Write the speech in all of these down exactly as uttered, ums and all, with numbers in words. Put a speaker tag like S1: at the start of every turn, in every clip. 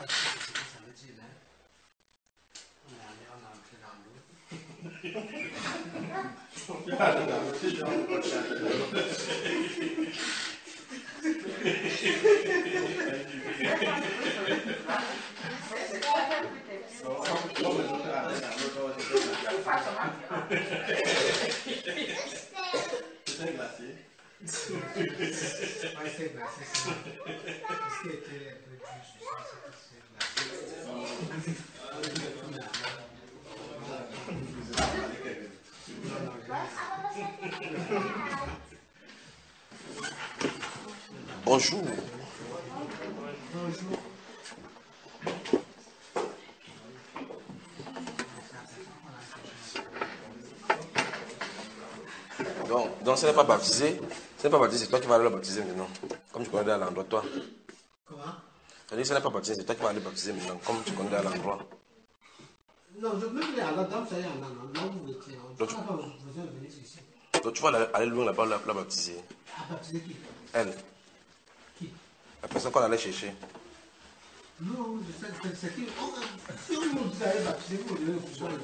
S1: Bonjour. Donc, donc ce n'est pas baptisé. Ce n'est pas baptisé, c'est toi qui vas aller le baptiser maintenant. Comme tu connais à l'endroit, toi.
S2: Comment?
S1: C'est-à-dire, ce n'est pas baptisé, c'est toi qui vas aller baptiser maintenant. Comme tu connais à l'endroit.
S2: Non, je peux venir à l'endroit, ça y est, là où vous étiez. Tu n'as pas besoin de venir ici.
S1: Donc, tu vas aller loin là-bas, la, la baptiser.
S2: À baptiser qui?
S1: Elle.
S2: Qui?
S1: La personne qu'on allait chercher.
S2: Non, je sais, c'est qui. Si on nous dit d'aller baptiser, vous devez vous faire le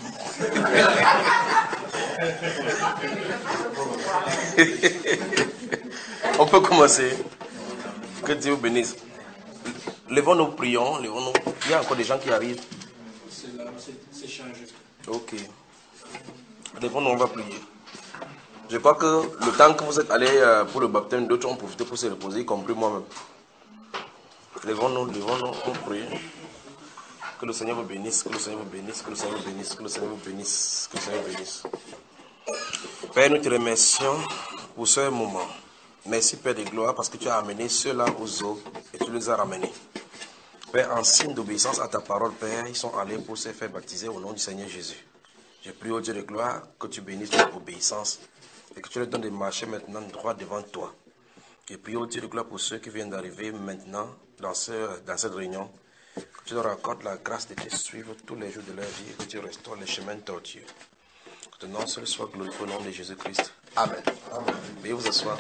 S1: baptême. On peut commencer. Que Dieu vous bénisse. Levons-nous, prions. Levons-nous. Il y a encore des gens qui arrivent.
S3: C'est là, c'est changé.
S1: Ok. Levons-nous, on va prier. Je crois que le temps que vous êtes allés pour le baptême, d'autres ont profité pour se reposer, y compris moi-même. Levons-nous, levons-nous, on prie. Que le Seigneur vous bénisse, que le Seigneur vous bénisse, que le Seigneur vous bénisse, que le Seigneur vous bénisse, que le Seigneur vous bénisse. Père, nous te remercions pour ce moment. Merci, Père de gloire, parce que tu as amené ceux-là aux eaux et tu les as ramenés. Père, en signe d'obéissance à ta parole, Père, ils sont allés pour se faire baptiser au nom du Seigneur Jésus. Je prie au Dieu de gloire que tu bénisses leur obéissance et que tu leur donnes de marcher maintenant droit devant toi. Je prie au Dieu de gloire pour ceux qui viennent d'arriver maintenant dans, ce, dans cette réunion. Que tu leur accordes la grâce de te suivre tous les jours de leur vie et que tu restaures les chemins tortueux. Que ton nom seul soit glorifié au nom de Jésus-Christ. Amen. Amen. Veuillez vous asseoir.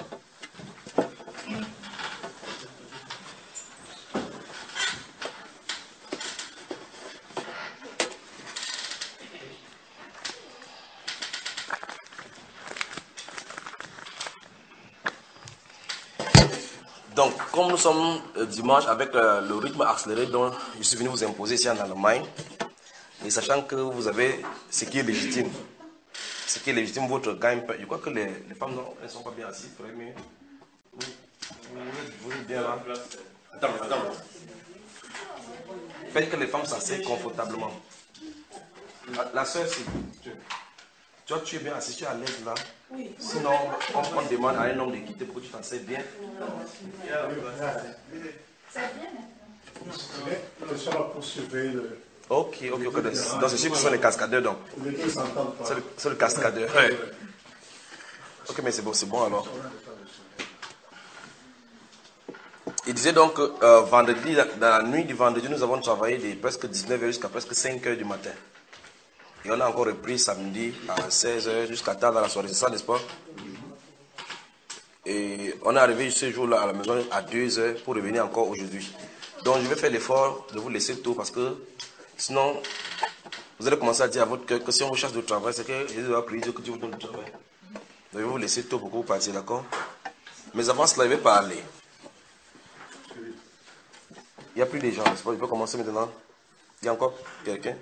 S1: Donc, comme nous sommes euh, dimanche avec euh, le rythme accéléré dont je suis venu vous imposer ici en Allemagne, et sachant que vous avez ce qui est légitime, ce qui est légitime, votre gagne, je crois que les, les femmes, non, elles ne sont pas bien assises, mais vous, vous, vous êtes bien là. Attends, attends. Faites que les femmes s'asseyent confortablement. La, la soeur, c'est... Toi, tu es bien assis, tu es à l'aise là. Oui. Sinon, on, on demande à un homme de quitter pour que tu t'asseyes bien.
S4: C'est bien maintenant.
S3: Je suis là pour surveiller le...
S1: Ok, ok, ok. Donc, c'est sûr que ce sont les cascadeurs, donc. C'est le, c'est le cascadeur. Ouais. Ok, mais c'est bon, c'est bon alors. Il disait donc que euh, vendredi, dans la nuit du vendredi, nous avons travaillé de presque dix-neuf heures jusqu'à presque cinq heures du matin. Et on a encore repris samedi à seize heures jusqu'à tard dans la soirée, c'est ça, n'est-ce pas? Et on est arrivé ce jour-là à la maison à deux heures pour revenir encore aujourd'hui. Donc je vais faire l'effort de vous laisser tôt parce que sinon, vous allez commencer à dire à votre cœur que si on vous cherche de travail, c'est que Jésus va prier Dieu que Dieu vous donne du travail. Donc je vais vous laisser tôt pour que vous partiez, d'accord? Mais avant cela, je vais parler. Il n'y a plus de gens, n'est-ce pas? Je peux commencer maintenant. Il y a encore quelqu'un?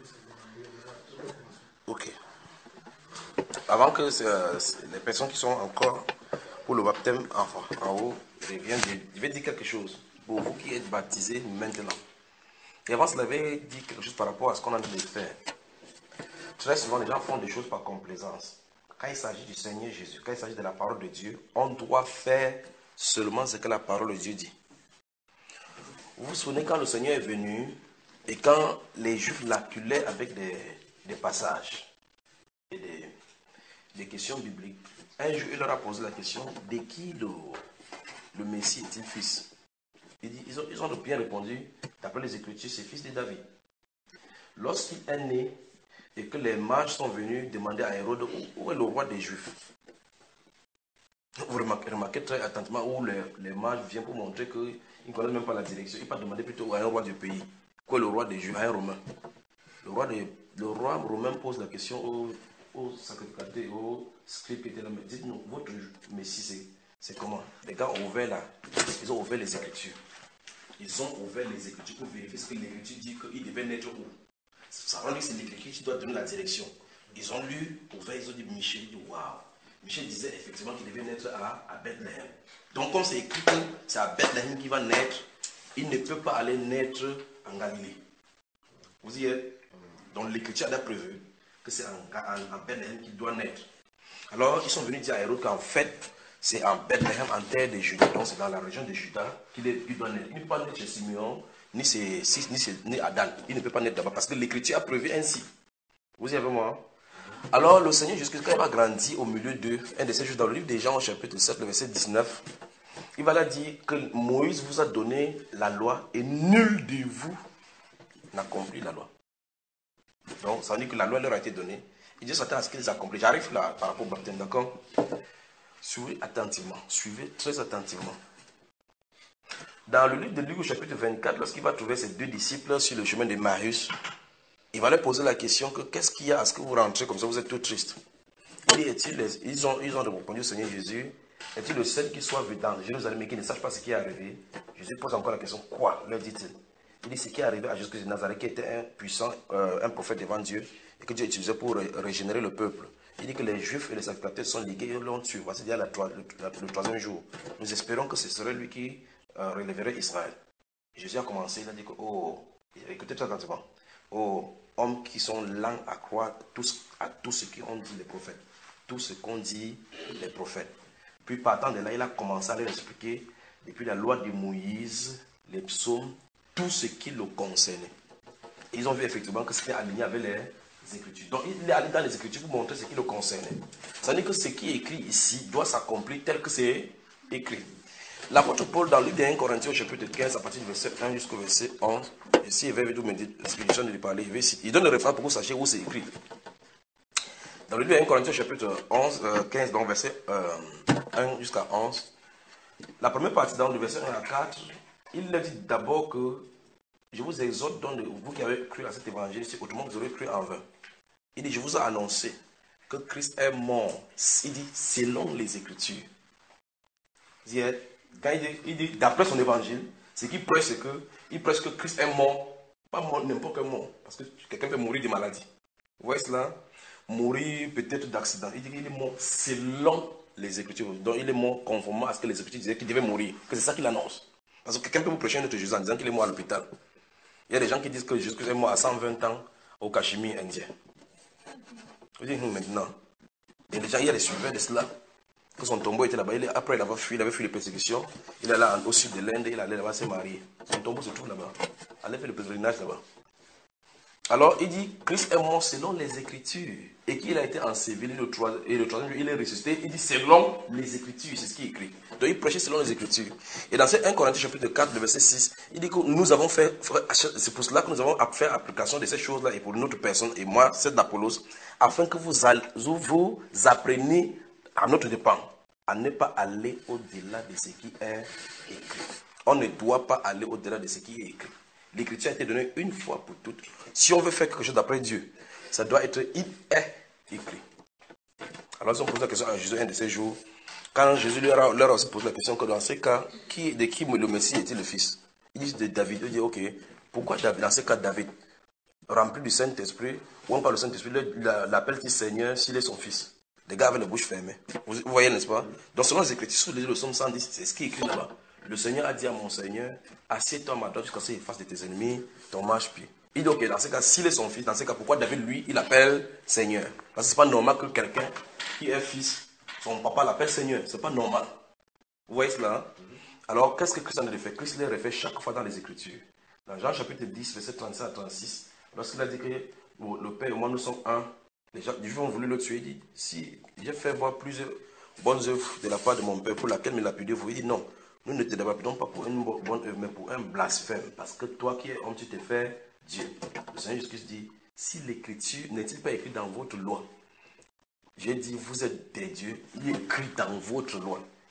S1: Ok. Avant que euh, les personnes qui sont encore pour le baptême enfant en haut reviennent, je vais dire quelque chose pour vous qui êtes baptisés maintenant. Et avant cela, je vais dire quelque chose par rapport à ce qu'on a envie de faire. Très souvent, les gens font des choses par complaisance. Quand il s'agit du Seigneur Jésus, quand il s'agit de la parole de Dieu, on doit faire seulement ce que la parole de Dieu dit. Vous vous souvenez quand le Seigneur est venu et quand les Juifs l'acculaient avec des, des passages et des, des questions bibliques. Un jour, il leur a posé la question, de qui le, le Messie est-il fils? Il dit, ils, ont, ils ont bien répondu, d'après les Écritures, c'est fils de David. Lorsqu'il est né et que les mages sont venus demander à Hérode où est le roi des Juifs, Vous remarquez, remarquez très attentivement où les, les mages viennent pour montrer qu'ils ne connaissent même pas la direction. Ils peuvent demander plutôt à un roi du pays, quoi le roi des Juifs, à un Romain. Le roi, de, le roi romain pose la question aux, aux sacrificateurs, aux scribes qui étaient là. Mais dites-nous, votre Messie, c'est comment? Les gars ont ouvert là, ils ont ouvert les Écritures. Ils ont ouvert les Écritures pour vérifier ce que l'Écriture dit qu'il devait naître où. Ça rend que c'est l'Écriture qui doit donner la direction. Ils ont lu, ouvert, ils ont dit Michel, dit waouh. Michel disait effectivement qu'il devait naître à, à Bethléem. Donc, comme c'est écrit que c'est à Bethléem qu'il va naître, il ne peut pas aller naître en Galilée. Vous y êtes? Donc, l'Écriture a prévu que c'est en, en, en Bethléem qu'il doit naître. Alors, ils sont venus dire à Hérode qu'en fait, c'est en Bethléem, en terre de Juda. Donc, c'est dans la région de Juda qu'il qu'il doit naître. Il ne peut pas naître chez Simeon, ni chez, ni chez ni Adam. Il ne peut pas naître là-bas parce que l'Écriture a prévu ainsi. Vous y avez moi? Alors, le Seigneur Jésus-Christ, quand il va grandir au milieu d'eux, un de ces jours, dans le livre des Jean, au chapitre sept, le verset dix-neuf, il va leur dire que Moïse vous a donné la loi et nul de vous n'a accompli la loi. Donc, ça veut dire que la loi leur a été donnée. Et Dieu s'attend à ce qu'ils accomplissent. J'arrive là par rapport au baptême, d'accord? Suivez attentivement, suivez très attentivement. Dans le livre de Luc, au chapitre vingt-quatre, lorsqu'il va trouver ses deux disciples sur le chemin de Marius, il va leur poser la question que qu'est-ce qu'il y a à ce que vous rentrez comme ça, vous êtes tout triste. Il dit, est-il les, ils, ont, ils ont répondu au Seigneur Jésus, est-il le seul qui soit vu dans Jérusalem et qui ne sache pas ce qui est arrivé? Jésus pose encore la question, quoi leur dit-il? Il dit, ce qui est arrivé à Jésus de Nazareth, qui était un puissant, euh, un prophète devant Dieu, et que Dieu utilisait pour ré régénérer le peuple. Il dit que les Juifs et les sacrificateurs sont ligués et l'ont tué. Voici déjà la, le, le, le troisième jour. Nous espérons que ce serait lui qui euh, relèverait Israël. Jésus a commencé, il a dit que, oh, écoutez très attentivement, oh, hommes qui sont lents à croire tous, à tout ce qu'ont dit les prophètes. Tout ce qu'ont dit les prophètes. Puis partant de là, il a commencé à leur expliquer, depuis la loi de Moïse, les psaumes, tout ce qui le concernait. Ils ont vu effectivement que c'était aligné avec les Écritures. Donc il est allé dans les Écritures pour montrer ce qui le concernait. Ça veut dire que ce qui est écrit ici doit s'accomplir tel que c'est écrit. L'apôtre Paul, dans le livre de premier Corinthiens, chapitre quinze, à partir du verset un jusqu'au verset onze, ici il va vous me dire l'inspiration de lui parler, il, citer, il donne le référent pour que vous sachiez où c'est écrit. Dans le livre de premier Corinthiens, chapitre onze, euh, quinze, donc verset euh, un jusqu'à onze, la première partie, dans le verset un à quatre, il leur dit d'abord que je vous exhorte, donc, vous qui avez cru à cet évangile, c'est autrement vous aurez cru en vain. Il dit, je vous ai annoncé que Christ est mort. Il dit, selon les Écritures. Il dit, quand il dit, il dit d'après son évangile, ce qu'il prêche, c'est que, il prêche que Christ est mort, pas mort, n'importe quel mort, parce que quelqu'un peut mourir de maladie. Vous voyez cela? Mourir peut-être d'accident. Il dit qu'il est mort selon les Écritures. Donc il est mort conformément à ce que les Écritures disaient qu'il devait mourir. Que c'est ça qu'il annonce. Parce que quelqu'un peut vous prêcher un autre Jésus en disant qu'il est mort à l'hôpital. Il y a des gens qui disent que Jésus est mort à cent vingt ans au Cachemire indien. Vous dites maintenant. Et les gens, il y a des suiveurs de cela. Que son tombeau était là-bas. Après, il avait fui, il avait fui les persécutions. Il est là au sud de l'Inde, il allait là-bas se marier. Son tombeau se trouve là-bas. Il a fait le pèlerinage là-bas. Alors, il dit, Christ est mort selon les Écritures. Et qu'il a été enseveli le troisième, et le troisième jour, il est ressuscité. Il dit, selon les Écritures, c'est ce qui est écrit. Donc, il prêchait selon les Écritures. Et dans ce premier Corinthiens chapitre quatre, le verset six, il dit que nous avons fait, c'est pour cela que nous avons fait application de ces choses-là, et pour notre personne, et moi, c'est d'Apollos, afin que vous, vous appreniez à notre dépens, à ne pas aller au-delà de ce qui est écrit. On ne doit pas aller au-delà de ce qui est écrit. L'écriture a été donnée une fois pour toutes. Si on veut faire quelque chose d'après Dieu, ça doit être, il est écrit. Alors, ils ont posé la question à Jésus un de ces jours. Quand Jésus leur a, leur a aussi posé la question que dans ces cas, qui, de qui le Messie était le fils? Ils disent de David. Il dit, ok, pourquoi David, dans ce cas David, rempli du Saint-Esprit, ou encore le Saint-Esprit l'appelle-t-il Seigneur s'il est son fils? Les gars avaient la bouche fermée. Vous, vous voyez, n'est-ce pas? Donc, selon les Écritures, sous les le psaume cent dix, c'est ce qui est écrit là-bas. Le Seigneur a dit à mon Seigneur, assieds-toi à ma droite jusqu'à ce qu'il fasse de tes ennemis ton marche-pied. Il dit, ok, dans ce cas, s'il est son fils, dans ce cas, pourquoi David, lui, il l'appelle Seigneur? Parce que ce n'est pas normal que quelqu'un qui est fils, son papa l'appelle Seigneur. Ce n'est pas normal. Vous voyez cela? Alors, qu'est-ce que Christ en a fait? Christ l'a refait chaque fois dans les Écritures. Dans Jean chapitre dix, verset trente-cinq à trente-six, lorsqu'il a dit que le Père et moi, nous sommes un, les Juifs ont voulu le tuer. Il dit, si j'ai fait voir plusieurs bonnes œuvres de la part de mon Père pour laquelle me lapidez vous, il dit non. Nous ne te lapidons pas pour une bonne œuvre, mais pour un blasphème. Parce que toi qui es homme, tu te fais Dieu. Le Seigneur Jésus dit, si l'écriture n'est-il pas écrit dans votre loi? J'ai dit, vous êtes des dieux, il est écrit dans votre loi.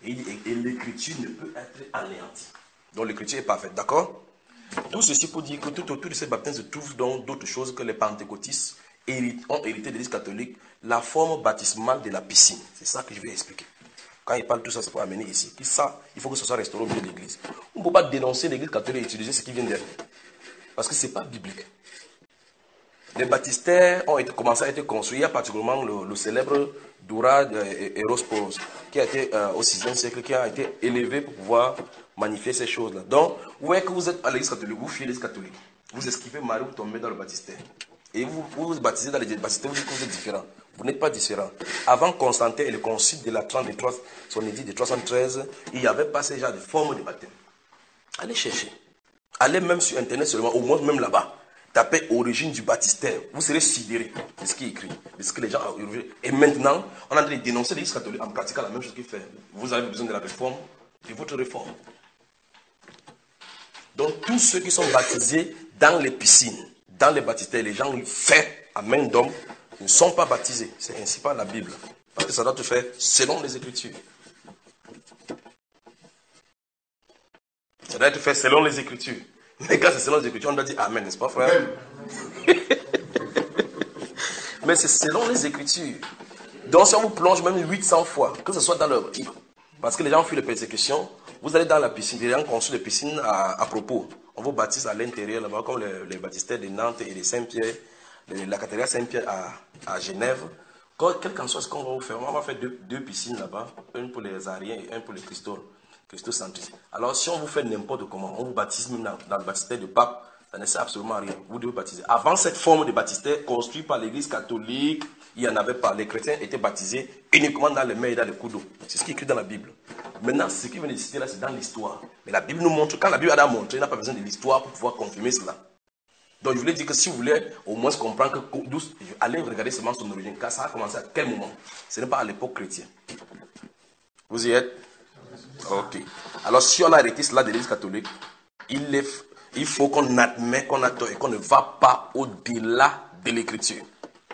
S1: Et, et, et l'écriture ne peut être anéantie. Donc l'écriture est parfaite, d'accord? Tout ceci pour dire que tout autour de ces baptêmes se trouve donc d'autres choses que les pentecôtistes ont hérité de l'Église catholique, la forme baptismale de la piscine. C'est ça que je vais expliquer. Quand il parle de tout ça, c'est pour amener ici. Ça, il faut que ce soit restauré au milieu de l'Église. On ne peut pas dénoncer l'Église catholique et utiliser ce qui vient d'elle. Parce que ce n'est pas biblique. Les baptistères ont été, commencé à être construits. Il y a particulièrement le, le célèbre Doura Erospos, qui a été euh, au sixième siècle, qui a été élevé pour pouvoir magnifier ces choses-là. Donc, vous voyez que vous êtes à l'Église catholique, vous fuyez l'Église catholique. Vous esquivez Marie, vous tombez dans le baptistère. Et vous vous, vous baptisez dans les baptistères, vous dites que vous êtes différent. Vous n'êtes pas différent. Avant Constantin et le concile de la trente-trois, son édit de trois cent treize, il n'y avait pas ce genre de forme de baptême. Allez chercher. Allez même sur Internet seulement, au moins même là-bas. Tapez origine du baptistère. Vous serez sidéré de ce qui est écrit, de ce que les gens ont élevé. Et maintenant, on est en train de dénoncer l'Église catholique en pratiquant la même chose qu'il fait. Vous avez besoin de la réforme, de votre réforme. Donc, tous ceux qui sont baptisés dans les piscines, dans les baptistères, les gens faits à main d'homme, ne sont pas baptisés. C'est ainsi par la Bible. Parce que ça doit te faire selon les Écritures. Ça doit être fait selon les Écritures. Mais quand c'est selon les Écritures, on doit dire Amen, n'est-ce pas, frère? Mais c'est selon les Écritures. Donc, si on vous plonge même huit cents fois, que ce soit dans le... Parce que les gens fuient les persécutions, vous allez dans la piscine, les gens construisent des piscines à, à propos. On vous baptise à l'intérieur, là-bas, comme les, les baptistères de Nantes et de Saint-Pierre, la cathédrale Saint-Pierre à, à Genève. Quel qu'en soit ce qu'on va vous faire, on va faire deux, deux piscines là-bas, une pour les Ariens et une pour les Christos, Christocentristes. Alors, si on vous fait n'importe comment, on vous baptise même dans, dans le baptistère de pape, ça ne sert absolument à rien. Vous devez baptiser. Avant cette forme de baptistère construite par l'Église catholique, il n'y en avait pas. Les chrétiens étaient baptisés uniquement dans les mains et dans les coups d'eau. C'est ce qui est écrit dans la Bible. Maintenant, ce qui vient de citer là, c'est dans l'histoire. Mais la Bible nous montre, quand la Bible a montré, il n'a pas besoin de l'histoire pour pouvoir confirmer cela. Donc, je voulais dire que si vous voulez au moins comprendre que, allez regarder seulement son origine, car ça a commencé à quel moment? Ce n'est pas à l'époque chrétienne. Vous y êtes? Ok. Alors, si on a arrêté cela de l'Église catholique, il, est, il faut qu'on admette qu'on a tort et qu'on ne va pas au-delà de l'Écriture.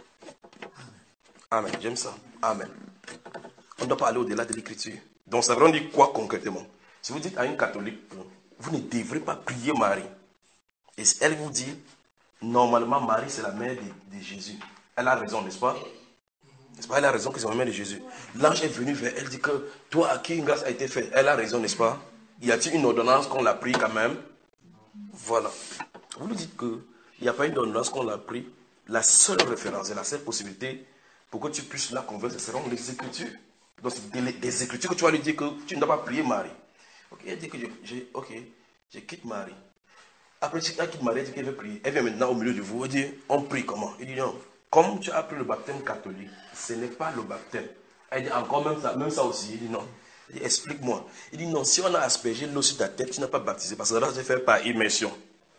S1: Amen. J'aime ça. Amen. On ne doit pas aller au-delà de l'Écriture. Donc, ça veut dire quoi concrètement? Si vous dites à une catholique, vous ne devrez pas prier Marie. Et elle vous dit, normalement, Marie, c'est la mère de, de Jésus. Elle a raison, n'est-ce pas? N'est-ce pas? Elle a raison que c'est la mère de Jésus. L'ange est venu vers elle, elle dit que toi, à qui une grâce a été faite? Elle a raison, n'est-ce pas? Y a-t-il une ordonnance qu'on l'a pris quand même? Voilà. Vous lui dites qu'il n'y a pas une ordonnance qu'on l'a pris. La seule référence et la seule possibilité pour que tu puisses la convaincre, ce seront les Écritures. Donc, c'est des, des Écritures que tu vas lui dire que tu ne dois pas prier Marie. Ok, elle dit que je, je, ok, je quitte Marie. Après, elle quitte Marie, elle dit qu'elle veut prier. Elle vient maintenant au milieu de vous, elle dit, on prie comment? Il dit non. Comme tu as pris le baptême catholique, ce n'est pas le baptême. Elle dit encore même ça, même ça aussi. Il dit non. Il dit, explique-moi. Il dit non, si on a aspergé l'eau sur ta tête, tu n'as pas baptisé parce que là, c'est fait par immersion.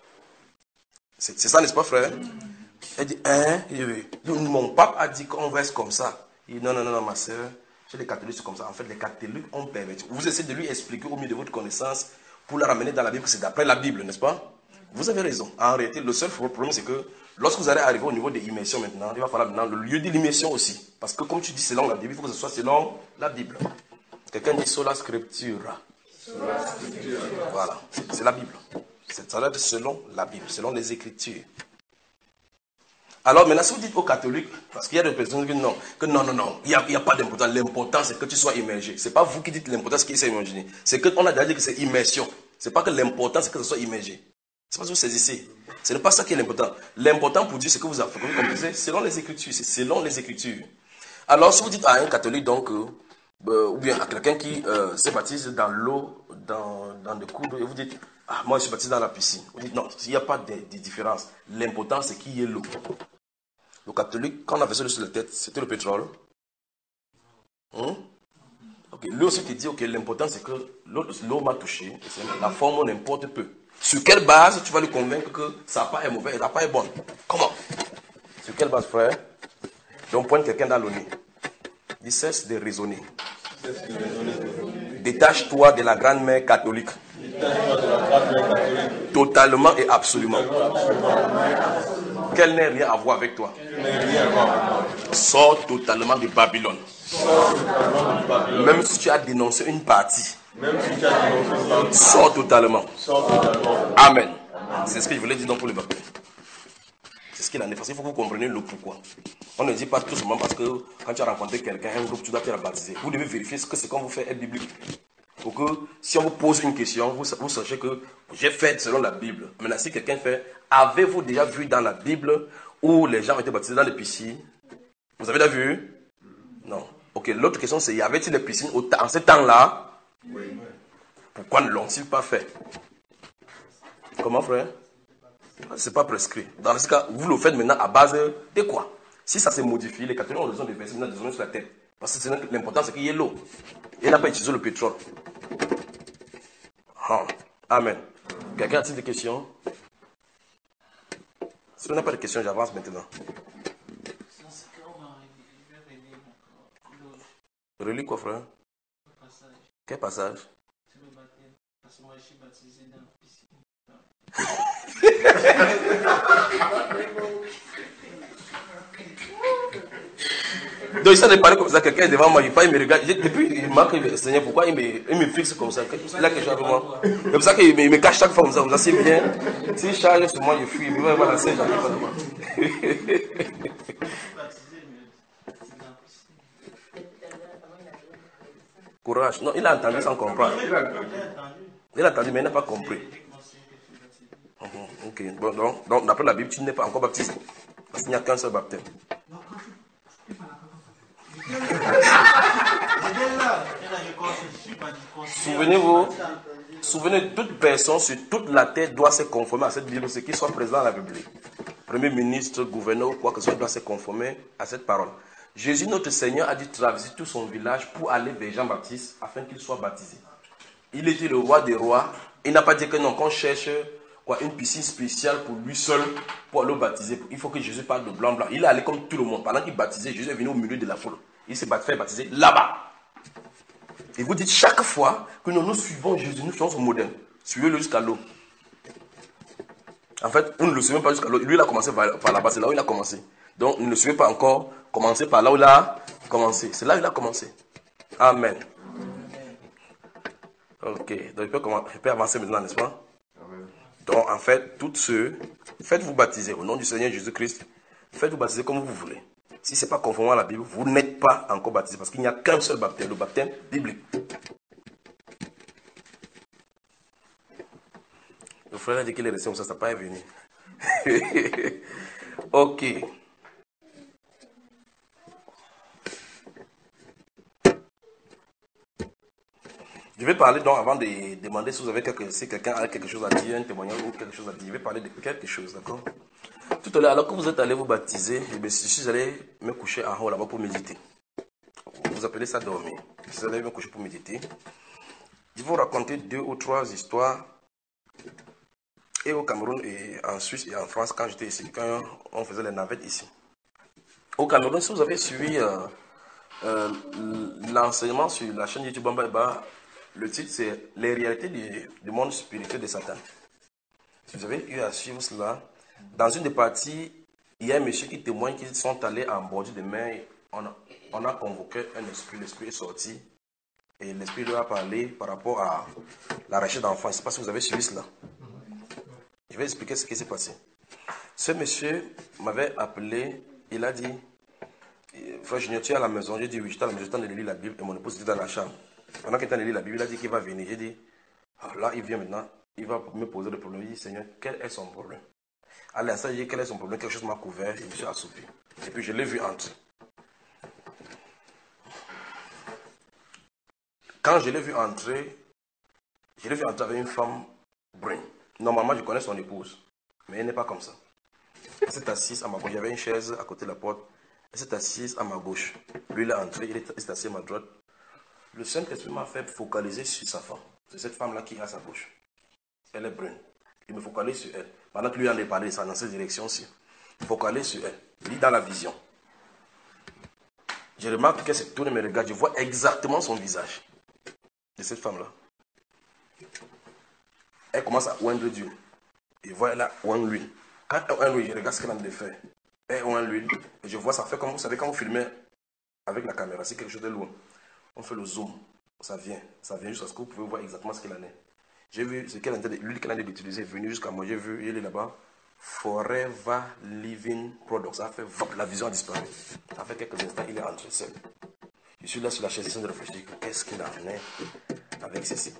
S1: C'est ça, n'est-ce pas, frère? Elle dit, hein? Il dit, oui. Mon pape a dit qu'on verse comme ça. Il dit, non, non, non, non, ma soeur, chez les catholiques, c'est comme ça. En fait, les catholiques ont perverti. Vous essayez de lui expliquer au milieu de votre connaissance pour la ramener dans la Bible, que c'est d'après la Bible, n'est-ce pas? Vous avez raison. En réalité, le seul problème, c'est que lorsque vous allez arriver au niveau de l'immersion maintenant, il va falloir maintenant le lieu de l'immersion aussi. Parce que comme tu dis selon la Bible, il faut que ce soit selon la Bible. Quelqu'un dit sola scriptura. Sola scriptura. Voilà, c'est la Bible. Ça doit être selon la Bible, selon les Écritures. Alors maintenant, si vous dites aux catholiques, parce qu'il y a des personnes qui disent non, que non, non, non, il n'y a, a pas d'importance. L'important, c'est que tu sois immergé. Ce n'est pas vous qui dites l'important, c'est qu'il s'est immergé. C'est qu'on a déjà dit que c'est immersion. Ce n'est pas que l'important, c'est que ce soit immergé. C'est pas ce que vous saisissez. Ce n'est pas ça qui est l'important. L'important pour Dieu, c'est que vous avez compris, selon les Écritures. C'est selon les Écritures. Alors, si vous dites à un catholique, donc, euh, euh, ou bien à quelqu'un qui euh, se baptise dans l'eau, dans, dans des cours d'eau, et vous dites, ah, moi je suis baptisé dans la piscine. Vous dites, non, il n'y a pas de, de différence. L'important, c'est qu'il y ait l'eau. Le catholique, quand on a versé l'eau sur la tête, c'était le pétrole. Hum? Okay. Lui aussi qui dit, ok, l'important c'est que l'eau m'a touché, la forme n'importe peu. Sur quelle base tu vas lui convaincre que sa part est mauvaise et ta part est bonne? Comment? Sur quelle base, frère? Donc, pointe quelqu'un dans le nez. Il cesse de raisonner. Détache-toi de la grande-mère catholique. Totalement et absolument. Qu'elle n'ait rien à voir avec toi. Sors totalement de Babylone. Sors totalement du Babylone. Même si tu as dénoncé une partie. Même si tu as dénoncé une partie. Sors totalement. Sors totalement. Amen. Amen. C'est ce que je voulais dire donc pour le baptême. C'est ce qu'il en est. Parce qu'il faut que vous compreniez le pourquoi. On ne dit pas tout simplement parce que quand tu as rencontré quelqu'un, un groupe, tu dois te la baptiser. Vous devez vérifier ce que c'est qu'on vous fait est biblique. Pour que si on vous pose une question, vous, vous sachez que j'ai fait selon la Bible. Maintenant, si quelqu'un fait, avez-vous déjà vu dans la Bible où les gens ont été baptisés dans les piscines? Vous avez déjà vu? Non. Ok, l'autre question c'est, y avait-il des piscines au, en ce temps-là? Oui. Pourquoi ne l'ont-ils pas fait? Comment, frère? C'est pas prescrit. Dans ce cas, vous le faites maintenant à base de quoi? Si ça s'est modifié, les catholiques ont besoin de verser maintenant des zones sur la tête. Parce que l'important c'est qu'il y ait l'eau. Il n'a pas utilisé le pétrole. Oh. Amen. Quelqu'un a-t-il des questions? Si on n'a pas de questions, j'avance maintenant. Relis quoi, frère? Quel passage? Parce que moi je suis baptisé dans la piscine. Donc, il s'en est parlé comme ça, quelqu'un est devant moi, il parle, il me regarde. Depuis, il marque, Seigneur, pourquoi il me, il me fixe comme ça? Il a quelque chose avec moi. C'est pour ça qu'il me, il me cache chaque fois comme ça. Comme ça, c'est bien. S'il charge sur moi, je fuis. Il va voir la scène, j'arrive pas de moi. Courage. Non, il a entendu sans comprendre. Il a entendu, mais il n'a pas compris. Ok. Bon, donc, donc d'après la Bible, tu n'es pas encore baptisé. Parce qu'il n'y a qu'un seul baptême. Souvenez-vous, souvenez, toute personne sur toute la terre doit se conformer à cette Bible, ce qui soit présent dans la Bible. Premier ministre, gouverneur, quoi que ce soit, doit se conformer à cette parole. Jésus, notre Seigneur, a dû traverser tout son village pour aller vers Jean-Baptiste afin qu'il soit baptisé. Il était le roi des rois. Il n'a pas dit que non, qu'on cherche quoi, une piscine spéciale pour lui seul pour aller le baptiser. Il faut que Jésus parle de blanc-blanc. Il est allé comme tout le monde. Pendant qu'il baptisait, Jésus est venu au milieu de la foule. Il s'est fait baptiser là-bas. Et vous dites chaque fois que nous, nous suivons Jésus, nous suivons son modèle. Suivez-le jusqu'à l'eau. En fait, vous ne le suivez pas jusqu'à l'eau. Lui, il a commencé par là-bas. C'est là où il a commencé. Donc, ne le suivez pas encore. Commencez par là où il a commencé. C'est là où il a commencé. Amen. Ok. Donc, je peux, je peux avancer maintenant, n'est-ce pas? Amen. Donc, en fait, tous ceux, faites-vous baptiser au nom du Seigneur Jésus-Christ. Faites-vous baptiser comme vous voulez. Si ce n'est pas conforme à la Bible, vous n'êtes pas encore baptisé parce qu'il n'y a qu'un seul baptême, le baptême biblique. Le frère a dit qu'il est resté comme ça, ça n'a pas venu. Ok. Je vais parler donc avant de demander si vous avez quelque, si quelqu'un a quelque chose à dire, un témoignage ou quelque chose à dire. Je vais parler de quelque chose, d'accord? Tout à l'heure, alors que vous êtes allé vous baptiser, je suis allé me coucher en haut là-bas pour méditer. Vous appelez ça dormir. Je suis allé me coucher pour méditer. Je vais vous raconter deux ou trois histoires. Et au Cameroun, et en Suisse et en France, quand j'étais ici, quand on faisait les navettes ici. Au Cameroun, si vous avez suivi euh, euh, l'enseignement sur la chaîne YouTube Bamba, le titre c'est Les réalités du, du monde spirituel de Satan. Si vous avez eu à suivre cela, dans une des parties, il y a un monsieur qui témoigne qu'ils sont allés en bordure de mer. On a, on a convoqué un esprit, l'esprit est sorti. Et l'esprit lui a parlé par rapport à la recherche d'enfants. Je ne sais pas si vous avez suivi cela. Je vais expliquer ce qui s'est passé. Ce monsieur m'avait appelé, il a dit, frère Junior, tu es à la maison? J'ai dit oui, j'étais à la maison, j'étais en train de lire la Bible et mon épouse était dans la chambre. Pendant qu'il était en train de lire la Bible, il a dit qu'il va venir. J'ai dit, ah, là il vient maintenant, il va me poser le problème. Il dit, Seigneur, quel est son problème? Allez, ça, j'ai dit, quel est son problème? Quelque chose m'a couvert et je me suis assoupi. Et puis je l'ai vu entrer. Quand je l'ai vu entrer, je l'ai vu entrer avec une femme brune. Normalement, je connais son épouse, mais elle n'est pas comme ça. Elle s'est assise à ma gauche. Il y avait une chaise à côté de la porte. Elle s'est assise à ma gauche. Lui, il est entré, il est assis à ma droite. Le Saint-Esprit m'a fait focaliser sur sa femme. C'est cette femme-là qui est à sa gauche. Elle est brune. Il me focalise sur elle. Pendant que lui en est parlé, ça dans cette direction-ci. Focalise sur elle. Il est dans la vision. Je remarque qu'elle se tourne et me regarde. Je vois exactement son visage de cette femme-là. Elle commence à oindre l'huile. Et voilà, elle a oindre l'huile. Quand elle oindre l'huile, je regarde ce qu'elle a de faire. Elle oindre l'huile. Et je vois ça fait comme vous savez quand vous filmez avec la caméra, si quelque chose est loin, on fait le zoom, ça vient, ça vient jusqu'à ce que vous pouvez voir exactement ce qu'il en est. J'ai vu ce qu'elle a l'huile qu'elle a d'utiliser, est venue jusqu'à moi, j'ai vu, il est là-bas, Forever Living Products, ça a fait, la vision a disparu. Ça fait quelques instants, il est rentré seul. Je suis là sur la chaise, en train de réfléchir, qu'est-ce qu'il en est avec ceci.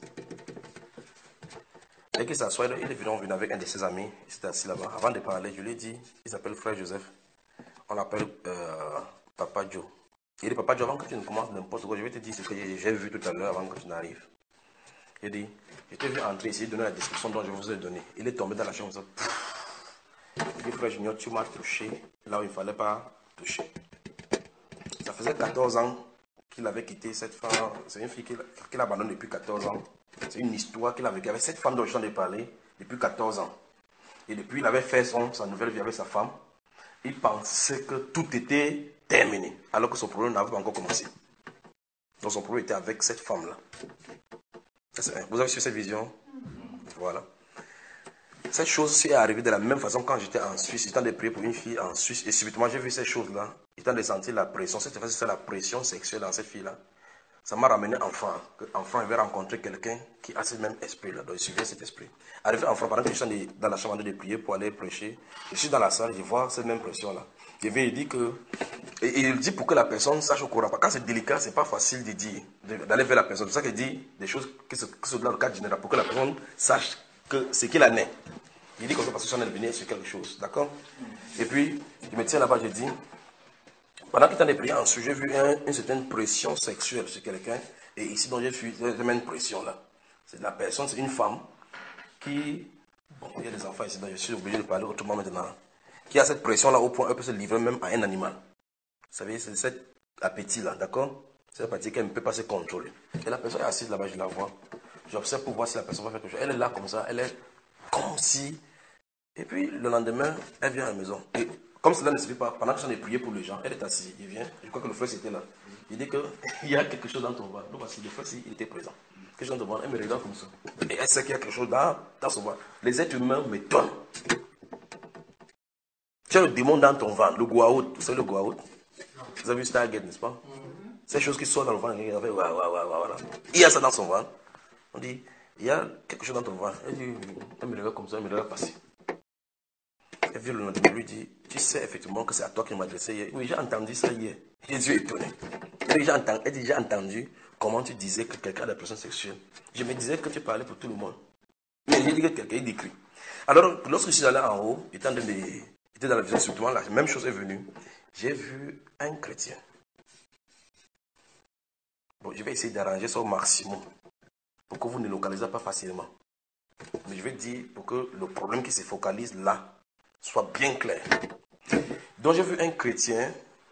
S1: Dès qu'il s'assoit, il est venu avec un de ses amis, il s'était assis là-bas. Avant de parler, je lui ai dit, il s'appelle Frère Joseph, on l'appelle euh, Papa Joe. Il dit, Papa Joe, avant que tu ne commences n'importe quoi, je vais te dire ce que j'ai vu tout à l'heure avant que tu n'arrives. Il dit, je t'ai vu entrer ici, donner la description dont je vous ai donné. Il est tombé dans la chambre, il dit, Frère Junior, tu m'as touché là où il ne fallait pas toucher. Ça faisait quatorze ans qu'il avait quitté cette femme. C'est une fille qu'il qu'il abandonne depuis quatorze ans. C'est une histoire qu'il avait avec cette femme dont je t'en ai parlé depuis quatorze ans. Et depuis, il avait fait son, sa nouvelle vie avec sa femme. Il pensait que tout était terminé, alors que son problème n'avait pas encore commencé. Donc son problème était avec cette femme-là. Vous avez su cette vision? Voilà. Cette chose est arrivée de la même façon quand j'étais en Suisse. J'étais en train de prier pour une fille en Suisse. Et subitement, j'ai vu cette chose-là. J'étais en train de sentir la pression. Cette fois-ci, c'est la pression sexuelle dans cette fille-là. Ça m'a ramené enfant. Enfant, il avait rencontré quelqu'un qui a ce même esprit-là. Donc, il suivait cet esprit. Arrivé enfant, pendant que je suis dans la chambre en train de prier pour aller prêcher, je suis dans la salle, je vois cette même pression-là. Je vais dire que. Et il dit pour que la personne sache au courant. Quand c'est délicat, c'est pas facile de dire, d'aller vers la personne. C'est pour ça qu'il dit des choses qui sont dans le cadre général, pour que la personne sache que ce qu'il en est. Il dit comme ça parce que je suis en train de venir sur quelque chose. D'accord? Et puis, je me tiens là-bas, je dis. Pendant qu'il était en prière, ensuite, j'ai vu un, une certaine pression sexuelle chez quelqu'un. Et ici, donc, j'ai vu cette même pression-là. C'est la personne, c'est une femme qui. Bon, il y a des enfants ici, donc je suis obligé de parler autrement maintenant. Qui a cette pression-là au point où elle peut se livrer même à un animal. Vous savez, c'est cet appétit-là, d'accord? C'est l'appétit qu'elle ne peut pas se contrôler. Et la personne est assise là-bas, je la vois. J'observe pour voir si la personne va faire quelque chose. Elle est là comme ça, elle est comme si. Et puis, le lendemain, elle vient à la maison. Et comme cela ne suffit pas, pendant que j'en ai prié pour les gens, elle est assise, il vient, je crois que le frère c'était là. Il dit qu'il y a quelque chose dans ton ventre. Donc voici, le frère il était présent. Quelque chose dans ton ventre, elle me regarde comme ça. Et elle sait qu'il y a quelque chose dans, dans son ventre. Les êtres humains m'étonnent. Tu as le démon dans ton ventre, le goa'uld. Vous savez le goa'uld? Vous avez vu Stargate, n'est-ce pas? Ces choses qui sortent dans le ventre, il, avait, ouais, ouais, ouais, voilà. Il y a ça dans son ventre. On dit, il y a quelque chose dans ton ventre. Elle, dit, elle me regarde comme ça, elle me regarde passer. Elle vient le lendemain, lui dit, tu sais effectivement que c'est à toi qu'il m'a adressé hier. Oui, j'ai entendu ça hier. Jésus est étonné. Elle dit, j'ai entendu, elle dit, j'ai entendu comment tu disais que quelqu'un a des pressions sexuelles. Je me disais que tu parlais pour tout le monde. Mais j'ai dit que quelqu'un est décrit. Alors, lorsque je suis allé en haut, étant de mes, j'étais dans la vision, surtout la même chose est venue. J'ai vu un chrétien. Bon, je vais essayer d'arranger ça au maximum pour que vous ne le localisez pas facilement. Mais je vais dire pour que le problème qui se focalise là soit bien clair. Donc j'ai vu un chrétien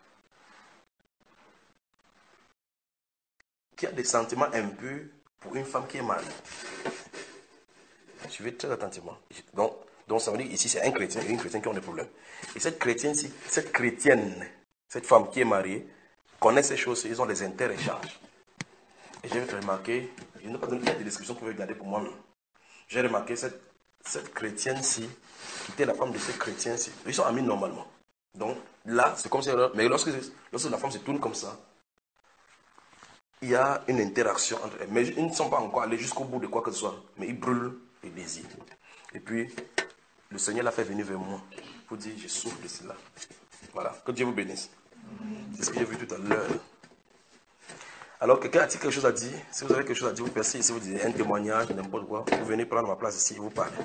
S1: qui a des sentiments impurs pour une femme qui est mariée. Suivez très attentivement. Donc, donc ça veut dire ici c'est un chrétien et une chrétienne qui ont des problèmes. Et cette chrétienne, cette chrétienne, cette femme qui est mariée, connaît ces choses, ils ont des interéchanges. Et j'ai remarqué, je n'ai pas donné des descriptions que vous pouvez regarder pour moi-même. J'ai remarqué cette, cette chrétienne-ci, qui était la femme de ce chrétien-ci. Ils sont amis normalement. Donc là, c'est comme si... Mais lorsque, lorsque la femme se tourne comme ça, il y a une interaction entre elles. Mais ils ne sont pas encore allés jusqu'au bout de quoi que ce soit. Mais ils brûlent les désirs. Et puis, le Seigneur l'a fait venir vers moi pour dire, je souffre de cela. Voilà, que Dieu vous bénisse. C'est ce que j'ai vu tout à l'heure. Alors, quelqu'un a-t-il quelque chose à dire? Si vous avez quelque chose à dire, vous passez ici, vous dites un témoignage, n'importe quoi. Vous venez prendre ma place ici et vous parlez.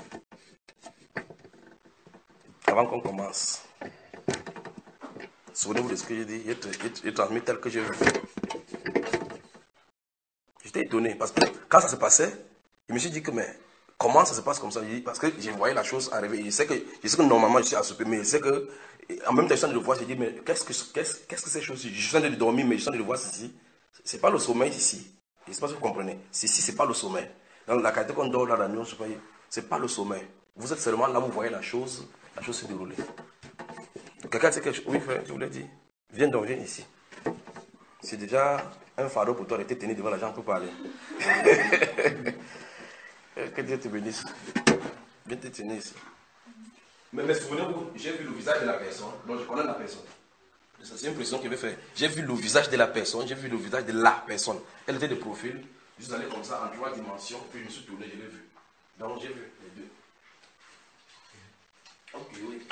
S1: Avant qu'on commence, souvenez-vous de ce que j'ai dit. J'ai transmis tel que j'ai vu. J'étais étonné parce que quand ça se passait, je me suis dit que, mais comment ça se passe comme ça? Parce que j'ai voyé la chose arriver. Je sais que, je sais que normalement je suis assoupé, mais je sais que, en même temps, je suis en train de le voir, j'ai dit, mais qu'est-ce que, qu'est-ce, qu'est-ce que c'est chose? Je suis en train de dormir, mais je suis en train de le voir ici. C'est pas le sommeil ici. Je ne sais pas si vous comprenez. Ici, c'est pas le sommeil. Dans la qualité qu'on dort là, la nuit, c'est pas le sommeil. Vous êtes seulement là, vous voyez la chose, la chose se dérouler. Quelqu'un sait quelque chose? Oui, frère, je vous l'ai dit. Viens donc, viens ici. C'est déjà un fardeau pour toi de te tenir devant la jambe pour parler. Que Dieu te bénisse. Viens te tenir ici. Mais, mais souvenez-vous, j'ai vu le visage de la personne, donc je connais la personne. C'est une précision qu'il veut faire. J'ai vu le visage de la personne, j'ai vu le visage de la personne. Elle était de profil, je suis allé comme ça en trois dimensions, puis je me suis tourné, je l'ai vu. Donc j'ai vu les deux. Ok, oui.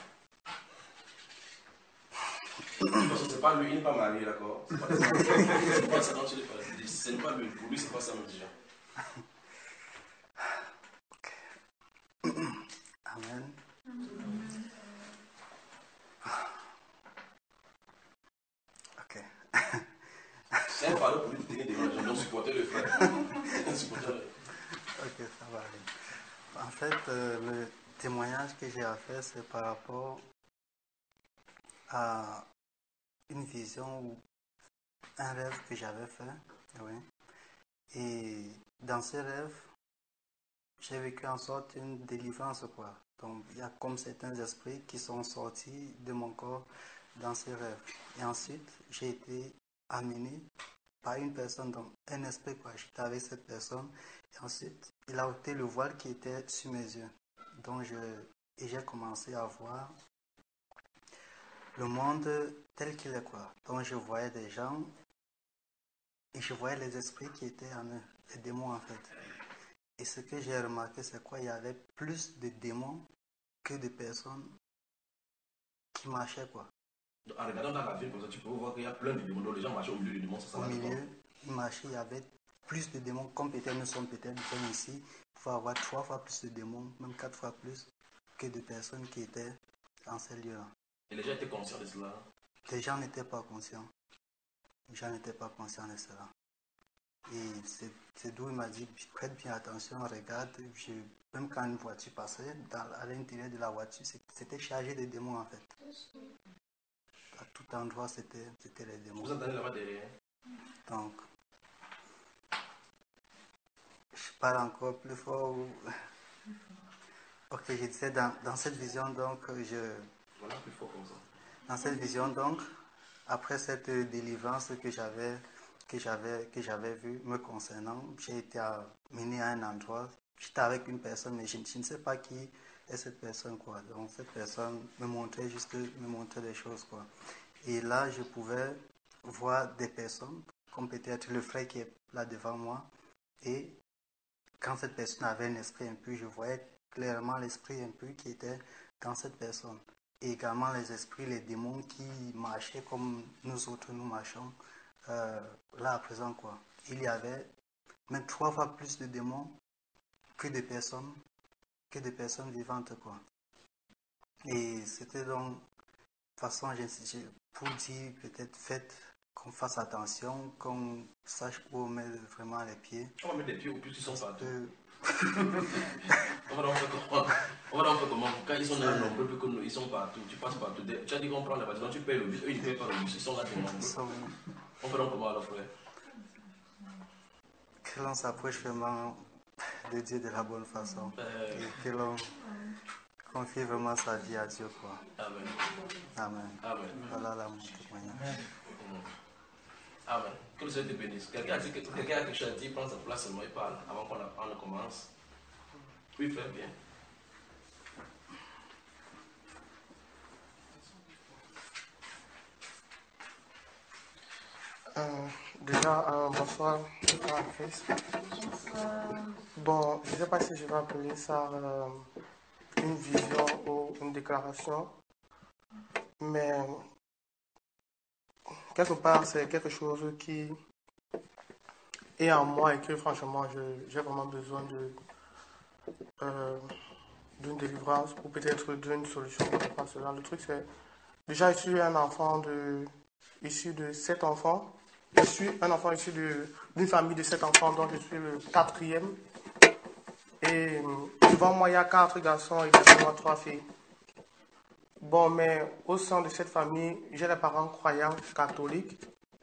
S1: Parce que c'est pas lui, il n'est pas marié, d'accord? C'est pas ça. C'est pas ça dont tu l'as parlé. Ce n'est pas lui, pour lui, c'est pas ça même déjà.
S5: Amen. Ok.
S1: C'est un fardeau pour lui de tenir des gens, donc supporter le frère. Supporter le...
S5: Ok, ça va aller. En fait, euh, le témoignage que j'ai à faire, c'est par rapport à une vision ou un rêve que j'avais fait. Oui. Et dans ce rêve, j'ai vécu en sorte une délivrance, quoi. Donc, il y a comme certains esprits qui sont sortis de mon corps dans ce rêve. Et ensuite, j'ai été amené par une personne, donc un esprit, quoi. J'étais avec cette personne. Et ensuite, il a ôté le voile qui était sur mes yeux. Donc, je, et j'ai commencé à voir le monde tel qu'il est, quoi. Donc, je voyais des gens et je voyais les esprits qui étaient en eux, les démons, en fait. Et ce que j'ai remarqué, c'est quoi? Il y avait plus de démons que de personnes qui marchaient, quoi.
S1: En regardant dans la ville comme ça, tu peux voir qu'il y a plein de démons. Donc les gens marchaient au milieu des démons. Ça, ça
S5: Au
S1: va
S5: milieu, ils marchaient, il y avait plus de démons. Comme peut-être nous sommes peut-être nous ici, il faut avoir trois fois plus de démons, même quatre fois plus que de personnes qui étaient en ces lieux-là.
S1: Et les gens étaient conscients de cela?
S5: Les gens n'étaient pas conscients. Les gens n'étaient pas conscients de cela. Et c'est d'où il m'a dit, prête bien attention, regarde, je, même quand une voiture passait, dans, à l'intérieur de la voiture, c'était chargé de démons en fait. À tout endroit, c'était les démons.
S1: Vous entendez là-bas derrière?
S5: Donc, je parle encore plus fort. Ok, je disais, dans, dans cette vision, donc, je...
S1: Voilà, plus fort comme ça.
S5: Dans cette vision, donc, après cette délivrance que j'avais que j'avais que j'avais vue me concernant, j'ai été amené à un endroit. J'étais avec une personne, mais je, je ne sais pas qui est cette personne, quoi. Donc, cette personne me montrait juste, me montrait des choses, quoi. Et là, je pouvais voir des personnes, comme peut-être le frère qui est là devant moi. Et quand cette personne avait un esprit impur, je voyais clairement l'esprit impur qui était dans cette personne. Et également les esprits, les démons qui marchaient comme nous autres, nous marchons euh, là à présent, quoi. Il y avait même trois fois plus de démons que de personnes, que de personnes vivantes, quoi. Et c'était donc, de toute façon, pour dire, peut-être, faites qu'on fasse attention, qu'on sache où on met vraiment les pieds.
S1: On va mettre les pieds au plus, ils sont partout.
S5: Euh,
S1: on va donc faire comment? On va donc faire comment? Quand ils sont là nombreux, plus que nous, ils sont partout. Tu passes partout. Tu as dit qu'on prend la voiture, tu payes le bus. Eux, ils ne payent pas le bus. Ils sont là nombreux.
S5: Sont...
S1: On fait donc comment alors, frère?
S5: Que l'on s'approche vraiment de Dieu de la bonne façon. Euh... Et que l'on confie vraiment sa vie à Dieu, quoi.
S1: Amen.
S5: Amen.
S1: Amen.
S5: Voilà la mon témoignage.
S1: Amen. Que le Seigneur te bénisse. Quelqu'un a dit, quelqu'un a quelque chose à dire, prends sa place seulement, il parle avant qu'on ne commence. Oui, frère, bien.
S6: Euh, déjà, euh, bonsoir à Chris.
S4: Bonsoir.
S6: Bon, je ne sais pas si je vais appeler ça euh, une vision ou une déclaration, mais quelque part, c'est quelque chose qui est en moi et que franchement, j'ai vraiment besoin de euh, d'une délivrance ou peut-être d'une solution par rapport à cela. Le truc, c'est déjà, je suis un enfant de, issu de sept enfants. Je suis un enfant issu d'une famille de sept enfants, donc je suis le quatrième. Et devant moi, il y a quatre garçons et derrière moi, trois filles. Bon, mais au sein de cette famille, j'ai des parents croyants catholiques.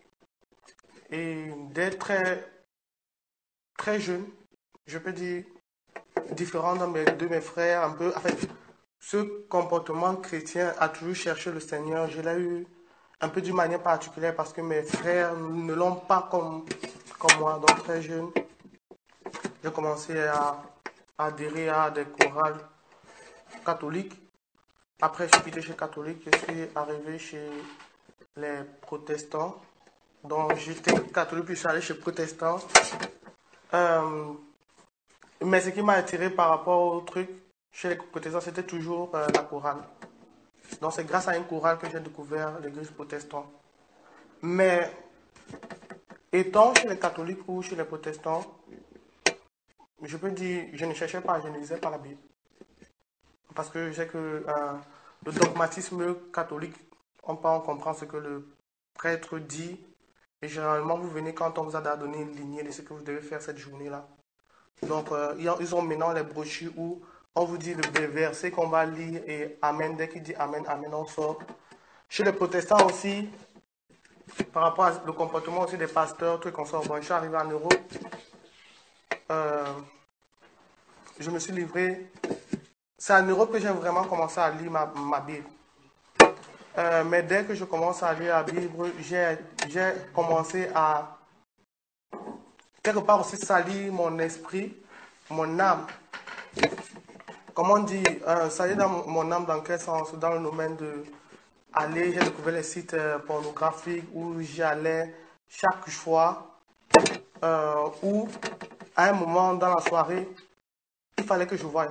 S6: Et dès très, très jeune, je peux dire, différent de mes, de mes frères, un peu, en fait, ce comportement chrétien a toujours cherché le Seigneur. Je l'ai eu un peu d'une manière particulière parce que mes frères ne l'ont pas comme, comme moi. Donc très jeune, j'ai commencé à, à adhérer à des chorales catholiques. Après, je suis quitté chez catholique, je suis arrivé chez les protestants. Donc j'étais catholique puis je suis allé chez protestant. Euh, mais ce qui m'a attiré par rapport au truc chez les protestants, c'était toujours euh, la chorale. Donc c'est grâce à une chorale que j'ai découvert l'église protestante. Mais étant chez les catholiques ou chez les protestants, je peux dire, je ne cherchais pas, je ne lisais pas la Bible. Parce que je sais que euh, le dogmatisme catholique, on peut en comprendre ce que le prêtre dit. Et généralement, vous venez quand on vous a donné une lignée de ce que vous devez faire cette journée-là. Donc, euh, ils ont maintenant les brochures où on vous dit le verset qu'on va lire et Amen. Dès qu'il dit Amen, Amen, on sort. Chez les protestants aussi, par rapport au comportement aussi des pasteurs, trucs comme ça, bon, je suis arrivé en Europe. Euh, je me suis livré. C'est en Europe que j'ai vraiment commencé à lire ma, ma Bible. Euh, mais dès que je commence à lire la Bible, j'ai, j'ai commencé à quelque part aussi salir mon esprit, mon âme. Comment on dit, euh, salir dans mon, mon âme dans quel sens? Dans le domaine de aller, j'ai découvert les sites euh, pornographiques où j'y allais chaque fois, euh, où à un moment dans la soirée, il fallait que je voie.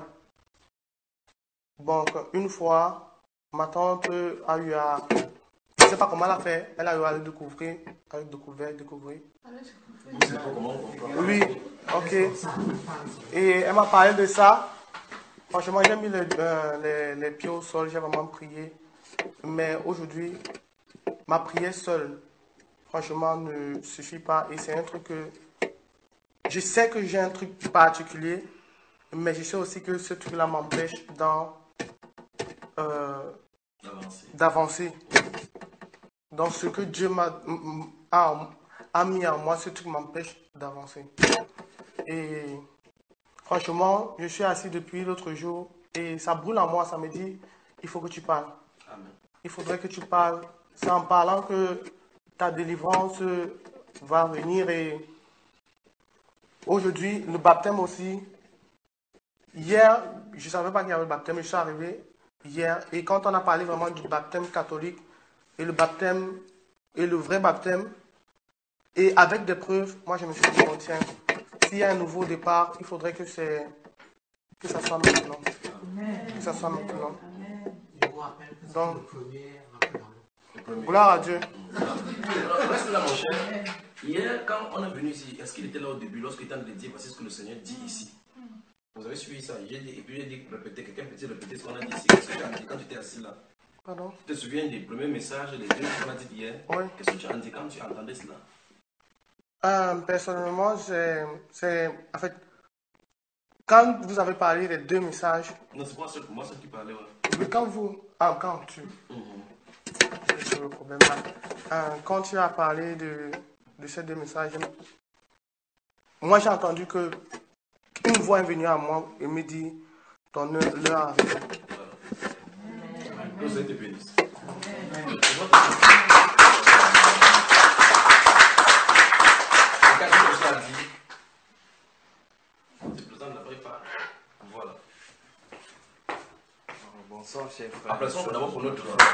S6: Donc, une fois, ma tante a eu à... Je ne sais pas comment elle a fait. Elle a eu à le découvrir. Elle a découvert, découvrir. Oui, ok. Et elle m'a parlé de ça. Franchement, j'ai mis les, euh, les, les pieds au sol. J'ai vraiment prié. Mais aujourd'hui, ma prière seule, franchement, ne suffit pas. Et c'est un truc que... Je sais que j'ai un truc particulier. Mais je sais aussi que ce truc-là m'empêche dans... Euh, d'avancer dans ce que Dieu m'a a, a mis en moi. Ce truc m'empêche d'avancer. Et franchement, je suis assis depuis l'autre jour et ça brûle en moi. Ça me dit, il faut que tu parles. Amen. Il faudrait que tu parles. C'est en parlant que ta délivrance va venir. Et aujourd'hui, le baptême aussi. Hier, je ne savais pas qu'il y avait le baptême. Je suis arrivé hier. Et quand on a parlé vraiment du baptême catholique, et le baptême, et le vrai baptême, et avec des preuves, moi je me suis dit, bon tiens, s'il y a un nouveau départ, il faudrait que, c'est, que ça soit maintenant. Amen. Que ça soit maintenant. Donc, gloire à Dieu.
S1: Reste là mon cher. Hier, quand on est venu ici, est-ce qu'il était là au début, lorsqu'il était en train de dire, voici ce que le Seigneur dit ici? Vous avez suivi ça? J'ai dit, et puis j'ai dit, répétez, quelqu'un peut répéter ce qu'on a dit ici. Qu'est-ce que tu as dit quand tu étais assis là?
S6: Pardon?
S1: Tu te souviens des premiers messages, des deux qu'on a dit hier?
S6: Oui.
S1: Qu'est-ce que tu as dit quand tu entendais cela?
S6: Euh, personnellement, c'est, c'est... En fait, quand vous avez parlé des deux messages...
S1: Non, c'est pas moi seul qui parlait, ouais.
S6: Mais quand vous... Ah, quand tu... Mm-hmm. C'est le problème là. Euh, quand tu as parlé de, de ces deux messages, moi j'ai entendu que une voix est venue à moi et me dit, ton heure, l'heure arrive.
S1: Nous, ça a été béni. Voilà.
S7: Bonsoir, chers frères.
S1: Applaudissons d'abord pour notre frère.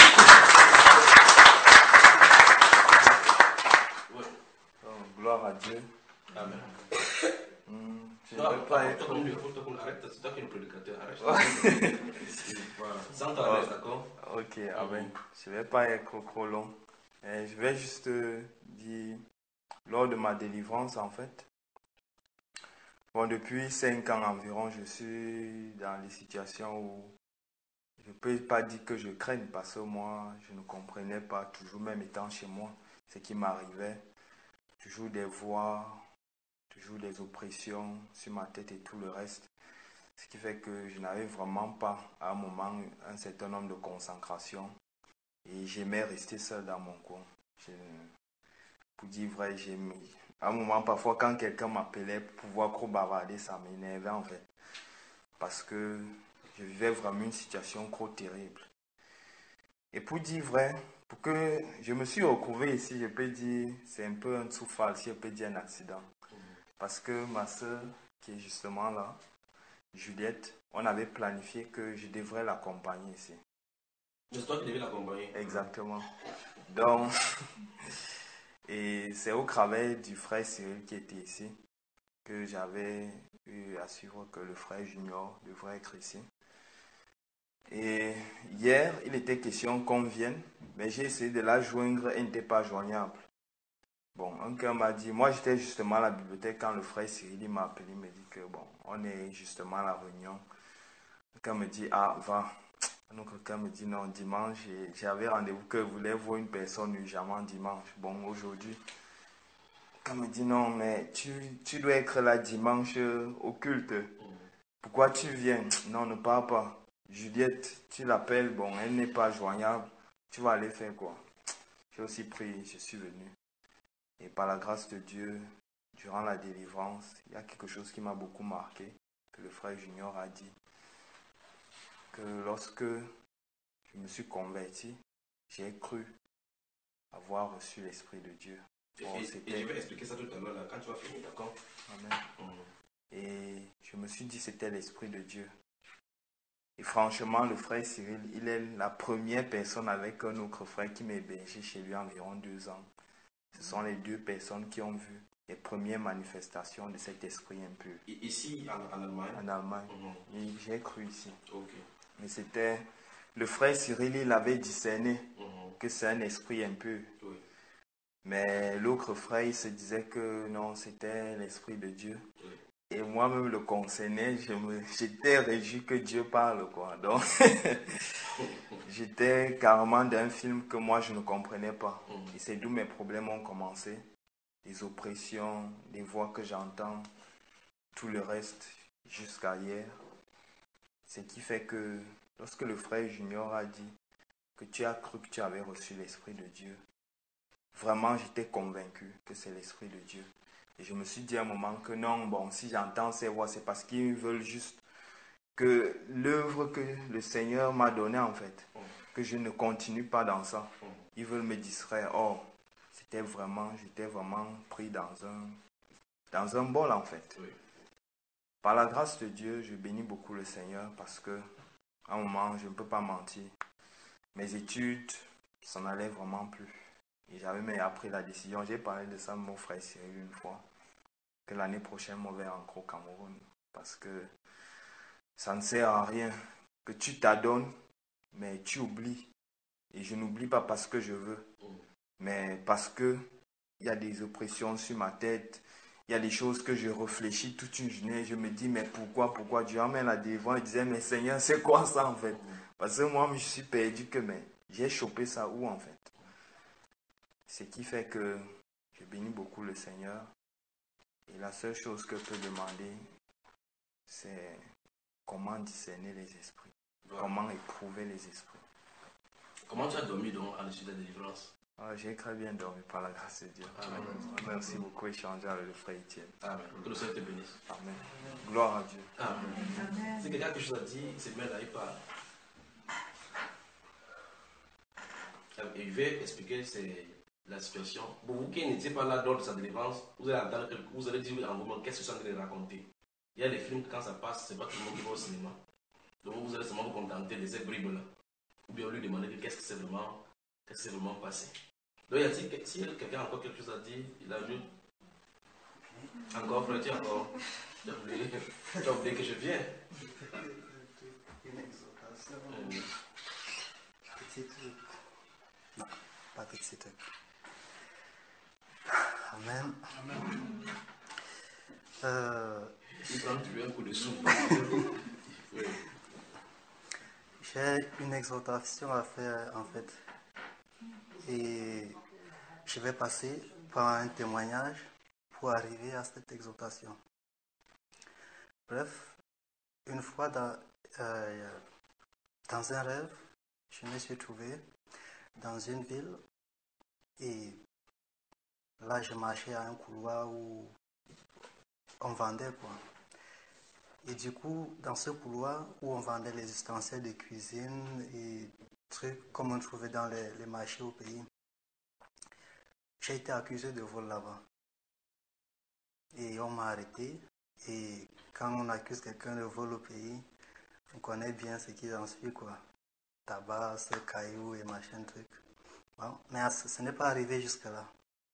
S1: Ouais.
S7: Oh, gloire à Dieu.
S1: Amen.
S7: Hmm, je
S1: non,
S7: ne veux pas être...
S1: Arrête, c'est toi qui es le prédicateur. Arrête. Sans t'arrêter, d'accord?
S7: Ok, amen. Je ne vais pas être trop long. Et je vais juste dire, lors de ma délivrance, en fait, bon, depuis cinq ans environ, je suis dans des situations où je ne peux pas dire que je craigne parce que moi, je ne comprenais pas, toujours même étant chez moi, ce qui m'arrivait. Toujours des voix, toujours des oppressions sur ma tête et tout le reste. Ce qui fait que je n'avais vraiment pas, à un moment, un certain nombre de consécration. Et j'aimais rester seul dans mon coin. Je, pour dire vrai, j'aimais. À un moment, parfois, quand quelqu'un m'appelait pour pouvoir trop bavarder, ça m'énervait en fait. Parce que je vivais vraiment une situation trop terrible. Et pour dire vrai, pour que je me suis retrouvé ici, je peux dire, c'est un peu un souffle, si je peux dire un accident. Parce que ma soeur, qui est justement là, Juliette, on avait planifié que je devrais l'accompagner ici.
S1: C'est toi qui devais l'accompagner.
S7: Exactement. Donc, et c'est au travers du frère Cyril qui était ici que j'avais eu à suivre que le frère Junior devrait être ici. Et hier, il était question qu'on vienne, mais j'ai essayé de la joindre, elle n'était pas joignable. Bon, un cœur m'a dit, moi j'étais justement à la bibliothèque quand le frère Cyril m'a appelé, il me dit que bon, on est justement à la réunion. Un cœur me dit, ah, va. Un autre cœur me dit, non, dimanche, j'avais rendez-vous que je voulais voir une personne urgemment dimanche. Bon, aujourd'hui, quand me dit, non, mais tu, tu dois être là dimanche au culte. Pourquoi tu viens? Non, ne pars pas. Juliette, tu l'appelles, bon, elle n'est pas joignable. Tu vas aller faire quoi? J'ai aussi prié, je suis venu. Et par la grâce de Dieu, durant la délivrance, il y a quelque chose qui m'a beaucoup marqué, que le frère Junior a dit. Que lorsque je me suis converti, j'ai cru avoir reçu l'Esprit de Dieu. Bon,
S1: et, et je vais expliquer ça tout à l'heure, quand tu vas finir, d'accord?
S7: Amen. Mmh. Et je me suis dit c'était l'Esprit de Dieu. Et franchement, le frère Cyril, il est la première personne avec un autre frère qui m'a hébergé chez lui environ deux ans. Ce sont les deux personnes qui ont vu les premières manifestations de cet esprit impur.
S1: Ici, en, en Allemagne?
S7: En Allemagne.
S1: Mmh.
S7: Et j'ai cru ici.
S1: Okay.
S7: Mais c'était... Le frère Cyril, il avait discerné
S1: mmh.
S7: que c'est un esprit impur.
S1: Oui.
S7: Mais l'autre frère, il se disait que non, c'était l'Esprit de Dieu.
S1: Oui.
S7: Et moi-même le concernais, je me, j'étais réjoui que Dieu parle, quoi. Donc, j'étais carrément dans un film que moi, je ne comprenais pas. Mm. Et c'est d'où mes problèmes ont commencé. Les oppressions, les voix que j'entends, tout le reste, jusqu'à hier. Ce qui fait que, lorsque le frère Junior a dit que tu as cru que tu avais reçu l'Esprit de Dieu, vraiment, j'étais convaincu que c'est l'Esprit de Dieu. Et je me suis dit à un moment que non, bon, si j'entends ces voix, c'est parce qu'ils veulent juste que l'œuvre que le Seigneur m'a donnée, en fait, que je ne continue pas dans ça. Ils veulent me distraire. Or, c'était vraiment, j'étais vraiment pris dans un, dans un bol, en fait. Oui. Par la grâce de Dieu, je bénis beaucoup le Seigneur parce que, à un moment, je ne peux pas mentir. Mes études, ça n'allait vraiment plus. Et j'avais même appris la décision, j'ai parlé de ça à mon frère Cyril une fois, que l'année prochaine, on va encore au Cameroun. Parce que ça ne sert à rien que tu t'adonnes, mais tu oublies. Et je n'oublie pas parce que je veux, mais parce que il y a des oppressions sur ma tête. Il y a des choses que je réfléchis toute une journée. Je me dis, mais pourquoi, pourquoi Dieu amène là devant et disait, mais Seigneur, c'est quoi ça en fait? Parce que moi, je suis perdu que, mais j'ai chopé ça où en fait? Ce qui fait que je bénis beaucoup le Seigneur. Et la seule chose que je peux demander, c'est comment discerner les esprits. Voilà. Comment éprouver les esprits.
S1: Comment tu as dormi donc à l'issue de la délivrance?
S7: Ah, j'ai très bien dormi par la grâce de Dieu. Amen. Merci beaucoup, échanger avec le frère Étienne.
S1: Amen. Que le Seigneur te bénisse.
S7: Amen. Gloire à Dieu.
S1: Amen. Si quelqu'un a quelque chose à dire, c'est bien d'aller pas. Et je vais expliquer c'est la situation. Pour vous qui n'étiez pas là lors de sa délivrance, vous allez entendre que vous allez dire en vous qu'est-ce que ça de raconter. Il y a des films quand ça passe, c'est pas tout le monde qui va au cinéma. Donc vous allez seulement vous contenter de ces bribes-là. Ou bien lui demander qu'est-ce que c'est vraiment, qu'est-ce que c'est vraiment passé. Donc il y a si quelqu'un a encore quelque chose à dire, il ajoute. Encore frère, tu as encore. Tu as oublié, tu as oublié que je viens.
S5: Une exhortation. Euh, petit truc. Non, pas petit truc. Amen. Amen. Euh,
S1: il prend un coup de souffle. Oui.
S5: J'ai une exhortation à faire en fait. Et je vais passer par un témoignage pour arriver à cette exhortation. Bref, une fois dans, euh, dans un rêve, je me suis trouvé dans une ville et là je marchais à un couloir où on vendait quoi. Et du coup, dans ce couloir où on vendait les ustensiles de cuisine et trucs comme on trouvait dans les, les marchés au pays, j'ai été accusé de vol là-bas. Et on m'a arrêté. Et quand on accuse quelqu'un de vol au pays, on connaît bien ce qui en suit, quoi. tabasse, cailloux et machin truc. Bon, mais ce, ce n'est pas arrivé jusque-là.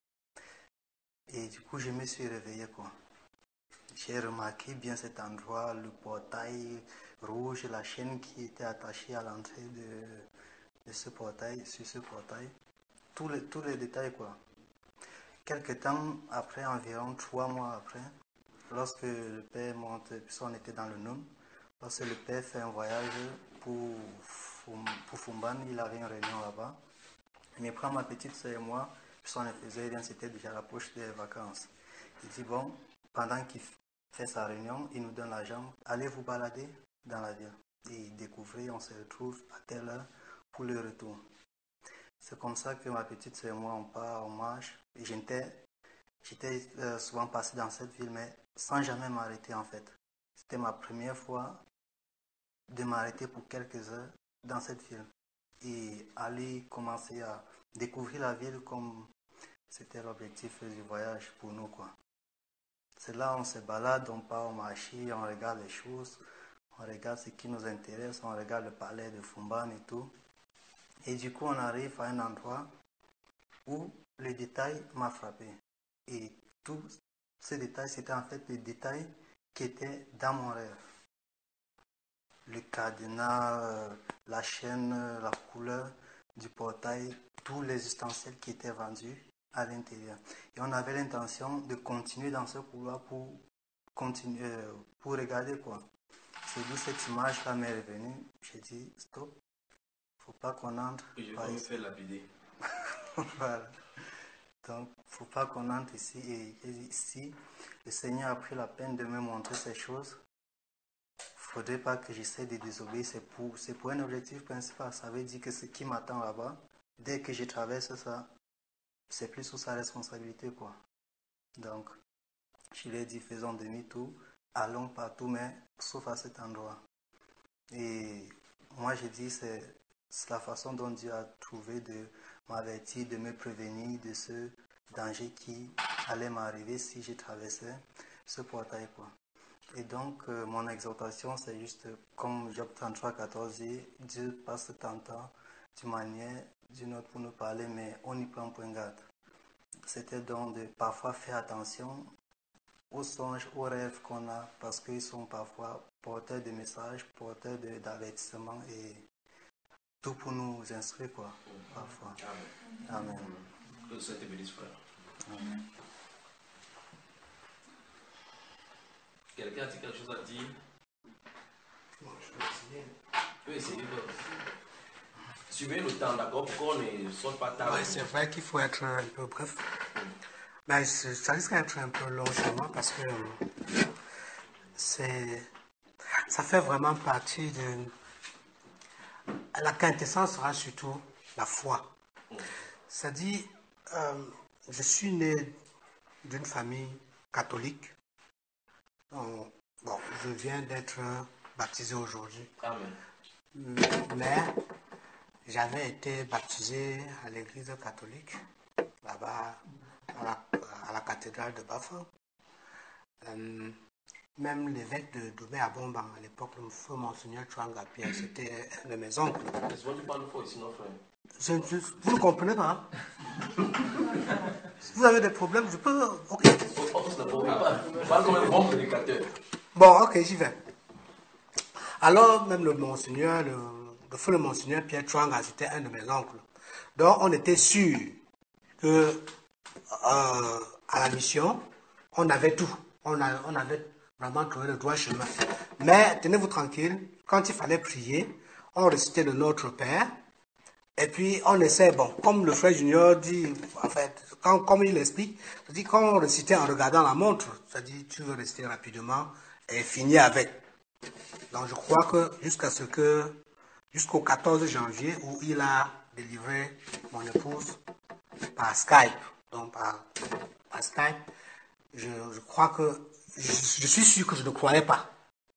S5: Et du coup, je me suis réveillé, quoi. J'ai remarqué bien cet endroit, le portail rouge, la chaîne qui était attachée à l'entrée de, de ce portail, sur ce portail. Tous les, tous les détails, quoi. Quelque temps après, environ trois mois après, lorsque le père monte, puisqu'on on était dans le Num, lorsque le père fait un voyage pour, pour Fumban, il avait une réunion là-bas. Il me prend ma petite soeur et moi, puisqu'on ne faisait rien, c'était déjà l'approche des vacances. Il dit, bon, pendant qu'il fait sa réunion, il nous donne l'argent, allez vous balader dans la ville. Et découvrez, on se retrouve à telle heure pour le retour. C'est comme ça que ma petite soeur et moi, on part, on marche. Et j'étais, j'étais euh, souvent passé dans cette ville, mais sans jamais m'arrêter en fait. C'était ma première fois de m'arrêter pour quelques heures dans cette ville. Et aller commencer à découvrir la ville comme c'était l'objectif du voyage pour nous, quoi. C'est là où on se balade, on part au marché, on regarde les choses, on regarde ce qui nous intéresse, on regarde le palais de Fumban et tout. Et du coup, on arrive à un endroit où le détail m'a frappé. Et tous ces détails, c'était en fait les détails qui étaient dans mon rêve. Le cadenas, la chaîne, la couleur du portail, tous les ustensiles qui étaient vendus à l'intérieur. Et on avait l'intention de continuer dans ce couloir pour, continuer, euh, pour regarder quoi. C'est d'où cette image-là m'est revenue. J'ai dit, stop, faut pas qu'on entre.
S1: Et je vais me faire lapider.
S5: Voilà. Donc, faut pas qu'on entre ici. Et j'ai dit, si le Seigneur a pris la peine de me montrer ces choses, faudrait pas que j'essaie de désobéir. C'est pour, c'est pour un objectif principal. Ça veut dire que ce qui m'attend là-bas, dès que je traverse ça, c'est plus sous sa responsabilité, quoi. Donc, je lui ai dit, faisons demi-tour, allons partout, mais sauf à cet endroit. Et moi, j'ai dit, c'est, c'est la façon dont Dieu a trouvé de m'avertir, de me prévenir de ce danger qui allait m'arriver si je traversais ce portail, quoi. Et donc, euh, mon exhortation, c'est juste, comme Job trente-trois, quatorze dit, Dieu passe tant de temps d'une manière, d'une autre pour nous parler, mais on y prend point garde. C'était donc de parfois faire attention aux songes, aux rêves qu'on a, parce qu'ils sont parfois porteurs de messages, porteurs de, d'avertissements et tout pour nous instruire, quoi, parfois. Amen. Amen.
S1: Que le Seigneur te bénisse, frère.
S5: Amen.
S1: Quelqu'un a-t-il quelque chose à dire?
S2: Bon, je peux essayer.
S1: Tu peux essayer. Suivez le temps, d'accord, pour qu'on ne saute pas tard.
S2: Ouais, c'est vrai qu'il faut être un peu bref. Mais ça risque d'être un peu long chez moi parce que c'est, ça fait vraiment partie de... La quintessence sera surtout la foi. C'est-à-dire, euh, je suis né d'une famille catholique. Donc, bon, je viens d'être baptisé aujourd'hui.
S1: Amen.
S2: Mais j'avais été baptisé à l'église catholique, là-bas, à la, à la cathédrale de Bafang. Euh, même l'évêque de Doubé à Bomban, à l'époque, le feu Monseigneur Chouanga Pierre, c'était un de mes oncles.
S1: Est-ce que tu parles fort ici, non, frère?
S2: Je, je, vous ne comprenez pas? Si vous avez des problèmes, je peux... Ok.
S1: Parle comme un bon prédicateur.
S2: Bon, ok, j'y vais. Alors, même le Monseigneur, le, le feu le Monseigneur Pierre Chouanga, c'était un de mes oncles. Donc, on était sûr que euh, à la mission, on avait tout. On, a, on avait vraiment trouvé le droit chemin. Mais, tenez-vous tranquille, quand il fallait prier, on récitait le Notre Père. Et puis, on essaie, bon, comme le frère Junior dit, en fait, quand, comme il explique, c'est-à-dire quand on récitait en regardant la montre, c'est-à-dire tu veux rester rapidement et finir avec. Donc, je crois que jusqu'à ce que, jusqu'au quatorze janvier, où il a délivré mon épouse par Skype, donc par, par Skype, je, je crois que, je, je suis sûr que je ne croyais pas.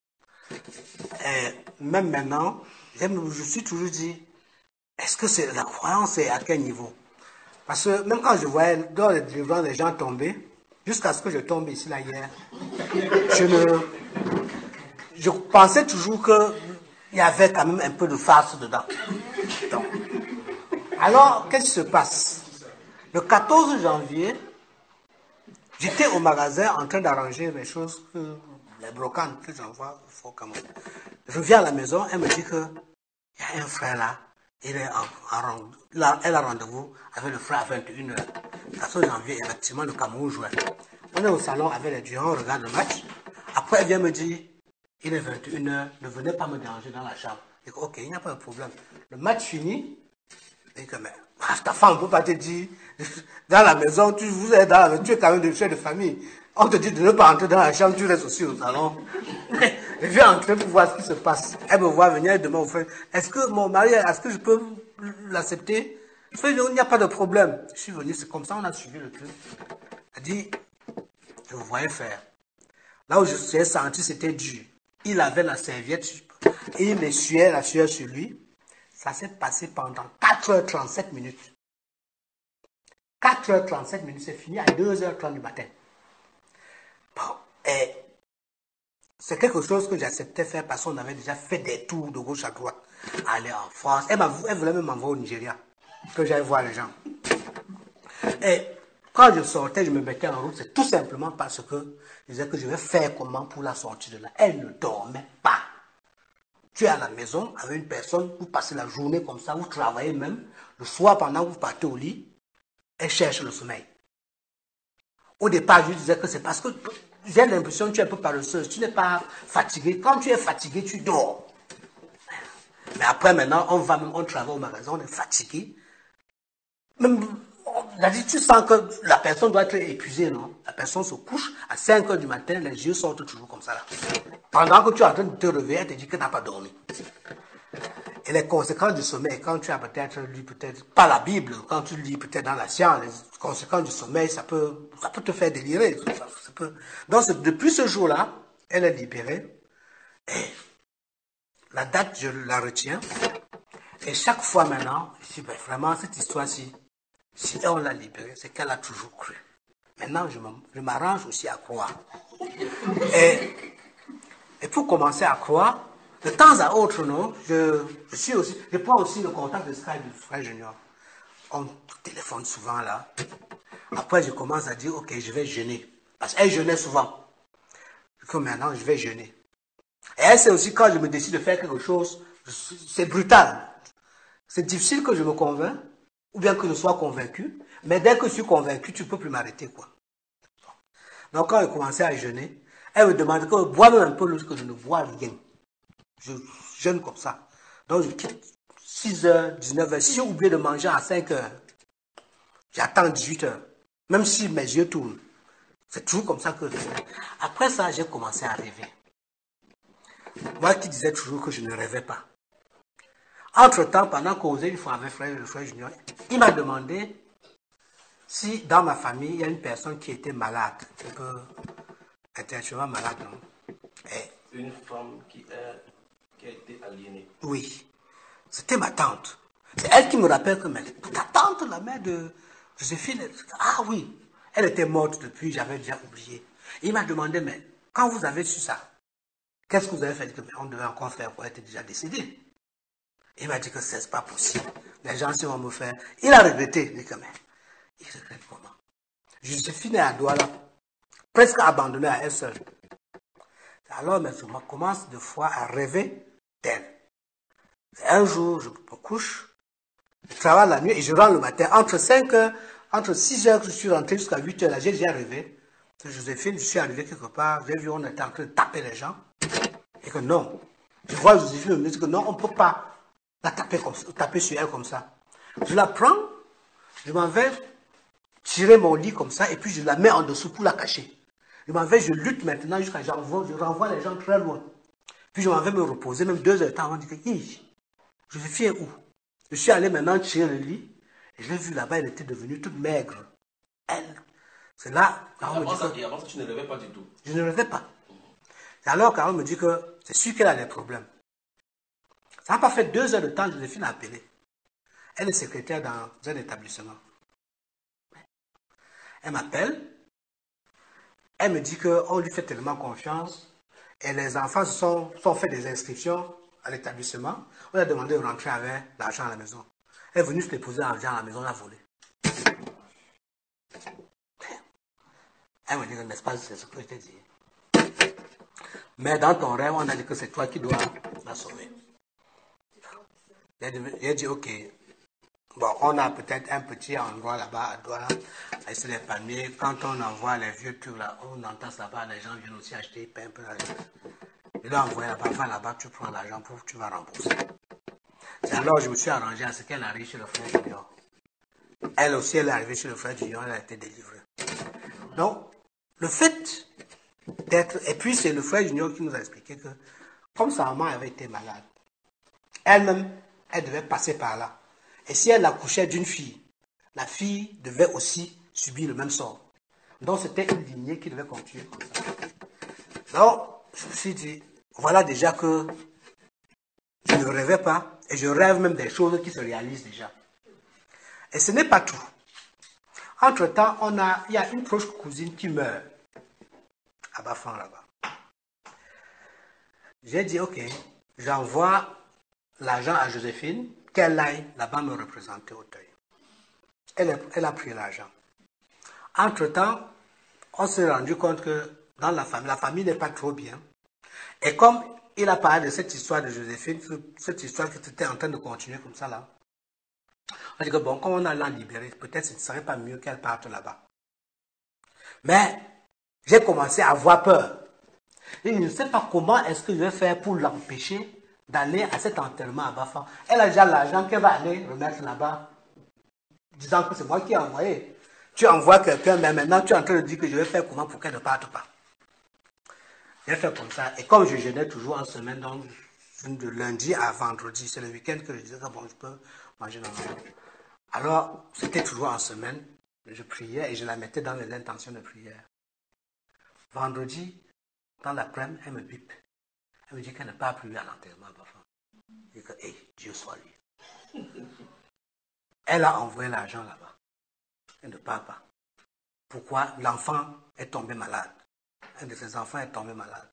S2: Et même maintenant, je me suis toujours dit, est-ce que c'est la croyance est à quel niveau? Parce que même quand je voyais dans les délivrances les gens tomber, jusqu'à ce que je tombe ici là hier, je ne, je pensais toujours que il y avait quand même un peu de farce dedans. Donc, alors, qu'est-ce qui se passe? Le quatorze janvier, j'étais au magasin en train d'arranger les choses, que, les brocantes que j'envoie au Fort Cameroun. Je viens à la maison, elle me dit que il y a un frère là, il est en, en, là, elle a rendez-vous avec le frère à vingt et une heures. Le quatorze janvier, effectivement, le Cameroun jouait. On est au salon avec les dirigeants, on regarde le match. Après, elle vient me dire, il est vingt et une heures, ne venez pas me déranger dans la chambre. Je dis, ok, il n'y a pas de problème. Le match fini, je dis que, mais, ta femme ne peut pas te dire, dans la maison, tu, vous êtes dans la maison, tu es quand même de chef de famille. On te dit de ne pas entrer dans la chambre, tu restes aussi au salon. Je viens entrer pour voir ce qui se passe. Elle me voit venir, elle demande au frère, est-ce que mon mari, est-ce que je peux l'accepter? Je fais, il n'y a pas de problème. Je suis venu, c'est comme ça, on a suivi le truc. Elle dit, je vous voyais faire. Là où je suis senti, c'était dur. Il avait la serviette et il m'essuyait la sueur sur lui. Ça s'est passé pendant quatre heures trente-sept minutes. quatre heures trente-sept minutes, c'est fini à deux heures trente du matin. Bon, et c'est quelque chose que j'acceptais faire parce qu'on avait déjà fait des tours de gauche à droite. Aller en France. Elle, elle voulait même m'envoyer au Nigeria, que j'aille voir les gens. Et quand je sortais, je me mettais en route, c'est tout simplement parce que je disais que je vais faire comment pour la sortir de là. Elle ne dormait pas. Tu es à la maison avec une personne, vous passez la journée comme ça, vous travaillez même. Le soir, pendant que vous partez au lit, elle cherche le sommeil. Au départ, je disais que c'est parce que j'ai l'impression que tu es un peu paresseuse, tu n'es pas fatigué. Quand tu es fatigué, tu dors. Mais après, maintenant, on va même, on travaille au magasin, on est fatigué. Même, tu sens que la personne doit être épuisée, non? La personne se couche à cinq heures du matin, les yeux sortent toujours comme ça là. Pendant que tu es en train de te réveiller, elle te dit que tu n'as pas dormi. Et les conséquences du sommeil, quand tu as peut-être lu, peut-être, pas la Bible, quand tu lis peut-être dans la science, les conséquences du sommeil, ça peut, ça peut te faire délirer. Ça, ça peut... Donc, depuis ce jour-là, elle est libérée. Et la date, je la retiens. Et chaque fois maintenant, je dis, ben, vraiment, cette histoire-ci, si on l'a libérée, c'est qu'elle a toujours cru. Maintenant, je m'arrange aussi à croire. Et, et pour commencer à croire, de temps à autre, non, je, je suis aussi, je prends aussi le contact de Skype du frère Junior. On téléphone souvent là. Après, je commence à dire, ok, je vais jeûner. Parce qu'elle jeûnait souvent. Que maintenant, je vais jeûner. Et elle, c'est aussi quand je me décide de faire quelque chose, c'est brutal. C'est difficile que je me convainc, ou bien que je sois convaincu, mais dès que je suis convaincu, tu ne peux plus m'arrêter, quoi. Donc, quand j'ai commencé à jeûner, elle me demande que je bois même un peu lorsque je ne bois rien. Je jeûne comme ça. Donc, je quitte six heures, dix-neuf heures. Si j'ai oublié de manger à cinq heures, j'attends dix-huit heures. Même si mes yeux tournent. C'est toujours comme ça que je fais. Après ça, j'ai commencé à rêver. Moi qui disais toujours que je ne rêvais pas. Entre-temps, pendant qu'on faisait une fois avec frère, le frère Junior, il m'a demandé si dans ma famille, il y a une personne qui était malade, un peu intellectuellement malade. Non? Et,
S1: une femme qui, est, qui a été aliénée.
S2: Oui. C'était ma tante. C'est elle qui me rappelle que mais, ta tante, la mère de Joséphine, elle, ah oui, elle était morte depuis, j'avais déjà oublié. Il m'a demandé, mais quand vous avez su ça, qu'est-ce que vous avez fait? On devait encore faire pour être déjà décédé. Il m'a dit que c'est pas possible. Les gens, si vont me faire. Il a regretté. Il dit que, mais, il regrette comment? Joséphine est à Douala, presque abandonnée à elle seule. Alors, mais je commence de fois à rêver d'elle. Un jour, je me couche, je travaille la nuit et je rentre le matin. Entre cinq heures, entre six heures que je suis rentré jusqu'à huit heures, là, j'ai déjà rêvé. Joséphine, je suis arrivé quelque part, j'ai vu on était en train de taper les gens. Et que non. Je vois Joséphine me dire que non, on ne peut pas la taper, comme ça, taper sur elle comme ça. Je la prends, je m'en vais tirer mon lit comme ça et puis je la mets en dessous pour la cacher. Je m'en vais, je lutte maintenant jusqu'à j'envoie, je renvoie les gens très loin. Puis je m'en vais me reposer, même deux heures de temps avant de dire que Joséphine est où? Je suis allé maintenant tirer le lit et je l'ai vu là-bas, elle était devenue toute maigre. Elle, c'est là.
S1: Avant ça, et avant ça, tu ne rêvais pas du tout?
S2: Je ne rêvais pas. C'est alors Carole me dit que c'est sûr qu'elle a des problèmes. Ça n'a pas fait deux heures de temps, Joséphine a appelé. Elle est secrétaire dans un établissement. Elle m'appelle. Elle me dit qu'on lui fait tellement confiance. Et les enfants se sont, sont fait des inscriptions à l'établissement, on a demandé de rentrer avec l'argent à la maison. Elle est venue se déposer l'argent à la maison, on l'a volé. Elle me dit que n'est-ce pas, c'est ce que je t'ai dit. Mais dans ton rêve, on a dit que c'est toi qui dois la sauver. J'ai dit, ok, bon, on a peut-être un petit endroit là-bas à Douala, à essayer les palmiers. Quand on envoie les vieux trucs là, on entend là-bas, les gens viennent aussi acheter, pain, un peu là. Je l'ai envoyé là-bas, va là-bas, tu prends l'argent pour tu vas rembourser. C'est alors je me suis arrangé à ce qu'elle arrive chez le frère Junior. Elle aussi, elle est arrivée chez le frère Junior, elle a été délivrée. Donc, le fait d'être... Et puis, c'est le frère Junior qui nous a expliqué que, comme sa maman avait été malade, elle-même, elle devait passer par là. Et si elle accouchait d'une fille, la fille devait aussi subir le même sort. Donc, c'était une lignée qui devait continuer comme ça. Donc, je me suis dit, voilà déjà que je ne rêvais pas, et je rêve même des choses qui se réalisent déjà. Et ce n'est pas tout. Entre-temps, on a, il y a une proche cousine qui meurt à Bafang là-bas. J'ai dit, ok, j'envoie l'argent à Joséphine, qu'elle aille là-bas me représenter au deuil. Elle, elle a pris l'argent. Entre-temps, on s'est rendu compte que dans la famille, la famille n'est pas trop bien. Et comme il a parlé de cette histoire de Joséphine, cette histoire qui était en train de continuer comme ça là, on dit que bon, comme on a l'en libéré, peut-être ce ne serait pas mieux qu'elle parte là-bas. Mais j'ai commencé à avoir peur. Et je ne sais pas comment est-ce que je vais faire pour l'empêcher d'aller à cet enterrement à Bafang. Elle a déjà l'argent qu'elle va aller remettre là-bas, disant que c'est moi qui ai envoyé. Tu envoies quelqu'un, mais maintenant tu es en train de dire que je vais faire comment pour qu'elle ne parte pas. J'ai fait comme ça. Et comme je jeûnais toujours en semaine, donc de lundi à vendredi, c'est le week-end que je disais que bon, je peux manger normalement. Alors, c'était toujours en semaine, je priais et je la mettais dans les intentions de prière. Vendredi, dans l'après-midi, elle me bipe. Elle me dit qu'elle n'a pas plu à l'enterrement. Je dis que, hey, Dieu soit lui. Elle a envoyé l'argent là-bas. Elle ne part pas. Pourquoi? L'enfant est tombé malade. Un de ses enfants est tombé malade.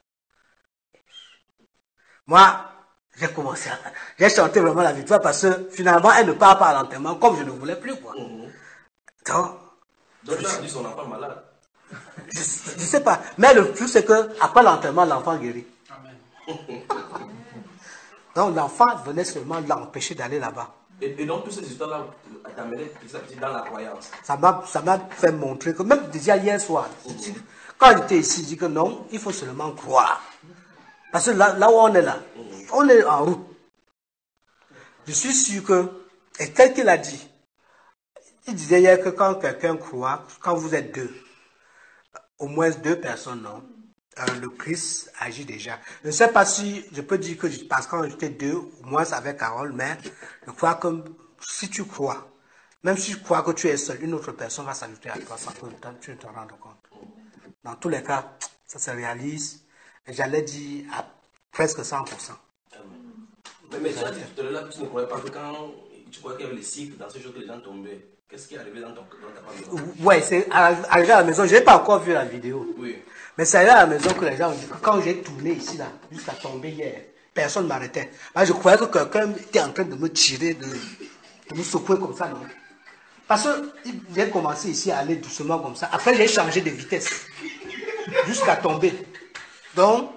S2: Moi, j'ai commencé à... J'ai chanté vraiment la victoire parce que finalement, elle ne part pas à l'enterrement comme je ne voulais plus, quoi. Mm-hmm. Donc...
S1: Donc, elle a dit son enfant malade.
S2: Je ne sais pas. Mais le plus, c'est qu'après l'enterrement, l'enfant guérit. Amen. Donc, l'enfant venait seulement l'empêcher d'aller là-bas.
S1: Et, et donc, toutes ces histoires-là t'amènent petit à petit dans la croyance.
S2: Ça m'a, ça m'a fait montrer que même déjà hier soir, mm-hmm. quand j'étais ici, je dis que non, il faut seulement croire. Parce que là, là où on est là, mm-hmm. on est en route. Je suis sûr que, et tel qu'il a dit, il disait hier que quand quelqu'un croit, quand vous êtes deux, au moins deux personnes, non, euh, le Christ agit déjà. Je ne sais pas si je peux dire que, je, parce que quand j'étais deux, au moins avec Carole, mais je crois que si tu crois, même si tu crois que tu es seul, une autre personne va s'ajouter à toi sans que tu ne te rendes compte. Dans tous les cas, ça se réalise, et j'allais dire à presque cent pour cent.
S1: Mais, mais tu as dit tout à l'heure que tu ne croyais pas que quand tu croyais qu'il y avait les cycles dans ces jours que les gens tombaient, qu'est-ce qui est arrivé dans, ton, dans ta famille?
S2: Oui, c'est arrivé à la maison. Je n'ai pas encore vu la vidéo. Oui. Mais c'est arrivé à la maison que les gens ont dit que quand j'ai tourné ici, là, jusqu'à tomber hier, personne ne m'arrêtait. Je croyais que quelqu'un était en train de me tirer, de, de me secouer comme ça, non? Parce que j'ai commencé ici à aller doucement comme ça. Après, j'ai changé de vitesse jusqu'à tomber. Donc,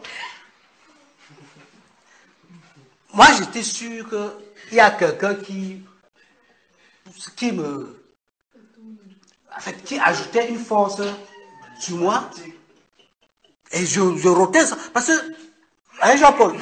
S2: moi, j'étais sûr qu'il y a quelqu'un qui, qui me... En fait, qui ajoutait une force sur moi. Et je, je rotais ça. Parce que, hein, Jean-Paul?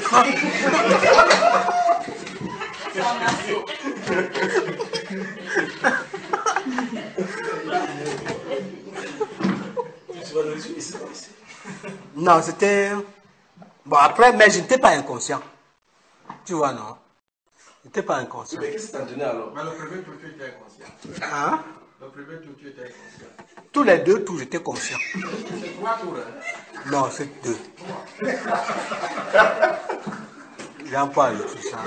S2: Non, c'était... Bon, après, mais je n'étais pas inconscient. Tu vois, non? Je n'étais pas inconscient.
S1: Mais qu'est-ce que t'en tenais alors?
S3: Mais le premier tour, tu étais inconscient.
S2: Hein?
S3: Le premier tour, tu étais inconscient.
S2: Tous les deux tours, j'étais conscient.
S3: C'est trois tours, hein?
S2: Non, c'est deux. J'aime pas tout ça.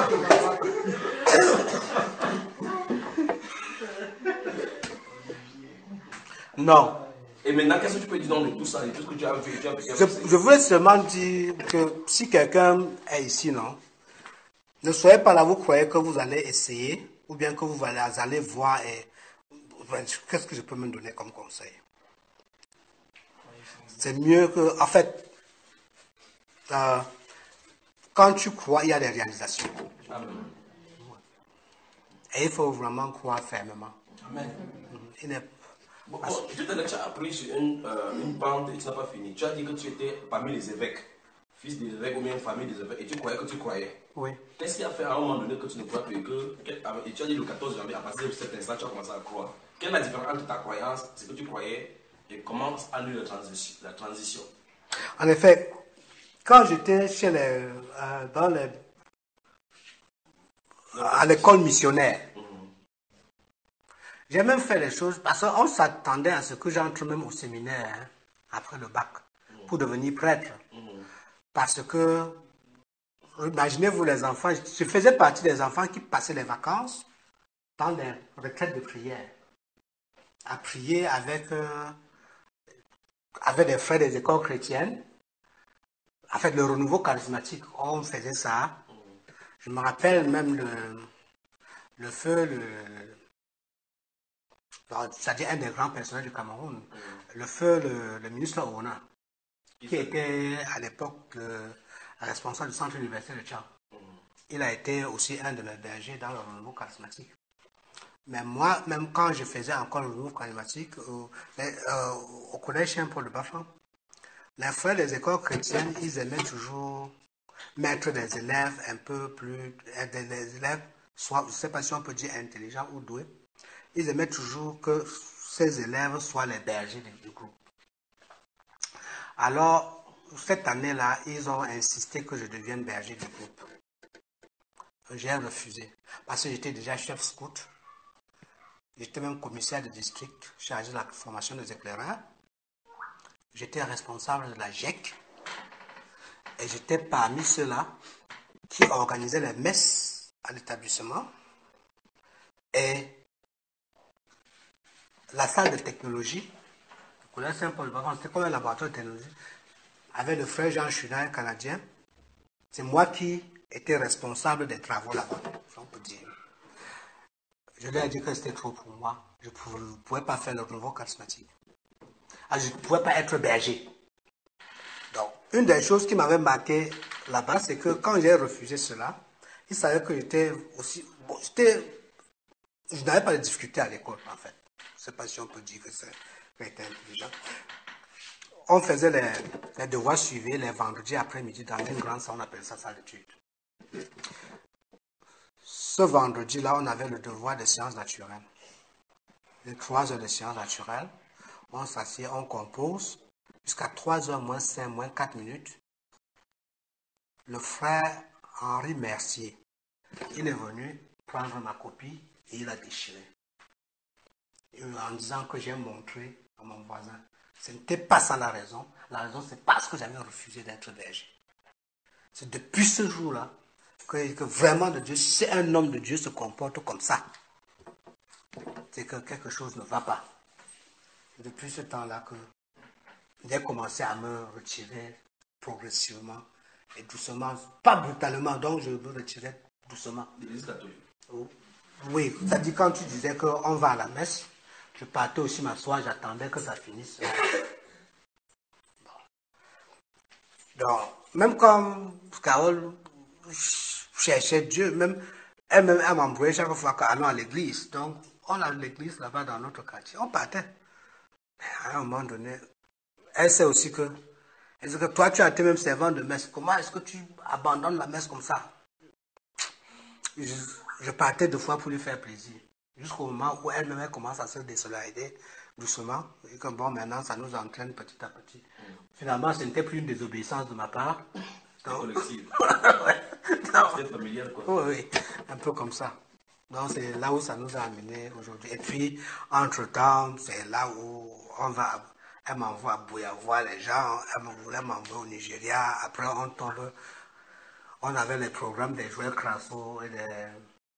S2: Non.
S1: Et maintenant, qu'est-ce que tu peux dire dans tout ça et tout ce que tu as vu? Tu as
S2: je, je voulais seulement dire que si quelqu'un est ici, non, Ne soyez pas là, vous croyez que vous allez essayer, ou bien que vous allez, allez voir et qu'est-ce que je peux me donner comme conseil? C'est mieux que, en fait, euh, quand tu crois, il y a des réalisations.
S1: Amen.
S2: Et il faut vraiment croire fermement.
S1: Amen.
S2: Il n'est
S1: Bon, bon, tout à l'heure, tu as appris sur une, euh, une bande et tu n'as pas fini. Tu as dit que tu étais parmi les évêques, fils des évêques ou bien famille des évêques, et tu croyais que tu croyais.
S2: Oui.
S1: Qu'est-ce qui a fait à un moment donné que tu ne crois plus que, que, et tu as dit le quatorze janvier, à partir de cet instant, tu as commencé à croire. Quelle est la différence entre ta croyance, ce que tu croyais, et comment a eu la transition, la transition?
S2: En effet, quand j'étais chez les, euh, dans les, à l'école missionnaire, j'ai même fait les choses parce qu'on s'attendait à ce que j'entre même au séminaire hein, après le bac pour devenir prêtre. Parce que, imaginez-vous les enfants, je faisais partie des enfants qui passaient les vacances dans des retraites de prière, à prier avec, euh, avec des frères des écoles chrétiennes, avec le renouveau charismatique. On faisait ça. Je me rappelle même le, le feu, le c'est-à-dire un des grands personnages du Cameroun, mm. le feu, le, le ministre Ouna, qui était à l'époque le responsable du centre universitaire de Tchad. Mm. Il a été aussi un de mes bergers dans le renouveau charismatique. Mais moi, même quand je faisais encore le renouveau charismatique, euh, les, euh, au collège Saint-Paul de Bafan, les frères des écoles chrétiennes, ils aimaient toujours mettre des élèves un peu plus, des, des élèves, soit, je ne sais pas si on peut dire intelligents ou doués, ils aimaient toujours que ces élèves soient les bergers du groupe. Alors, cette année-là, ils ont insisté que je devienne berger du groupe. J'ai refusé, parce que j'étais déjà chef scout. J'étais même commissaire de district, chargé de la formation des éclaireurs. J'étais responsable de la G E C. Et j'étais parmi ceux-là qui organisaient les messes à l'établissement. Et la salle de technologie, le collège Saint-Paul, c'était comme un laboratoire de technologie, avec le frère Jean Chuna, un Canadien. C'est moi qui étais responsable des travaux là-bas, on peut dire. Je lui ai dit que c'était trop pour moi. Je ne pouvais pas faire le renouveau charismatique. Alors, je ne pouvais pas être berger. Donc, une des choses qui m'avait marqué là-bas, c'est que quand j'ai refusé cela, il savait que j'étais aussi... Bon, j'étais, je n'avais pas de difficultés à l'école, en fait. Je ne sais pas si on peut dire que c'était intelligent. On faisait les, les devoirs suivis les vendredis après-midi dans une grande salle, on appelle ça salle d'études. Ce vendredi-là, on avait le devoir de sciences naturelles. Les trois heures de sciences naturelles, on s'assied, on compose, jusqu'à trois heures moins cinq, moins quatre minutes. Le frère Henri Mercier, il est venu prendre ma copie et il a déchiré. En disant que j'ai montré à mon voisin. Ce n'était pas ça la raison. La raison, c'est parce que j'avais refusé d'être berger. C'est depuis ce jour-là que, que vraiment de Dieu, si un homme de Dieu se comporte comme ça, c'est que quelque chose ne va pas. Depuis ce temps-là que j'ai commencé à me retirer progressivement et doucement, pas brutalement, donc je me retirais doucement.
S1: L'Église catholique.
S2: Oui, c'est-à-dire quand tu disais qu'on va à la messe, je partais aussi m'asseoir, j'attendais que ça finisse. Bon. Donc, même quand Carole cherchait Dieu, même elle-même, elle m'envoyait chaque fois qu'allons à l'église. Donc, on a l'église là-bas dans notre quartier. On partait. À un moment donné, elle sait aussi que, est-ce que toi, tu as été même servant de messe. Comment est-ce que tu abandonnes la messe comme ça? Je, je partais deux fois pour lui faire plaisir. Jusqu'au moment où elle-même elle commence à se désolidariser doucement. Et que bon, maintenant, ça nous entraîne petit à petit. Finalement, ce n'était plus une désobéissance de ma part.
S1: C'était collectif. C'était familial, quoi.
S2: Oui, oui, un peu comme ça. Donc, c'est là où ça nous a amené aujourd'hui. Et puis, entre-temps, c'est là où on va... Elle m'envoie à Bouya voir les gens. Elle m'envoie au Nigeria. Après, on tombe... On avait les programmes des joueurs Crasso et des...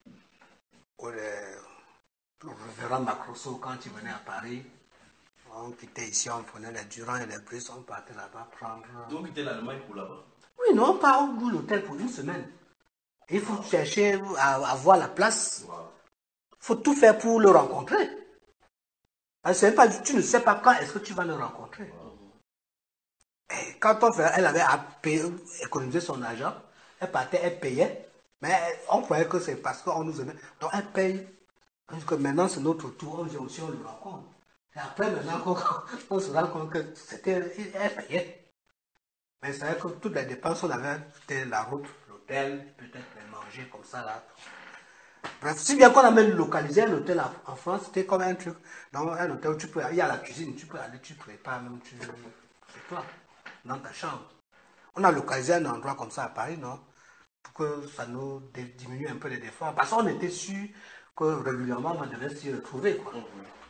S2: Ou des... Le révérend Macrosso, quand il venait à Paris, on quittait ici, on prenait les Durand et les Brice, on partait là-bas prendre...
S1: Donc, quittait l'Allemagne pour là-bas?
S2: Oui, non, on part, on loue l'hôtel pour une semaine. Il faut chercher à, à voir la place. Il faut tout faire pour le rencontrer. Parce que pas, tu ne sais pas quand est-ce que tu vas le rencontrer. Et quand on fait, elle avait à payer, économiser son argent, elle partait, elle payait, mais on croyait que c'est parce qu'on nous aimait. Donc elle paye. Parce que maintenant c'est notre tour, on vient aussi, on le rencontre. Et après, maintenant, on, on se rend compte que c'était, elle payait. Mais c'est vrai que toutes les dépenses qu'on avait, c'était la route, l'hôtel, peut-être les manger comme ça là. Bref, si bien qu'on a même localisé un hôtel en France, c'était comme un truc. Donc un hôtel où tu peux, il y a la cuisine, tu peux aller, tu prépares même, tu, c'est toi, dans ta chambre. On a localisé un endroit comme ça à Paris, non? Pour que ça nous diminue un peu les défauts. Parce qu'on était sûr que régulièrement on devait s'y retrouver, quoi.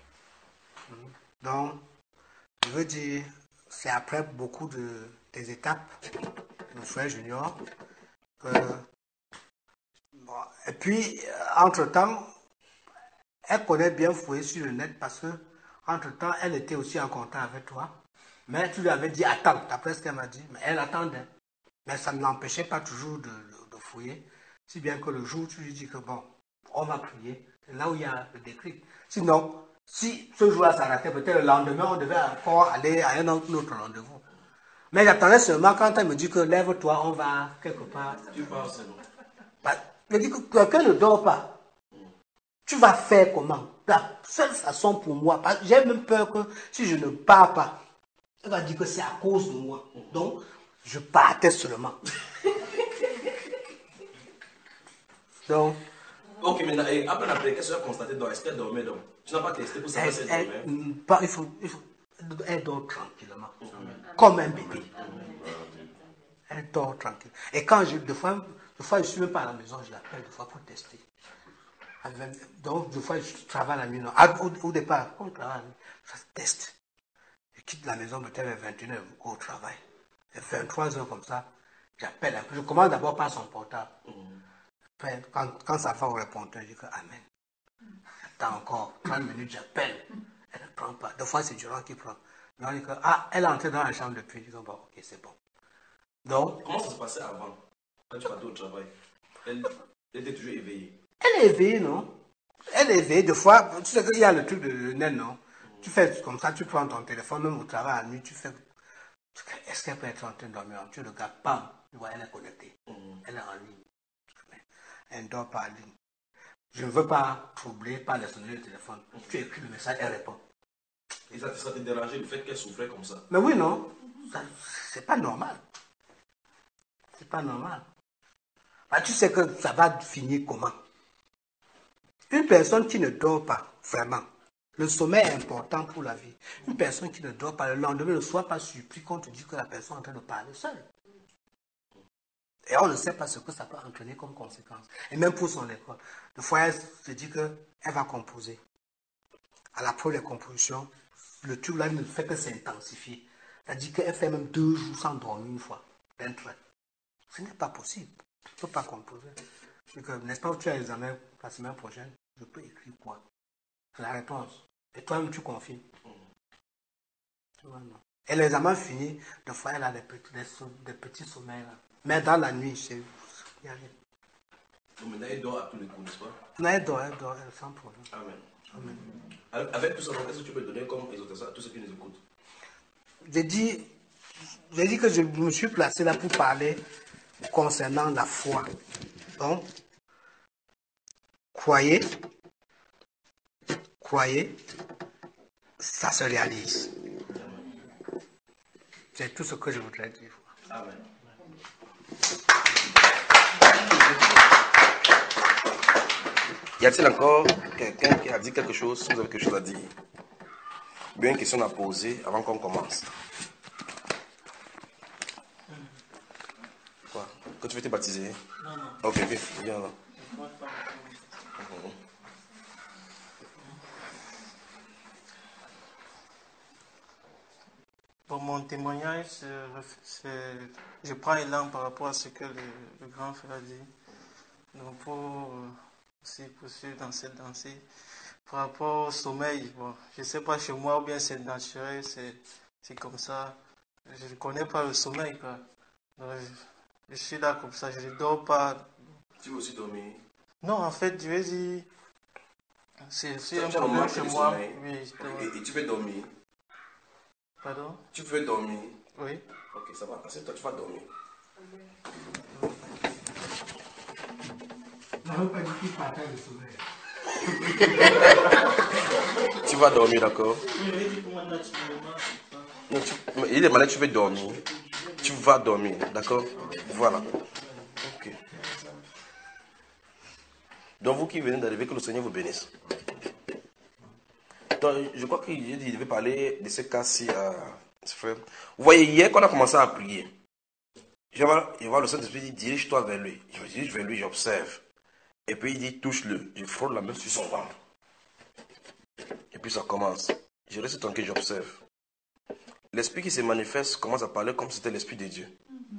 S2: Donc, je veux dire, c'est après beaucoup de, des étapes, mon frère junior. Euh, bon, et puis, entre-temps, elle connaît bien fouiller sur le net parce que, entre-temps, elle était aussi en contact avec toi. Mais tu lui avais dit, attends, d'après ce qu'elle m'a dit, mais elle attendait. Mais ça ne l'empêchait pas toujours de, de, de fouiller. Si bien que le jour où tu lui dis que, bon, on va prier, c'est là où il y a le déclic. Sinon, si ce jour-là s'arrêtait, peut-être le lendemain, on devait encore aller à un autre rendez-vous. Mais j'attendais seulement quand elle me dit que lève-toi, on va quelque part.
S1: Tu parles seulement.
S2: Bah, je dis que quelqu'un ne dort pas. Tu vas faire comment? La seule façon pour moi, j'ai même peur que si je ne pars pas, elle va dire que c'est à cause de moi. Donc, je partais seulement. Donc.
S1: Ok, maintenant, et après, après qu'est-ce que tu as constaté? Est-ce qu'elle dormait donc? Tu n'as pas testé pour savoir si elle dormait?
S2: Pas, il faut, il faut, elle dort tranquillement. Amen. Comme un bébé. Amen. Elle dort tranquille. Et quand je, des fois, des fois je ne suis même pas à la maison, je l'appelle des fois pour tester. Donc, des fois, je travaille la nuit. Non. Au, au départ, quand je travaille la nuit, je teste. Je quitte la maison peut-être vers vingt et une heures, je go au travail. Et vingt-trois heures comme ça, j'appelle un peu. Je commence d'abord par son portable. Après, quand, quand ça va au répondeur, je dis que Amen. J'attends encore trente minutes, j'appelle. Elle ne prend pas. Des fois, c'est Durand qui prend. Mais on dit que, ah, elle est entrée dans la chambre depuis. Je dis, bon, ok, c'est bon. Donc.
S1: Comment ça se passait avant, quand tu partais au travail? Elle, elle était toujours éveillée.
S2: Elle est éveillée, non? Elle est éveillée. Des fois, tu sais qu'il y a le truc de naine, non? Mm. Tu fais comme ça, tu prends ton téléphone, même au travail à la nuit, tu fais. Est-ce qu'elle peut être en train de dormir? Tu regardes, bam, tu vois, elle est connectée. Mm. Elle est en ligne. Elle ne dort pas en ligne. Je ne veux pas troubler par les sonneries de téléphone. Mm. Tu écris le message, elle répond.
S1: Et ça, ça te dérangeait le fait qu'elle souffrait comme ça?
S2: Mais oui, non? C'est pas normal. C'est pas normal. Bah, tu sais que ça va finir comment? Une personne qui ne dort pas, vraiment, le sommeil est important pour la vie. Une personne qui ne dort pas, le lendemain, ne soit pas surpris qu'on te dit que la personne est en train de parler seule. Et on ne sait pas ce que ça peut entraîner comme conséquence. Et même pour son école. Des fois, elle se dit qu'elle va composer. À la première composition, le truc là ne fait que s'intensifier. C'est-à-dire qu'elle fait même deux jours sans dormir une fois, d'un trait. Ce n'est pas possible. Tu ne peux pas composer. N'est-ce pas que tu as l'examen la semaine prochaine? Je peux écrire quoi? C'est la réponse. Et toi-même, tu confirmes. Mm. Tu vois, non. Et l'examen fini, des fois, elle a des petits, des, des petits sommeils là. Mais dans la nuit, c'est. Il n'y a rien.
S1: Donc maintenant, elle dort à tous les coups, n'est-ce pas?
S2: Non, elle dort, elle dort, elle sans problème.
S1: Amen. Amen. Avec tout ça, qu'est-ce que tu peux donner comme exhortation à tous ceux qui nous écoutent?
S2: J'ai dit, j'ai dit que je me suis placé là pour parler concernant la foi. Donc, croyez, croyez, ça se réalise. C'est tout ce que je voudrais dire.
S1: Amen. Y a-t-il encore quelqu'un qui a dit quelque chose, si vous avez quelque chose à dire? Bien une question à poser avant qu'on commence. Quoi? Que tu veux te baptiser?
S6: Non, non.
S1: Ok, viens, viens là.
S6: Bon, mon témoignage, c'est, je prends élan par rapport à ce que le, le grand frère a dit. Donc, pour aussi poursuivre dans cette dansée, par rapport au sommeil, bon, je ne sais pas chez moi ou bien c'est naturel, c'est, c'est comme ça. Je ne connais pas le sommeil, quoi. Donc, je, je suis là comme ça, je ne dors pas.
S1: Tu veux aussi dormir?
S6: Non, en fait, je vais dire, c'est c'est un
S1: Tu as le
S6: problème
S1: manque
S6: chez
S1: de
S6: moi.
S1: sommeil.
S6: Oui, c'est vrai.
S1: Et, et tu veux dormir?
S6: Pardon?
S1: Tu veux dormir?
S6: Oui.
S1: Ok, ça va. Assieds-toi, tu vas dormir.
S2: Ça ne veut pas dire qu'il partage le sommeil.
S1: Tu vas dormir, d'accord?
S6: Oui, je vais dire pour moi naturellement.
S1: Non, tu, mais il est malade, tu veux dormir. Tu vas dormir, d'accord? Voilà. Ok. Donc vous qui venez d'arriver, que le Seigneur vous bénisse. Donc, je crois qu'il devait parler de ce cas-ci à ce frère. Vous voyez, hier, quand on a commencé à prier, je vois, je vois le Saint-Esprit dit, dirige-toi vers lui. Je me dirige vers lui, j'observe. Et puis il dit, touche-le. Je frôle la main sur son ventre. Et puis ça commence. Je reste tranquille, j'observe. L'esprit qui se manifeste commence à parler comme si c'était l'esprit de Dieu.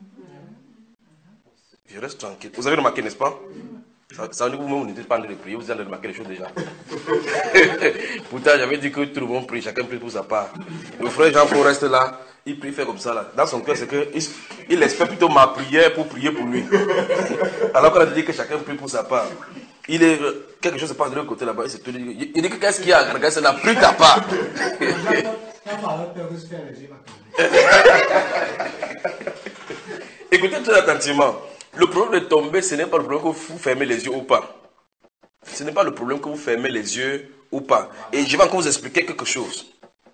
S1: Je reste tranquille. Vous avez remarqué, n'est-ce pas? Ça, ça veut dire que vous-même, vous n'êtes pas en train de prier, vous avez remarqué les choses déjà. Pourtant, j'avais dit que tout le monde prie, chacun prie pour sa part. Le frère Jean-Paul reste là, il prie, fait comme ça là. Dans son cœur, c'est qu'il il espère plutôt ma prière pour prier pour lui. Alors qu'on a dit que chacun prie pour sa part. Il est, quelque chose se passe de l'autre côté là-bas, il, tout, il, il dit que qu'est-ce qu'il y a? Regarde, c'est la prie ta part. Écoutez très attentivement. Le problème de tomber, ce n'est pas le problème que vous fermez les yeux ou pas. Ce n'est pas le problème que vous fermez les yeux ou pas. Et je vais encore vous expliquer quelque chose.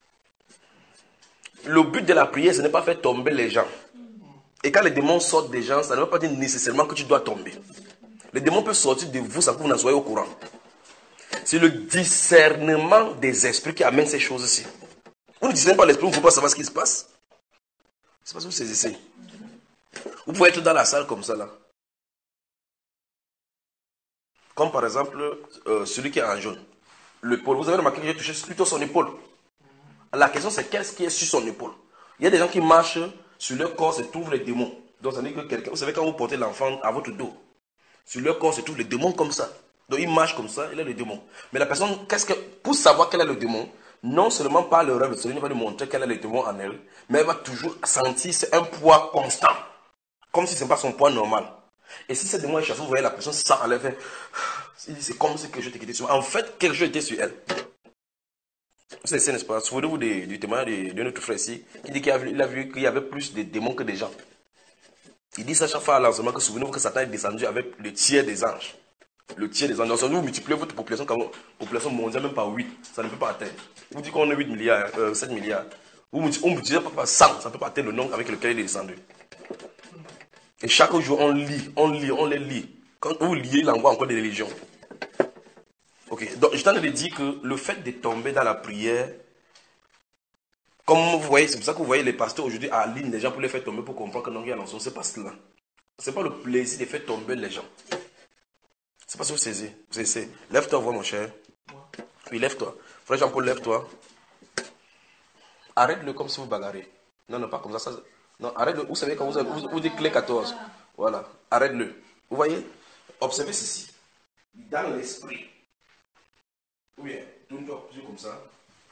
S1: Le but de la prière, ce n'est pas faire tomber les gens. Et quand les démons sortent des gens, ça ne veut pas dire nécessairement que tu dois tomber. Les démons peuvent sortir de vous sans que vous n'en soyez au courant. C'est le discernement des esprits qui amène ces choses-ci. Vous ne discernez pas l'esprit, vous ne pouvez pas savoir ce qui se passe. C'est parce que vous saisissez. Vous pouvez être dans la salle comme ça là. Comme par exemple, euh, celui qui est en jaune. L'épaule. Vous avez remarqué que j'ai touché plutôt son épaule. La question c'est qu'est-ce qui est sur son épaule. Il y a des gens qui marchent, sur leur corps se trouvent les démons. Donc ça veut dire que quelqu'un, vous savez quand vous portez l'enfant à votre dos, sur leur corps se trouvent les démons comme ça. Donc ils marchent comme ça, il est le démon. Mais la personne, qu'est-ce que, pour savoir quel est le démon, non seulement par le rêve, le Seigneur va lui montrer quel est le démon en elle, mais elle va toujours sentir c'est un poids constant. Comme si ce n'est pas son poids normal. Et si ce démon est chassé, vous voyez la personne ça enlève. C'est comme si quelque chose était sur elle. En fait, quelque chose était sur elle. Vous savez, n'est-ce pas? Souvenez-vous du, du témoignage de, de notre frère ici, qui dit qu'il a, a vu qu'il y avait plus de démons que de gens. Il dit ça chaque fois à l'enseignement que souvenez-vous que Satan est descendu avec le tiers des anges. Le tiers des anges. Donc, si vous multipliez votre population, comme population mondiale, même par huit, ça ne peut pas atteindre. Vous dites qu'on a huit milliards, euh, sept milliards. Vous multipliez par cent, ça ne peut pas atteindre le nombre avec lequel il est descendu. Et chaque jour, on lit, on lit, on les lit. Quand vous liez, il envoie encore des légions. Ok, donc je t'en ai dit que le fait de tomber dans la prière, comme vous voyez, c'est pour ça que vous voyez les pasteurs aujourd'hui à ligne les gens pour les faire tomber pour comprendre que non, il y a l'ensemble. C'est pas cela. C'est pas le plaisir de faire tomber les gens. C'est pas ce que vous saisissez. Vous saisissez. Lève-toi, vois mon cher. Oui, lève-toi. Frère Jean-Paul, lève-toi. Arrête-le comme si vous bagarrez. Non, non, pas comme ça. ça non, arrête-le. Vous savez quand vous, vous, vous dites clé quatorze. Voilà. Arrête-le. Vous voyez? Observez ceci. Dans l'esprit. Ou bien, tourne-toi plus comme ça.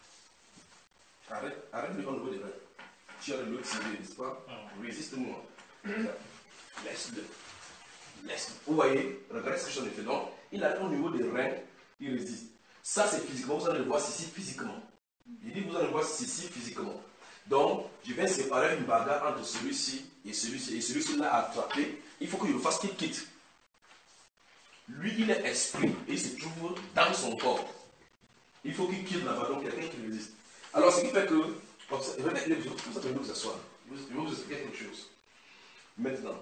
S1: Arrête, arrête-le au niveau des reins. Tu as le tiré, n'est-ce pas? Résiste-moi. Laisse-le. Laisse-le. Vous voyez? Regardez ce que je suis en fait. Donc, il a au niveau des reins, il résiste. Ça, c'est physiquement. Vous allez le voir ici physiquement. Il dit vous allez le voir ici physiquement. Donc, je vais séparer une bagarre entre celui-ci et celui-ci. Et celui-ci l'a attrapé. Il faut que je le fasse qu'il quitte. Lui, il est esprit et il se trouve dans son corps. Il faut qu'il quitte là-bas, donc quelqu'un qui résiste. Alors, ce qui fait que, remettez-le, vous allez vous asseoir. Je vais vous expliquer quelque chose. Maintenant,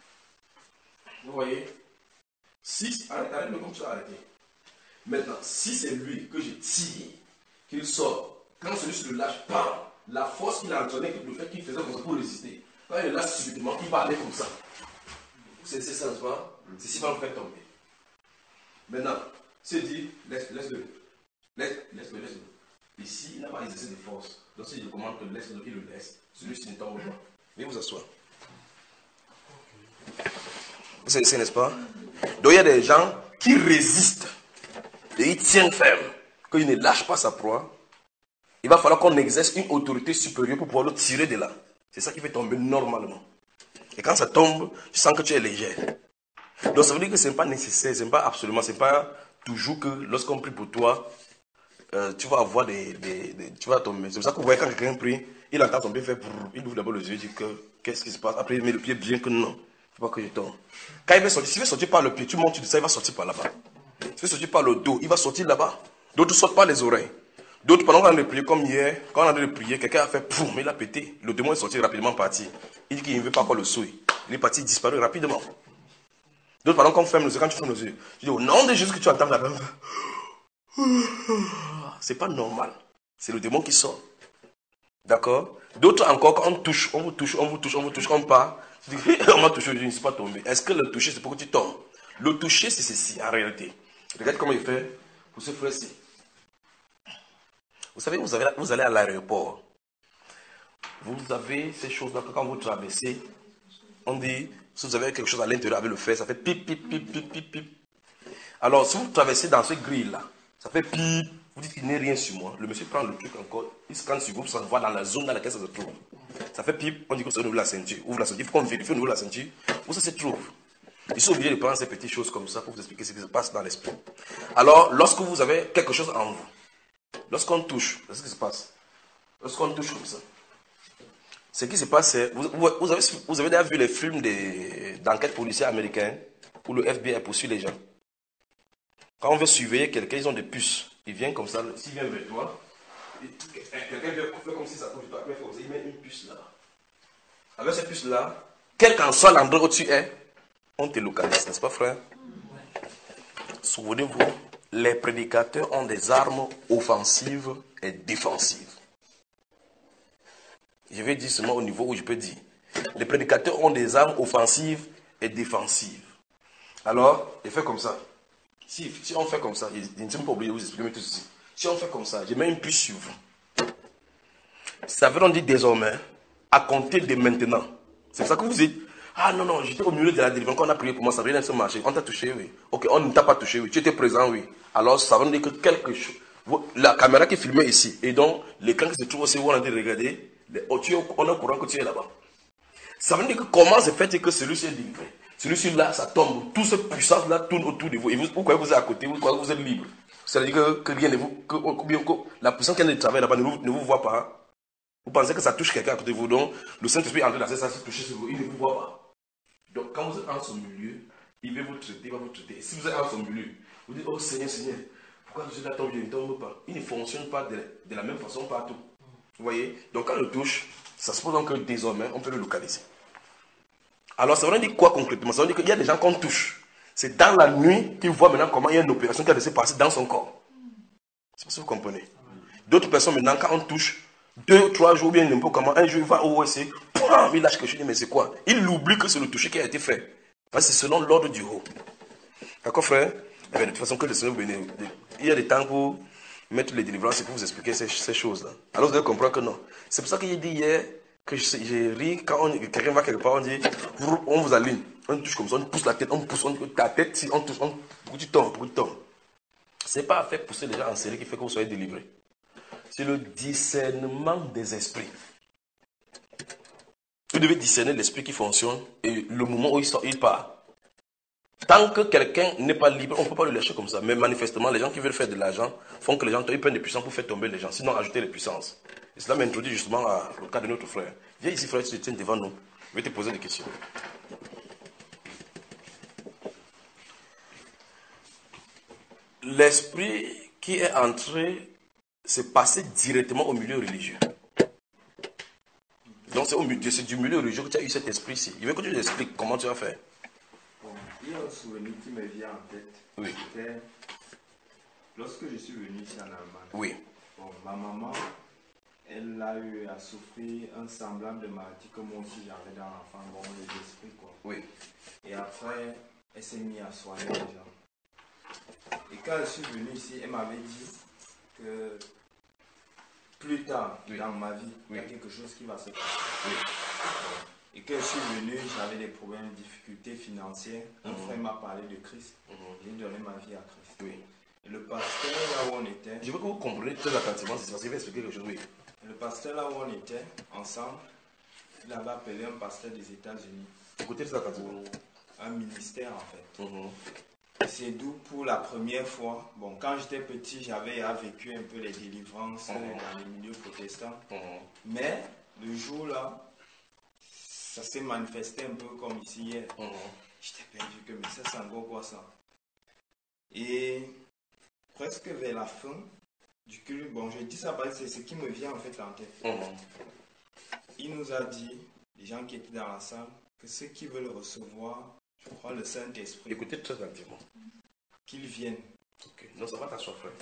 S1: vous voyez, si, arrêtez, arrêtez comme tu as arrêté. Maintenant, si c'est lui que je tire, qu'il sort, quand celui-ci le lâche, bam, la force qu'il a entraînée, le fait qu'il faisait comme ça pour résister, quand il le lâche subitement, il va aller comme ça. C'est ça, n'est-ce pas? C'est si va le faire tomber. Maintenant, c'est dit, laisse-le. Laisse-le, laisse-le, laisse-le. Et s'il n'a pas exercé de force, donc si je commande que laisse-le, il le laisse, celui-ci ne tombe pas. Veuillez vous asseoir. C'est ça, n'est-ce pas? Donc il y a des gens qui résistent. Et ils tiennent ferme. Qu'ils ne lâchent pas sa proie. Il va falloir qu'on exerce une autorité supérieure pour pouvoir le tirer de là. C'est ça qui fait tomber normalement. Et quand ça tombe, tu sens que tu es légère. Donc ça veut dire que ce n'est pas nécessaire, ce n'est pas absolument, ce n'est pas toujours que lorsqu'on prie pour toi, euh, tu vas avoir des, des, des tu vas tomber. C'est pour ça que vous voyez quand quelqu'un prie, il entend son pied faire brrr, il ouvre d'abord les yeux, il dit que qu'est-ce qui se passe. Après il met le pied bien que non, il ne faut pas que je tombe. Quand il va sortir, s'il veut sortir par le pied, tu montes, tu dis ça, il va sortir par là-bas. S'il veut sortir par le dos, il va sortir là-bas. D'autres sortent par les oreilles. D'autres, pendant qu'on a prié comme hier, quand on a de prier, quelqu'un a fait poum, il a pété. Le démon est sorti rapidement parti. Il dit qu'il ne veut pas encore le souiller. Il est parti, il disparaît rapidement. D'autres, pendant qu'on ferme les yeux, quand tu fermes les yeux, tu dis au nom de Jésus que tu entends la même. C'est pas normal. C'est le démon qui sort. D'accord? D'autres encore, quand on touche, on vous touche, on vous touche, on vous touche, on part. Tu dis, on m'a touché, je ne suis pas tombé. Est-ce que le toucher, c'est pour que tu tombes? Le toucher, c'est ceci, en réalité. Regarde comment il fait pour ce frère-ci. Vous savez, vous, avez, vous allez à l'aéroport. Vous avez ces choses-là que quand vous traversez, on dit, si vous avez quelque chose à l'intérieur avec le fer, ça fait pip, pip, pip, pip, pip, pip. Alors, si vous traversez dans ce grille-là, ça fait pip, vous dites qu'il n'est rien sur moi. Le monsieur prend le truc encore, il scanne sur vous, ça se voit dans la zone dans laquelle ça se trouve. Ça fait pip, on dit que c'est au niveau de la ceinture. Ouvre la ceinture, il faut qu'on vérifie au niveau de la ceinture où ça se trouve. Ils sont obligés de prendre ces petites choses comme ça pour vous expliquer ce qui se passe dans l'esprit. Alors, lorsque vous avez quelque chose en vous, lorsqu'on touche, qu'est-ce qui se passe? Lorsqu'on touche comme ça, ce qui se passe, c'est, vous, vous, avez, vous avez déjà vu les films d'enquête policière américaine où le F B I poursuit les gens. Quand on veut surveiller quelqu'un, ils ont des puces. Ils viennent comme ça, s'il vient vers toi, quelqu'un vient faire comme si ça touche toi, il met une puce là. Avec cette puce-là, quel qu'en soit l'endroit où tu es, on te localise, n'est-ce pas, frère? Souvenez-vous, les prédicateurs ont des armes offensives et défensives. Je vais dire seulement au niveau où je peux dire. Les prédicateurs ont des armes offensives et défensives. Alors, il fait comme ça. Si, si on fait comme ça, je ne suis pas obligé de vous expliquer tout ceci. Si on fait comme ça, je mets une puce sur vous. Ça veut dire désormais, à compter de maintenant. C'est pour ça que vous dites, ah non, non, j'étais au milieu de la délivrance, quand on a prié pour moi, ça vient de se marcher. On t'a touché, oui. Ok, on ne t'a pas touché, oui. Tu étais présent, oui. Alors, ça veut dire que quelque chose. La caméra qui est filmée ici, et donc l'écran qui se trouve aussi où on a dit regarder, on est au courant que tu es là-bas. Ça veut dire que comment se fait que celui-ci est délivré? Celui-ci là, ça tombe, toute cette puissance-là tourne autour de vous. Et vous, vous croyez que vous êtes à côté, vous croyez que vous êtes libre. C'est-à-dire que, que rien ne vous. Que, que, que, la puissance qui est de travail là-bas ne vous, ne vous voit pas. Hein? Vous pensez que ça touche quelqu'un à côté de vous, donc le Saint-Esprit est en train de ça, ça touche sur vous, il ne vous voit pas. Donc quand vous êtes en son milieu, il va vous traiter, il va vous traiter. Et si vous êtes en son milieu, vous dites, oh Seigneur, Seigneur, pourquoi je suis là tombe, je ne tombe pas? Il ne fonctionne pas de, de la même façon partout. Vous voyez? Donc quand on le touche, ça se pose donc que désormais, on peut le localiser. Alors ça veut dire quoi concrètement? Ça veut dire qu'il y a des gens qu'on touche. C'est dans la nuit qu'ils voient maintenant comment il y a une opération qui a laissé passer dans son corps. C'est ce que vous comprenez. D'autres personnes maintenant, quand on touche, deux, trois jours, bien n'importe comment, un jour il va au O S C, il lâche quelque chose, mais c'est quoi? Il oublie que c'est le toucher qui a été fait. Parce que c'est selon l'ordre du haut. D'accord, frère? Eh bien, de toute façon, que le Seigneur bénisse. Il y a des temps pour mettre les délivrances et pour vous expliquer ces, ces choses-là. Alors vous allez comprendre que non. C'est pour ça qu'il dit hier que j'ai ri quand quelqu'un va quelque part, on dit, on vous aligne. On touche comme ça, on pousse la tête, on pousse on, ta tête, si on touche, on, pour que tu tombes, pour que tu tombes. Ce n'est pas à faire pousser les gens en série qui fait que vous soyez délivrés. C'est le discernement des esprits. Vous devez discerner l'esprit qui fonctionne et le moment où il, sort, il part. Tant que quelqu'un n'est pas libre, on ne peut pas le lâcher comme ça. Mais manifestement, les gens qui veulent faire de l'argent font que les gens ils prennent des puissances pour faire tomber les gens, sinon ajouter les puissances. Et cela m'introduit justement au cas de notre frère. Viens ici, frère, tu te tiens devant nous. Je vais te poser des questions. L'esprit qui est entré c'est passé directement au milieu religieux. Donc c'est, au milieu, c'est du milieu religieux que tu as eu cet esprit-ci. Je veux que tu nous expliques comment tu vas faire.
S7: Bon, il y a un souvenir qui me vient en tête.
S1: Oui.
S7: C'était lorsque je suis venu ici en Allemagne.
S1: Oui.
S7: Bon, ma maman, elle a eu à souffrir un semblant de maladie que moi aussi j'avais dans l'enfant, bon, les esprits quoi.
S1: Oui.
S7: Et après, elle s'est mise à soigner les gens. Et quand je suis venu ici, elle m'avait dit que plus tard oui. dans ma vie, oui. il y a quelque chose qui va se passer. Oui. Et quand je suis venu, j'avais des problèmes, des difficultés financières. Un mm-hmm. frère m'a parlé de Christ. Mm-hmm. J'ai donné ma vie à Christ. Oui. Et le pasteur, là où on était... Je veux que vous compreniez très attentivement, c'est parce qu'il va expliquer quelque chose. Oui. Le pasteur, là où on était, ensemble, il avait appelé un pasteur des États-Unis.
S1: Écoutez très attentivement.
S7: un ministère en fait.
S1: Mhm.
S7: C'est d'où pour la première fois, bon, quand j'étais petit, j'avais vécu un peu les délivrances
S1: Mhm.
S7: dans les milieux protestants.
S1: Mhm.
S7: Mais le jour-là, ça s'est manifesté un peu comme ici hier.
S1: Mhm.
S7: J'étais perdu que, mais ça, c'est encore quoi ça? Et presque vers la fin du culte, bon, je dis ça parce que c'est ce qui me vient en fait en tête.
S1: Mhm.
S7: Il nous a dit, les gens qui étaient dans la salle, que ceux qui veulent recevoir, je crois, le Saint-Esprit,
S1: Écoutez très attentivement.
S7: qu'ils viennent.
S1: Ok. Non, ça va t'asseoir, frère.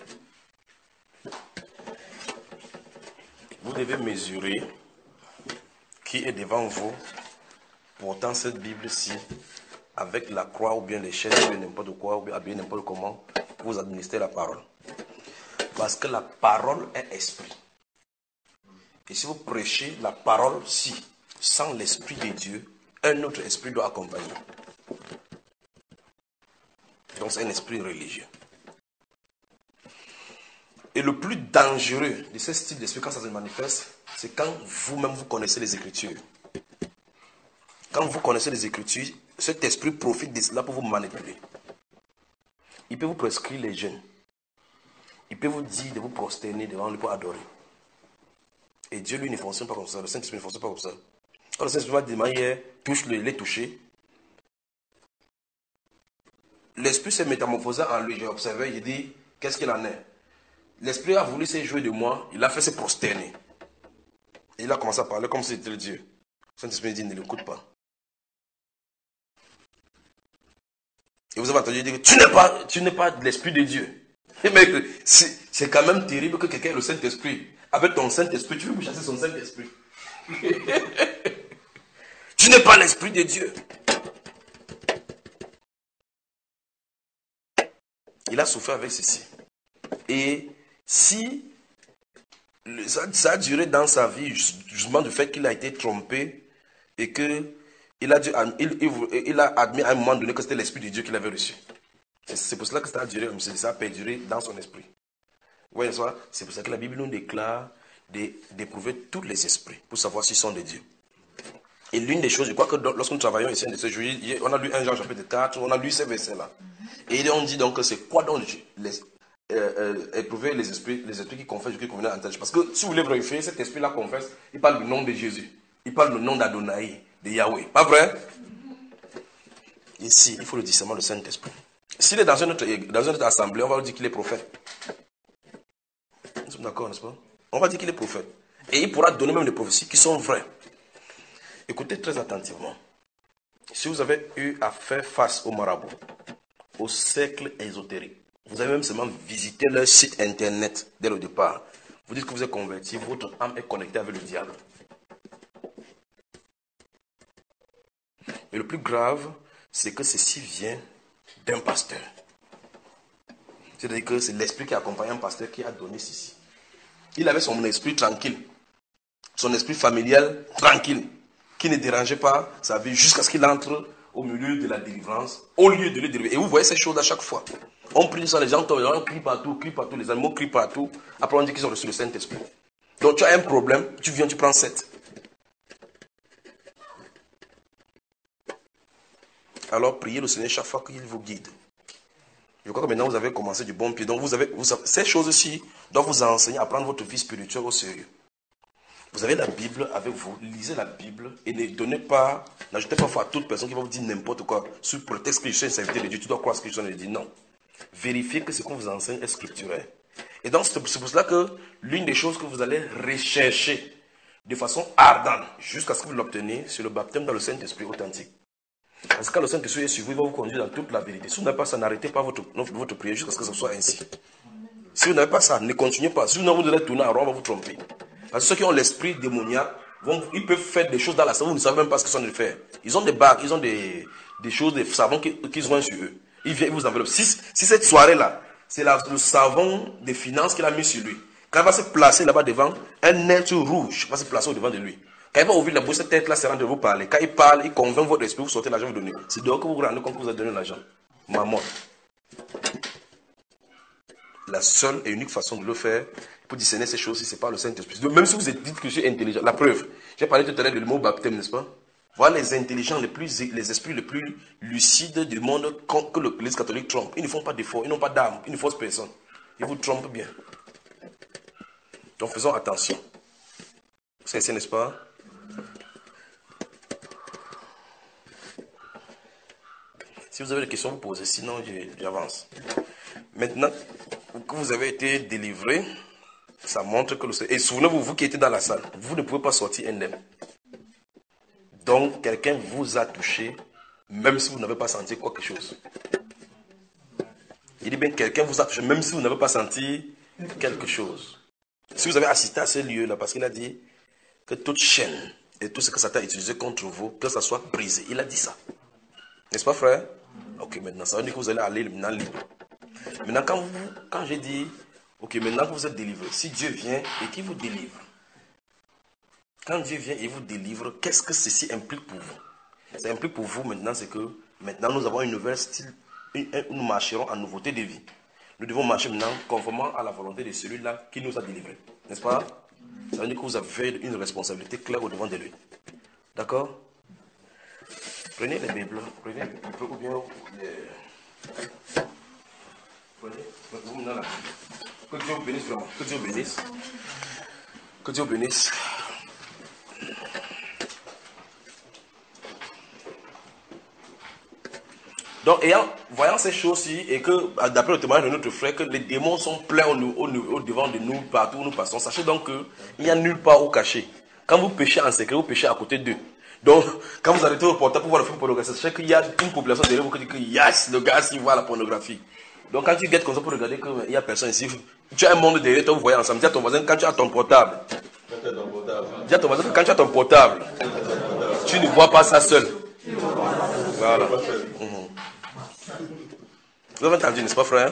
S1: Vous devez mesurer qui est devant vous, portant cette Bible-ci, avec la croix ou bien les chaises, ou bien n'importe quoi, ou bien habillé n'importe comment, pour vous administrer la parole. Parce que la parole est esprit. Et si vous prêchez la parole, si, sans l'esprit de Dieu, un autre esprit doit accompagner. Donc c'est un esprit religieux. Et le plus dangereux de ce style d'esprit, quand ça se manifeste, c'est quand vous-même vous connaissez les Écritures. Quand vous connaissez les Écritures, cet esprit profite de cela pour vous manipuler. Il peut vous prescrire les jeûnes. Il peut vous dire de vous prosterner devant lui pour adorer. Et Dieu, lui, ne fonctionne pas comme ça. Le Saint-Esprit ne fonctionne pas comme ça. Quand le Saint-Esprit va demander, touche-le, il est touché. L'Esprit s'est métamorphosé en lui. J'ai observé, il dit, qu'est-ce qu'il en est? L'Esprit a voulu se jouer de moi, il a fait se prosterner. Et il a commencé à parler comme si c'était Dieu. Le Saint-Esprit dit, ne l'écoute pas. Et vous avez entendu dire, tu n'es pas, tu n'es pas de l'Esprit de Dieu. Mais c'est, c'est quand même terrible que quelqu'un ait le Saint-Esprit. Avec ton Saint-Esprit, tu veux chasser son Saint-Esprit. Tu n'es pas l'Esprit de Dieu. Il a souffert avec ceci. Et si ça, ça a duré dans sa vie, justement du fait qu'il a été trompé et que il a, dû, il, il, il a admis à un moment donné que c'était l'Esprit de Dieu qu'il avait reçu. C'est, c'est pour cela que ça a duré, ça a perduré dans son esprit. Vous voyez ça? C'est pour ça que la Bible nous déclare d'éprouver tous les esprits pour savoir s'ils sont de Dieu. Et l'une des choses, je crois que lorsque nous travaillons ici, on a lu un Jean chapitre quatre, on a lu ces versets-là. Et on dit donc que c'est quoi donc les, euh, euh, éprouver les esprits, les esprits qui confessent qui conviennent à entendre. Parce que si vous voulez vérifier, cet esprit-là confesse, il parle du nom de Jésus. Il parle du nom d'Adonai, de Yahweh. Pas vrai? Ici, il faut le discernement du Saint-Esprit. S'il est dans une, autre, dans une autre assemblée, on va lui dire qu'il est prophète. Nous sommes d'accord, n'est-ce pas? On va dire qu'il est prophète. Et il pourra donner même des prophéties qui sont vraies. Écoutez très attentivement. Si vous avez eu à faire face au marabout, au cercle ésotérique, vous avez même seulement visité leur site internet dès le départ, vous dites que vous êtes converti, votre âme est connectée avec le diable. Et le plus grave, c'est que ceci vient d'un pasteur. C'est-à-dire que c'est l'esprit qui accompagne un pasteur qui a donné ceci. Il avait son esprit tranquille, son esprit familial tranquille, qui ne dérangeait pas sa vie jusqu'à ce qu'il entre au milieu de la délivrance, au lieu de le délivrer. Et vous voyez ces choses à chaque fois. On prie ça, les gens tombent, on crie partout, crie partout, les animaux crient partout. Après on dit qu'ils ont reçu le Saint-Esprit. Donc tu as un problème, tu viens, tu prends sept. Alors priez le Seigneur chaque fois qu'il vous guide. Je crois que maintenant vous avez commencé du bon pied. Donc vous avez, vous avez ces choses-ci doivent vous enseigner à prendre votre vie spirituelle au sérieux. Vous avez la Bible avec vous, lisez la Bible et ne donnez pas, n'ajoutez pas foi à toute personne qui va vous dire n'importe quoi sous prétexte que je suis un serviteur de Dieu. Tu dois croire ce que je suis en train de dire. Non. Vérifiez que ce qu'on vous enseigne est scripturaire. Et donc c'est pour cela que l'une des choses que vous allez rechercher de façon ardente jusqu'à ce que vous l'obteniez, c'est le baptême dans le Saint-Esprit authentique. Parce que quand le Saint-Esprit est sur vous, il va vous conduire dans toute la vérité. Si vous n'avez pas ça, n'arrêtez pas votre, votre prière jusqu'à ce que ce soit ainsi. Si vous n'avez pas ça, ne continuez pas. Si vous n'avez pas, vous allez tourner en rond, on va vous tromper. Parce que ceux qui ont l'esprit démoniaque, vont, ils peuvent faire des choses dans la savon, vous ne savez même pas ce qu'ils sont en train de faire. Ils ont des bagues, ils ont des, des choses, des savons qu'ils ont sur eux. Ils viennent, ils vous enveloppent. Si, si cette soirée-là, c'est la, le savon des finances qu'il a mis sur lui, quand il va se placer là-bas devant, un être rouge va se placer au devant de lui. Quand il va ouvrir la bouche, cette tête-là sera de vous parler. Quand il parle, il convainc votre esprit, vous sortez l'argent, vous donnez. C'est dehors que vous vous rendez compte que vous avez donné l'argent. Maman. La seule et unique façon de le faire, pour discerner ces choses-ci, c'est pas le Saint-Esprit. Même si vous dites que je suis intelligent, la preuve, j'ai parlé tout à l'heure du mot baptême, n'est-ce pas? Voilà les intelligents, les, plus, les esprits les plus lucides du monde que l'Église catholique trompe. Ils ne font pas d'efforts, ils n'ont pas d'âme, ils ne faussent personne. Ils vous trompent bien. Donc faisons attention. C'est ça, n'est-ce pas? Si vous avez des questions, vous posez. Sinon, j'avance. Maintenant que vous avez été délivré, ça montre que le... Et souvenez-vous, vous qui étiez dans la salle, vous ne pouvez pas sortir indemne. Donc, quelqu'un vous a touché, même si vous n'avez pas senti quelque chose. Il dit bien, quelqu'un vous a touché, même si vous n'avez pas senti quelque chose. Si vous avez assisté à ce lieu-là, parce qu'il a dit que toute chaîne et tout ce que Satan a utilisé contre vous, que ça soit brisé. Il a dit ça. N'est-ce pas, frère? Ok, maintenant, ça veut dire que vous allez aller maintenant libre. Maintenant, quand, vous, quand j'ai dit, ok, maintenant que vous êtes délivré, si Dieu vient et qu'il vous délivre, quand Dieu vient et vous délivre, qu'est-ce que ceci implique pour vous? Ça implique pour vous maintenant, c'est que maintenant nous avons une nouvelle style, une, nous marcherons en nouveauté de vie. Nous devons marcher maintenant conformément à la volonté de celui-là qui nous a délivrés. N'est-ce pas? Ça veut dire que vous avez une responsabilité claire au devant de lui. D'accord? Prenez les Bibles, prenez les Bibles ou bien les... Prenez, vous maintenant la Bible. Que Dieu vous bénisse vraiment, que Dieu vous bénisse. Que Dieu vous bénisse. Donc, ayant, voyant ces choses-ci, et que, d'après le témoignage de notre frère, que les démons sont pleins au, au, au devant de nous, partout où nous passons, sachez donc qu'il n'y a nulle part où cacher. Quand vous péchez en secret, vous péchez à côté d'eux. Donc, quand vous arrêtez au portable pour voir le film pornographique, sachez qu'il y a une population derrière vous qui dit que yes, le gars, il voit la pornographie. Donc, quand tu guettes comme ça pour regarder qu'il n'y a personne ici, tu as un monde derrière toi, vous voyez ensemble. Dis à ton voisin, quand tu as ton portable, dis à ton voisin que quand tu as ton portable, tu ne vois pas ça seul. Voilà. Mm-hmm. Vous avez entendu, n'est-ce pas, frère?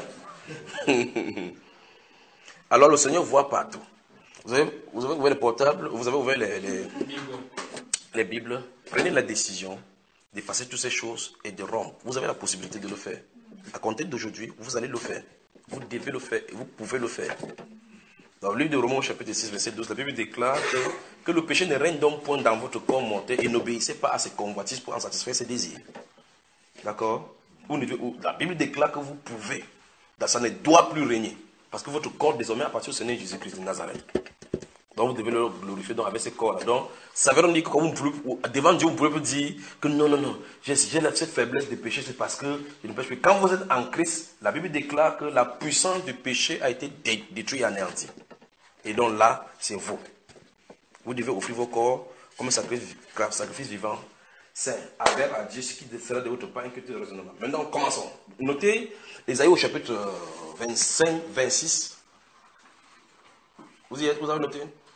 S1: Alors, le Seigneur voit partout. Vous avez, vous avez ouvert le portable, vous avez ouvert les, les, les Bibles. Prenez la décision d'effacer toutes ces choses et de rompre. Vous avez la possibilité de le faire. À compter d'aujourd'hui, vous allez le faire. Vous devez le faire et vous pouvez le faire. Dans le livre de Romains, au chapitre six, verset douze, la Bible déclare que, que le péché ne règne donc point dans votre corps mortel et n'obéissez pas à ses convoitises pour en satisfaire ses désirs. D'accord? La Bible déclare que vous pouvez. Ça ne doit plus régner. Parce que votre corps désormais appartient au Seigneur Jésus-Christ de Nazareth. Donc vous devez le glorifier donc, avec ce corps-là. Donc ça veut dire que vous pouvez, devant Dieu, vous pouvez plus dire que non, non, non, j'ai cette faiblesse de péché, c'est parce que je ne pêche plus. Quand vous êtes en Christ, la Bible déclare que la puissance du péché a été détruite et anéantie. Et donc là, c'est vous. Vous devez offrir vos corps comme un sacrifice, sacrifice vivant. C'est avec à Dieu ce qui sera de votre part inquiétude raisonnable. Maintenant, commençons. Notez Ésaïe au chapitre vingt-cinq, vingt-six. Vous y êtes, vous avez noté?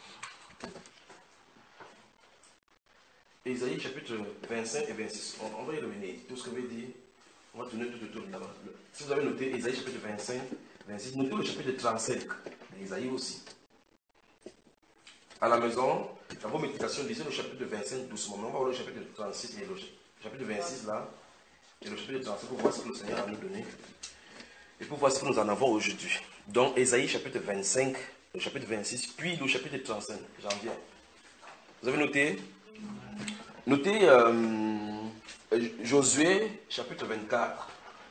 S1: Ésaïe chapitre vingt-cinq et vingt-six. On, on va y revenir. Tout ce que veut dire, on va tourner tout autour de là-bas. Si vous avez noté Ésaïe chapitre vingt-cinq, vingt-six, notez le chapitre trente-cinq. Ésaïe aussi. À la maison, dans vos méditations, lisez le chapitre vingt-cinq doucement. On va voir le chapitre trente-six et le chapitre vingt-six là. Et le chapitre trente-cinq pour voir ce que le Seigneur a nous donné. Et pour voir ce que nous en avons aujourd'hui. Donc, Ésaïe chapitre vingt-cinq, le chapitre vingt-six, puis le chapitre trente-cinq. J'en viens. Vous avez noté? Notez euh, Josué chapitre vingt-quatre.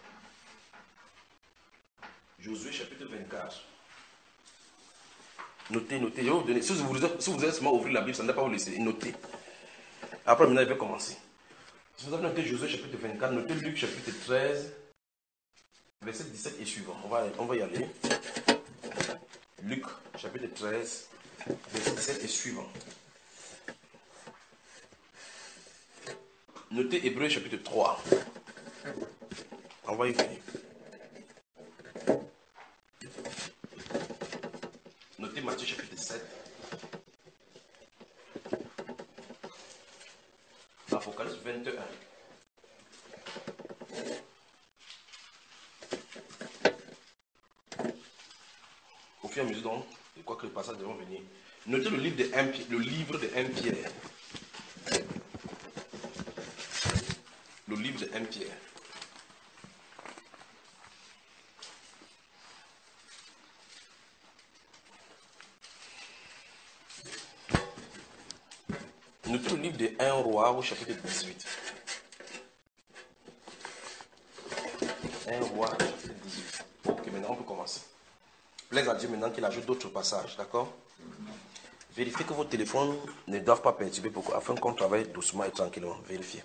S1: Josué chapitre vingt-quatre. Notez, notez. Je vais vous donner. Si vous, si vous allez seulement ouvrir la Bible, ça ne va pas vous laisser. Notez. Après, maintenant, je vais commencer. Si vous avez noté Josué chapitre vingt-quatre, notez Luc chapitre treize, verset dix-sept et suivant. On va, on va y aller. Luc chapitre treize, verset dix-sept et suivant. Notez Hébreux chapitre trois. On va y venir. Notez Matthieu chapitre sept. Apocalypse vingt et un. Au fur et à mesure donc, je crois que les passages devront venir. Notez le livre de un, le livre de un Pierre. Le livre de un Pierre. Notez le livre de un roi au chapitre dix-huit. un roi, chapitre dix-huit. Ok, maintenant on peut commencer. Plaise à Dieu maintenant qu'il ajoute d'autres passages, d'accord? Vérifiez que vos téléphones ne doivent pas perturber beaucoup, afin qu'on travaille doucement et tranquillement. Vérifiez.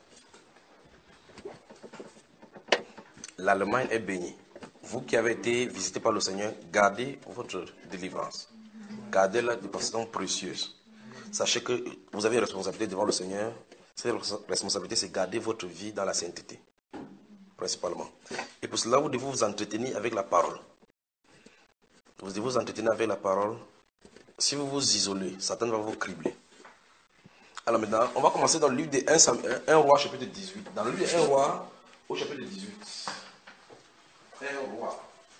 S1: L'Allemagne est bénie. Vous qui avez été visités par le Seigneur, gardez votre délivrance. Gardez-la de façon précieuse. Sachez que vous avez une responsabilité devant le Seigneur. Cette responsabilité, c'est garder votre vie dans la sainteté, principalement. Et pour cela, vous devez vous entretenir avec la parole. Vous devez vous entretenir avec la parole. Si vous vous isolez, Satan va vous cribler. Alors maintenant, on va commencer dans le livre de un roi, chapitre dix-huit. Dans le livre de un roi, au chapitre dix-huit. un roi.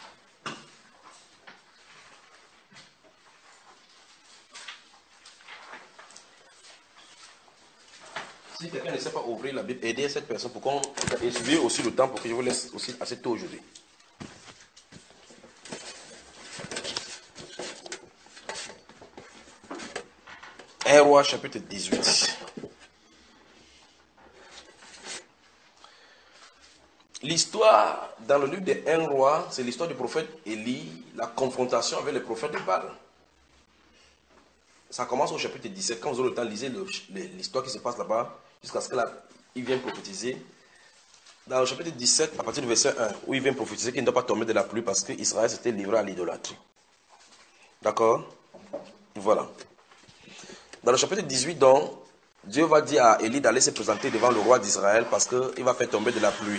S1: Si quelqu'un ne sait pas ouvrir la Bible, aidez cette personne pour qu'on et suivez aussi le temps pour que je vous laisse aussi assez tôt aujourd'hui. un roi chapitre dix-huit. L'histoire dans le livre de un roi, c'est l'histoire du prophète Élie, la confrontation avec le prophète de Baal. Ça commence au chapitre dix-sept. Quand vous aurez le temps, lisez l'histoire qui se passe là-bas, jusqu'à ce qu'il vienne prophétiser. Dans le chapitre dix-sept, à partir du verset un, où il vient prophétiser qu'il ne doit pas tomber de la pluie parce qu'Israël s'était livré à l'idolâtrie. D'accord? Voilà. Dans le chapitre dix-huit, donc, Dieu va dire à Élie d'aller se présenter devant le roi d'Israël parce qu'il va faire tomber de la pluie.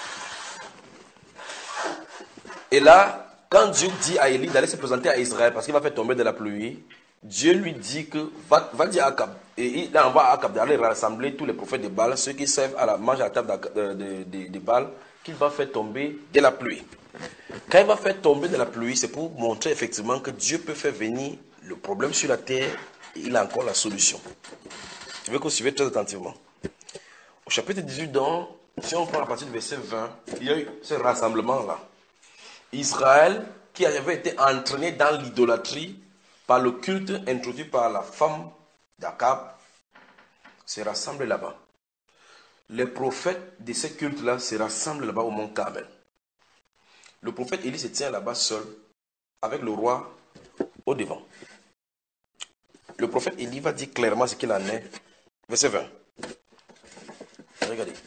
S1: Et là, quand Dieu dit à Élie d'aller se présenter à Israël parce qu'il va faire tomber de la pluie, Dieu lui dit que va, va dire à Akab, et il envoie à Akab d'aller rassembler tous les prophètes de Baal, ceux qui servent à la mange à la table de, de, de, de Baal, qu'il va faire tomber de la pluie. Quand il va faire tomber de la pluie, c'est pour montrer effectivement que Dieu peut faire venir le problème sur la terre et il a encore la solution. Je veux que vous suivez très attentivement. Au chapitre dix-huit, donc, si on prend à partir du verset vingt, il y a eu ce rassemblement-là. Israël, qui avait été entraîné dans l'idolâtrie par le culte introduit par la femme d'Akab, se rassemble là-bas. Les prophètes de ce culte-là se rassemblent là-bas au mont Carmel. Le prophète Élie se tient là-bas seul, avec le roi au devant. Le prophète Élie va dire clairement ce qu'il en est. Verset vingt. Regardez.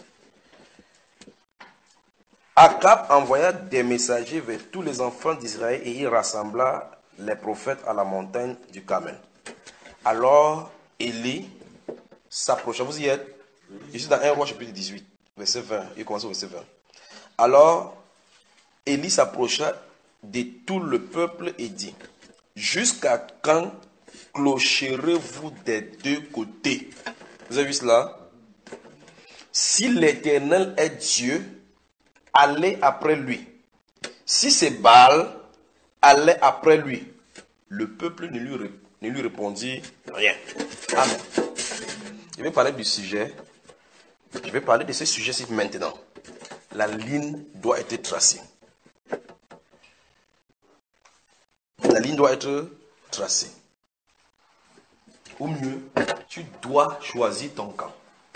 S1: Akab envoya des messagers vers tous les enfants d'Israël et il rassembla les prophètes à la montagne du Carmel. Alors Élie s'approcha. Vous y êtes? Ici dans un roi chapitre dix-huit, verset vingt. Il commence au verset vingt. Alors Élie s'approcha de tout le peuple et dit: jusqu'à quand clocherez-vous des deux côtés? Vous avez vu cela? Si l'Éternel est Dieu, allez après lui. Si c'est Baal, allez après lui. Le peuple ne lui, ne lui répondit rien. Amen. Je vais parler du sujet. Je vais parler de ce sujet-ci maintenant. La ligne doit être tracée. La ligne doit être tracée. Ou mieux, tu dois choisir ton camp.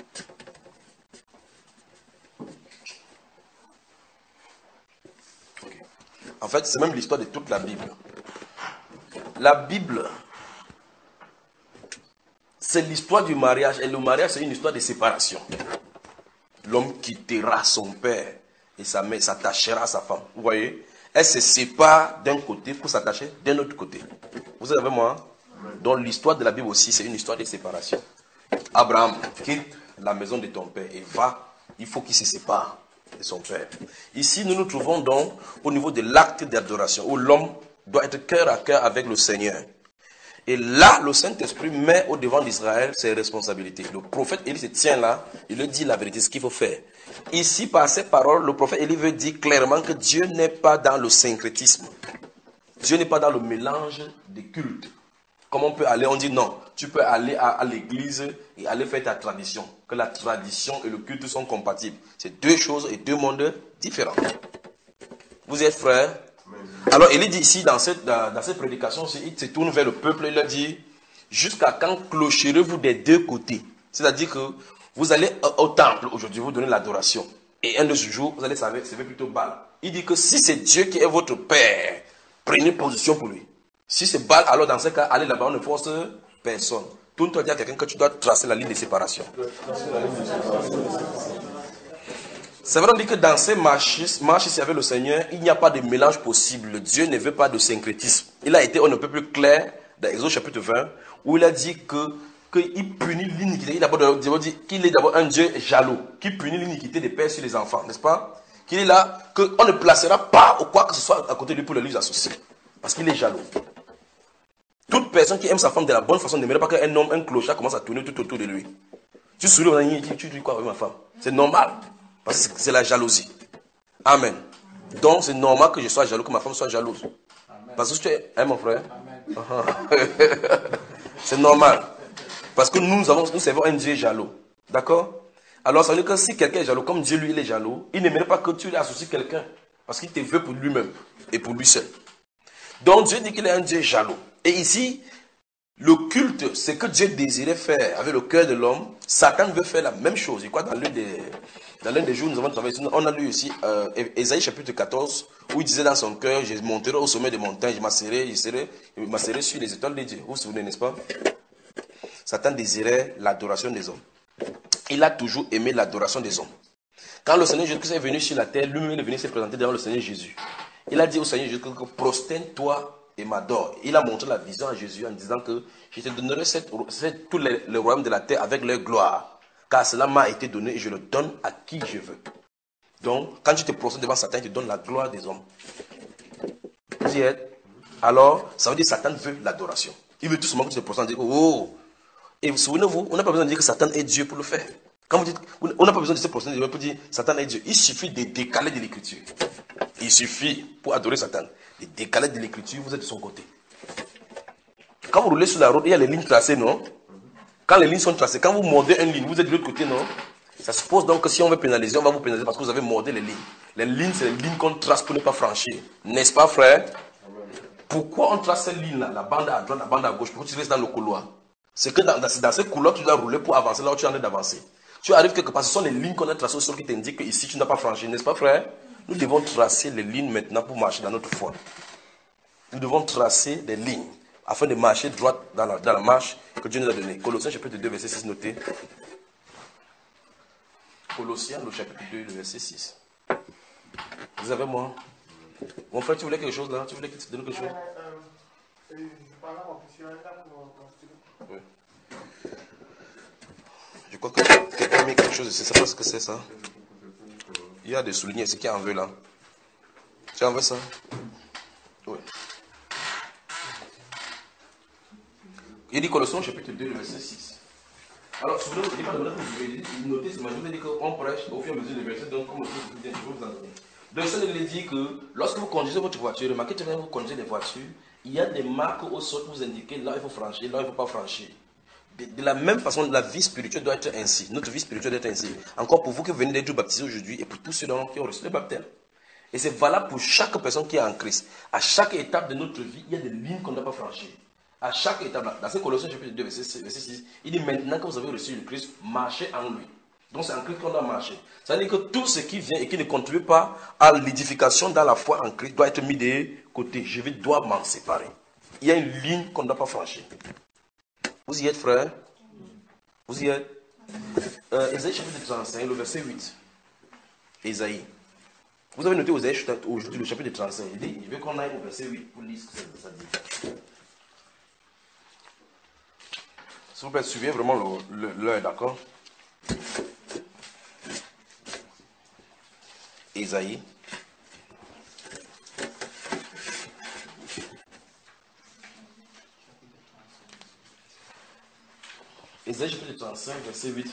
S1: Okay. En fait, c'est même l'histoire de toute la Bible. La Bible, c'est l'histoire du mariage. Et le mariage, c'est une histoire de séparation. L'homme quittera son père et sa mère, s'attachera à sa femme. Vous voyez? Elle se sépare d'un côté pour s'attacher d'un autre côté. Vous êtes avec moi? Donc l'histoire de la Bible aussi, c'est une histoire de séparation. Abraham quitte la maison de ton père et va, il faut qu'il se sépare de son père. Ici, nous nous trouvons donc au niveau de l'acte d'adoration, où l'homme doit être cœur à cœur avec le Seigneur. Et là, le Saint-Esprit met au devant d'Israël ses responsabilités. Le prophète Élie se tient là, il lui dit la vérité, ce qu'il faut faire. Ici, par ces paroles, le prophète Élie veut dire clairement que Dieu n'est pas dans le syncrétisme. Dieu n'est pas dans le mélange des cultes. Comme on peut aller, on dit non, tu peux aller à, à l'église et aller faire ta tradition. Que la tradition et le culte sont compatibles. C'est deux choses et deux mondes différents. Vous êtes frères? Alors, Élie dit ici, dans cette, dans, dans cette prédication, il se tourne vers le peuple et il leur dit, jusqu'à quand clocherez-vous des deux côtés? C'est-à-dire que vous allez au temple aujourd'hui, vous donnez l'adoration. Et un de ce jour, vous allez savoir, c'est plutôt Baal. Il dit que si c'est Dieu qui est votre Père, prenez position pour lui. Si c'est Baal, alors dans ce cas, allez là-bas, on ne force personne. Tout le temps, dire à quelqu'un que tu dois tracer la ligne de séparation. C'est vrai, on dit que dans ces marches, marches ici avec le Seigneur, il n'y a pas de mélange possible. Dieu ne veut pas de syncrétisme. Il a été on ne peut plus clair dans Exode chapitre vingt, où il a dit que qu'il punit l'iniquité. Il a d'abord dit qu'il est d'abord un Dieu jaloux, qui punit l'iniquité des pères sur les enfants, n'est-ce pas? Qu'il est là, qu'on ne placera pas ou quoi que ce soit à côté de lui pour le lui associer. Parce qu'il est jaloux. Toute personne qui aime sa femme de la bonne façon n'aimerait pas qu'un homme, un clochard commence à tourner tout autour de lui. Tu souris, tu dis quoi avec ma femme? C'est normal. Parce que c'est la jalousie. Amen. Donc c'est normal que je sois jaloux, que ma femme soit jalouse. Amen. Parce que tu es, hein mon frère? C'est normal. Parce que nous, avons, nous servons un Dieu jaloux. D'accord? Alors ça veut dire que si quelqu'un est jaloux, comme Dieu lui il est jaloux, il n'aimerait pas que tu lui associes quelqu'un. Parce qu'il te veut pour lui-même et pour lui seul. Donc Dieu dit qu'il est un Dieu jaloux. Et ici, le culte, c'est que Dieu désirait faire avec le cœur de l'homme. Satan veut faire la même chose. Je crois dans l'un des, dans l'un des jours, nous avons travaillé. On a lu ici euh, Ésaïe chapitre quatorze, où il disait dans son cœur, je monterai au sommet des montagnes, je m'asserai, je serai, je m'asserai sur les étoiles de Dieu. Vous vous souvenez, n'est-ce pas? Satan désirait l'adoration des hommes. Il a toujours aimé l'adoration des hommes. Quand le Seigneur Jésus est venu sur la terre, lui-même est venu se présenter devant le Seigneur Jésus. Il a dit au Seigneur Jésus que prosterne-toi et m'adore. Il a montré la vision à Jésus en disant que je te donnerai cette, cette, tout le, le royaume de la terre avec leur gloire. Car cela m'a été donné et je le donne à qui je veux. Donc, quand tu te prosternes devant Satan, il te donne la gloire des hommes. Vous y êtes? Alors, ça veut dire que Satan veut l'adoration. Il veut tout simplement que tu te prosternes et dire, oh. Et vous souvenez-vous, on n'a pas besoin de dire que Satan est Dieu pour le faire. Quand vous dites, on n'a pas besoin de se prosterner pour dire Satan est Dieu. Il suffit de décaler de l'écriture. Il suffit, pour adorer Satan, de décaler de l'écriture, vous êtes de son côté. Quand vous roulez sur la route, il y a les lignes tracées, non? Quand les lignes sont tracées, quand vous mordez une ligne, vous êtes de l'autre côté, non? Ça suppose donc que si on veut pénaliser, on va vous pénaliser parce que vous avez mordé les lignes. Les lignes, c'est les lignes qu'on trace pour ne pas franchir. N'est-ce pas, frère? Pourquoi on trace cette ligne-là, la bande à droite, la bande à gauche, pour que tu restes dans le couloir? C'est que dans, dans, dans ce couloir, tu dois rouler pour avancer là où tu es en train d'avancer. Tu arrives quelque part, ce sont les lignes qu'on a tracées au sol qui t'indiquent que ici tu n'as pas franchi, n'est-ce pas, frère? Nous devons tracer les lignes maintenant pour marcher dans notre foi. Nous devons tracer des lignes afin de marcher droit dans la, dans la marche que Dieu nous a donnée. Colossiens chapitre deux, verset six, notez. Colossiens, le chapitre deux, le verset six. Vous avez moi? Mon frère, tu voulais quelque chose là? Tu voulais que tu te donne quelque chose?
S6: Euh, euh, je parle à mon petit là pour mon stylo.
S1: Oui. Je crois que quelqu'un a mis quelque chose ici. C'est pas ce que c'est ça. Il y a des soulignés ici qui en veut là. Tu en veux ça? Oui. Il dit Colossiens chapitre deux, verset six. Alors, souvenez-vous, il n'est pas de que vous pouvez noter, c'est ma journée dit qu'on prêche au fur et à mesure des versets, donc comme le je vais vous en donner. Donc, ça veut dire que lorsque vous conduisez votre voiture, remarquez que vous conduisez des voitures, il y a des marques au sol pour vous indiquer là il faut franchir, là il ne faut pas franchir. De, de la même façon, la vie spirituelle doit être ainsi. Notre vie spirituelle doit être ainsi. Encore pour vous qui venez d'être baptisés aujourd'hui et pour tous ceux qui ont reçu le baptême. Et c'est valable pour chaque personne qui est en Christ. À chaque étape de notre vie, il y a des lignes qu'on ne doit pas franchir. À chaque étape, dans ce Colossiens chapitre deux, verset six, il dit maintenant que vous avez reçu le Christ, marchez en lui. Donc c'est en Christ qu'on doit marcher. Ça veut dire que tout ce qui vient et qui ne contribue pas à l'édification dans la foi en Christ doit être mis de côté. Je vais, dois m'en séparer. Il y a une ligne qu'on ne doit pas franchir. Vous y êtes, frère? Vous y êtes? euh, Ésaïe chapitre trente-cinq, le verset huit. Ésaïe. Vous avez noté Ésaïe aujourd'hui le chapitre trente-cinq. Il dit, je veux qu'on aille au verset huit pour lire ce que ça dit. S'il vous plaît, suivez vraiment l'heure, d'accord? Ésaïe. Ésaïe chapitre trente-cinq, verset huit.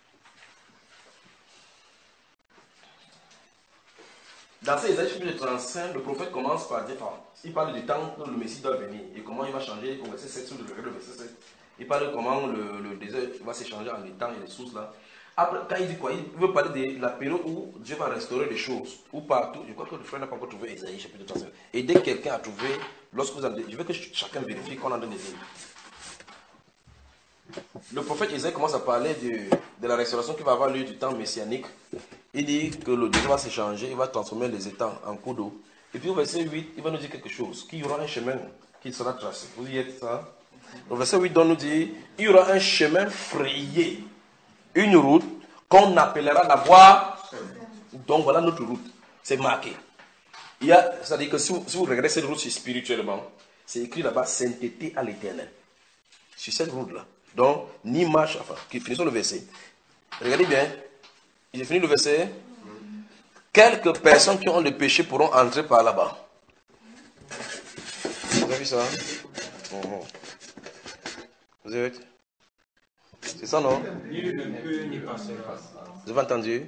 S1: Dans ce Ésaïe chapitre trente-cinq, le prophète commence par dire, enfin, il parle du temps où le Messie doit venir et comment il va changer au verset sept, sur le verset sept. Il parle de comment le, le désert va s'échanger en les temps et les sources là. Après, quand il dit quoi? Il veut parler de la période où Dieu va restaurer les choses. Ou partout. Je crois que le frère n'a pas encore trouvé Ésaïe chapitre trente-cinq. Et dès que quelqu'un a trouvé, lorsque vous avez, je veux que chacun vérifie qu'on a donné des lignes. le prophète Isaïe commence à parler de, de la restauration qui va avoir lieu du temps messianique. Il dit que le Dieu va s'échanger, il va transformer les étangs en cours d'eau. Et puis au verset huit, il va nous dire quelque chose, qu'il y aura un chemin qui sera tracé. Vous y êtes ça? Le verset huit donc nous dit, il y aura un chemin frayé, une route qu'on appellera la voie. Donc voilà notre route, c'est marqué. Il y a, c'est-à-dire que si vous, si vous regardez cette route spirituellement, c'est écrit là-bas, sainteté à l'éternel. Sur cette route-là. Donc, ni marche, enfin, finissons le verset. Regardez bien, j'ai fini le verset. Quelques personnes qui ont le péché pourront entrer par là-bas. Vous avez vu ça? Mmh. Vous avez vu? C'est ça, non? Vous avez entendu?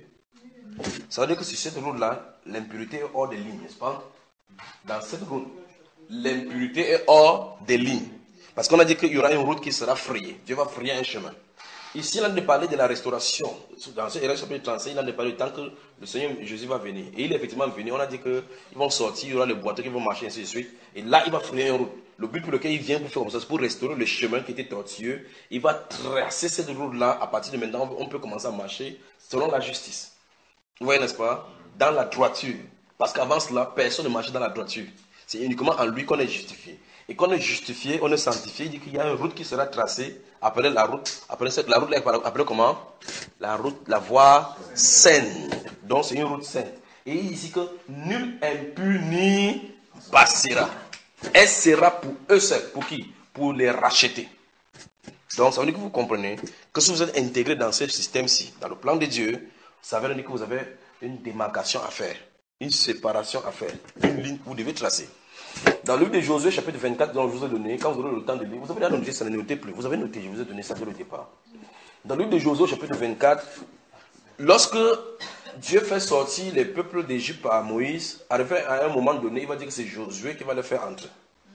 S1: Ça veut dire que sur cette route-là, l'impureté est hors des lignes, n'est-ce pas? Dans cette route, l'impureté est hors des lignes. Parce qu'on a dit qu'il y aura une route qui sera frayée. Dieu va frayer un chemin. Ici, il a de parler de la restauration. Dans ce Hébreux chapitre trente-cinq, il a de parler du temps que le Seigneur Jésus va venir. Et il est effectivement venu. On a dit qu'ils vont sortir, il y aura les boiteux qui vont marcher, ainsi de suite. Et là, il va frayer une route. Le but pour lequel il vient pour faire comme ça, c'est pour restaurer le chemin qui était tortueux. Il va tracer cette route-là. À partir de maintenant, on peut commencer à marcher selon la justice. Vous voyez, n'est-ce pas? Dans la droiture. Parce qu'avant cela, personne ne marchait dans la droiture. C'est uniquement en lui qu'on est justifié. Et qu'on est justifié, on est sanctifié. Il dit qu'il y a une route qui sera tracée. Appelée la route. Appelée cette, la route là, appelée comment? La route, la voie saine. Donc c'est une route saine. Et il dit ici que nul impur n'y passera. Elle sera pour eux seuls. Pour qui? Pour les racheter. Donc ça veut dire que vous comprenez que si vous êtes intégré dans ce système-ci, dans le plan de Dieu, ça veut dire que vous avez une démarcation à faire, une séparation à faire, une ligne que vous devez tracer. Dans le livre de Josué, chapitre vingt-quatre, dont je vous ai donné, quand vous aurez le temps de lire, vous avez déjà noté, ça ne notez plus. Vous avez noté, je vous ai donné ça dès le départ. Dans le livre de Josué, chapitre vingt-quatre, lorsque Dieu fait sortir les peuples d'Égypte par Moïse, arrivé à un moment donné, il va dire que c'est Josué qui va les faire entrer.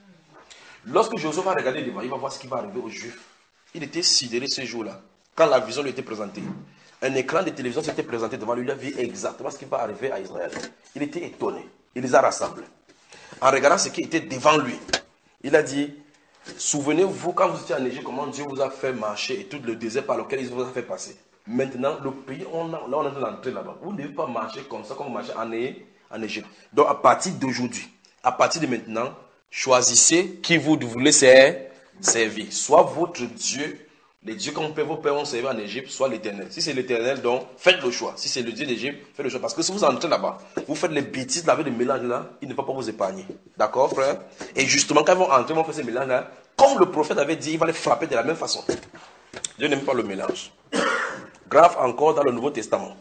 S1: Lorsque Josué va regarder devant, il va voir ce qui va arriver aux Juifs. Il était sidéré ce jour-là, quand la vision lui était présentée. Un écran de télévision s'était présenté devant lui, il a vu exactement ce qui va arriver à Israël. Il était étonné, il les a rassemblés. En regardant ce qui était devant lui, il a dit, souvenez-vous quand vous étiez en Égypte, comment Dieu vous a fait marcher et tout le désert par lequel il vous a fait passer. Maintenant, le pays, on a, là on est dans l'entrée là-bas. Vous ne devez pas marcher comme ça, comme vous marchez en, en Égypte. Donc à partir d'aujourd'hui, à partir de maintenant, choisissez qui vous voulez servir. Soit votre Dieu, les dieux comme vos pères ont servi en Égypte, soit l'Éternel. Si c'est l'Éternel, donc faites le choix. Si c'est le Dieu d'Égypte, faites le choix. Parce que si vous entrez là-bas, vous faites les bêtises avec les mélanges là, il ne va pas vous épargner. D'accord, frère? Et justement, quand ils vont entrer, ils vont faire ces mélanges là, comme le prophète avait dit, il va les frapper de la même façon. Dieu n'aime pas le mélange. Grave encore dans le Nouveau Testament.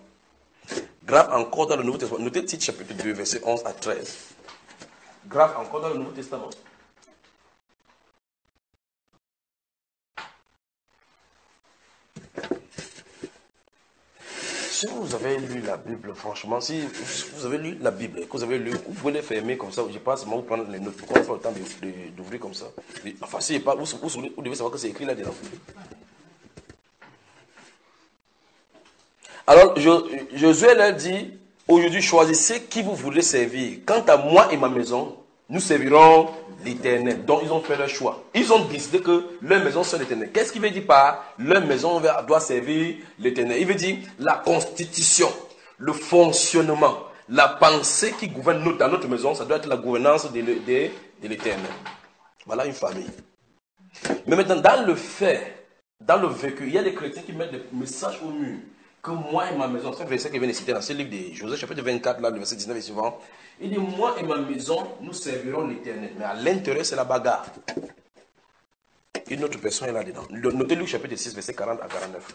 S1: Grave encore dans le Nouveau Testament. Notez Tite chapitre deux, versets onze à treize. Grave encore dans le Nouveau Testament. Si vous avez lu la Bible, franchement, si vous avez lu la Bible, que vous avez lu, vous pouvez les fermer comme ça, je passe, moi vous prendre les notes, pourquoi on fait le temps d'ouvrir comme ça. Enfin, si pas, vous, vous, vous devez savoir que c'est écrit là-dedans. Alors, Josué leur dit, aujourd'hui, choisissez qui vous voulez servir. Quant à moi et ma maison, nous servirons l'Éternel. Donc, ils ont fait leur choix. Ils ont décidé que leur maison c'est l'Éternel. Qu'est-ce qu'il veut dire par leur maison doit servir l'Éternel? Il veut dire la constitution, le fonctionnement, la pensée qui gouverne dans notre maison, ça doit être la gouvernance de, de, de l'Éternel. Voilà une famille. Mais maintenant, dans le fait, dans le vécu, il y a des chrétiens qui mettent des messages au mur. Que moi et ma maison, c'est un verset qui vient de citer dans ce livre de Josué, chapitre vingt-quatre, là, le verset dix-neuf et suivant. Il dit, moi et ma maison, nous servirons l'Éternel. Mais à l'intérieur, c'est la bagarre. Une autre personne est là-dedans. Notez Luc chapitre six, verset quarante à quarante-neuf.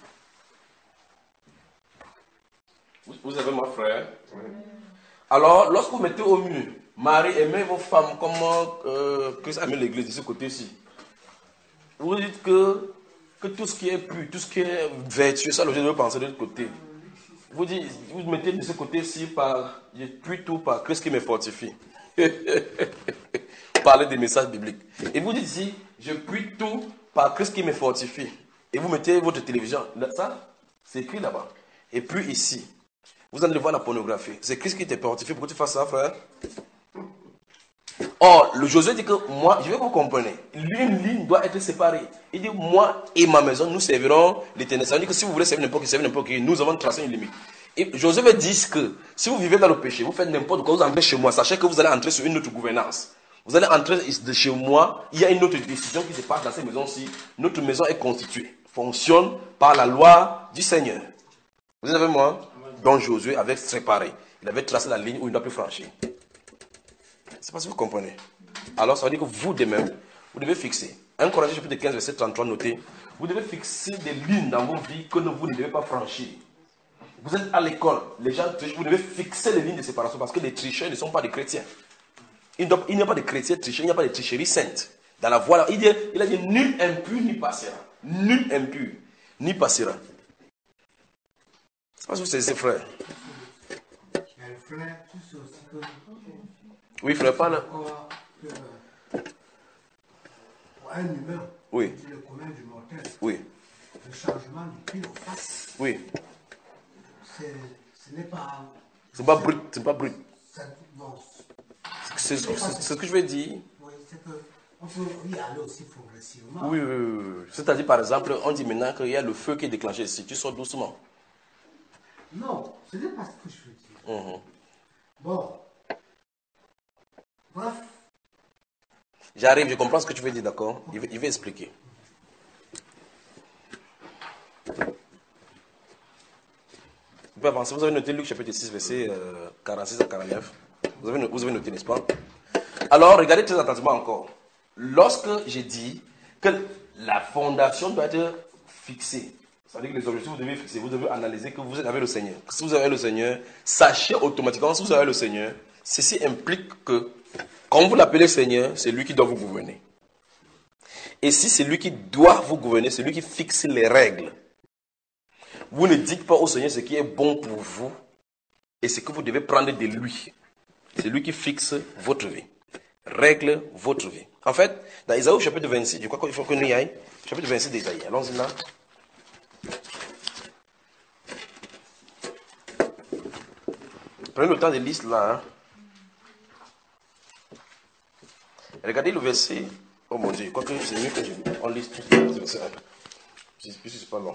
S1: Vous, vous avez mon frère? Oui. Alors, lorsque vous mettez au mur, Marie, aimez vos femmes comme euh, Christ aimait l'église de ce côté-ci. Vous dites que que tout ce qui est pur, tout ce qui est vertueux, ça l'objet de penser de l'autre côté. Vous dites, vous mettez de ce côté-ci par, je puis tout par Christ qui me fortifie. Parlez des messages bibliques. Et vous dites ici, je puis tout par Christ qui me fortifie. Et vous mettez votre télévision, ça, c'est écrit là-bas. Et puis ici, vous allez voir la pornographie. C'est Christ qui te fortifie. Pourquoi tu fais ça, frère? Or, le Josué dit que moi, je vais vous comprendre. L'une ligne doit être séparée. Il dit, moi et ma maison, nous servirons l'Éternel. Ça veut dire que si vous voulez servir n'importe qui, servir n'importe qui, nous avons tracé une limite. Et Josué veut dire que si vous vivez dans le péché, vous faites n'importe quoi, vous entrez chez moi, sachez que vous allez entrer sur une autre gouvernance. Vous allez entrer de chez moi, il y a une autre décision qui se passe dans cette maison-ci. Notre maison est constituée, fonctionne par la loi du Seigneur. Vous avez moi? Donc Josué avait séparé. Il avait tracé la ligne où il ne doit plus franchir. C'est pas si vous comprenez. Alors ça veut dire que vous de même, vous devez fixer. un Corinthiens chapitre quinze, verset trente-trois, notez. Vous devez fixer des lignes dans vos vies que vous ne devez pas franchir. Vous êtes à l'école, les gens trichent, vous devez fixer les lignes de séparation parce que les tricheurs ne sont pas des chrétiens. Il n'y a pas de chrétiens tricheurs, il n'y a pas de tricherie sainte. Dans la voie là, il, dit, il a dit nul impur ni passera. Nul impur ni passera. C'est pas ce que c'est, frère.
S2: Mais le frère, tu sais aussi que.
S1: Oui, frère, parle.
S2: Pour un humain,
S1: oui.
S2: C'est le commun du mortel.
S1: Oui.
S2: Le changement du pile en face.
S1: Oui.
S2: Ce n'est pas.
S1: C'est pas brut. C'est pas brut.
S2: Bon,
S1: c'est ce que je veux dire.
S2: Oui, c'est que. On peut y aller aussi progressivement.
S1: Oui, oui, oui. oui. C'est-à-dire, par exemple, on dit maintenant qu'il y a le feu qui est déclenché ici. Tu sors doucement.
S2: Non, ce n'est pas ce que je veux dire.
S1: Mm-hmm.
S2: Bon. Bref.
S1: J'arrive, je comprends ce que tu veux dire, d'accord? Il va, il va expliquer. Vous pouvez avancer. Vous avez noté Luc chapitre six, verset euh, quarante-six à quarante-neuf. Vous avez, vous avez noté, n'est-ce pas? Alors, regardez très attentivement encore. Lorsque j'ai dit que la fondation doit être fixée, c'est-à-dire que les objectifs, vous devez fixer, vous devez analyser que vous êtes avec le Seigneur. Si vous avez le Seigneur, sachez automatiquement, si vous avez le Seigneur, ceci implique que, quand vous l'appelez Seigneur, c'est lui qui doit vous gouverner. Et si c'est lui qui doit vous gouverner, c'est lui qui fixe les règles. Vous ne dites pas au Seigneur ce qui est bon pour vous et ce que vous devez prendre de lui. C'est lui qui fixe votre vie, règle votre vie. En fait, dans Isaïe chapitre vingt-six, je crois qu'il faut qu'on y aille. Chapitre vingt-six d'Isaïe, allons-y là. Prenez le temps de lire là. Hein. Regardez le verset. Oh mon Dieu, je crois que c'est mieux que je on lise tout le verset. Je ne sais plus si c'est pas long.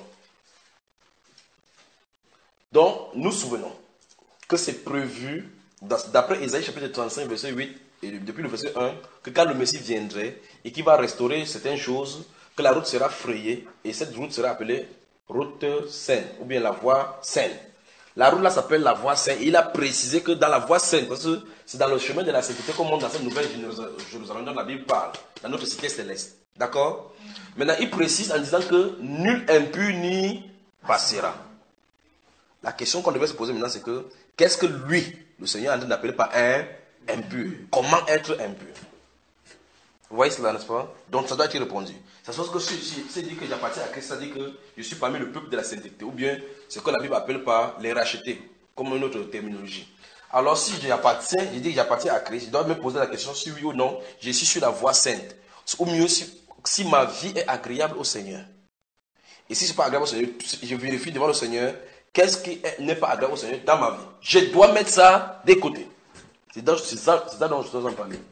S1: Donc, nous souvenons que c'est prévu, d'après Isaïe chapitre trente-cinq, verset huit, et depuis le verset un, que quand le Messie viendrait et qu'il va restaurer certaines choses, que la route sera frayée et cette route sera appelée route saine, ou bien la voie saine. La route là s'appelle la voie saine. Il a précisé que dans la voie saine, parce que c'est dans le chemin de la sainteté qu'on monte dans cette nouvelle Jérusalem dont la Bible parle, dans notre cité céleste. D'accord? Maintenant, il précise en disant que nul impur n'y passera. La question qu'on devait se poser maintenant, c'est que qu'est-ce que lui, le Seigneur, est en train d'appeler par un impur? Comment être impur? Vous voyez cela, n'est-ce pas? Donc ça doit être répondu. Ça veut dire que si c'est dit que j'appartiens à Christ, ça dit que je suis parmi le peuple de la sainteté, ou bien ce que la Bible appelle par les rachetés, comme une autre terminologie. Alors si j'appartiens, je dis que j'appartiens à Christ, je dois me poser la question si oui ou non, je suis sur la voie sainte. Ou mieux, si, si ma vie est agréable au Seigneur. Et si ce n'est pas agréable au Seigneur, je vérifie devant le Seigneur, qu'est-ce qui n'est pas agréable au Seigneur dans ma vie? Je dois mettre ça de côté. C'est ça, ça dont je dois en parler.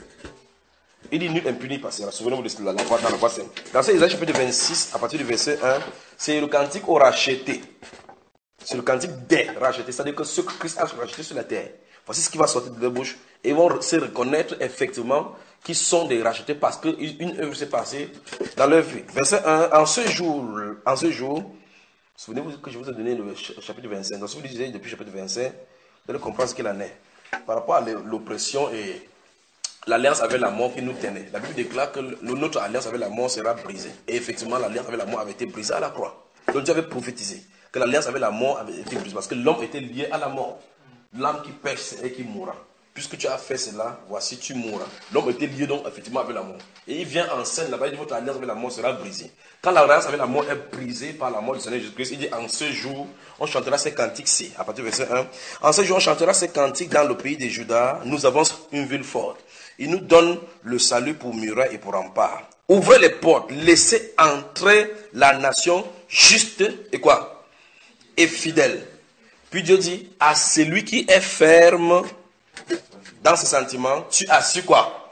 S1: Il dit nul impuni passera. Souvenez-vous de la voix dans la voie sainte. Dans ce Isaïe chapitre vingt-six, à partir du verset un, c'est le cantique aux rachetés. C'est le cantique des rachetés. C'est-à-dire que ceux que Christ a rachetés sur la terre. Voici ce qui va sortir de leur bouche. Et ils vont se reconnaître effectivement qu'ils sont des rachetés parce qu'une œuvre s'est passée dans leur vie. Verset un, en ce jour, en ce jour, souvenez-vous que je vous ai donné le chapitre vingt-cinq. Donc si vous lisez depuis le chapitre vingt-cinq, vous allez comprendre ce qu'il en est. Par rapport à l'oppression et l'alliance avec la mort qui nous tenait. La Bible déclare que notre alliance avec la mort sera brisée. Et effectivement, l'alliance avec la mort avait été brisée à la croix. Donc Dieu avait prophétisé que l'alliance avec la mort avait été brisée parce que l'homme était lié à la mort. L'âme qui pêche, c'est elle qui mourra. Puisque tu as fait cela, voici tu mourras. L'homme était lié donc effectivement avec la mort. Et il vient en scène là-bas, il dit votre alliance avec la mort sera brisée. Quand l'alliance avec la mort est brisée par la mort du Seigneur Jésus-Christ, il dit en ce jour, on chantera ces cantiques-ci, à partir du verset un. En ce jour, on chantera ces cantiques dans le pays de Juda. Nous avons une ville forte. Il nous donne le salut pour muraille et pour rempart. Ouvrez les portes, laissez entrer la nation juste et quoi? Et fidèle. Puis Dieu dit, à celui qui est ferme dans ses sentiments, tu as su quoi?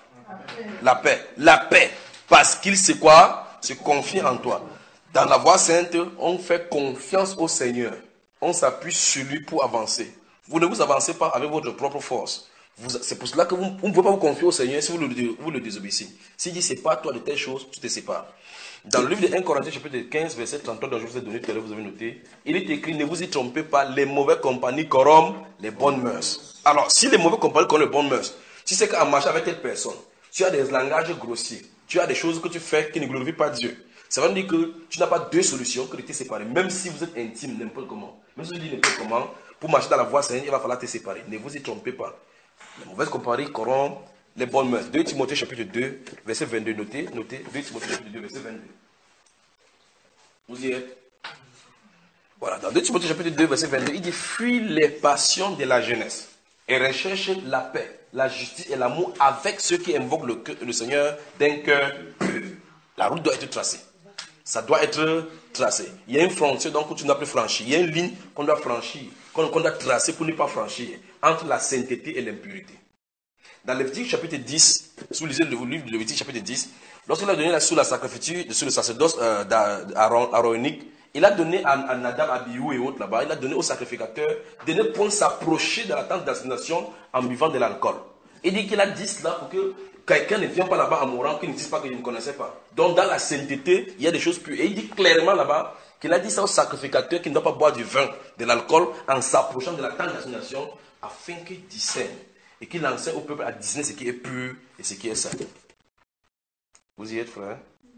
S1: La paix. La paix. Parce qu'il sait quoi? Se confie en toi. Dans la voie sainte, on fait confiance au Seigneur. On s'appuie sur lui pour avancer. Vous ne vous avancez pas avec votre propre force. C'est pour cela que vous, vous ne pouvez pas vous confier au Seigneur si vous le, vous le désobéissez. S'il dit, c'est pas toi de telles choses, tu te sépares. Dans le livre de premier Corinthiens, chapitre quinze, verset trente-trois, dont je vous ai donné tout à l'heure, vous avez noté, il est écrit, ne vous y trompez pas, les mauvaises compagnies corrompent les bonnes mœurs. Alors, si les mauvaises compagnies corrompent les bonnes mœurs, tu sais qu'en marchant avec telle personne, tu as des langages grossiers, tu as des choses que tu fais qui ne glorifient pas Dieu. Ça veut dire que tu n'as pas deux solutions que de te séparer, même si vous êtes intime, n'importe comment. Même si vous dites n'importe comment, pour marcher dans la voie sainte, il va falloir te séparer. Ne vous y trompez pas. Les mauvaises compagnies corrompent les bonnes mœurs. deux Timothée chapitre deux, verset vingt-deux, notez, notez, deux Timothée chapitre deux, verset vingt-deux. Vous y êtes? Voilà, dans deux Timothée chapitre deux, verset vingt-deux, il dit, fuis les passions de la jeunesse et recherche la paix, la justice et l'amour avec ceux qui invoquent le, le Seigneur d'un cœur pur. La route doit être tracée. Ça doit être tracé. Il y a une frontière donc, que tu ne dois plus franchir. Il y a une ligne qu'on doit franchir, qu'on qu'on doit tracer pour ne pas franchir, entre la sainteté et l'impurité. Dans Lévitique chapitre dix, si vous lisez le livre de Lévitique chapitre dix, lorsqu'il a donné sous la sacrificature, sous le sacerdoce euh, aronique, il a donné à, à Nadab, Abihu et autres là-bas, il a donné aux sacrificateurs de ne point s'approcher de la tente d'assignation en buvant de l'alcool. Il dit qu'il a dit cela pour que quelqu'un ne vienne pas là-bas en mourant, qu'il ne dise pas qu'il ne connaissait pas. Donc dans la sainteté, il y a des choses pures. Et il dit clairement là-bas qu'il a dit ça aux sacrificateurs qui ne doivent pas boire du vin, de l'alcool, en s'approchant de la tente d'assignation, afin qu'ils discernent. Et qu'il enseigne au peuple à discerner ce qui est pur et ce qui est saint. Vous y êtes, frère?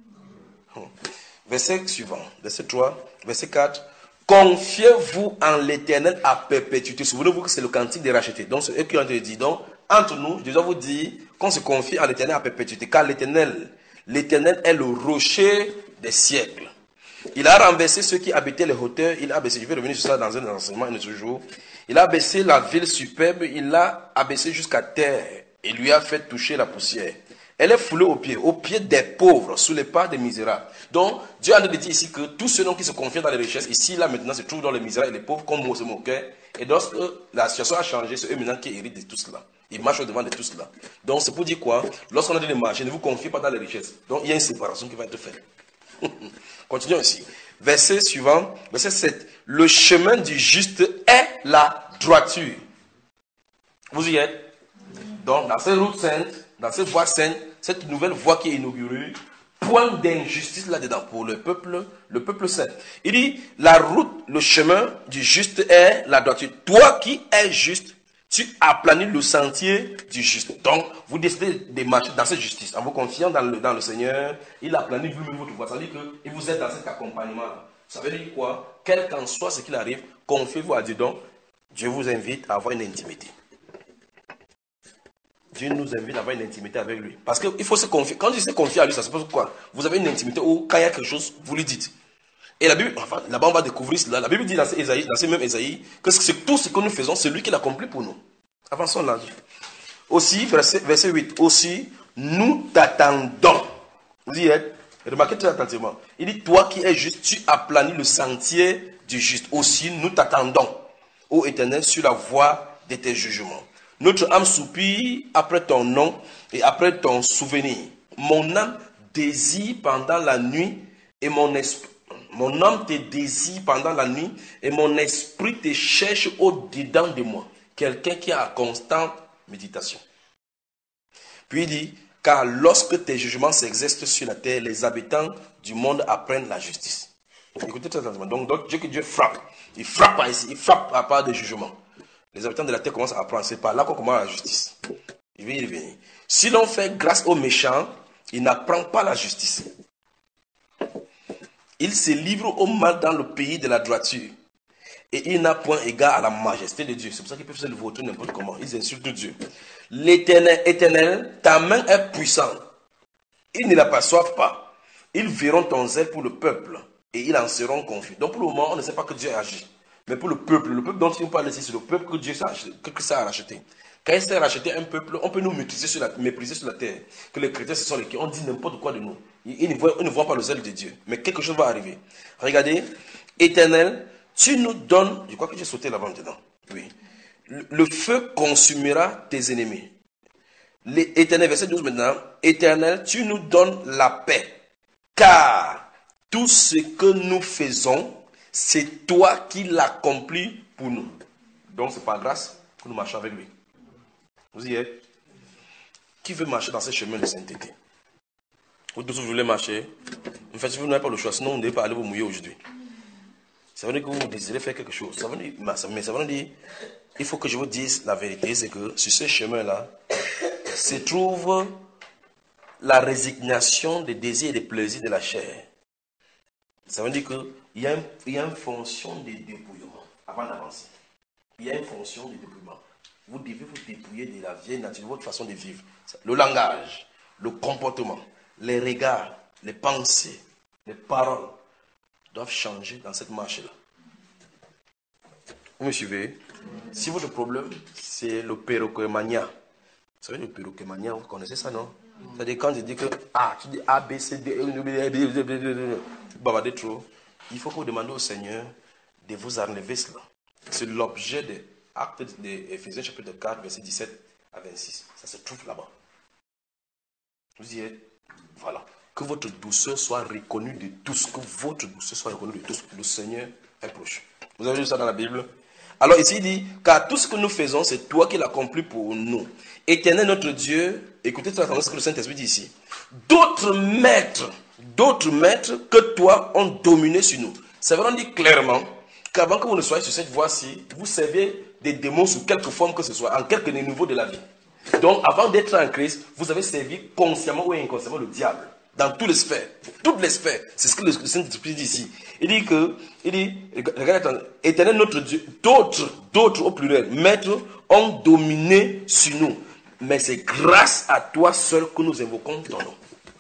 S1: Verset suivant, verset trois, verset quatre. Confiez-vous en l'Éternel à perpétuité. Souvenez-vous que c'est le cantique des rachetés. Donc, c'est eux qui ont été dit. Donc, entre nous, je dois vous dire qu'on se confie en l'Éternel à perpétuité. Car l'Éternel, l'Éternel est le rocher des siècles. Il a renversé ceux qui habitaient les hauteurs. Il a abaissé, je vais revenir sur ça dans un enseignement un autre jour. Il a abaissé la ville superbe. Il l'a abaissé jusqu'à terre. Et lui a fait toucher la poussière. Elle est foulée aux pieds, aux pieds des pauvres, sous les pas des misérables. Donc, Dieu a dit ici que tous ceux qui se confient dans les richesses, ici, là, maintenant, se trouvent dans les misérables et les pauvres, comme Mose moquait. Et lorsque la situation a changé, c'est eux maintenant qui héritent de tout cela. Ils marchent au devant de tout cela. Donc, c'est pour dire quoi? Lorsqu'on a dit de marcher, ne vous confiez pas dans les richesses. Donc, il y a une séparation qui va être faite. Continuons ici. Verset suivant, verset sept. Le chemin du juste est la droiture. Vous y êtes? Donc, dans cette route sainte, dans cette voie sainte, cette nouvelle voie qui est inaugurée, point d'injustice là-dedans pour le peuple, le peuple saint. Il dit, la route, le chemin du juste est la droiture. Toi qui es juste, tu aplanis le sentier du juste. Donc, vous décidez de marcher dans cette justice. En vous confiant dans le, dans le Seigneur, il aplanit vous-même votre voie. Ça veut dire qu'il vous aide dans cet accompagnement-là. Ça veut dire quoi? Quel qu'en soit ce qu'il arrive, confiez-vous à Dieu. Donc, Dieu vous invite à avoir une intimité. Dieu nous invite à avoir une intimité avec lui. Parce qu'il faut se confier. Quand il se confie à lui, ça suppose quoi? Vous avez une intimité où, quand il y a quelque chose, vous lui dites. Et la Bible, enfin, là-bas, on va découvrir cela. La Bible dit dans ces, Ésaïe, dans ces mêmes Ésaïe que c'est tout ce que nous faisons, c'est lui qui l'accomplit pour nous. Avançons là. Aussi, verset, verset huit. Aussi, nous t'attendons. Vous y êtes? Remarquez très attentivement. Il dit, toi qui es juste, tu aplanis le sentier du juste. Aussi, nous t'attendons, ô Éternel, sur la voie de tes jugements. Notre âme soupire après ton nom et après ton souvenir. Mon âme désire pendant la nuit et mon esprit, mon âme te désire pendant la nuit et mon esprit te cherche au-dedans de moi. Quelqu'un qui a constante méditation. Puis il dit, car lorsque tes jugements s'exercent sur la terre, les habitants du monde apprennent la justice. Écoutez très attentivement. Donc, donc Dieu que Dieu frappe. Il frappe par ici, il frappe à part des jugements. Les habitants de la terre commencent à apprendre. C'est par là qu'on commence la justice. Il va y revenir. Si l'on fait grâce aux méchants, il n'apprend pas la justice. Il se livre au mal dans le pays de la droiture. Et il n'a point égard à la majesté de Dieu. C'est pour ça qu'ils peuvent se le voter n'importe comment. Ils insultent Dieu. L'Éternel, éternel, ta main est puissante. Ils ne l'aperçoivent pas. Ils verront ton zèle pour le peuple. Et ils en seront confus. Donc pour le moment, on ne sait pas que Dieu agit. Mais pour le peuple, le peuple dont il nous parle ici, c'est le peuple que Dieu a racheté. Quand il s'est racheté un peuple, on peut nous mépriser sur la, mépriser sur la terre. Que les chrétiens, ce sont les qui ont dit n'importe quoi de nous. Ils, ils, ne voient, ils ne voient pas le zèle de Dieu. Mais quelque chose va arriver. Regardez, Éternel, tu nous donnes, je crois que j'ai sauté là-bas dedans. Oui. Le, le feu consumera tes ennemis. Éternel, verset douze maintenant. Éternel, tu nous donnes la paix. Car tout ce que nous faisons, c'est toi qui l'accomplis pour nous. Donc c'est par grâce que nous marchons avec lui. Vous y êtes? Qui veut marcher dans ce chemin de sainteté? Vous tous vous voulez marcher. En fait, si vous n'avez pas le choix, sinon vous ne devez pas aller vous mouiller aujourd'hui. Ça veut dire que vous désirez faire quelque chose. Ça veut dire, mais ça veut dire, il faut que je vous dise la vérité, c'est que sur ce chemin-là, se trouve la résignation des désirs et des plaisirs de la chair. Ça veut dire qu'il y a, un, il y a une fonction de dépouillement avant d'avancer. Il y a une fonction de dépouillement. Vous devez vous dépouiller de la vieille nature, de votre façon de vivre. Le langage, le comportement, les regards, les pensées, les paroles doivent changer dans cette marche-là. Vous me suivez? Si votre problème, c'est le pérokémania. Vous savez, le pérokémania, vous connaissez ça, non? C'est-à-dire quand je dis que ah, tu dis A, B, C, D, bavardez trop, il faut que vous demandez au Seigneur de vous enlever cela. C'est l'objet de Actes d'Éphésiens chapitre quatre, verset dix-sept à vingt-six. Ça se trouve là-bas. Vous y êtes? Voilà. Que votre douceur soit reconnue de tous. Que votre douceur soit reconnue de tous. Le Seigneur est proche. Vous avez vu ça dans la Bible? Alors ici il dit, car tout ce que nous faisons, c'est toi qui l'accomplis pour nous. Éternel notre Dieu, écoutez très attention ce que le Saint-Esprit dit ici. D'autres maîtres, d'autres maîtres que toi ont dominé sur nous. Ça veut dire clairement qu'avant que vous ne soyez sur cette voie-ci, vous servez des démons sous quelque forme que ce soit, en quelque niveau de la vie. Donc avant d'être en Christ, vous avez servi consciemment ou inconsciemment le diable. Dans toutes les sphères. Toutes les sphères. C'est ce que le Saint-Esprit dit ici. Il dit que, il dit, regardez, Éternel notre Dieu, d'autres, d'autres au pluriel, maîtres ont dominé sur nous. Mais c'est grâce à toi seul que nous invoquons ton nom.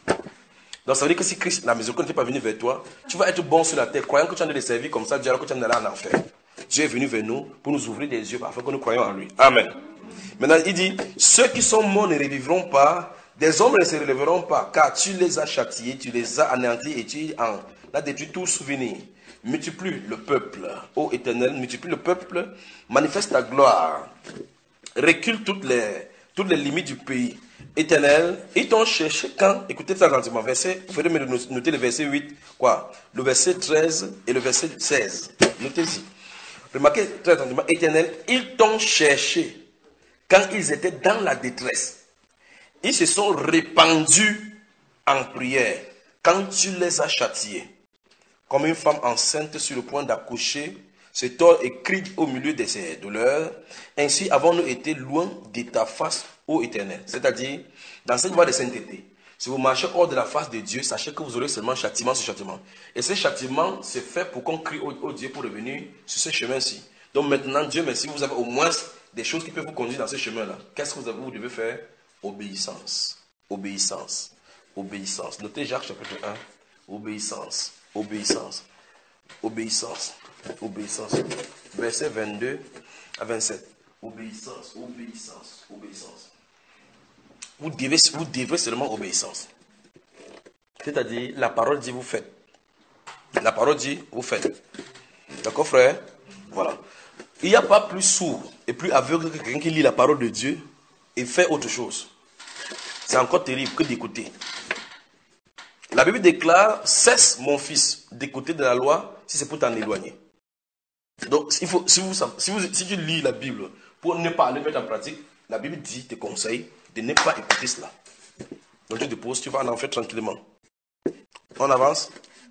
S1: Donc ça veut dire que si Christ, la miséricorde n'était pas venu vers toi, tu vas être bon sur la terre, croyant que tu en as des servir comme ça, Dieu, alors que tu en allé en enfer. Dieu est venu vers nous pour nous ouvrir des yeux afin que nous croyions en lui. Amen. Maintenant, il dit, ceux qui sont morts ne revivront pas, des hommes ne se relèveront pas, car tu les as châtiés, tu les as anéantis et tu en as détruit tout souvenir. Multiplie le peuple, ô Éternel, multiplie le peuple, manifeste ta gloire, recule toutes les, toutes les limites du pays. Éternel, ils t'ont cherché quand, écoutez ça attentivement, verset, vous pouvez noter le verset huit, quoi, le verset treize et le verset seize. Notez-y. Remarquez très attentivement, Éternel, ils t'ont cherché quand ils étaient dans la détresse. Ils se sont répandus en prière quand tu les as châtiés. Comme une femme enceinte sur le point d'accoucher, se tord et crie au milieu de ses douleurs. Ainsi avons-nous été loin de ta face, ô Éternel. C'est-à-dire, dans cette voie de sainteté, si vous marchez hors de la face de Dieu, sachez que vous aurez seulement châtiment sur châtiment. Et ce châtiment, c'est fait pour qu'on crie au, au Dieu pour revenir sur ce chemin-ci. Donc maintenant, Dieu merci, vous avez au moins des choses qui peuvent vous conduire dans ce chemin-là. Qu'est-ce que vous, avez, vous devez faire? Obéissance, obéissance, obéissance. Notez Jacques chapitre un. Obéissance, obéissance, obéissance, obéissance. Verset vingt-deux à vingt-sept. Obéissance, obéissance, obéissance. Vous devez, vous devrez seulement obéissance. C'est-à-dire, la parole dit vous faites. La parole dit vous faites. D'accord, frère? Voilà. Il n'y a pas plus sourd et plus aveugle que quelqu'un qui lit la parole de Dieu et fait autre chose. C'est encore terrible que d'écouter. La Bible déclare, cesse mon fils d'écouter de la loi si c'est pour t'en éloigner. Donc, il faut, si, vous, si, vous, si tu lis la Bible pour ne pas le mettre en pratique, la Bible dit, te conseille de ne pas écouter cela. Donc Dieu te pose, tu vas en enfer tranquillement. On avance.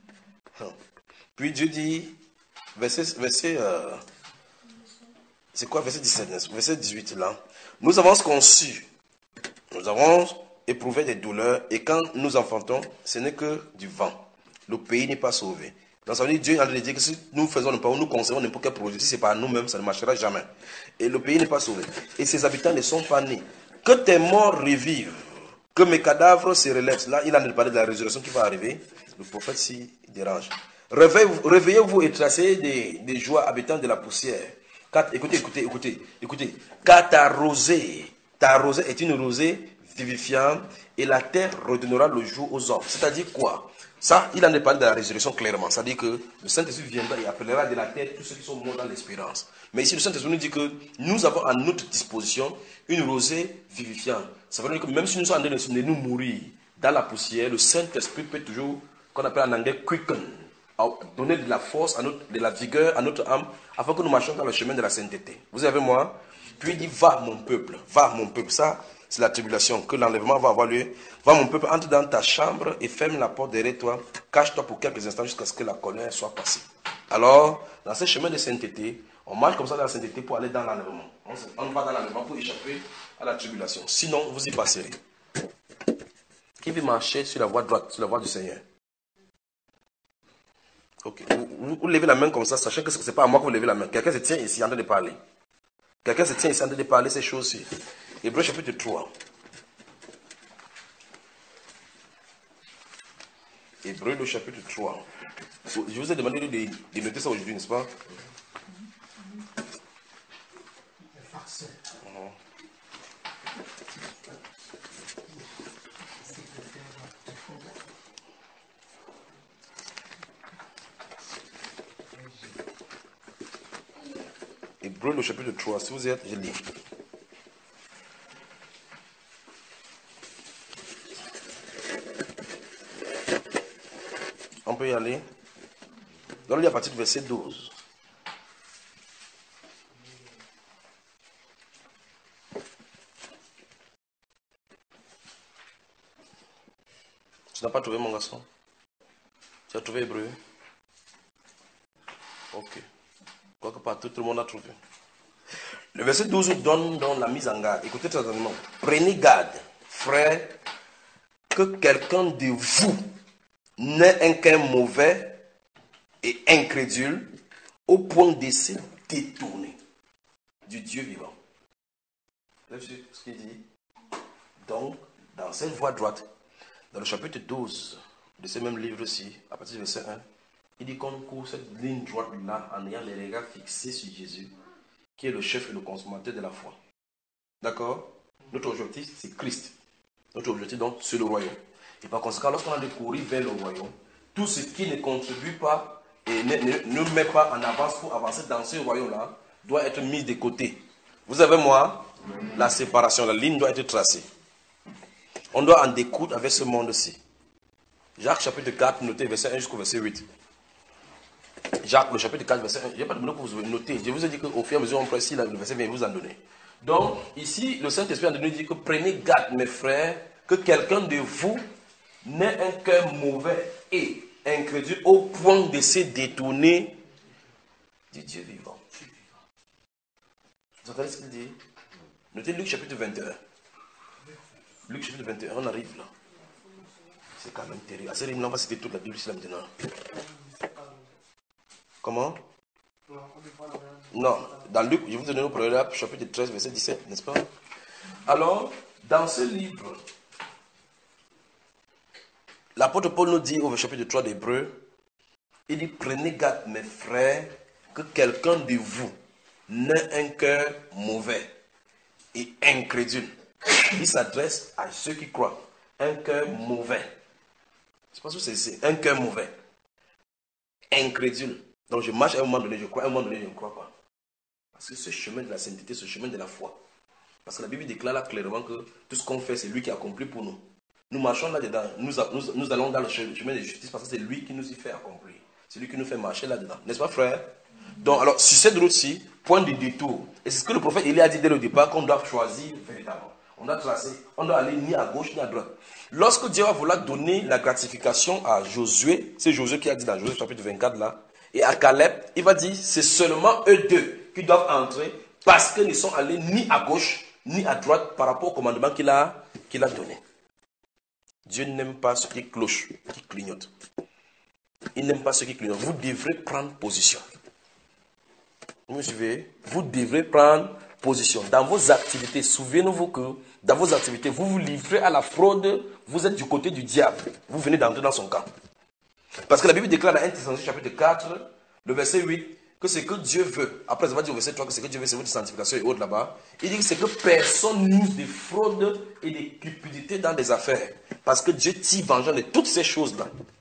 S1: Puis Dieu dit, verset, verset euh, c'est quoi verset dix-sept, verset dix-huit là. Nous avons conçu, nous avons éprouvé des douleurs, et quand nous enfantons, ce n'est que du vent. Le pays n'est pas sauvé. Donc ça veut dire Dieu est en train de dire que si nous faisons pas, nous conservons n'importe quel projet, si ce n'est pas nous-mêmes, ça ne marchera jamais. Et le pays n'est pas sauvé. Et ses habitants ne sont pas nés. Que tes morts revivent, que mes cadavres se relèvent. Là, il a parlé de la résurrection qui va arriver. Le prophète s'y dérange. Réveillez-vous et tracez des, des joies, habitants de la poussière. Car, écoutez, écoutez, écoutez, écoutez. Car ta rosée, ta rosée est une rosée vivifiante et la terre redonnera le jour aux hommes. C'est-à-dire quoi? Ça, il en est parlé de la résurrection clairement. Ça dit que le Saint-Esprit viendra et appellera de la terre tous ceux qui sont morts dans l'espérance. Mais ici, le Saint-Esprit nous dit que nous avons à notre disposition une rosée vivifiante. Ça veut dire que même si nous sommes en train de nous mourir dans la poussière, le Saint-Esprit peut toujours, qu'on appelle en anglais quicken, donner de la force, à notre, de la vigueur à notre âme, afin que nous marchions dans le chemin de la sainteté. Vous avez moi? Puis il dit, va mon peuple, va mon peuple. Ça, c'est la tribulation, que l'enlèvement va avoir lieu. Va mon peuple, entre dans ta chambre et ferme la porte derrière toi. Cache-toi pour quelques instants jusqu'à ce que la colère soit passée. Alors, dans ce chemin de sainteté, on marche comme ça dans la sainteté pour aller dans l'enlèvement. On, on va dans l'enlèvement pour échapper à la tribulation. Sinon, vous y passerez. Qui veut marcher sur la voie droite, sur la voie du Seigneur? Ok. Vous, vous, vous levez la main comme ça, sachant que ce n'est pas à moi que vous levez la main. Quelqu'un se tient ici en train de parler. Quelqu'un se tient ici en train de parler ces choses-ci. Hébreux chapitre trois. Hébreux le chapitre trois. Je vous ai demandé de, de noter ça aujourd'hui, n'est-ce pas? Hébreux le chapitre trois, si vous êtes, je lis. On peut y aller. Donc, on lit à partir du verset douze. Tu n'as pas trouvé, mon garçon? Tu as trouvé Hébreu? Ok. Quoique pas tout, tout le monde a trouvé. Le verset douze donne, donne la mise en garde. Écoutez très attentivement. Prenez garde, frères, que quelqu'un de vous n'ait un cœur mauvais et incrédule au point de se détourner du Dieu vivant. Vous savez ce qu'il dit? Donc, dans cette voie droite, dans le chapitre douze de ce même livre-ci, à partir du verset un, il dit qu'on court cette ligne droite-là en ayant les regards fixés sur Jésus, qui est le chef et le consommateur de la foi. D'accord? Notre objectif, c'est Christ. Notre objectif, donc, c'est le royaume. Et par conséquent, lorsqu'on a de courir vers le royaume, tout ce qui ne contribue pas et ne, ne, ne met pas en avance pour avancer dans ce royaume-là doit être mis de côté. Vous avez moi, la séparation, la ligne doit être tracée. On doit en découdre avec ce monde-ci. Jacques chapitre quatre, notez verset un jusqu'au verset huit. Jacques, le chapitre quatre, verset un. Je n'ai pas demandé que vous notez. Je vous ai dit qu'au fur et à mesure, on prend ici, le verset vient vous en donner. Donc, ici, le Saint-Esprit nous dit que prenez garde, mes frères, que quelqu'un de vous n'ait un cœur mauvais et incrédule au point de se détourner du Dieu vivant. Vous entendez ce qu'il dit? Notez Luc chapitre vingt et un. Luc chapitre vingt et un, on arrive là. C'est quand même terrible. À ce rythme, on va citer toute la Bible ici là maintenant. Comment? Non, dans Luc, je vous donne le proverbe, chapitre treize, verset dix-sept, n'est-ce pas? Alors, dans ce livre, l'apôtre Paul nous dit au chapitre trois d'Hébreux, il dit, prenez garde, mes frères, que quelqu'un de vous n'ait un cœur mauvais et incrédule. Il s'adresse à ceux qui croient. Un cœur mauvais. Je ne sais pas si c'est un cœur mauvais. Incrédule. Donc je marche à un moment donné, je crois, à un moment donné, je ne crois pas. Parce que ce chemin de la sainteté, ce chemin de la foi. Parce que la Bible déclare là clairement que tout ce qu'on fait, c'est lui qui a accompli pour nous. Nous marchons là-dedans. Nous, nous, nous allons dans le chemin de justice parce que c'est lui qui nous y fait accomplir. C'est lui qui nous fait marcher là-dedans. N'est-ce pas, frère? Donc, alors, sur cette route-ci, point de détour. Et c'est ce que le prophète Élie a dit dès le départ, qu'on doit choisir véritablement. On doit tracer. On doit aller ni à gauche ni à droite. Lorsque Dieu va vouloir donner la gratification à Josué, c'est Josué qui a dit dans Josué chapitre vingt-quatre là, et à Caleb, il va dire, c'est seulement eux deux qui doivent entrer parce qu'ils ne sont allés ni à gauche ni à droite par rapport au commandement qu'il a, qu'il a donné. Dieu n'aime pas ceux qui clochent, qui clignotent. Il n'aime pas ceux qui clignotent. Vous devrez prendre position. Vous me suivez? Vous devrez prendre position. Dans vos activités, souvenez-vous que dans vos activités, vous vous livrez à la fraude, vous êtes du côté du diable. Vous venez d'entrer dans son camp. Parce que la Bible déclare dans un Thessaloniciens chapitre quatre, le verset huit, que ce que Dieu veut, après ça va dire au verset trois que ce que Dieu veut, c'est votre sanctification et autres là-bas. Il dit que c'est que personne n'use de fraude et de cupidité dans des affaires. Parce que Dieu tire vengeance de toutes ces choses-là. Et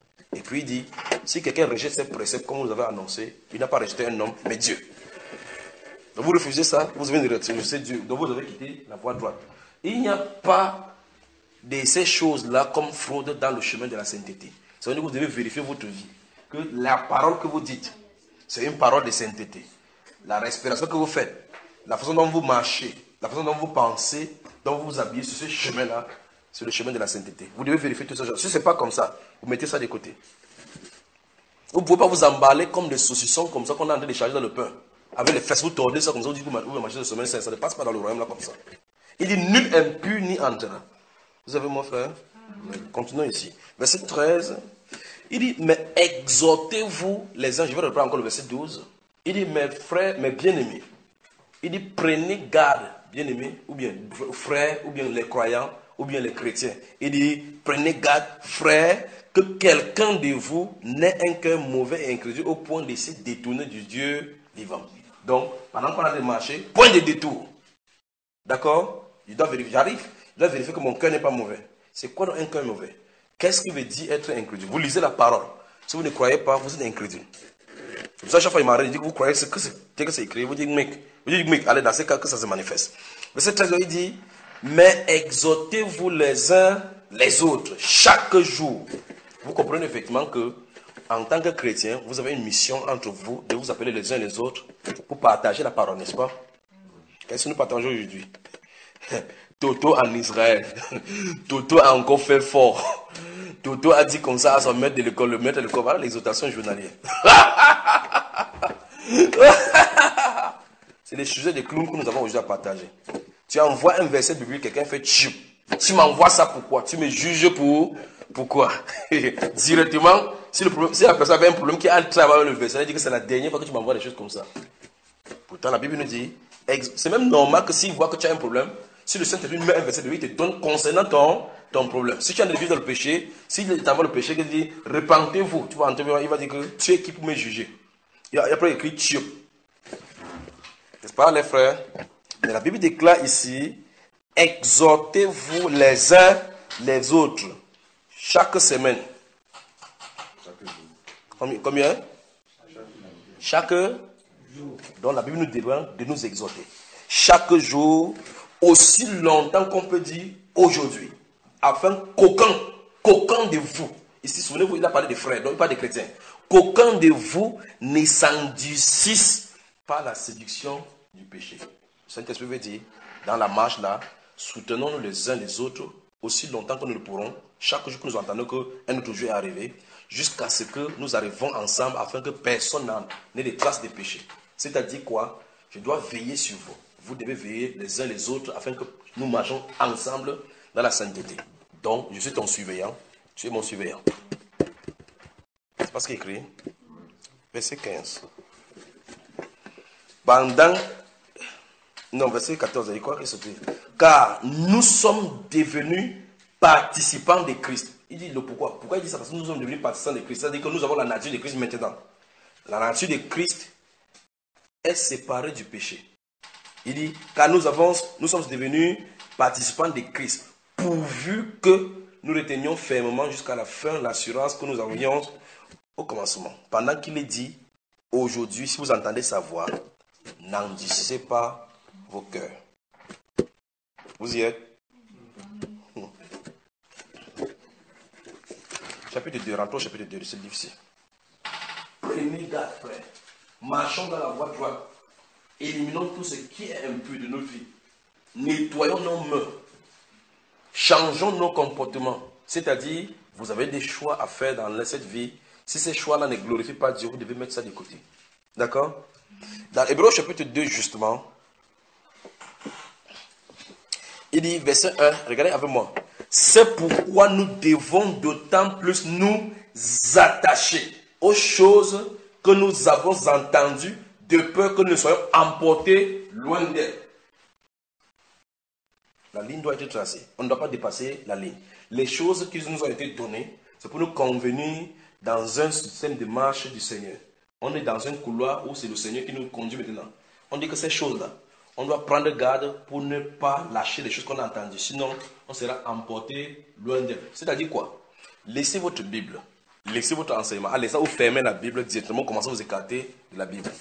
S1: Puis il dit, si quelqu'un rejette ces préceptes comme vous avez annoncé, il n'a pas rejeté un homme, mais Dieu. Donc vous refusez ça, vous avez rejeté Dieu. Donc vous avez quitté la voie droite. Il n'y a pas de ces choses-là comme fraude dans le chemin de la sainteté. Ça veut dire que vous devez vérifier votre vie. Que la parole que vous dites, c'est une parole de sainteté. La respiration que vous faites, la façon dont vous marchez, la façon dont vous pensez, dont vous vous habillez sur ce chemin-là, c'est le chemin de la sainteté. Vous devez vérifier tout ça. Si ce n'est pas comme ça, vous mettez ça de côté. Vous ne pouvez pas vous emballer comme des saucissons comme ça qu'on est en train de charger dans le pain. Avec les fesses, vous tordez ça comme ça, vous dites que vous mangez de semaine, ça ne passe pas dans le royaume là comme ça. Il dit nul impur ni entrera. Vous avez mon frère? Continuons ici. Verset treize. Il dit, mais exhortez-vous les uns. Je vais reprendre encore le verset douze. Il dit, mes frères, mes bien-aimés. Il dit, prenez garde, bien-aimés, ou bien frères, ou bien les croyants, ou bien les chrétiens. Il dit, prenez garde, frères, que quelqu'un de vous n'ait un cœur mauvais et incrédule au point de se détourner du Dieu vivant. Donc, pendant qu'on a démarché, point de détour. D'accord? Je dois vérifier, j'arrive, je dois vérifier que mon cœur n'est pas mauvais. C'est quoi donc un cœur mauvais? Qu'est-ce qui veut dire être incrédule? Vous lisez la parole. Si vous ne croyez pas, vous êtes incrédule. C'est pour ça, chaque fois, il m'arrête, il dit que vous croyez que c'est écrit. Vous dites, mec, vous dites, mec, allez, dans ces cas que ça se manifeste. Verset treize, il dit, mais exhortez-vous les uns les autres, chaque jour. Vous comprenez effectivement que, en tant que chrétien, vous avez une mission entre vous de vous appeler les uns les autres pour partager la parole, n'est-ce pas? Qu'est-ce que nous partageons aujourd'hui? Toto en Israël. Toto a encore fait fort. Toto a dit comme ça à son maître de l'école, le maître de l'école, voilà l'exhortation journalière. C'est les sujets de clowns que nous avons aujourd'hui à partager. Tu envoies un verset biblique, quelqu'un fait chip. Tu m'envoies ça pourquoi? Tu me juges pour pourquoi? Directement, si, le problème, si la personne avait un problème qui a un travail avec le verset, elle dit que c'est la dernière fois que tu m'envoies des choses comme ça. Pourtant, la Bible nous dit, c'est même normal que s'il voit que tu as un problème, si le Saint-Esprit met un verset de lui, il te donne concernant ton, ton problème. Si tu as des vivre dans le péché, s'il t'envoie le péché, il dit, repentez-vous. Tu vas entendre, il va dire que tu es qui pour me juger. Il y a après écrit Tchop. N'est-ce pas, les frères? Mais la Bible déclare ici, exhortez-vous les uns les autres, chaque semaine. Combien? Combien? Chaque jour. Donc la Bible nous demande de nous exhorter. Chaque jour, aussi longtemps qu'on peut dire aujourd'hui, afin qu'aucun, qu'aucun de vous, ici souvenez-vous, il a parlé de frères, donc pas de chrétiens, qu'aucun de vous ne s'endurcisse par la séduction du péché. Le Saint-Esprit veut dire, dans la marche là, soutenons-nous les uns les autres aussi longtemps que nous le pourrons, chaque jour que nous entendons qu'un autre jour est arrivé, jusqu'à ce que nous arrivons ensemble afin que personne n'ait des traces de péché. C'est-à-dire quoi? Je dois veiller sur vous. Vous devez veiller les uns les autres afin que nous marchons ensemble dans la sainteté. Donc, je suis ton surveillant, tu es mon surveillant. C'est pas ce qui est écrit. Verset quinze. Pendant... Non, verset quatorze, il dit quoi? Car nous sommes devenus participants de Christ. Il dit le pourquoi. Pourquoi il dit ça? Parce que nous sommes devenus participants de Christ. C'est-à-dire que nous avons la nature de Christ maintenant. La nature de Christ est séparée du péché. Il dit, car nous, avons, nous sommes devenus participants de Christ, pourvu que nous retenions fermement jusqu'à la fin l'assurance que nous avions au commencement. Pendant qu'il est dit, aujourd'hui, si vous entendez sa voix, n'endurcissez pas vos cœurs. Vous y êtes? hmm. Chapitre deux, rentrons au chapitre deux, c'est difficile. Prenez garde, frère. Marchons dans la voie droite. Éliminons tout ce qui est impur de notre vie. Nettoyons nos mains. Changeons nos comportements. C'est-à-dire, vous avez des choix à faire dans cette vie. Si ces choix-là ne glorifient pas Dieu, vous devez mettre ça de côté. D'accord? Dans Hébreux chapitre deux, justement, il dit, verset un, regardez avec moi. C'est pourquoi nous devons d'autant plus nous attacher aux choses que nous avons entendues, de peur que nous soyons emportés loin d'elle. La ligne doit être tracée. On ne doit pas dépasser la ligne. Les choses qui nous ont été données, c'est pour nous convenir dans un système de marche du Seigneur. On est dans un couloir où c'est le Seigneur qui nous conduit maintenant. On dit que ces choses-là, on doit prendre garde pour ne pas lâcher les choses qu'on a entendues. Sinon, on sera emporté loin d'elle. C'est-à-dire quoi? Laissez votre Bible Laissez votre enseignement. Allez, ça vous fermez la Bible directement, commencez à vous écarter de la Bible.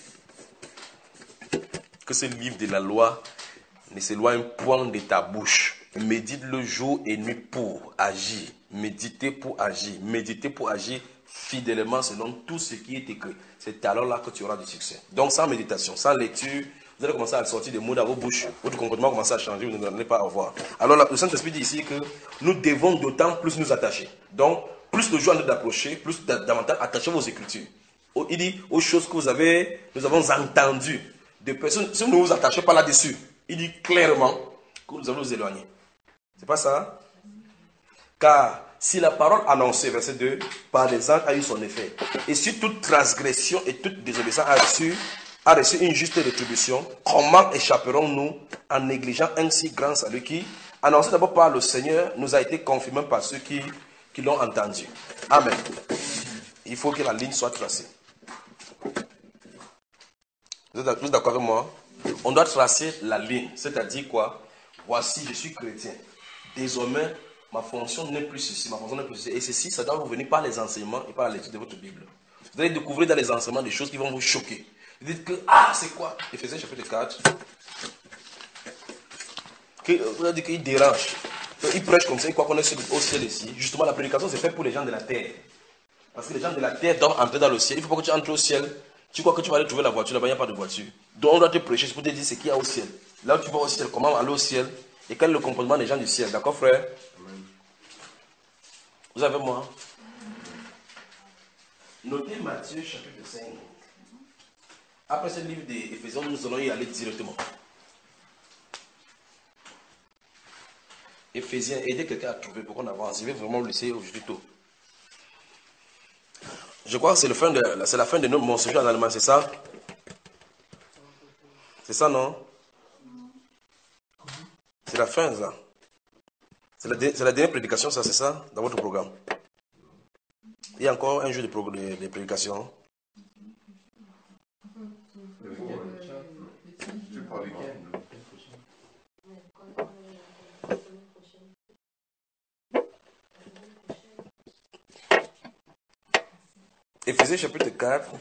S1: Que ce livre de la loi ne s'éloigne point de ta bouche. Médite le jour et nuit pour agir. Méditez pour agir. Méditez pour agir fidèlement selon tout ce qui est écrit. C'est alors là que tu auras du succès. Donc sans méditation, sans lecture, vous allez commencer à sortir des mots dans vos bouches. Votre comportement va commencer à changer, vous n'allez pas avoir. Alors là, le Saint-Esprit dit ici que nous devons d'autant plus nous attacher. Donc, plus le jour est d'approcher, plus davantage attachez vos écritures. Il dit aux choses que vous avez, nous avons entendues de personnes. Si vous ne vous attachez pas là-dessus, il dit clairement que nous allons nous éloigner. C'est pas ça? Car si la parole annoncée, verset deux, par les anges a eu son effet, et si toute transgression et toute désobéissance a reçu, a reçu une juste rétribution, comment échapperons-nous en négligeant un si grand salut qui, annoncé d'abord par le Seigneur, nous a été confirmé par ceux qui, qui l'ont entendu. Amen. Il faut que la ligne soit tracée. Vous êtes d'accord avec moi? On doit tracer la ligne, c'est-à-dire quoi? Voici, je suis chrétien. Désormais, ma fonction n'est plus ceci, ma fonction n'est plus ceci. Et ceci, ça doit vous venir par les enseignements et par la lecture de votre Bible. Vous allez découvrir dans les enseignements des choses qui vont vous choquer. Vous dites que, ah, c'est quoi? Éphésiens chapitre quatre. Que, vous avez dit qu'il dérange. Il prêche comme ça, il croit qu'on est au ciel ici. Justement, la prédication, c'est fait pour les gens de la terre. Parce que les gens de la terre doivent entrer dans le ciel. Il ne faut pas que tu entres au ciel. Tu crois que tu vas aller trouver la voiture, là-bas, il n'y a pas de voiture. Donc, on doit te prêcher pour te dire ce qu'il y a au ciel. Là où tu vas au ciel, comment aller au ciel et quel est le comportement des gens du ciel. D'accord, frère? Vous avez moi? Notez Matthieu chapitre cinq. Après ce livre d'Éphésiens, nous allons y aller directement. Éphésiens, aidez quelqu'un à trouver pour qu'on avance. Je vais vraiment le laisser aujourd'hui tôt. Je crois que c'est, le fin de, c'est la fin de notre, mon sujet en allemand, c'est ça? C'est ça, non? C'est la fin, ça. C'est la, c'est la dernière prédication, ça, c'est ça, dans votre programme. Il y a encore un jour de, de, de prédication. Éphésiens chapitre quatre.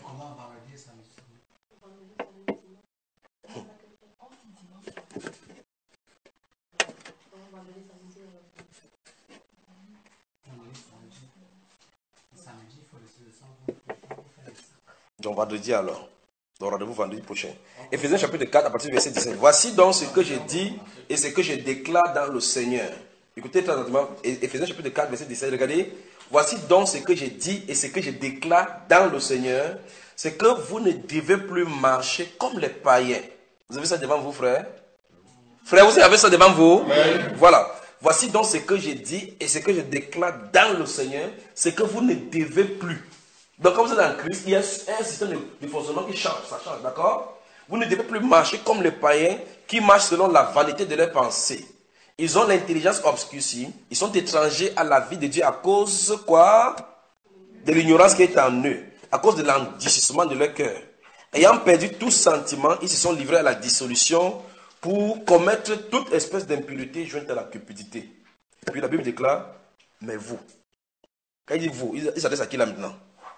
S1: Donc vendredi alors. Donc rendez-vous vendredi prochain. Éphésiens chapitre quatre à partir du verset dix-sept. Voici donc ce que j'ai dit et ce que je déclare dans le Seigneur. Écoutez très attentivement. Éphésiens chapitre quatre verset dix-sept. Regardez. Voici donc ce que j'ai dit et ce que je déclare dans le Seigneur. C'est que vous ne devez plus marcher comme les païens. Vous avez ça devant vous, frère? Frère, vous avez ça devant vous? Oui. Voilà. Voici donc ce que j'ai dit et ce que je déclare dans le Seigneur. C'est que vous ne devez plus. Donc, quand vous êtes en Christ, il y a un système de, de fonctionnement qui change. Ça change, d'accord? Vous ne devez plus marcher comme les païens qui marchent selon la vanité de leurs pensées. Ils ont l'intelligence obscurcie. Ils sont étrangers à la vie de Dieu à cause, quoi? De l'ignorance qui est en eux. À cause de l'endurcissement de leur cœur. Ayant perdu tout sentiment, ils se sont livrés à la dissolution pour commettre toute espèce d'impureté jointe à la cupidité. Puis la Bible déclare, mais vous. Quand il dit vous, il s'adresse à qui là maintenant?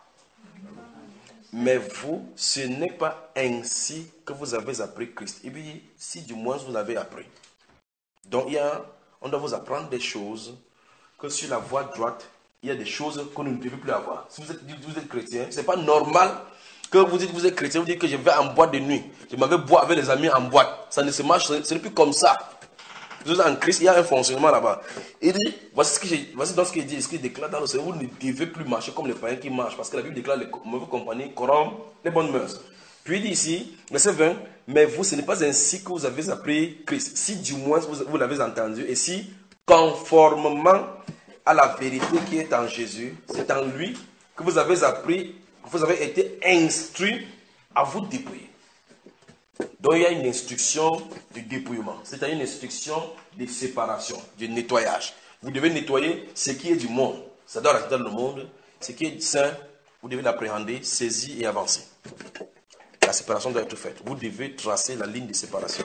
S1: Mais vous, ce n'est pas ainsi que vous avez appris Christ. Et puis, si du moins vous l'avez appris. Donc, il y a, on doit vous apprendre des choses que sur la voie droite, il y a des choses que nous ne devons plus avoir. Si vous êtes, vous êtes chrétien, ce n'est pas normal que vous dites que vous êtes chrétien, vous dites que je vais en boîte de nuit. Je m'avais boire avec les amis en boîte. Ça ne se marche, ce n'est plus comme ça. Vous êtes en Christ, il y a un fonctionnement là-bas. Il dit, voici, ce que j'ai, voici donc ce qu'il dit, ce qu'il déclare dans le Seigneur, vous ne devez plus marcher comme les païens qui marchent, parce que la Bible déclare les mauvaises compagnies corrompent les bonnes mœurs. Puis il dit ici, verset vingt, mais vous, ce n'est pas ainsi que vous avez appris Christ, si du moins vous, vous l'avez entendu, et si, conformément à la vérité qui est en Jésus, c'est en lui que vous avez appris, que vous avez été instruits à vous dépouiller. Donc il y a une instruction de dépouillement, c'est-à-dire une instruction de séparation, de nettoyage. Vous devez nettoyer ce qui est du monde, ça doit rester dans le monde, ce qui est saint, vous devez l'appréhender, saisir et avancer. La séparation doit être faite. Vous devez tracer la ligne de séparation.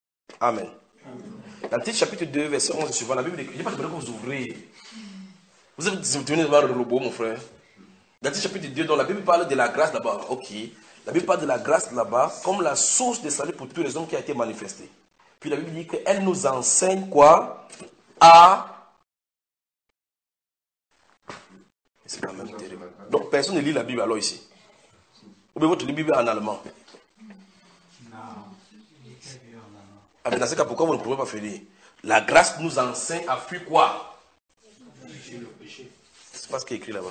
S1: Amen. Dans le titre chapitre deux, verset onze et suivant, la Bible dit, il n'y a pas de besoin que vous ouvrez. Vous êtes venu voir le robot, mon frère. Galaties chapitre deux, donc la Bible parle de la grâce là-bas. Ok. La Bible parle de la grâce là-bas comme la source de salut pour tous les hommes qui a été manifestée. Puis la Bible dit qu'elle nous enseigne quoi? À... C'est quand même terrible. Donc personne ne lit la Bible alors ici. Ou bien votre Bible en allemand. Ah, mais dans ce cas, pourquoi vous ne pouvez pas finir? La grâce nous enseigne à fuir quoi? C'est pas ce qui est écrit là-bas.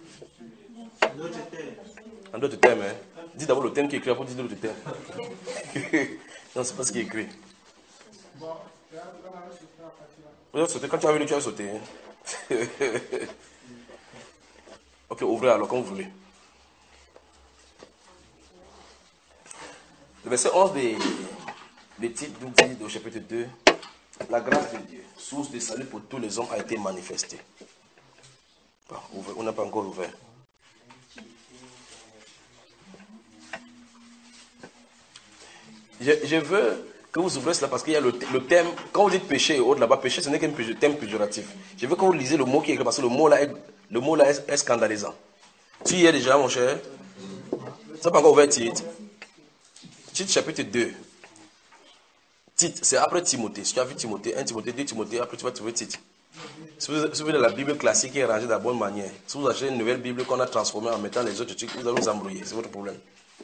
S1: En d'autres termes, hein. Dis d'abord le thème qui est écrit, après dis l'autre thème. Non, c'est pas ce qui est écrit. Quand tu as venu, tu as sauté. Hein. Ok, ouvrez alors, comme vous voulez. Le verset onze des, des titres nous dit au chapitre deux, la grâce de Dieu, source de salut pour tous les hommes, a été manifestée. Bon, on n'a pas encore ouvert. Je, je veux que vous ouvrez cela parce qu'il y a le, le thème, quand vous dites péché et autres là-bas, péché ce n'est qu'un thème péjoratif. Je veux que vous lisez le mot qui est écrit parce que le mot là est, le mot là est, est scandalisant. Tu y es déjà, mon cher? Ça n'a pas encore ouvert titre. Titre chapitre deux. Titre, c'est après Timothée. Si tu as vu Timothée, un Timothée, deux Timothée, après tu vas trouver titre. Si vous, si vous avez la Bible classique qui est rangée de la bonne manière, si vous achetez une nouvelle Bible qu'on a transformée en mettant les autres trucs, vous allez vous embrouiller. C'est votre problème.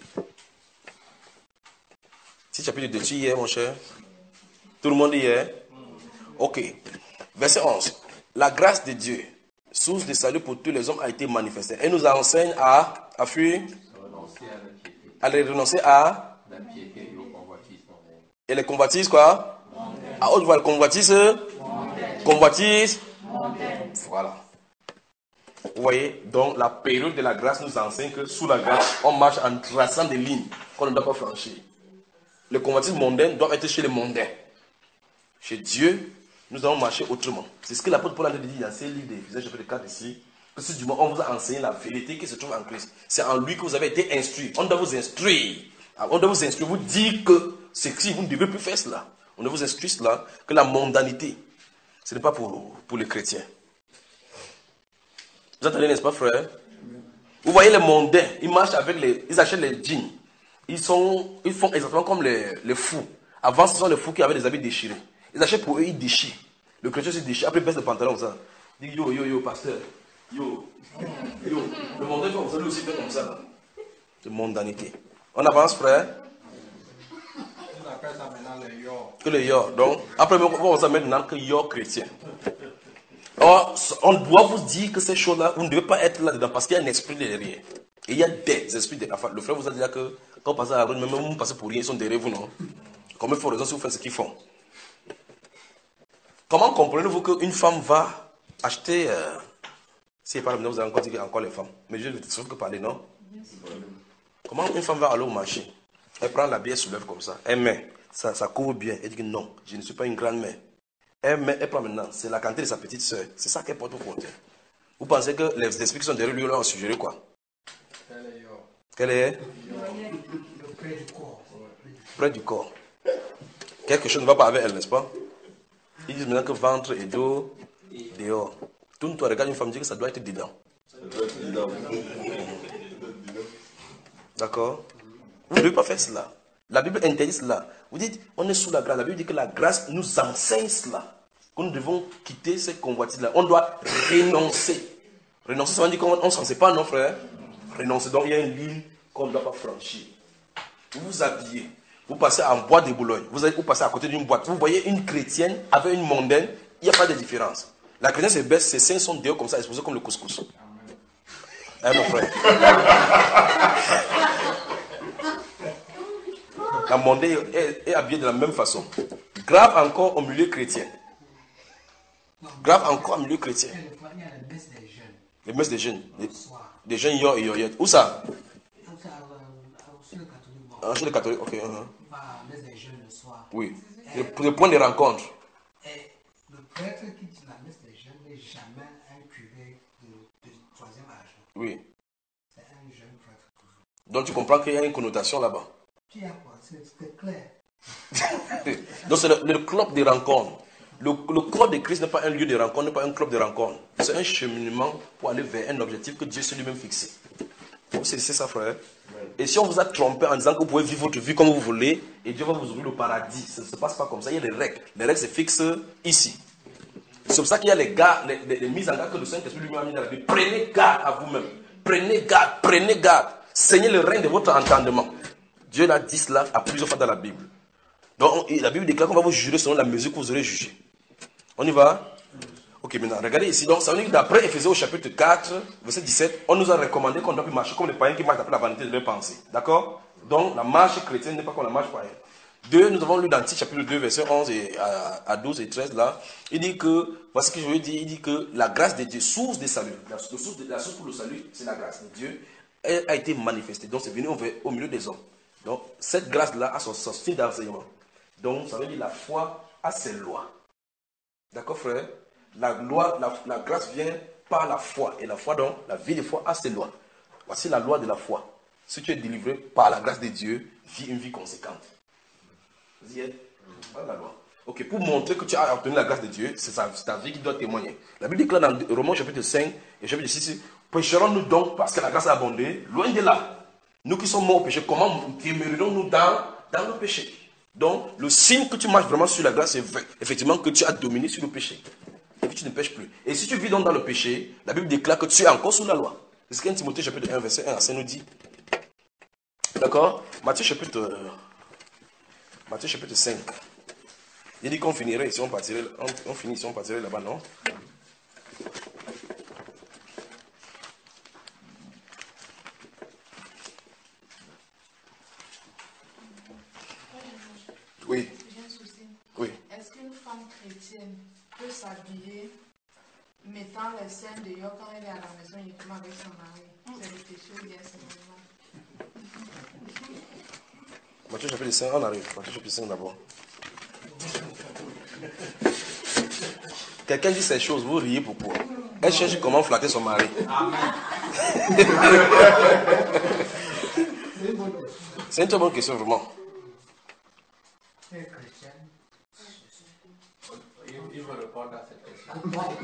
S1: Titre chapitre deux, tu y es, mon cher? Tout le monde y est? Ok. Verset onze. La grâce de Dieu, source de salut pour tous les hommes, a été manifestée. Elle nous enseigne à, à fuir, à les renoncer à la piété et au convoitisme. Et les convoitises quoi? Mondaine. À haute voix, le convoitise mondaine. Convoitise mondaine. Voilà. Vous voyez, donc la période de la grâce nous enseigne que sous la grâce, on marche en traçant des lignes qu'on ne doit pas franchir. Le convoitisme mondain doit être chez les mondains. Chez Dieu, nous allons marcher autrement. C'est ce que l'apôtre Paul a dit dans ses livres d'Éphésiens chapitre quatre ici. Que si du moins on vous a enseigné la vérité qui se trouve en Christ, c'est en lui que vous avez été instruits. On doit vous instruire. On doit vous instruire, vous dire que c'est que vous ne devez plus faire cela. On doit vous instruire cela, que la mondanité, ce n'est pas pour, pour les chrétiens. Vous entendez, n'est-ce pas, frère? Vous voyez les mondains, ils marchent avec les, ils achètent les jeans. Ils, sont, ils font exactement comme les, les fous. Avant, ce sont les fous qui avaient des habits déchirés. Ils achètent pour eux, ils déchirent. Le chrétien se déchire, après il baisse le pantalon comme ça. Il dit yo, yo, yo, pasteur. Yo, yo. Le mondain fait comme ça, lui aussi fait comme ça. C'est mondanité. On avance, frère.
S3: On appelle ça maintenant le yo.
S1: Que le yo. Donc, après, on va ça maintenant que yo chrétien. Or, on doit vous dire que ces choses-là, vous ne devez pas être là-dedans parce qu'il y a un esprit derrière. Et il y a des esprits derrière. Enfin, le frère vous a dit là que quand vous passez à la rue, même vous passez pour rien, ils sont derrière vous, non? Comment il faut raison si vous faites ce qu'ils font? Comment comprenez-vous qu'une femme va acheter. Euh, si elle parle maintenant, vous allez encore dire qu'il y a encore les femmes. Mais je ne veux que parler, non? Comment une femme va aller au marché? Elle prend la bière, soulève comme ça. Elle met, ça, ça couvre bien. Elle dit que non, je ne suis pas une grande mère. Elle met, elle prend maintenant, c'est la quantité de sa petite soeur. C'est ça qu'elle porte au compteur. Vous pensez que les esprits qui sont derrière lui, là, ont suggéré quoi? Quelle est?
S2: Près du corps.
S1: Près du corps. Quelque chose ne va pas avec elle, n'est-ce pas? Ils disent maintenant que ventre et dos, dehors. Tout toi regarde une femme, dit que ça doit être dedans. Ça doit être dedans. D'accord? Vous ne devez pas faire cela. La Bible interdit cela. Vous dites, on est sous la grâce. La Bible dit que la grâce nous enseigne cela. Que nous devons quitter cette convoitise-là. On doit renoncer. Renoncer, ça veut dire qu'on ne s'en sait pas, non, frère? Renoncer. Donc, il y a une ligne qu'on ne doit pas franchir. Vous vous habillez. Vous passez en bois de Boulogne. Vous, allez, vous passez à côté d'une boîte. Vous voyez une chrétienne avec une mondaine. Il n'y a pas de différence. La chrétienne se baisse, ses seins sont dehors comme ça, exposés comme le couscous. Hein, mon frère? La mondaine est, est habillée de la même façon. Grave encore au milieu chrétien. Grave encore au milieu chrétien.
S2: Il y a les messes des jeunes.
S1: Les messes des jeunes. Des, des jeunes yo et yoyette. Où ça? Chez les catholiques, ok. Uh-huh.
S2: Va à la messe des jeunes le soir.
S1: Oui. Le, le point de rencontre.
S2: Et le prêtre qui dit la messe des jeunes n'est jamais un curé de, de troisième âge.
S1: Oui.
S2: C'est un jeune prêtre toujours.
S1: Donc tu comprends qu'il y a une connotation là-bas.
S2: Puis il y a quoi? C'est clair.
S1: Donc c'est le, le club des rencontres. Le, le corps de Christ n'est pas un lieu de rencontre, n'est pas un club de rencontre. C'est un cheminement pour aller vers un objectif que Dieu s'est lui-même fixé. C'est ça, frère. Et si on vous a trompé en disant que vous pouvez vivre votre vie comme vous voulez, et Dieu va vous ouvrir le paradis, ça ne se passe pas comme ça. Il y a des règles. Les règles se fixent ici. C'est pour ça qu'il y a les, gars, les, les, les mises en garde que le Saint-Esprit lui-même a mis dans la Bible. Prenez garde à vous-même. Prenez garde, prenez garde. Saignez le règne de votre entendement. Dieu l'a dit cela à plusieurs fois dans la Bible. Donc la Bible déclare qu'on va vous juger selon la mesure que vous aurez jugé. On y va? Ok, maintenant, regardez ici. Donc, ça veut dire que d'après Éphésiens au chapitre quatre, verset dix-sept, on nous a recommandé qu'on doit plus marcher comme les païens qui marchent d'après la vanité de leurs pensées. D'accord? Donc, la marche chrétienne n'est pas comme la marche païenne. Deux, nous avons lu dans Tite, chapitre deux, verset onze et à, à douze et treize, là. Il dit que, voici ce que je veux dire, il dit que la grâce de Dieu, source des saluts, la source, de, la source pour le salut, c'est la grâce de Dieu, elle a été manifestée. Donc, c'est venu au, au milieu des hommes. Donc, cette grâce-là a son, son style d'enseignement. Donc, ça veut dire la foi a ses lois. D'accord, frère? La, loi, la, la grâce vient par la foi. Et la foi, donc, la vie de foi a ses lois. Voici la loi de la foi. Si tu es délivré par la grâce de Dieu, vis une vie conséquente. Vous y êtes? Voilà la loi. Ok, pour montrer que tu as obtenu la grâce de Dieu, c'est ta vie qui doit témoigner. La Bible déclare dans Romains chapitre cinq et chapitre six, pécherons-nous donc parce que la grâce a abondé? Loin de là. Nous qui sommes morts au péché, comment demeurons-nous dans, dans le péché? Donc, le signe que tu marches vraiment sur la grâce, c'est effectivement que tu as dominé sur le péché. Et que tu ne pêches plus. Et si tu vis donc dans le péché, la Bible déclare que tu es encore sous la loi. C'est ce qu'un Timothée chapitre un, verset un à cinq nous dit. D'accord? Matthieu chapitre, euh, Matthieu chapitre cinq. Il dit qu'on finirait ici, on partirait, on, on finit ici, on partirait là-bas, non? Oui.
S8: J'ai un souci.
S1: Oui.
S8: Est-ce qu'une femme chrétienne peut s'habiller, mettant les seins dehors quand elle est à la maison uniquement avec son mari? C'est le péché ou bien c'est normal?
S1: Matthieu chapitre cinq, on arrive. Matthieu chapitre cinq d'abord. Quelqu'un dit ces choses, vous riez pourquoi? Elle cherche comment flatter son mari. C'est une très bonne question, vraiment.
S3: Il me répondre à cette question.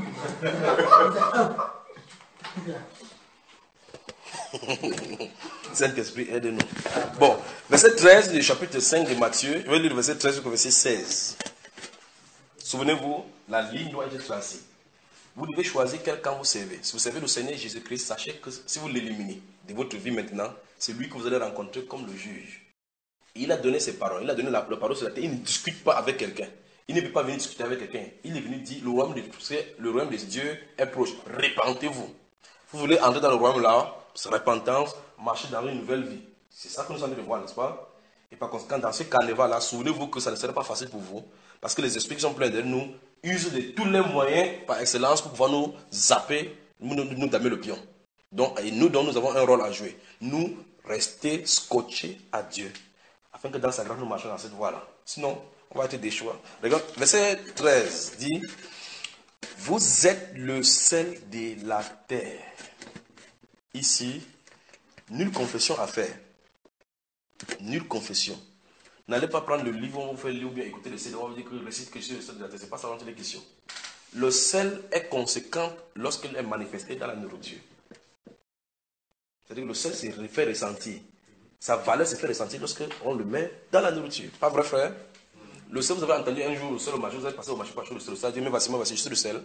S1: Saint-Esprit, aide-nous. Bon, verset treize du chapitre cinq de Matthieu. Je vais lire le verset treize jusqu'au verset seize. Souvenez-vous, la ligne doit être tracée. Vous devez choisir quelqu'un vous servez. Si vous servez le Seigneur Jésus-Christ, sachez que si vous l'éliminez de votre vie maintenant, c'est lui que vous allez rencontrer comme le juge. Il a donné ses paroles, il a donné la, la parole sur la terre. Il ne discute pas avec quelqu'un. Il ne peut pas venir discuter avec quelqu'un. Il est venu dire, le royaume de, le royaume de Dieu est proche. Répentez-vous. Vous voulez entrer dans le royaume là, repentance, marcher dans une nouvelle vie. C'est ça que nous sommes en train de voir, n'est-ce pas? Et par conséquent, dans ce carnaval là, souvenez-vous que ça ne serait pas facile pour vous. Parce que les esprits qui sont pleins de nous usent de tous les moyens par excellence pour pouvoir nous zapper, nous, nous, nous damer le pion. Donc, et nous, donc, nous avons un rôle à jouer. Nous, rester scotchés à Dieu. Afin que dans sa grâce, nous marchions dans cette voie-là. Sinon, on va être des choix. Regarde, verset treize dit, vous êtes le sel de la terre. Ici, nulle confession à faire. Nulle confession. N'allez pas prendre le livre, on vous fait lire ou bien écouter le sel, on va vous dire que le récit que je suis le sel de la terre. Ce n'est pas ça, on les questions. Le sel est conséquent lorsqu'il est manifesté dans la nourriture. C'est-à-dire que le sel se fait ressentir. Sa valeur se fait ressentir lorsqu'on le met dans la nourriture. Pas vrai, frère? Le sel, vous avez entendu un jour le sel au marché, vous avez passé au marché, pas chaud, le sel, vous avez dit, mais voici, moi, voici, je suis le sel.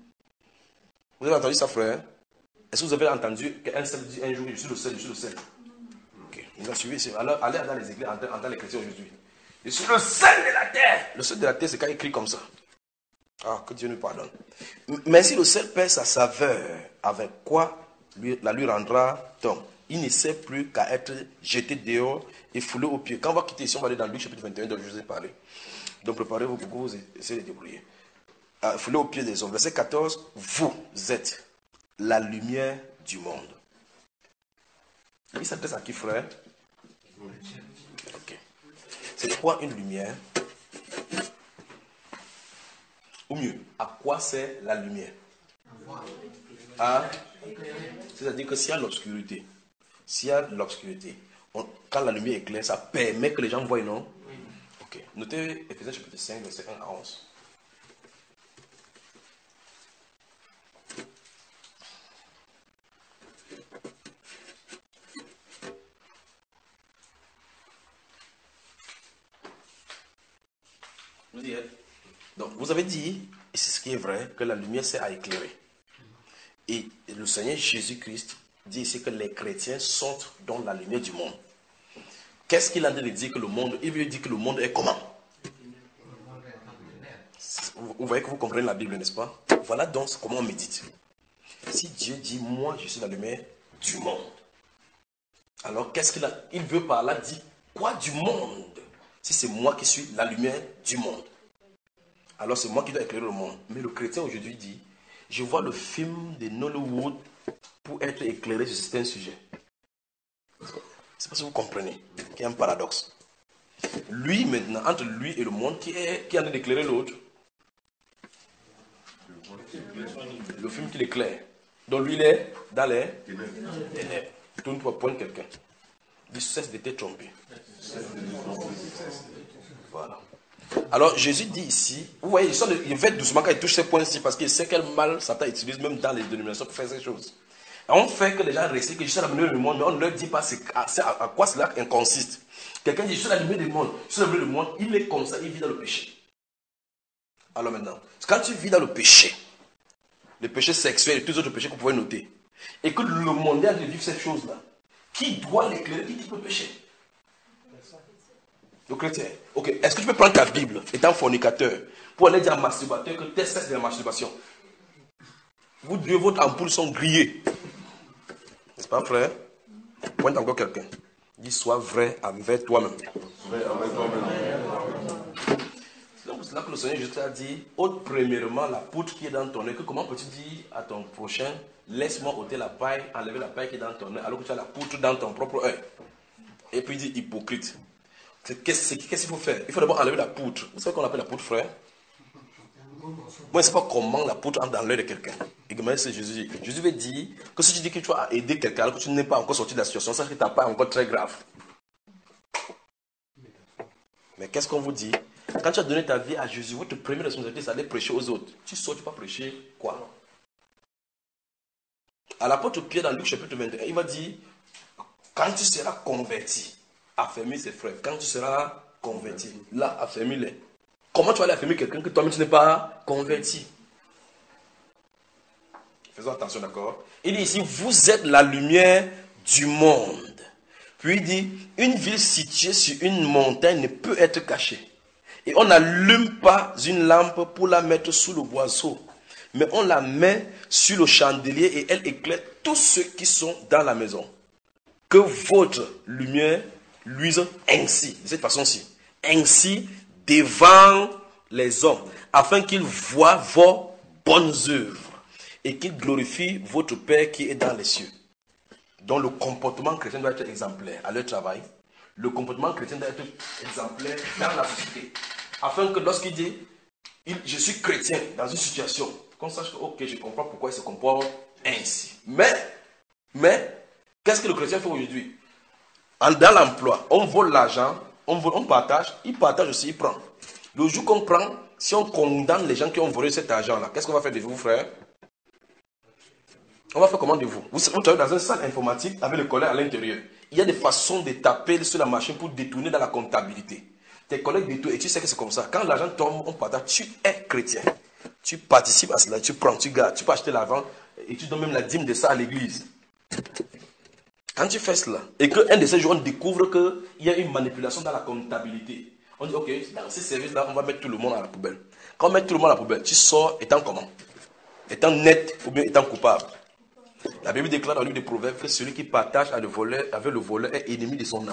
S1: Vous avez entendu ça, frère? Est-ce que vous avez entendu qu'un sel dit un jour, je suis le sel, je suis le sel? Ok, il a suivi. Alors, allez dans les églises, entendre les chrétiens aujourd'hui. Je suis le sel de la terre. Le sel de la terre, c'est quand il écrit comme ça. Ah, que Dieu nous pardonne. Mais si le sel perd sa saveur, avec quoi lui, la lui rendra-t-on? Il ne sert plus qu'à être jeté dehors et foulé aux pieds. Quand on va quitter ici, on va aller dans Luc chapitre vingt et un dont je vous ai parlé. Donc préparez-vous pour que vous essayez de débrouiller. Ah, foulé aux pieds des hommes. Verset quatorze, vous êtes la lumière du monde. Il s'adresse à qui, frère? Ok. C'est quoi une lumière? Ou mieux, à quoi sert la lumière? À, c'est-à-dire que s'il y a l'obscurité, s'il y a l'obscurité, on, quand la lumière est claire, ça permet que les gens voient, non? Ok. Notez Éphésiens chapitre cinq, verset un à onze. dit. Hein? Donc, vous avez dit, et c'est ce qui est vrai, que la lumière sert à éclairer. Et le Seigneur Jésus-Christ dit ici que les chrétiens sont dans la lumière du monde. Qu'est-ce qu'il a dit de dire que le monde, il veut dire que le monde est comment? Vous voyez que vous comprenez la Bible, n'est-ce pas? Voilà donc comment on médite. Si Dieu dit, moi je suis la lumière du monde, alors qu'est-ce qu'il a? Il veut par là dire quoi du monde? Si c'est moi qui suis la lumière du monde, alors c'est moi qui dois éclairer le monde. Mais le chrétien aujourd'hui dit, je vois le film de Nollywood pour être éclairé sur certains sujets. C'est parce que vous comprenez qu'il y a un paradoxe. Lui maintenant, entre lui et le monde, qui est, qui est en train d'éclairer l'autre? Le film qui l'éclaire. Donc lui il est dans les ténèbres. Tourne pour poindre quelqu'un. Il cesse de te tromper. Voilà. Alors Jésus dit ici, vous voyez, il fait doucement quand il touche ces points-ci parce qu'il sait quel mal Satan utilise même dans les dénominations pour faire ces choses. Et on fait que les gens restent que je suis la lumière du monde, mais on ne leur dit pas à, à, à quoi cela consiste. Quelqu'un dit je suis la lumière du monde, je suis la lumière du monde, il est comme ça, il vit dans le péché. Alors maintenant, quand tu vis dans le péché, le péché sexuel et tous les autres péchés que vous pouvez noter, et que le monde est en train de vivre cette chose-là, qui doit l'éclairer, qui dit le péché? Le chrétien. Ok, est-ce que tu peux prendre ta Bible, étant fornicateur, pour aller dire à un masturbateur que tu cesses de la masturbation? Vous deux, votre ampoule sont grillées. N'est-ce pas, frère? Pointe encore quelqu'un. Dis, sois vrai avec toi-même. Vrai avec toi-même. C'est pour cela que le Seigneur Jésus a dit, ôte premièrement la poutre qui est dans ton œil. Comment peux-tu dire à ton prochain, laisse-moi ôter la paille, enlever la paille qui est dans ton œil, alors que tu as la poutre dans ton propre œil? Et puis il dit, hypocrite. Qu'est-ce qu'il faut faire? Il faut d'abord enlever la poutre. Vous savez qu'on appelle la poutre, frère? Moi, je ne sais pas comment la poutre entre dans l'œil de quelqu'un. Et que c'est Jésus dit. Jésus veut dire que si tu dis que tu vas aider quelqu'un alors que tu n'es pas encore sorti de la situation, ça ne t'a pas encore très grave. Mais qu'est-ce qu'on vous dit? Quand tu as donné ta vie à Jésus, votre première responsabilité, c'est d'aller prêcher aux autres. Tu sors, tu vas prêcher quoi? À l'apôtre Pierre, dans Luc chapitre vingt et un, il va dire, quand tu seras converti, affermis ses frères. Quand tu seras converti, là, affermis-les. Comment tu vas aller affermir quelqu'un que toi-même tu n'es pas converti? Faisons attention, d'accord? Il dit ici, vous êtes la lumière du monde. Puis il dit, une ville située sur une montagne ne peut être cachée. Et on n'allume pas une lampe pour la mettre sous le boisseau, mais on la met sur le chandelier et elle éclaire tous ceux qui sont dans la maison. Que votre lumière luise ainsi, de cette façon-ci, ainsi devant les hommes, afin qu'ils voient vos bonnes œuvres et qu'ils glorifient votre Père qui est dans les cieux. Donc le comportement chrétien doit être exemplaire à leur travail. Le comportement chrétien doit être exemplaire dans la société. Afin que lorsqu'il dit, je suis chrétien dans une situation, qu'on sache que, ok, je comprends pourquoi il se comporte ainsi. Mais, mais, qu'est-ce que le chrétien fait aujourd'hui? Dans l'emploi, on vole l'argent, on, vole, on partage, il partage aussi, il prend. Le jour qu'on prend, si on condamne les gens qui ont volé cet argent-là, qu'est-ce qu'on va faire de vous, frère? On va faire comment de vous? Vous, vous travaillez dans une salle informatique avec le collègue à l'intérieur. Il y a des façons de taper sur la machine pour détourner dans la comptabilité. Tes collègues détournent et tu sais que c'est comme ça. Quand l'argent tombe, on partage, tu es chrétien. Tu participes à cela, tu prends, tu gardes, tu peux acheter l'argent et tu donnes même la dîme de ça à l'église. Quand tu fais cela, et qu'un de ces jours, on découvre qu'il y a une manipulation dans la comptabilité, on dit, ok, dans ces services-là, on va mettre tout le monde à la poubelle. Quand on met tout le monde à la poubelle, tu sors étant comment? Étant net ou bien étant coupable. La Bible déclare dans le livre des Proverbes que celui qui partage avec le voleur, avec le voleur est ennemi de son âme.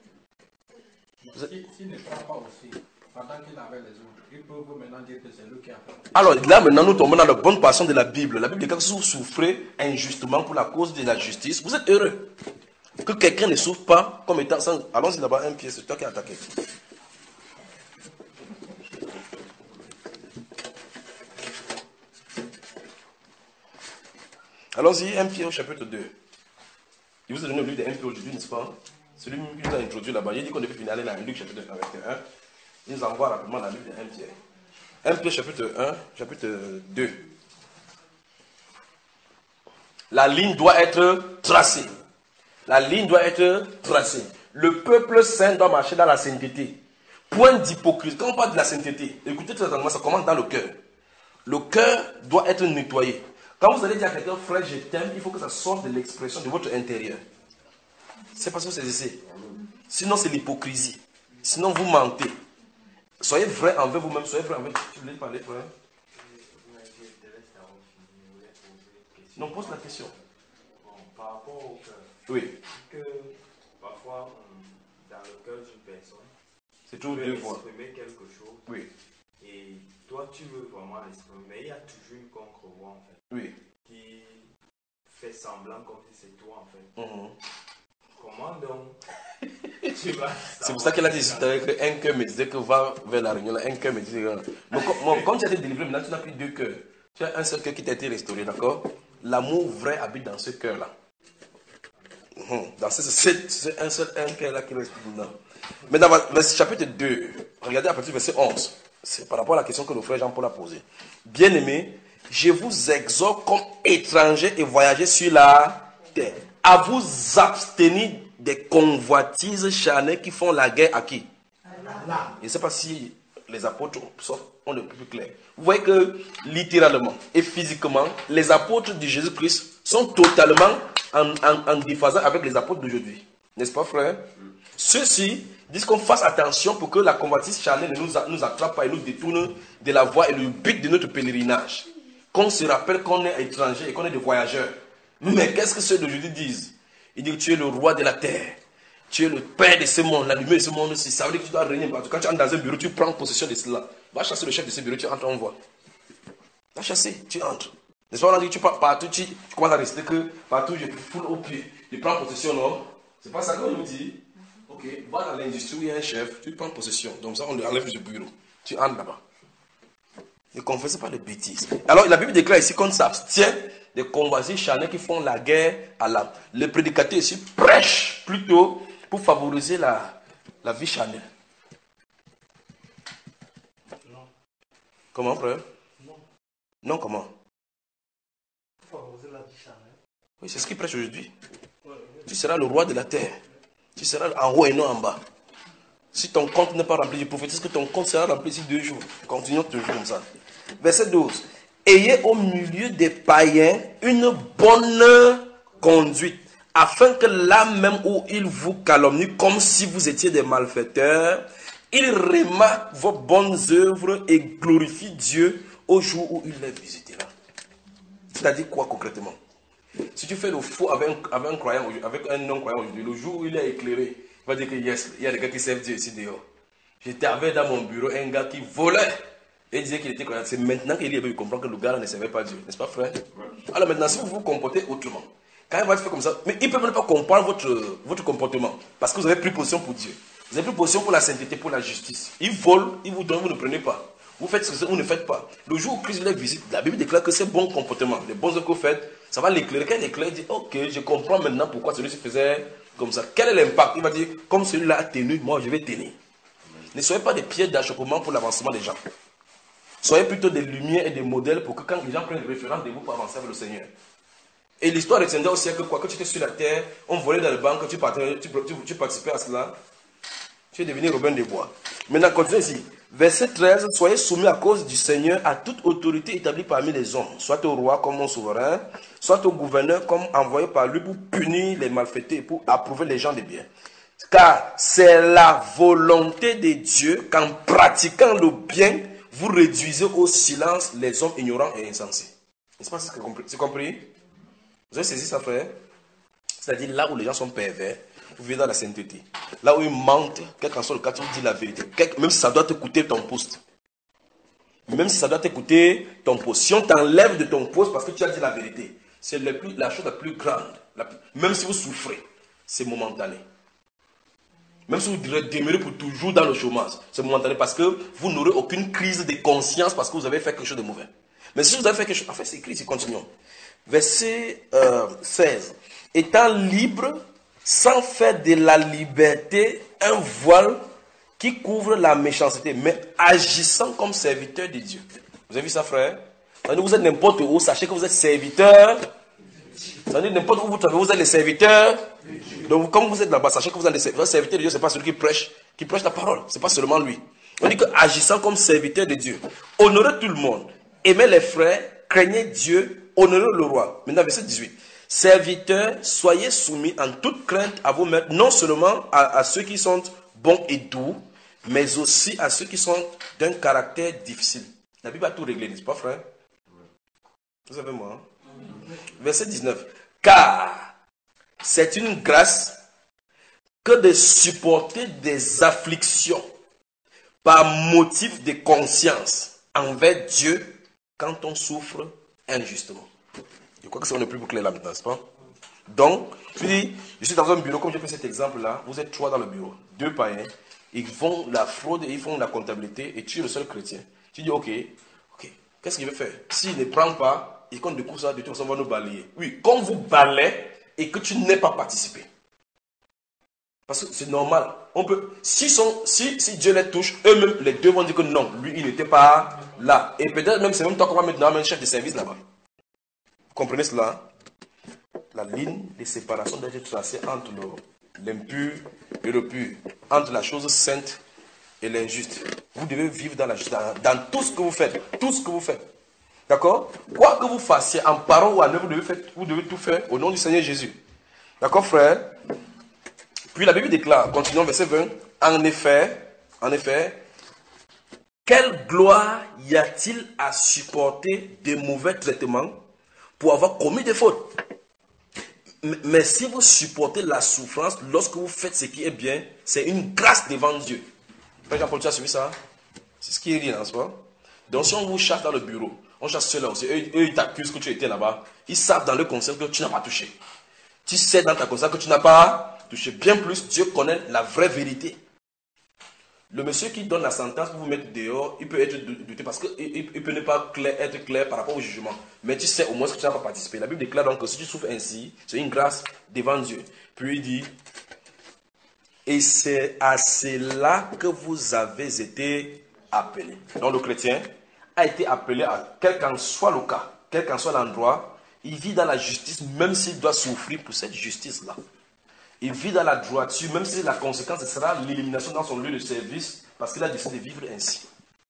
S3: S'il ne prend pas aussi, pendant qu'il est avec les autres, il peut vous maintenant dire que c'est lui qui a fait.
S1: Alors là maintenant nous tombons dans la bonne passion de la Bible. La Bible dit que si vous souffrez injustement pour la cause de la justice, vous êtes heureux. Que quelqu'un ne souffre pas comme étant sans... Allons-y là-bas, un pied, c'est toi qui as attaqué. Allons-y, un pied au chapitre deux. Il vous a donné le livre de un pied aujourd'hui, n'est-ce pas? Celui qui nous a introduit là-bas. Il dit qu'on devait finir aller dans Luc chapitre vingt et un. Il nous envoie rapidement la Bible de un pied. un pied chapitre un, chapitre deux. La ligne doit être tracée. La ligne doit être tracée. Le peuple saint doit marcher dans la sainteté. point d'hypocrisie. Quand on parle de la sainteté, écoutez très attentivement, ça commence dans le cœur. Le cœur doit être nettoyé. Quand vous allez dire à quelqu'un, frère, je t'aime, il faut que ça sorte de l'expression de votre intérieur. C'est parce que c'est ici. Sinon, c'est l'hypocrisie. Sinon, vous mentez. Soyez vrai envers vous-même, soyez vrai envers. Tu voulais parler, frère? Non, pose la question.
S7: Bon, par rapport au cœur.
S1: Oui.
S7: Que parfois, on, dans le cœur d'une personne,
S1: c'est toujours deux fois.
S7: Exprimer quelque chose.
S1: Oui.
S7: Et toi, tu veux vraiment l'exprimer, mais il y a toujours une contre-voix en fait.
S1: Oui.
S7: Qui fait semblant comme si c'est toi en fait.
S1: Mm-hmm.
S7: Comment donc tu vas.
S1: C'est pour ça qu'elle a dit avec un cœur me disait que va vers la réunion, un cœur me disait. Donc, comme, comme tu as été délivré, maintenant tu n'as plus deux cœurs. Tu as un seul cœur qui t'a été restauré, d'accord? L'amour vrai habite dans ce cœur-là. Dans ce, c'est, c'est un seul un cœur-là qui reste dedans. Mais dans le chapitre deux, regardez à partir du verset onze. C'est par rapport à la question que le frère Jean-Paul a posée. Bien-aimés, je vous exhorte comme étrangers et voyageurs sur la terre, à vous abstenir des convoitises charnelles qui font la guerre à qui? Allah. Je ne sais pas si les apôtres ont le plus clair. Vous voyez que littéralement et physiquement, les apôtres de Jésus-Christ sont totalement en, en, en déphasage avec les apôtres d'aujourd'hui. N'est-ce pas, frère? Mm. Ceux-ci disent qu'on fasse attention pour que la convoitise charnelle ne nous, nous attrape pas et nous détourne de la voie et le but de notre pèlerinage. Qu'on se rappelle qu'on est étranger et qu'on est des voyageurs. Mais qu'est-ce que ceux d'aujourd'hui disent? Ils disent que tu es le roi de la terre. Tu es le père de ce monde, la lumière de ce monde aussi. Ça veut dire que tu dois régner. Quand tu entres dans un bureau, tu prends possession de cela. Va chasser le chef de ce bureau, tu entres, on voit. Va chasser, tu entres. N'est-ce pas, on a dit que tu pars partout, tu, tu commences à rester que partout, je foule au pied. Je prends possession, non? C'est pas ça qu'on nous dit. Ok, va dans l'industrie où il y a un chef, tu prends possession. Donc ça, on lui enlève du bureau. Tu entres là-bas. Ne confessez pas de bêtises. Alors, la Bible déclare ici qu'on s'abstient des convoitises charnelles qui font la guerre à l'âme. Le prédicateur ici prêche plutôt pour favoriser la, la vie charnelle.
S2: Non.
S1: Comment, frère?
S2: Non.
S1: Non, comment?
S2: Pour favoriser la vie charnelle.
S1: Oui, c'est ce qu'il prêche aujourd'hui.
S2: Ouais, ouais.
S1: Tu seras le roi de la terre. Tu seras en haut et non en bas. Si ton compte n'est pas rempli, je prophétise que ton compte sera rempli ici deux jours. Continuons toujours comme ça. Verset douze. Ayez au milieu des païens une bonne conduite, afin que là même où ils vous calomnient comme si vous étiez des malfaiteurs, ils remarquent vos bonnes œuvres et glorifient Dieu au jour où il les visitera. C'est-à-dire quoi concrètement? Si tu fais le faux avec un, avec un croyant, avec un non-croyant aujourd'hui, le jour où il est éclairé, il va dire que yes, il y a des gars qui servent Dieu ici dehors. J'étais avec dans mon bureau un gars qui volait et disait qu'il était croyant. C'est maintenant qu'il est comprendre que le gars là ne servait pas Dieu. N'est-ce pas, frère? Alors maintenant, si vous vous comportez autrement, quand il va te faire comme ça, mais il ne peut même pas comprendre votre, votre comportement parce que vous avez pris position pour Dieu. Vous avez pris position pour la sainteté, pour la justice. Il vole, il vous donne, vous ne prenez pas. Vous faites ce que vous ne faites pas. Le jour où Christ les visite, la Bible déclare que ces bons comportements, les bons œuvres que vous faites, ça va l'éclairer. Quand il éclaire, il dit, ok, je comprends maintenant pourquoi celui-ci faisait comme ça. Quel est l'impact? Il va dire, comme celui-là a tenu, moi je vais tenir. Ne soyez pas des pieds d'achoppement pour l'avancement des gens. Soyez plutôt des lumières et des modèles pour que quand les gens prennent référence de vous pour avancer avec le Seigneur. Et l'histoire retiendra aussi que quoi que tu étais sur la terre, on volait dans le banc, tu, tu, tu, tu participais à cela, tu es devenu Robin des Bois. Maintenant, continuez ici. Verset treize, soyez soumis à cause du Seigneur à toute autorité établie parmi les hommes, soit au roi comme au souverain, soit au gouverneur comme envoyé par lui pour punir les malfaiteurs et pour approuver les gens de bien. Car c'est la volonté de Dieu qu'en pratiquant le bien, vous réduisez au silence les hommes ignorants et insensés. N'est-ce pas ce que c'est compris? C'est compris? Vous avez saisi ça, frère? C'est-à-dire là où les gens sont pervers, vous vivez dans la sainteté. Là où ils mentent, quel qu'en soit le cas, tu dis la vérité. Même si ça doit te coûter ton poste. Même si ça doit te coûter ton poste. Si on t'enlève de ton poste parce que tu as dit la vérité, c'est la, plus, la chose la plus grande. La plus, même si vous souffrez, c'est momentané. Même si vous demeurez pour toujours dans le chômage, c'est momentané parce que vous n'aurez aucune crise de conscience parce que vous avez fait quelque chose de mauvais. Mais si vous avez fait quelque chose, en fait c'est écrit, c'est continuons. Verset euh, seize. Étant libre, sans faire de la liberté un voile qui couvre la méchanceté, mais agissant comme serviteur de Dieu. Vous avez vu ça, frère? Ça veut dire que vous êtes n'importe où, sachez que vous êtes serviteur. Ça veut dire n'importe où vous travaillez, vous êtes les serviteurs. Donc, comme vous êtes là-bas, sachez que vous êtes les serviteurs. Le serviteur de Dieu, ce n'est pas celui qui prêche qui prêche la parole. Ce n'est pas seulement lui. On dit que agissant comme serviteur de Dieu, honorez tout le monde, aimez les frères, craignez Dieu, honorez le roi. Maintenant, verset dix-huit. Serviteurs, soyez soumis en toute crainte à vos maîtres, non seulement à, à ceux qui sont bons et doux, mais aussi à ceux qui sont d'un caractère difficile. La Bible a tout réglé, n'est-ce pas, frère? Vous savez moi. Hein? Verset dix-neuf. Car c'est une grâce que de supporter des afflictions par motif de conscience envers Dieu quand on souffre injustement. Je crois que c'est un peu plus clair là maintenant, n'est-ce pas? Donc, je dis, je suis dans un bureau, comme j'ai fait cet exemple-là, vous êtes trois dans le bureau, deux païens, ils font la fraude et ils font la comptabilité et tu es le seul chrétien. Tu dis, ok, ok, qu'est-ce qu'il veut faire? S'il ne prend pas, et qu'on découvre ça, de toute façon, on va nous balayer. Oui, quand vous balayez et que tu n'aies pas participé. Parce que c'est normal. On peut, si, son, si, si Dieu les touche, eux-mêmes, les deux vont dire que non, lui, il n'était pas là. Et peut-être même, c'est même toi qu'on va mettre dans un chef de service là-bas. Vous comprenez cela? La ligne de séparation doit être tracée entre l'impur et le pur, entre la chose sainte et l'injuste. Vous devez vivre dans, la, dans, dans tout ce que vous faites. Tout ce que vous faites. D'accord? Quoi que vous fassiez, en parole ou en œuvre, vous devez, faire, vous devez tout faire au nom du Seigneur Jésus. D'accord, frère? Puis la Bible déclare, continuons verset vingt, en effet, en effet, quelle gloire y a-t-il à supporter de mauvais traitements pour avoir commis des fautes? Mais si vous supportez la souffrance lorsque vous faites ce qui est bien, c'est une grâce devant Dieu. Frère Jean-Paul, tu as suivi ça? C'est ce qui est dit, n'est-ce pas? Donc si on vous chasse dans le bureau, on chasse ceux-là aussi, eux, eux ils t'accusent que tu étais là-bas, ils savent dans leur conscience que tu n'as pas touché. Tu sais dans ta conscience que tu n'as pas touché. Bien plus, Dieu connaît la vraie vérité. Le monsieur qui donne la sentence pour vous mettre dehors, il peut être douté parce qu'il il peut ne pas clair, être clair par rapport au jugement. Mais tu sais au moins que tu n'as pas participé. La Bible déclare donc que si tu souffres ainsi, c'est une grâce devant Dieu. Puis il dit, et c'est à cela que vous avez été appelés. Donc le chrétien a été appelé à, quel qu'en soit le cas, quel qu'en soit l'endroit, il vit dans la justice, même s'il doit souffrir pour cette justice-là. Il vit dans la droiture, même si la conséquence sera l'élimination dans son lieu de service, parce qu'il a décidé de vivre ainsi.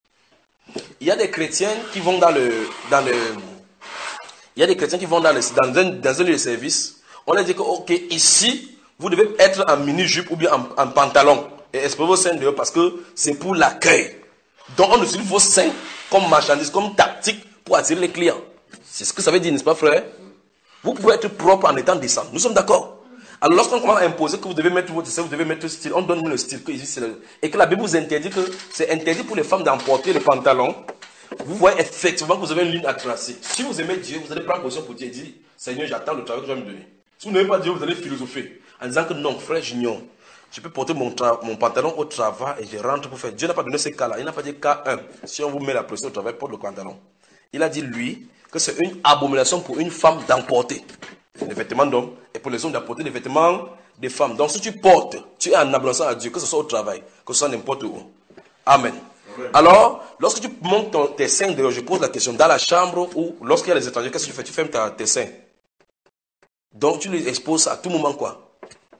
S1: Il y a des chrétiens qui vont dans le... Dans le il y a des chrétiens qui vont dans, le, dans, un, dans un lieu de service. On leur dit que, ok, ici, vous devez être en mini-jupe ou bien en, en pantalon. Et exposer vos seins dehors parce que c'est pour l'accueil. Donc on utilise vos seins comme marchandise, comme tactique pour attirer les clients. C'est ce que ça veut dire, n'est-ce pas, frère? Vous pouvez être propre en étant décent. Nous sommes d'accord? Alors lorsqu'on commence à imposer que vous devez mettre votre style, vous devez mettre le style, on donne le style que ici, le... et que la Bible vous interdit que c'est interdit pour les femmes d'emporter les pantalons. Vous voyez effectivement que vous avez une ligne à tracer. Si vous aimez Dieu, vous allez prendre position pour Dieu et dire, Seigneur, j'attends le travail que tu vas me donner. Si vous n'aimez pas Dieu, vous allez philosopher en disant que non, frère, j'ignore. Je peux porter mon, mon pantalon au travail et je rentre pour faire. Dieu n'a pas donné ce cas-là. Il n'a pas dit cas un. Si on vous met la pression au travail, porte le pantalon. Il a dit, lui, que c'est une abomination pour une femme d'emporter les vêtements d'hommes et pour les hommes d'apporter les vêtements des femmes. Donc si tu portes, tu es en abandonnant à Dieu, que ce soit au travail, que ce soit n'importe où. Amen. Amen. Alors, lorsque tu montes ton, tes seins dehors, je pose la question, dans la chambre ou lorsqu'il y a les étrangers, qu'est-ce que tu fais? Tu fermes ta, tes seins. Donc tu les exposes à tout moment quoi?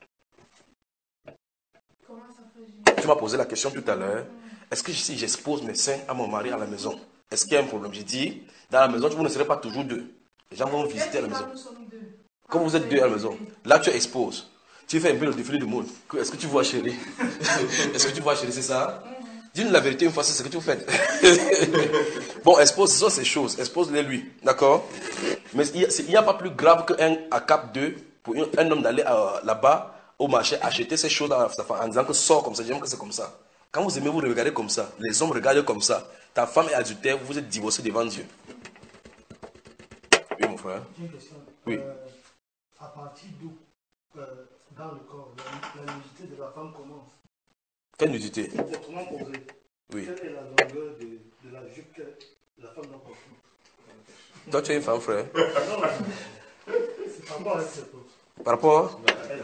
S8: Comment ça fait?
S1: Tu m'as posé la question tout à l'heure. Est-ce que si j'expose mes seins à mon mari à la maison, est-ce qu'il y a un problème? J'ai dit, dans la maison, vous ne serez pas toujours deux. Les gens vont visiter à la maison. Comme vous êtes deux à la maison, là tu exposes. Tu fais un peu le défilé du monde. Est-ce que tu vois chérie? Est-ce que tu vois chérie, c'est ça? Dis-nous la vérité une fois, c'est ce que tu fais. Bon, expose, ce sont ces choses. Expose-les lui. D'accord? Mais il n'y a, a pas plus grave qu'un A C A P deux pour un, un homme d'aller euh, là-bas au marché acheter ces choses en, en disant que sort comme ça, j'aime que c'est comme ça. Quand vous aimez vous regardez comme ça, les hommes regardent comme ça. Ta femme est adultère, vous êtes divorcé devant Dieu. Oui, mon frère.
S2: J'ai une question.
S1: Oui.
S2: Euh, à partir d'où, euh, dans le corps, la, la nudité de la femme commence?
S1: Quelle nudité?
S2: Autrement posé.
S1: Oui.
S2: Quelle est la longueur de, de la jupe que la femme doit porter?
S1: Toi, tu es une femme, frère.
S2: Non, c'est par rapport à cette chose.
S1: Par rapport?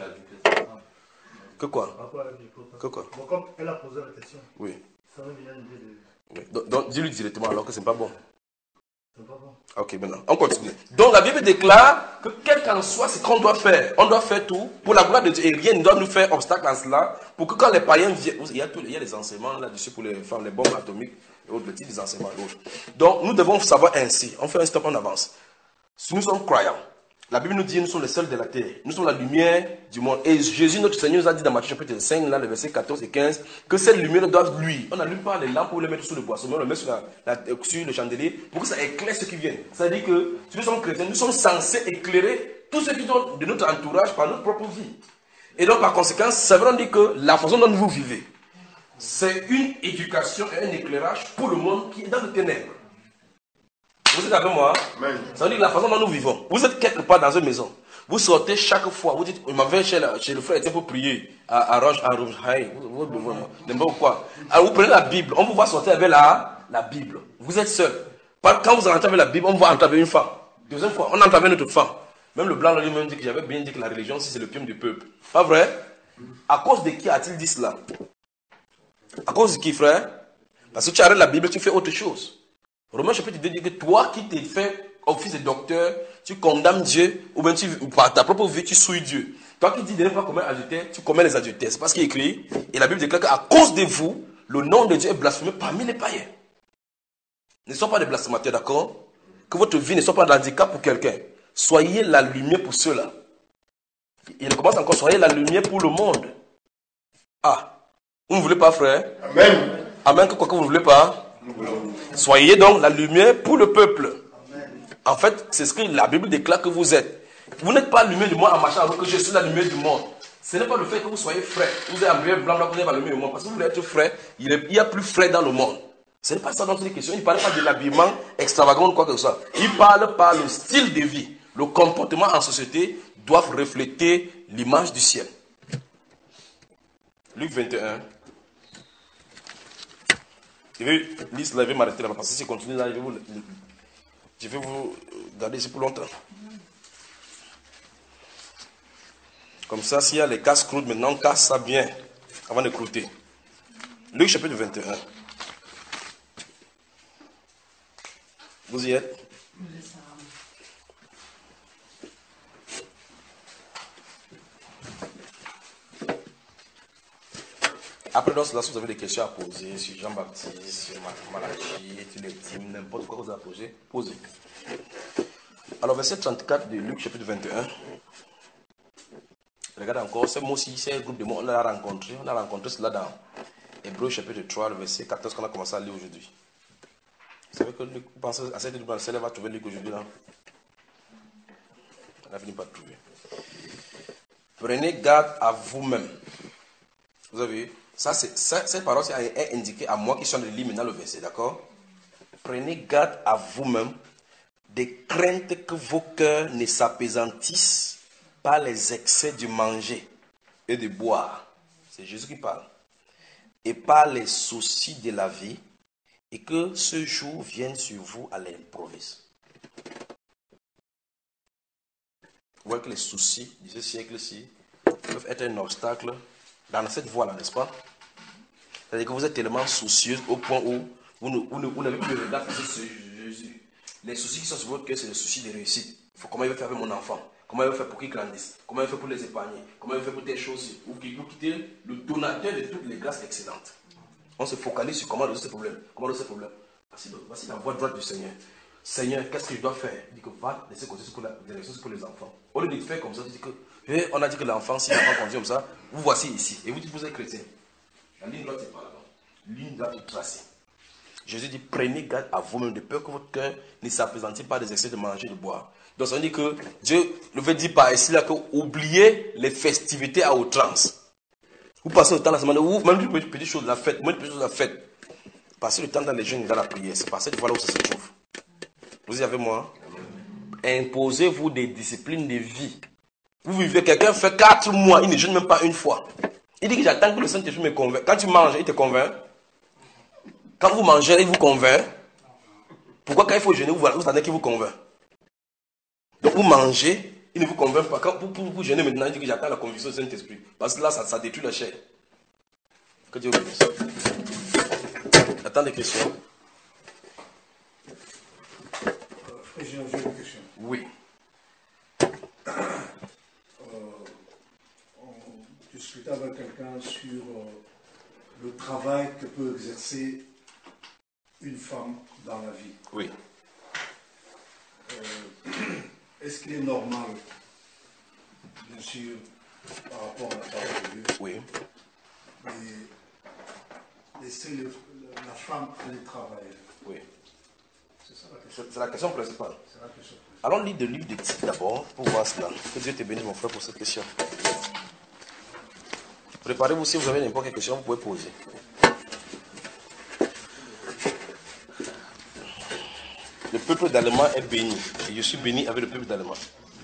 S1: Que quoi?
S2: Par rapport à l'époque.
S1: Que quoi?
S2: Bon, comme elle a posé la question,
S1: oui.
S2: ça va venir une idée de...
S1: Oui. Donc, donc dis-lui directement alors que c'est pas bon. Ok, maintenant, on continue. Donc la Bible déclare que quel qu'en soit ce qu'on doit faire, on doit faire tout pour la gloire de Dieu et rien ne doit nous faire obstacle à cela pour que quand les païens viennent, il y a, tout, il y a les enseignements là-dessus pour les femmes, les bombes atomiques et autres, le type des enseignements et autres. Donc nous devons savoir ainsi, on fait un stop en avance. Si nous sommes croyants, la Bible nous dit nous sommes les seuls de la terre, nous sommes la lumière du monde. Et Jésus, notre Seigneur, nous a dit dans Matthieu chapitre cinq, là, les versets quatorze et quinze, que cette lumière doit lui. On n'allume pas les lampes pour les mettre sous le boisseau, mais on le met sur, la, la, sur le chandelier pour que ça éclaire ceux qui viennent. C'est-à-dire que si nous sommes chrétiens, nous sommes censés éclairer tous ceux qui sont de notre entourage par notre propre vie. Et donc, par conséquent, ça veut dire que la façon dont vous vivez, c'est une éducation et un éclairage pour le monde qui est dans le ténèbres. Vous êtes avec moi? Amen. Ça veut dire que la façon dont nous vivons, vous êtes quelque part dans une maison, vous sortez chaque fois, vous dites, il m'avait chez, chez le frère était pour prier à, à Roche, à Rouge, vous, vous, vous, quoi. Alors vous prenez la Bible, on vous voit sortir avec la, la Bible. Vous êtes seul. Quand vous entrez avec la Bible, on vous voit entrer avec une femme. Deuxième fois, on entre avec une autre femme. Même le blanc lui-même dit que j'avais bien dit que la religion, si c'est le pium du peuple. Pas vrai? À cause de qui a-t-il dit cela? À cause de qui, frère? Parce que tu arrêtes la Bible, tu fais autre chose. Romains chapitre deux dit que toi qui t'es fait office de docteur, tu condamnes Dieu, ou bien tu, par ta propre vie, tu souilles Dieu. Toi qui dis de ne pas commettre adultère, tu commets les adultères. C'est pas ce qui est écrit. Et la Bible déclare qu'à cause de vous, le nom de Dieu est blasphémé parmi les païens. Ne soyez pas des blasphémateurs, d'accord? Que votre vie ne soit pas d'handicap pour quelqu'un. Soyez la lumière pour ceux-là. Il commence encore, soyez la lumière pour le monde. Ah, vous ne voulez pas, frère? Amen. Amen, que quoi que vous ne voulez pas? Soyez donc la lumière pour le peuple. En fait, c'est ce que la Bible déclare que vous êtes. Vous n'êtes pas la lumière du monde en marchant alors que je suis la lumière du monde. Ce n'est pas le fait que vous soyez frais. Vous êtes en lumière blanc, blanc, vous êtes la lumière du monde. Parce que vous voulez être frais, il y a plus frais dans le monde. Ce n'est pas ça dont il est question. Il ne parle pas de l'habillement extravagant ou quoi que ce soit. Il parle par le style de vie. Le comportement en société doit refléter l'image du ciel. Luc vingt et un. Je vais lire cela, je vais m'arrêter là, parce que si je continue là, je vais vous, je vais vous garder ici pour longtemps. Comme ça, s'il y a les casse-croûtes, maintenant, on casse ça bien, avant de croûter. Luc chapitre vingt et un. Vous y êtes? Après, dans cela, si vous avez des questions à poser sur Jean-Baptiste, sur Malachi, sur les dîmes, n'importe quoi que vous avez posé, posez. Alors, verset trente-quatre de Luc, chapitre vingt et un. Regardez encore, ce mot-ci, c'est un groupe de mots, on l'a rencontré. On a rencontré cela dans Hébreux, chapitre trois, le verset quatorze, qu'on a commencé à lire aujourd'hui. Vous savez que Luc, vous pensez à cette livre, elle va trouver Luc aujourd'hui là? Elle n'a fini par trouver. Prenez garde à vous-même. Vous avez vu? Ça, c'est, ça, cette parole est indiquée à moi qui suis en train de lire maintenant le verset, d'accord? Prenez garde à vous-même des craintes que vos cœurs ne s'apaisantissent par les excès du manger et de boire. C'est Jésus qui parle. Et par les soucis de la vie, et que ce jour vienne sur vous à l'improviste. Vous voyez que les soucis de ce siècle-ci peuvent être un obstacle dans cette voie-là, n'est-ce pas? C'est-à-dire que vous êtes tellement soucieuse au point où vous, ne, vous, ne, vous n'avez plus de regard sur Jésus. Les soucis qui sont sur votre cœur, c'est les soucis de réussite. Il faut, comment il va faire avec mon enfant? Comment il va faire pour qu'il grandisse? Comment il va faire pour les épargner? Comment il va faire pour telle chose? Ou quitter le donateur de toutes les grâces excellentes. On se focalise sur comment résoudre ce problème. Comment résoudre ce problème? Voici, voici la voie droite du Seigneur. Seigneur, qu'est-ce que je dois faire? Il dit que va laisser continuer pour la direction, c'est pour les enfants. Au lieu de faire comme ça, tu dis que eh, on a dit que l'enfant, si l'enfant conduit comme ça, vous voici ici. Et vous dites que vous êtes chrétien. La ligne droite, c'est pas là-bas. Ligne droite est tracée. Jésus dit, prenez garde à vous-même de peur que votre cœur ne s'apesantit pas des excès de manger et de boire. Donc ça veut dire que Dieu le veut dire par ici là que oubliez les festivités à outrance. Vous passez le temps la semaine, vous même une petite chose, la fête, même une petite chose, la fête. Passez le temps dans les jeûnes et dans la prière. C'est par cette voie là où ça se trouve. Vous y avez moi? Imposez-vous des disciplines de vie. Vous vivez, quelqu'un fait quatre mois, il ne jeûne même pas une fois. Il dit que j'attends que le Saint-Esprit me convainc. Quand tu manges, il te convainc. Quand vous mangez, il vous convainc. Pourquoi quand il faut jeûner, vous attendez qu'il vous convainc? Donc vous mangez, il ne vous convainc pas. Quand vous, vous, vous jeûnez maintenant, il dit que j'attends la conviction du Saint-Esprit. Parce que là, ça, ça détruit la chair. Que Dieu vous bénisse. J'attends des questions.
S9: J'ai une question.
S1: Oui.
S9: Euh, on discutait avec quelqu'un sur euh, le travail que peut exercer une femme dans la vie.
S1: Oui.
S9: Euh, Est-ce qu'il est normal, bien sûr, par rapport à la parole de Dieu,
S1: oui,
S9: de laisser le, la femme aller travailler?
S1: Oui.
S9: C'est ça la question.
S1: C'est la question principale.
S9: C'est la question.
S1: Allons lire le livre de Tite d'abord pour voir cela. Que Dieu te bénisse, mon frère, pour cette question. Préparez-vous, si vous avez n'importe quelle question, vous pouvez poser. Le peuple d'Allemagne est béni. Et je suis béni avec le peuple d'Allemagne.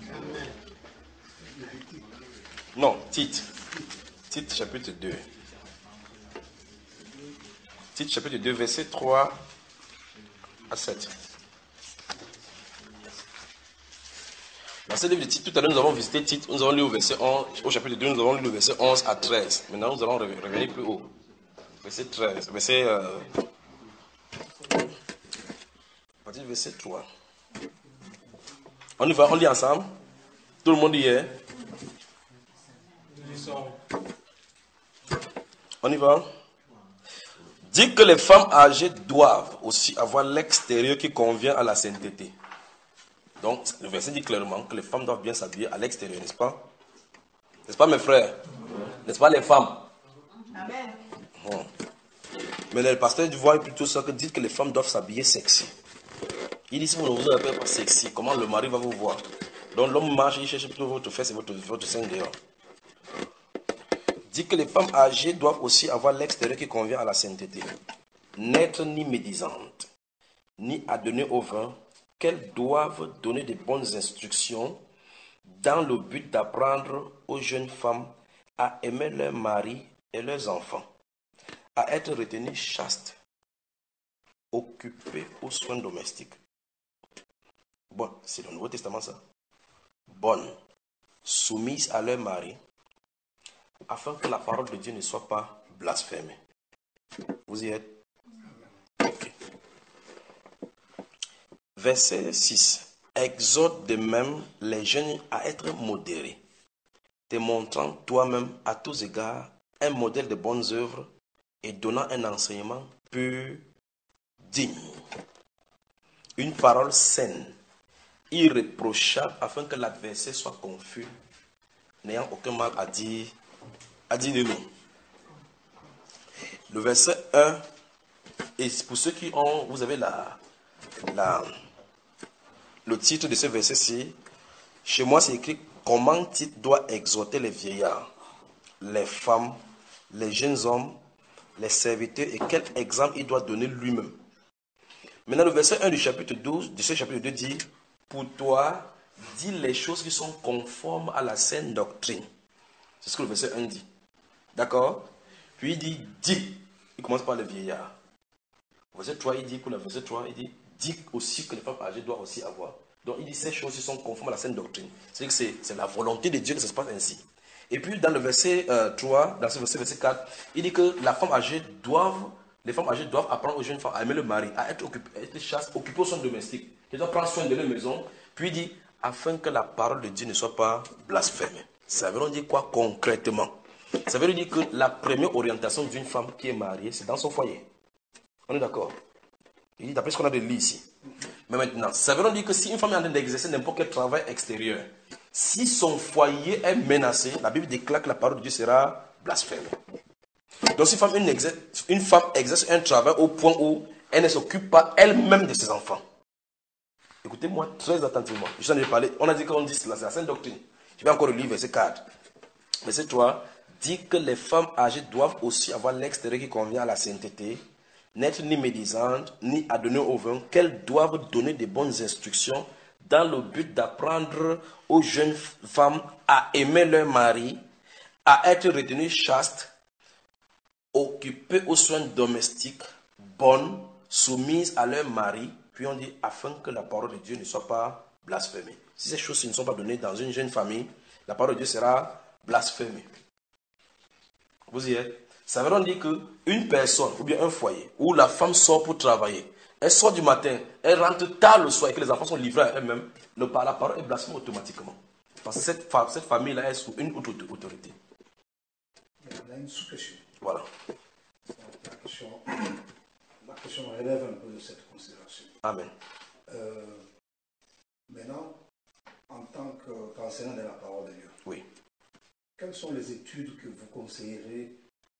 S1: Non, Tite. Tite chapitre deux. Tite chapitre deux, verset trois à sept. Dans ce livre de Tite, tout à l'heure, nous avons visité Tite, nous avons lu au verset onze, au chapitre deux, nous avons lu le verset onze à treize. Maintenant, nous allons revenir plus haut. Verset treize, verset... Euh, à partir du verset trois. On y va, on lit ensemble. Tout le monde y est. On y va. Dit que les femmes âgées doivent aussi avoir l'extérieur qui convient à la sainteté. Donc, le verset dit clairement que les femmes doivent bien s'habiller à l'extérieur, n'est-ce pas? N'est-ce pas, mes frères? N'est-ce pas, les femmes?
S8: Amen.
S1: Bon. Mais le pasteur du voit plutôt ça que dit que les femmes doivent s'habiller sexy. Il dit, si vous ne vous appelez pas sexy, comment le mari va vous voir? Donc, l'homme marche, il cherche plutôt votre fesse et votre, votre sein dehors. Dit que les femmes âgées doivent aussi avoir l'extérieur qui convient à la sainteté. N'être ni médisantes, ni adonnées au vin, qu'elles doivent donner de bonnes instructions dans le but d'apprendre aux jeunes femmes à aimer leur mari et leurs enfants, à être retenues chastes, occupées aux soins domestiques. Bon, c'est le Nouveau Testament ça. Bonnes, soumises à leur mari, afin que la parole de Dieu ne soit pas blasphémée. Vous y êtes? Okay. Verset six. Exhorte de même les jeunes à être modérés, te montrant toi-même à tous égards un modèle de bonnes œuvres et donnant un enseignement pur, digne. Une parole saine, irréprochable, afin que l'adversaire soit confus, n'ayant aucun mal à dire, à dire de nous. Le verset un, et pour ceux qui ont, vous avez la, la, le titre de ce verset-ci, chez moi c'est écrit comment Tite doit exhorter les vieillards, les femmes, les jeunes hommes, les serviteurs et quel exemple il doit donner lui-même. Maintenant le verset un du chapitre douze, de ce chapitre deux dit, pour toi, dis les choses qui sont conformes à la saine doctrine. C'est ce que le verset un dit. D'accord? Puis il dit, dis. Il commence par le vieillard. Verset trois, il dit, pour le verset trois, il dit, dis aussi que les femmes âgées doivent aussi avoir. Donc il dit, ces choses qui sont conformes à la saine doctrine. C'est-à-dire que c'est la volonté de Dieu que ça se passe ainsi. Et puis dans le verset euh, trois, dans ce verset, verset quatre, il dit que la femme âgée doivent, les femmes âgées doivent apprendre aux jeunes femmes à aimer le mari, à être occupées, à être chaste, occupées aux soins domestiques. Elles doivent prendre soin de leur maison. Puis il dit, afin que la parole de Dieu ne soit pas blasphémée. Ça veut dire quoi concrètement? Ça veut dire que la première orientation d'une femme qui est mariée, c'est dans son foyer. On est d'accord? Il dit, d'après ce qu'on a de lire ici. Mais maintenant, ça veut dire que si une femme est en train d'exercer n'importe quel travail extérieur, si son foyer est menacé, la Bible déclare que la parole de Dieu sera blasphémée. Donc si une femme, une, exerce, une femme exerce un travail au point où elle ne s'occupe pas elle-même de ses enfants. Écoutez-moi très attentivement. Je suis en train de parler. On a dit qu'on dit cela, c'est la sainte doctrine. Je vais encore le lire, verset quatre. Verset trois dit que les femmes âgées doivent aussi avoir l'extérieur qui convient à la sainteté, n'être ni médisantes, ni adonnées au vin, qu'elles doivent donner de bonnes instructions dans le but d'apprendre aux jeunes femmes à aimer leur mari, à être retenues chastes, occupées aux soins domestiques, bonnes, soumises à leur mari, puis on dit afin que la parole de Dieu ne soit pas blasphémée. Si ces choses ne sont pas données dans une jeune famille, la parole de Dieu sera blasphémée. Vous y êtes? Ça veut donc dire qu'une personne ou bien un foyer où la femme sort pour travailler, elle sort du matin, elle rentre tard le soir et que les enfants sont livrés à eux-mêmes, le, la parole est blasphème automatiquement. Parce que cette, cette famille-là est sous une autre autorité.
S9: Mais on a une sous-question.
S1: Voilà.
S9: La question, la question relève un peu de cette considération.
S1: Amen.
S9: Euh, maintenant, en tant qu'enseignant de la parole de Dieu,
S1: oui.
S9: Quelles sont les études que vous conseillerez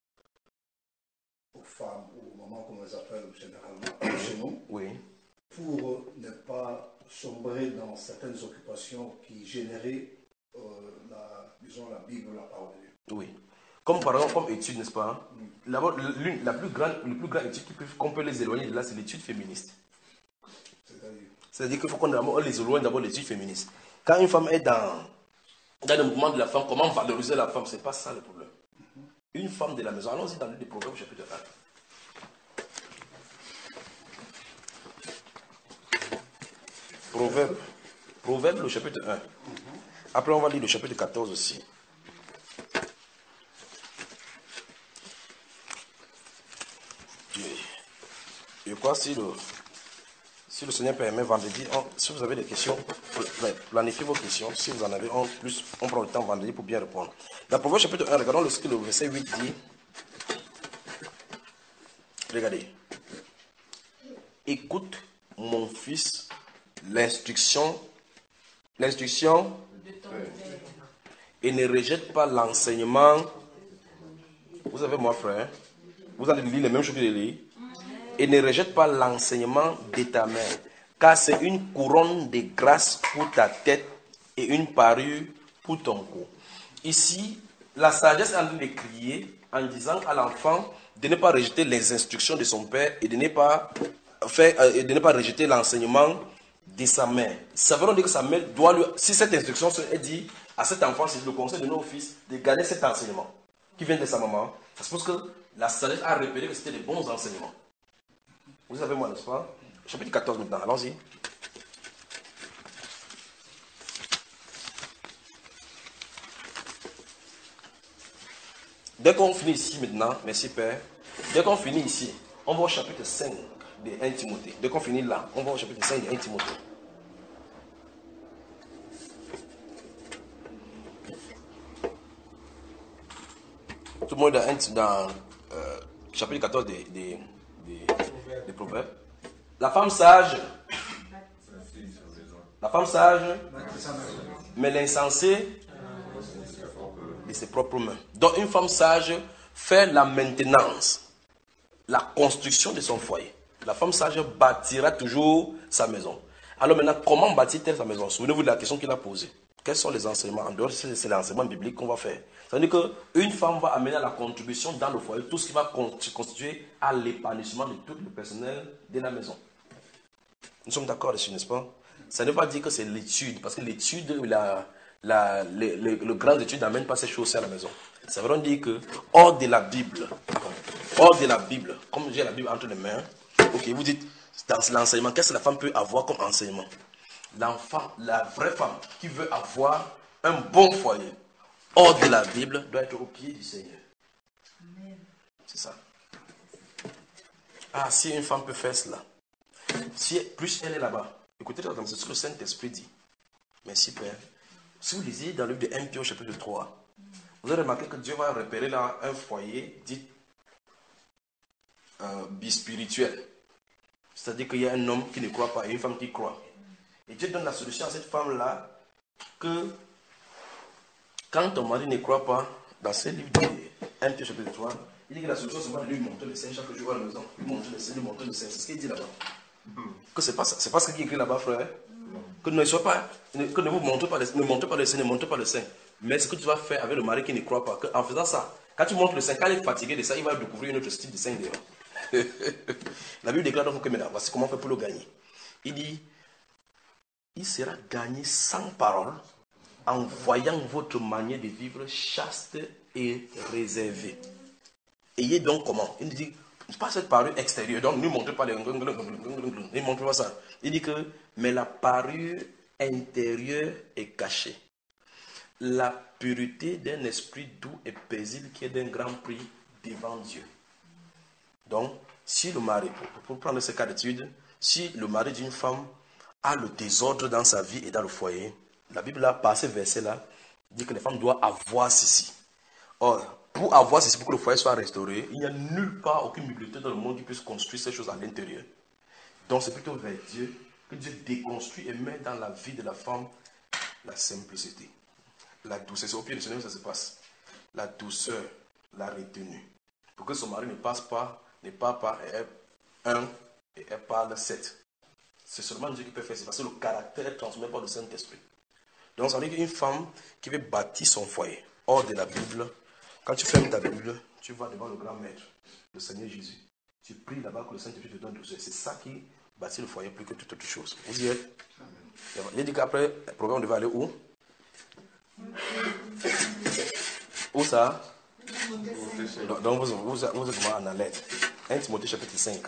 S9: aux femmes, ou aux mamans, comme on les appelle généralement chez nous,
S1: oui.
S9: pour ne pas sombrer dans certaines occupations qui généraient, euh, la, disons, la Bible, la parole de Dieu?
S1: Oui. Comme par exemple, comme étude, n'est-ce pas? Mm. La, l'une, la plus grande, le plus grande étude qu'on peut les éloigner de là, c'est l'étude féministe.
S9: C'est-à-dire
S1: C'est-à-dire qu'il faut qu'on les éloigne d'abord de l'étude féministe. Quand une femme est dans, dans le mouvement de la femme, comment valoriser la femme? Ce n'est pas ça le problème. Mm-hmm. Une femme de la maison. Allons-y dans le livre des Proverbes, chapitre un. Proverbe, Proverbe, le chapitre un. Après, on va lire le chapitre quatorze aussi. Je crois si le, si le Seigneur permet, vendredi, on, si vous avez des questions, planifiez vos questions. Si vous en avez en plus, on prend le temps vendredi pour bien répondre. Dans Proverbe chapitre un, regardons ce que le verset huit dit. Regardez. Écoute, mon fils, l'instruction, l'instruction, et ne rejette pas l'enseignement. Vous avez moi, frère, vous allez lire les mêmes choses que je lis. Et ne rejette pas l'enseignement de ta mère, car c'est une couronne de grâce pour ta tête et une parure pour ton cou. Ici, la sagesse est en train de crier en disant à l'enfant de ne pas rejeter les instructions de son père et de ne pas, faire, euh, de ne pas rejeter l'enseignement de sa mère. Ça veut dire que sa mère doit lui... Si cette instruction est dit à cet enfant, c'est le conseil de nos fils de garder cet enseignement qui vient de sa maman. Ça suppose que la sagesse a repéré que c'était des bons enseignements. Vous savez moi, n'est-ce pas? Chapitre quatorze maintenant, allons-y. Dès qu'on finit ici maintenant, merci Père, dès qu'on finit ici, on va au chapitre cinq de premier Timothée. Dès qu'on finit là, on va au chapitre cinq de premier Timothée. Tout le monde est dans euh, chapitre quatorze des... des des proverbes. La femme sage, la femme sage, mais l'insensé de ses propres mains. Donc une femme sage fait la maintenance, la construction de son foyer. La femme sage bâtira toujours sa maison. Alors maintenant, comment bâtit-elle sa maison? Souvenez-vous de la question qu'il a posée. Quels sont les enseignements? En dehors, c'est l'enseignement biblique qu'on va faire. C'est-à-dire qu'une femme va amener à la contribution dans le foyer tout ce qui va constituer à l'épanouissement de tout le personnel de la maison. Nous sommes d'accord dessus, n'est-ce pas? Ça ne veut pas dire que c'est l'étude, parce que l'étude, la, la, le, le, le grand étude n'amène pas ces choses à la maison. Ça veut dire que, hors de la Bible, hors de la Bible, comme j'ai la Bible entre les mains, ok, vous dites, dans l'enseignement, qu'est-ce que la femme peut avoir comme enseignement? L'enfant, la vraie femme qui veut avoir un bon foyer, hors de la Bible, doit être au pied du Seigneur. C'est ça. Ah, si une femme peut faire cela, si plus elle est là-bas, écoutez, c'est ce que le Saint-Esprit dit. Merci Père. Si vous lisez dans le livre de un Pierre chapitre trois, vous allez remarquer que Dieu va repérer là un foyer dit euh, bispirituel. C'est-à-dire qu'il y a un homme qui ne croit pas et une femme qui croit. Et Dieu donne la solution à cette femme-là que quand ton mari ne croit pas, dans ce livre de un Pierre chapitre trois, il dit que la solution c'est de lui montrer le Saint chaque jour à la maison. Lui montrer le Saint, lui montrer le Saint. C'est ce qu'il dit là-bas. Que c'est pas, c'est pas ce qui est écrit là-bas, frère. Que ne sois pas, que ne vous montrez pas, ne montrez pas le Saint, ne montrez pas le Saint. Mais ce que tu vas faire avec le mari qui ne croit pas, en faisant ça, quand tu montres le Saint, quand il est fatigué de ça, il va découvrir un autre style de Saint d'ailleurs. La Bible déclare donc que maintenant, voici comment on fait pour le gagner. Il dit, il sera gagné sans parole en voyant votre manière de vivre chaste et réservée. Ayez donc comment? Il dit, pas cette parure extérieure, donc ne montrez pas les... Ne montrez pas ça. Il dit que, mais la parure intérieure est cachée. La pureté d'un esprit doux et paisible qui est d'un grand prix devant Dieu. Donc, si le mari, pour, pour prendre ce cas d'étude, si le mari d'une femme a le désordre dans sa vie et dans le foyer, la Bible, là, par ces versets-là, dit que les femmes doivent avoir ceci. Or, pour avoir ceci, pour que le foyer soit restauré, il n'y a nulle part, aucune bibliothèque dans le monde qui puisse construire ces choses à l'intérieur. Donc, c'est plutôt vers Dieu que Dieu déconstruit et met dans la vie de la femme la simplicité, la douceur. C'est au pied du Seigneur que ça se passe. La douceur, la retenue. Pour que son mari ne passe pas, ne parle pas et elle un et elle parle sept. C'est seulement Dieu qui peut faire ça parce que le caractère est transmis par le Saint-Esprit. Donc, ça veut dire qu'une femme qui veut bâtir son foyer hors de la Bible, quand tu fermes ta Bible, tu vas devant le grand maître, le Seigneur Jésus. Tu pries là-bas que le Saint-Esprit te donne douceur. C'est ça qui bâtit le foyer plus que toute autre chose. Vous y êtes? Il dit qu'après, le programme, on devait aller où? Où ça? Donc, vous, vous, vous, vous êtes comment en alerte? un Timothée chapitre cinq.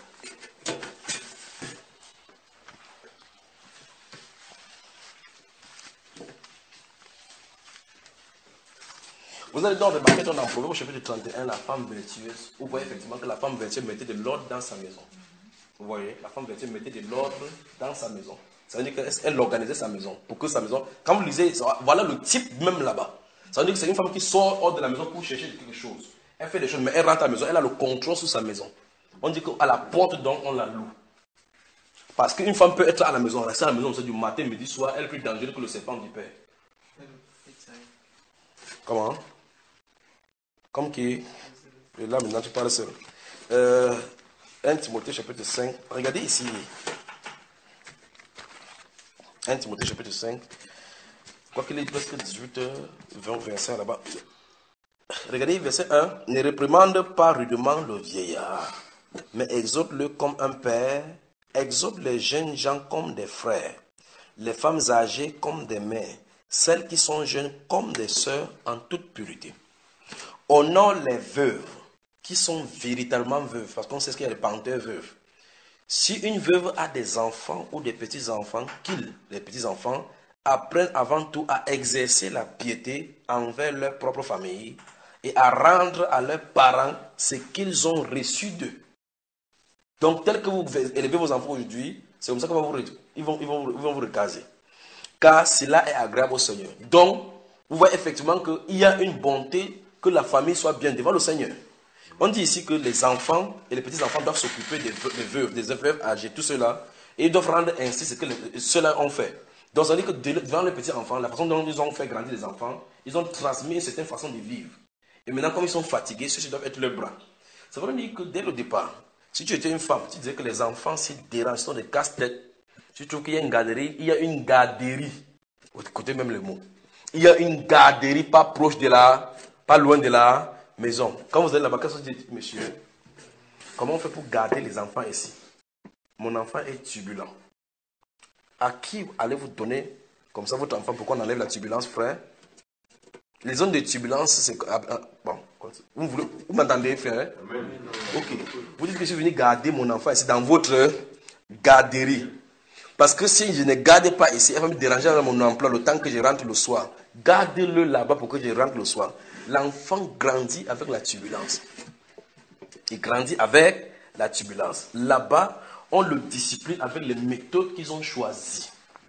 S1: Vous allez donc remarquer dans le Proverbe au chapitre trente et un, la femme vertueuse. Vous voyez effectivement que la femme vertueuse mettait de l'ordre dans sa maison. Vous voyez, la femme vertueuse mettait de l'ordre dans sa maison. Ça veut dire qu'elle organisait sa maison pour que sa maison. Quand vous lisez, voilà le type même là-bas. Ça veut dire que c'est une femme qui sort hors de la maison pour chercher quelque chose. Elle fait des choses, mais elle rentre à la maison, elle a le contrôle sur sa maison. On dit qu'à la porte, donc, on la loue. Parce qu'une femme peut être à la maison, rester à la maison, c'est du matin, midi, soir, elle est plus dangereuse que le serpent du père. Comment? Comme qui? Et là, maintenant, tu parles seul. Euh, un Timothée chapitre cinq. Regardez ici. un Timothée chapitre cinq. Quoi qu'il est presque dix-huit, vingt, vingt-cinq là-bas. Regardez verset un. Ne réprimande pas rudement le vieillard, mais exhorte-le comme un père, exhorte les jeunes gens comme des frères, les femmes âgées comme des mères, celles qui sont jeunes comme des sœurs en toute pureté. Honore les veuves qui sont véritablement veuves, parce qu'on sait ce qu'il y a des panthères veuves. Si une veuve a des enfants ou des petits-enfants, qu'ils, les petits-enfants, apprennent avant tout à exercer la piété envers leur propre famille et à rendre à leurs parents ce qu'ils ont reçu d'eux. Donc, tel que vous élevez vos enfants aujourd'hui, c'est comme ça qu'ils vont, ils vont, ils vont, ils vont vous recaser. Car cela est agréable au Seigneur. Donc, vous voyez effectivement qu'il y a une bonté que la famille soit bien devant le Seigneur. On dit ici que les enfants et les petits-enfants doivent s'occuper des veuves, des veuves âgées, tout cela, et ils doivent rendre ainsi ce que ceux-là ont fait. Donc, ça veut dire que devant les petits-enfants, la façon dont ils ont fait grandir les enfants, ils ont transmis une certaine façon de vivre. Et maintenant, comme ils sont fatigués, ceux-ci doivent être leurs bras. Ça veut dire que dès le départ, si tu étais une femme, tu disais que les enfants s'y dérangent, sont des casse-têtes. Tu trouves qu'il y a une garderie, il y a une garderie, écoutez même le mot, il y a une garderie pas proche de la, pas loin de la maison. Quand vous allez là-bas, qu'est-ce que vous dites, monsieur, comment on fait pour garder les enfants ici? Mon enfant est turbulent. À qui allez-vous donner comme ça votre enfant? Pourquoi on enlève la turbulence, frère? Les zones de turbulence, c'est... Ah, ah, bon, vous, vous, vous m'entendez, frère? Ok. Vous dites que je suis venu garder mon enfant ici dans votre garderie. Parce que si je ne garde pas ici, elle va me déranger dans mon emploi le temps que je rentre le soir. Gardez-le là-bas pour que je rentre le soir. L'enfant grandit avec la turbulence. Il grandit avec la turbulence. Là-bas, on le discipline avec les méthodes qu'ils ont choisies.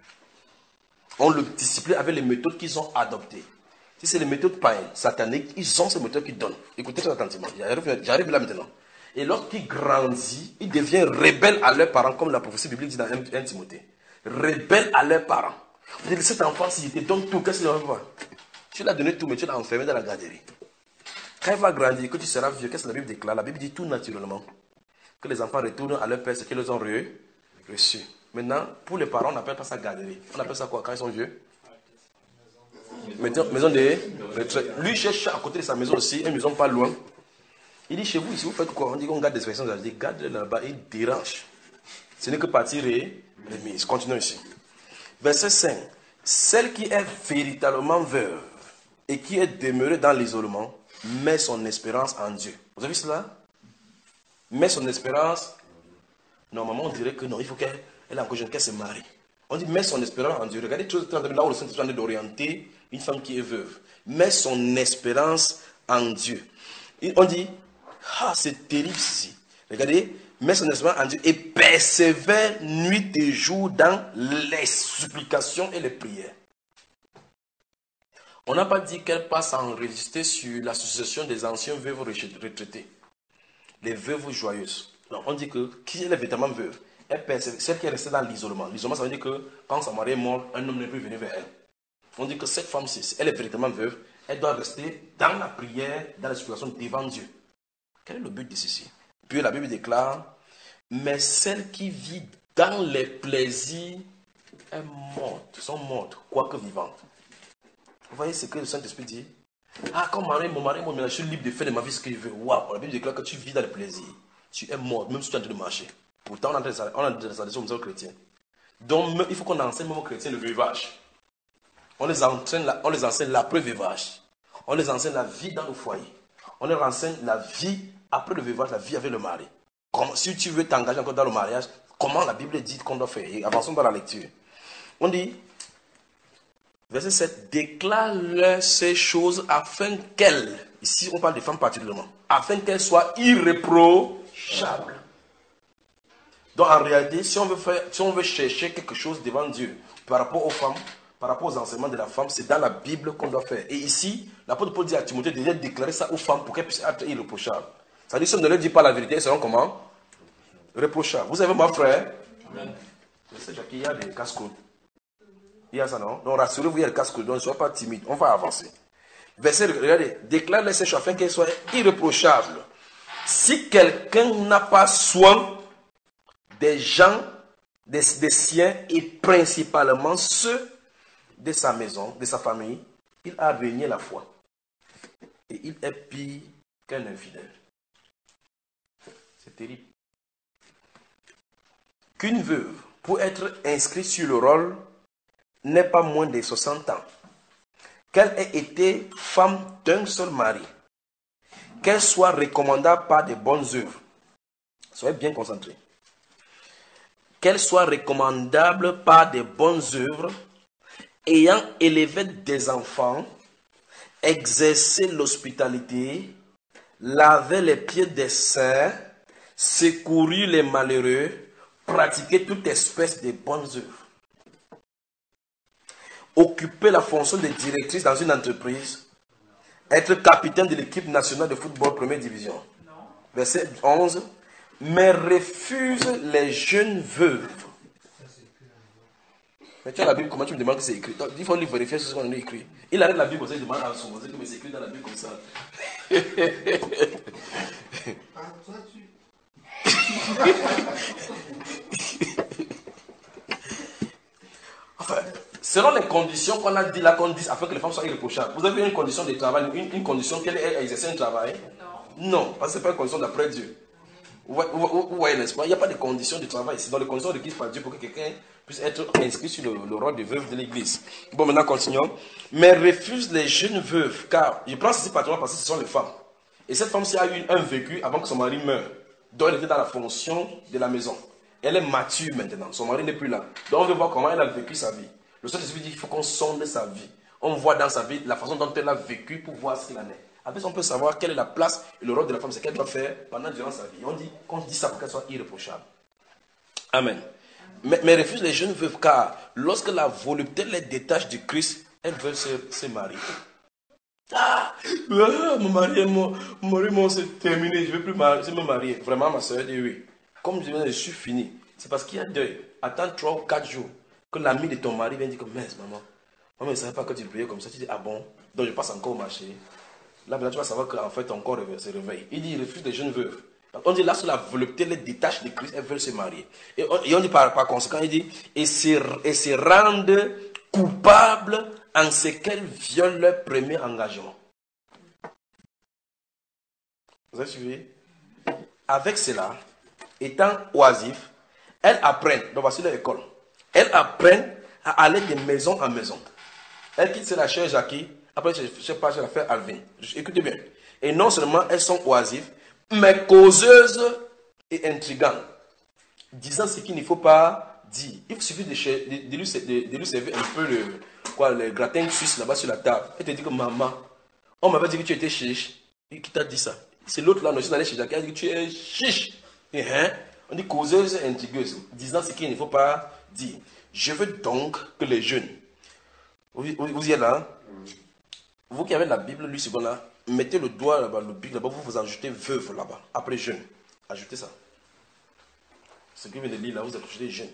S1: On le discipline avec les méthodes qu'ils ont adoptées. Si c'est les méthodes païennes, sataniques, ils ont ces méthodes qu'ils donnent. Écoutez très attentivement. J'arrive, j'arrive là maintenant. Et lorsqu'il grandit, il devient rebelle à leurs parents, comme la prophétie biblique dit dans un Timothée. Rebelle à leurs parents. Vous dites, cet enfant, s'il te donne tout, qu'est-ce qu'il va faire? Tu l'as donné tout, mais tu l'as enfermé dans la garderie. Quand il va grandir, que tu seras vieux, qu'est-ce que la Bible déclare? La Bible dit tout naturellement. Que les enfants retournent à leur père ce qu'ils ont reçu. Maintenant, pour les parents, on n'appelle pas ça garderie. On appelle ça quoi quand ils sont vieux? Maison, maison de retraite. Lui, il cherche à côté de sa maison aussi, une maison pas loin. Il dit chez vous, ici, vous faites quoi? On dit qu'on garde des personnes âgées. Garde là-bas, il dérange. Ce n'est que partir et remise. Continuons ici. Verset cinq. Celle qui est véritablement veuve et qui est demeurée dans l'isolement met son espérance en Dieu. Vous avez vu cela? Met son espérance. Normalement, on dirait que non, il faut qu'elle elle est encore jeune, qu'elle se marie. On dit met son espérance en Dieu. Regardez là où le Saint-Esprit est en train d'orienter une femme qui est veuve. Met son espérance en Dieu. Et on dit, ah, c'est terrible ici. Regardez, met son esprit en Dieu et persévère nuit et jour dans les supplications et les prières. On n'a pas dit qu'elle passe à enregistrer sur l'association des anciens veuves retraités, les veuves joyeuses. Non, on dit que qui est véritablement veuve, elle persévère, celle qui est restée dans l'isolement. L'isolement, ça veut dire que quand son mari est mort, un homme n'est plus venu vers elle. On dit que cette femme, elle est véritablement veuve, elle doit rester dans la prière, dans la supplication devant Dieu. Quel est le but de ceci? Puis la Bible déclare, mais celle qui vit dans les plaisirs est morte, sont mortes, quoique vivantes. Vous voyez ce que le Saint-Esprit dit? Ah, quand mon mari, mon mari, mon mari, je suis libre de faire de ma vie ce que je veux. Waouh, la Bible déclare que tu vis dans le plaisir. Tu es mort, même si tu es en train de marcher. Pourtant, on a des traditions aux chrétiens. Donc, il faut qu'on enseigne même aux chrétiens le veuvage. On les enseigne, on les enseigne l'après-veuvage. On les enseigne la vie dans le foyer. On leur enseigne la vie après le veuvage, la vie avec le mari. Comme, si tu veux t'engager encore dans le mariage, comment la Bible dit qu'on doit faire? Et avançons dans la lecture. On dit, verset sept, déclare-leur ces choses afin qu'elles, ici on parle des femmes particulièrement, afin qu'elles soient irréprochables. Donc en réalité, si on veut faire, si on veut chercher quelque chose devant Dieu par rapport aux femmes, par rapport aux enseignements de la femme, c'est dans la Bible qu'on doit faire. Et ici, l'apôtre Paul dit à Timothée de déclarer ça aux femmes pour qu'elles puissent être irréprochables. Ça veut dire que si on ne leur dit pas la vérité, elles seront comment? Réprochables. Vous savez, mon frère? Amen. Je sais, Jacques, il y a des casse-coudes. Il y a ça, non? Donc rassurez-vous, il y a des casse-coudes. Donc ne soyez pas timide. On va avancer. Verset, regardez. Déclare-les ces choses afin qu'elles soient irréprochables. Si quelqu'un n'a pas soin des gens, des, des siens, et principalement ceux de sa maison, de sa famille, il a régné la foi. Et il est pire qu'un infidèle. C'est terrible. Qu'une veuve, pour être inscrite sur le rôle, n'ait pas moins de soixante ans. Qu'elle ait été femme d'un seul mari. Qu'elle soit recommandable par de bonnes œuvres. Soyez bien concentrés. Qu'elle soit recommandable par de bonnes œuvres, ayant élevé des enfants, exercé l'hospitalité, lavé les pieds des saints, secouru les malheureux, pratiquer toute espèce de bonnes œuvres. Occuper la fonction de directrice dans une entreprise, être capitaine de l'équipe nationale de football première division. Verset onze. Mais refuse les jeunes veuves. Mais tu as la Bible, comment tu me demandes que c'est écrit? Il faut lui vérifier ce qu'on a écrit. Il arrête la Bible comme ça, il demande à son voisin que c'est écrit dans la Bible comme ça. Enfin, selon les conditions qu'on a dit là, qu'on dit afin que les femmes soient irréprochables. Vous avez une condition de travail, une, une condition qu'elle ait exercé un travail? Non. Non, parce que ce n'est pas une condition d'après Dieu. Vous voyez, n'est-ce pas? Il n'y a pas de conditions de travail. C'est dans les conditions requises par Dieu pour que quelqu'un puisse être inscrit sur le, le rôle de veuve de l'église. Bon, maintenant, continuons. Mais refuse les jeunes veuves, car je prends ceci particulièrement parce que ce sont les femmes. Et cette femme-ci a eu un vécu avant que son mari meure. Donc, elle était dans la fonction de la maison. Elle est mature maintenant. Son mari n'est plus là. Donc, on veut voir comment elle a vécu sa vie. Le Saint-Esprit dit qu'il faut qu'on sonde sa vie. On voit dans sa vie la façon dont elle a vécu pour voir ce qu'il en est. Après, on peut savoir quelle est la place et le rôle de la femme, c'est qu'elle doit faire pendant durant sa vie. On dit qu'on dit ça pour qu'elle soit irréprochable. Amen. Mais, mais refuse les jeunes veuves, car lorsque la volupté les détache du Christ, elles veulent se, se marier. Ah, ah, mon mari est mort, mon mari est mort, c'est terminé, je ne veux plus me marier. Vraiment, ma soeur dit oui. Comme je, je suis fini, c'est parce qu'il y a deuil. Attends trois ou quatre jours que l'ami de ton mari vient dire que mince, maman, maman ne savait pas que tu priais comme ça. Tu dis ah bon, donc je passe encore au marché. Là, maintenant, tu vas savoir qu'en fait, ton corps se réveille. Il dit, il refuse les jeunes veuves. On dit, là, sur la volupté, les détache de Christ, elles veulent se marier. Et on, et on dit par, par conséquent, il dit, et se, et se rendent coupables en ce qu'elles violent leur premier engagement. Vous avez suivi? Avec cela, étant oisifs, elles apprennent, donc voici leur école, elles apprennent à aller de maison en maison. Elles quittent la chère Jackie. Après, je ne sais pas, je vais faire Alvin. Écoutez bien. Et non seulement elles sont oisives, mais causeuses et intrigantes. Disant ce qu'il ne faut pas dire. Il suffit de, de, de, lui, de, de lui servir un peu le, quoi, le gratin suisse là-bas sur la table. Elle te dit que maman, on m'avait dit que tu étais chiche. Et qui t'a dit ça? C'est l'autre là, je suis allé chez Jacques, elle a dit que tu es chiche. Et, hein, on dit causeuse et intrigueuse, disant ce qu'il ne faut pas dire. Je veux donc que les jeunes, vous, vous, vous y êtes là, hein? Vous qui avez la Bible, lui, second là, mettez le doigt là-bas, le bic là-bas, vous vous ajoutez veuve là-bas, après jeune. Ajoutez ça. Ce que vous venez de lire là, vous ajoutez jeune.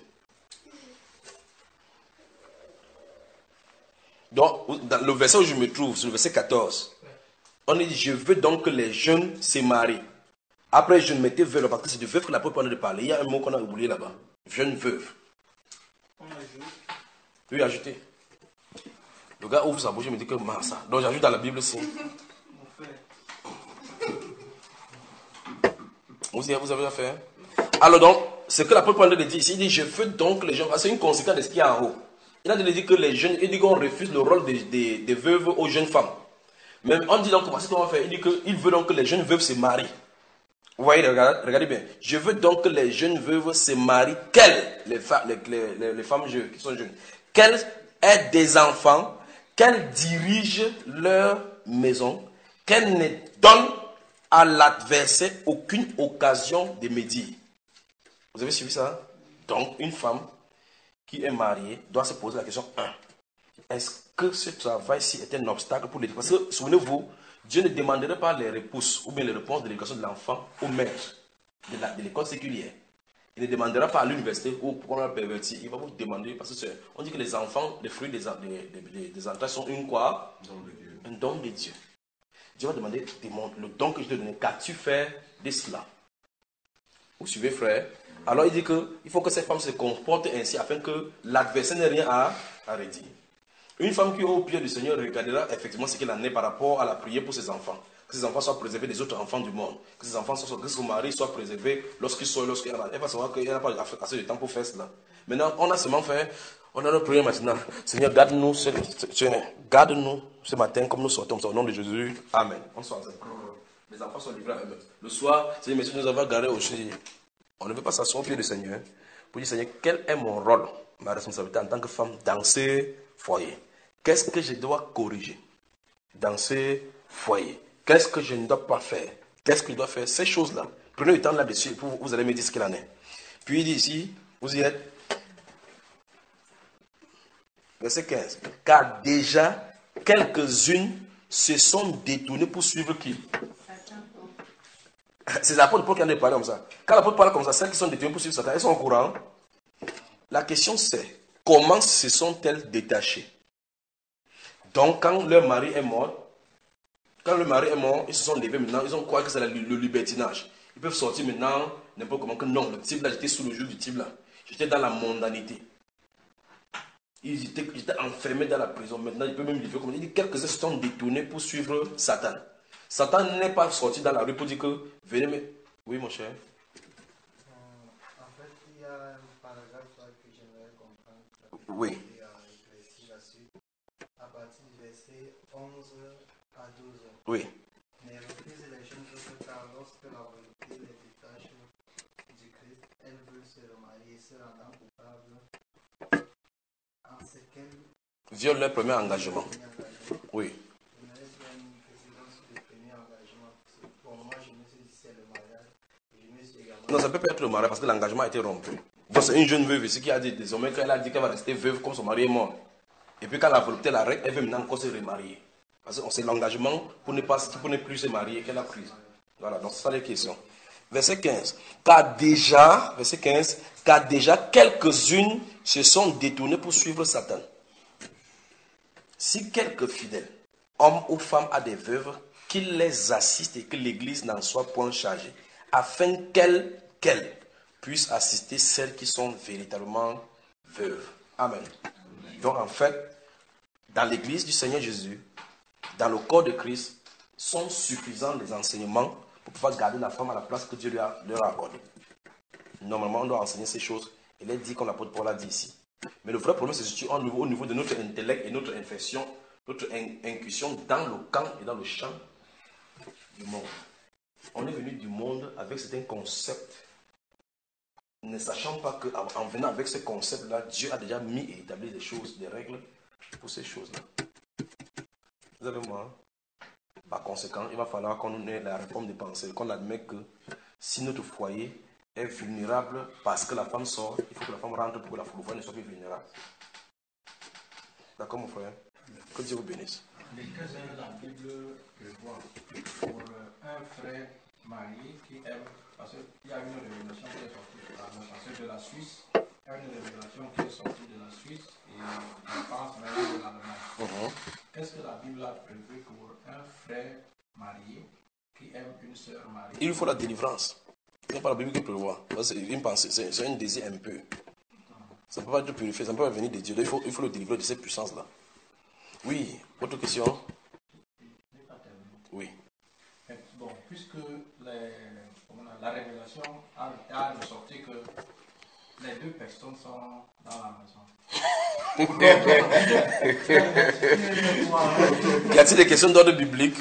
S1: Donc, dans le verset où je me trouve, c'est le verset quatorze. On dit, je veux donc que les jeunes se marient. Après, je mettez veuve, parce que c'est de veuve que la Bible parle de parler. Il y a un mot qu'on a oublié là-bas. Jeune veuve. Oui, ajoutez. Le gars ouvre sa bouche et me dit que ça. Donc, j'ajoute dans la Bible aussi. Vous, vous avez affaire. Alors donc, ce que la Bible dit ici, il dit, je veux donc les gens. C'est une conséquence de ce qu'il y a en haut. Il a dit que les jeunes, il dit qu'on refuse le rôle des, des, des veuves aux jeunes femmes. Mais on dit donc, voici ce qu'on va faire. Il dit qu'il veut donc que les jeunes veuves se marient. Vous voyez, regardez, regardez bien. Je veux donc que les jeunes veuves se marient. Quelles les, les, les, les femmes jeunes, qui sont jeunes, qu'elles aient des enfants, qu'elles dirigent leur maison, qu'elles ne donnent à l'adversaire aucune occasion de médire. Vous avez suivi ça? Donc, une femme qui est mariée doit se poser la question un. Est-ce que ce travail-ci est un obstacle pour l'éducation? Parce que, souvenez-vous, Dieu ne demanderait pas les réponses ou bien les réponses de l'éducation de l'enfant au maître de l'école séculière. Il ne demandera pas à l'université ou pour qu'on l'a perverti. Il va vous demander, parce qu'on dit que les enfants, les fruits des, des, des, des entrailles sont une quoi? Un don de Dieu. Dieu va demander, le don que je te donne, qu'as-tu fait de cela? Vous suivez, frère? Alors il dit qu'il faut que cette femme se comporte ainsi afin que l'adversaire n'ait rien à, à redire. Une femme qui est au pied du Seigneur regardera effectivement ce qu'il en est par rapport à la prière pour ses enfants. Que ses enfants soient préservés des autres enfants du monde. Que ses enfants soient, que son mari soit préservé lorsqu'il sort, lorsqu'il y a. Elle va savoir qu'il n'y a pas assez de temps pour faire cela. Maintenant, on a seulement fait, on a notre prière maintenant. Seigneur, garde-nous ce, garde-nous ce matin comme nous sortons. Au nom de Jésus. Amen. On soit ensemble. Les enfants sont livrés à eux-mêmes. Le soir, Seigneur, messieurs, nous avons gardé aussi. On ne veut pas s'asseoir au pied du Seigneur pour dire, Seigneur, quel est mon rôle, ma responsabilité en tant que femme dans ce foyer? Qu'est-ce que je dois corriger dans ce foyer? Qu'est-ce que je ne dois pas faire? Qu'est-ce que je dois faire? Ces choses-là. Prenez le temps là-dessus, pour vous allez me dire ce qu'il en est. Puis il dit ici, vous y êtes. Verset quinze. Car déjà, quelques-unes se sont détournées pour suivre qui? C'est l'apôtre Paul qui en a parlé comme ça. Quand l'apôtre parle comme ça, celles qui sont détournées pour suivre Satan, elles sont au courant. La question c'est, comment se sont-elles détachées? Donc, quand leur mari est mort, quand le mari est mort, ils se sont levés maintenant, ils ont croit que c'est le libertinage. Ils peuvent sortir maintenant, n'importe comment, que non, le type là, j'étais sous le joug du type là. J'étais dans la mondanité. Ils étaient, j'étais enfermé dans la prison. Maintenant, ils peuvent même vivre comme il dit, quelques-uns se sont détournés pour suivre Satan. Satan n'est pas sorti dans la rue pour dire que, venez, mais... Oui, mon cher.
S5: Euh, en fait, il y a un paragraphe que j'aimerais comprendre.
S1: Oui.
S5: À partir du verset onze à douze.
S1: Oui.
S5: Mais refuse les jeunes autres car lorsque la volonté les détache du Christ, elles veulent se remarier, se rendant coupables en ce qu'elles
S1: violent leur premier engagement. Oui. Non, ça peut pas être le mariage parce que l'engagement a été rompu. Donc c'est une jeune veuve ici qui a dit désormais qu'elle a dit qu'elle va rester veuve comme son mari est mort. Et puis quand la volonté l'arrête, elle veut maintenant encore se remarier. Parce que c'est l'engagement pour ne, pas, pour ne plus se marier qu'elle a pris. Voilà, donc c'est ça les questions. Verset quinze. Car déjà, verset quinze, car déjà quelques-unes se sont détournées pour suivre Satan. Si quelques fidèles, hommes ou femmes, a des veuves, qu'ils les assistent et que l'Église n'en soit point chargée, afin qu'elles, qu'elles puissent assister celles qui sont véritablement veuves. Amen. Donc en fait, dans l'Église du Seigneur Jésus, dans le corps de Christ, sont suffisants les enseignements pour pouvoir garder la femme à la place que Dieu lui a, leur a accordée. Normalement, on doit enseigner ces choses. Il est dit comme l'apôtre Paul a dit ici. Mais le vrai problème se situe au niveau, au niveau de notre intellect et notre infection, notre incursion dans le camp et dans le champ du monde. On est venu du monde avec certains concepts, ne sachant pas qu'en venant avec ce concept-là, Dieu a déjà mis et établi des choses, des règles pour ces choses-là. Vous avez moi? Par conséquent, il va falloir qu'on ait la réforme des pensées, qu'on admette que si notre foyer est vulnérable parce que la femme sort. Il faut que la femme rentre pour que la foule ne soit plus vulnérable. D'accord, mon frère? Que Dieu vous bénisse.
S3: Qu'est-ce que la Bible prévoit pour un frère marié qui aime, parce qu'il y a une révélation qui est sortie parce que de la Suisse, il y a une révélation qui est sortie de la Suisse et je pense même de l'Allemagne. Uh-huh. Qu'est-ce que la Bible a prévu pour un frère marié qui aime une sœur mariée?
S1: Il lui faut la délivrance. Ce n'est pas la Bible qui prévoit. C'est une pensée, c'est, c'est un désir un peu. Ça ne peut pas être purifié, ça ne peut pas venir de Dieu. Il faut, il faut le délivrer de cette puissance-là. Oui, autre question? Oui.
S3: Bon, puisque les, la révélation a, a ressorti que les deux personnes sont dans la maison.
S1: Y a-t-il des questions d'ordre biblique?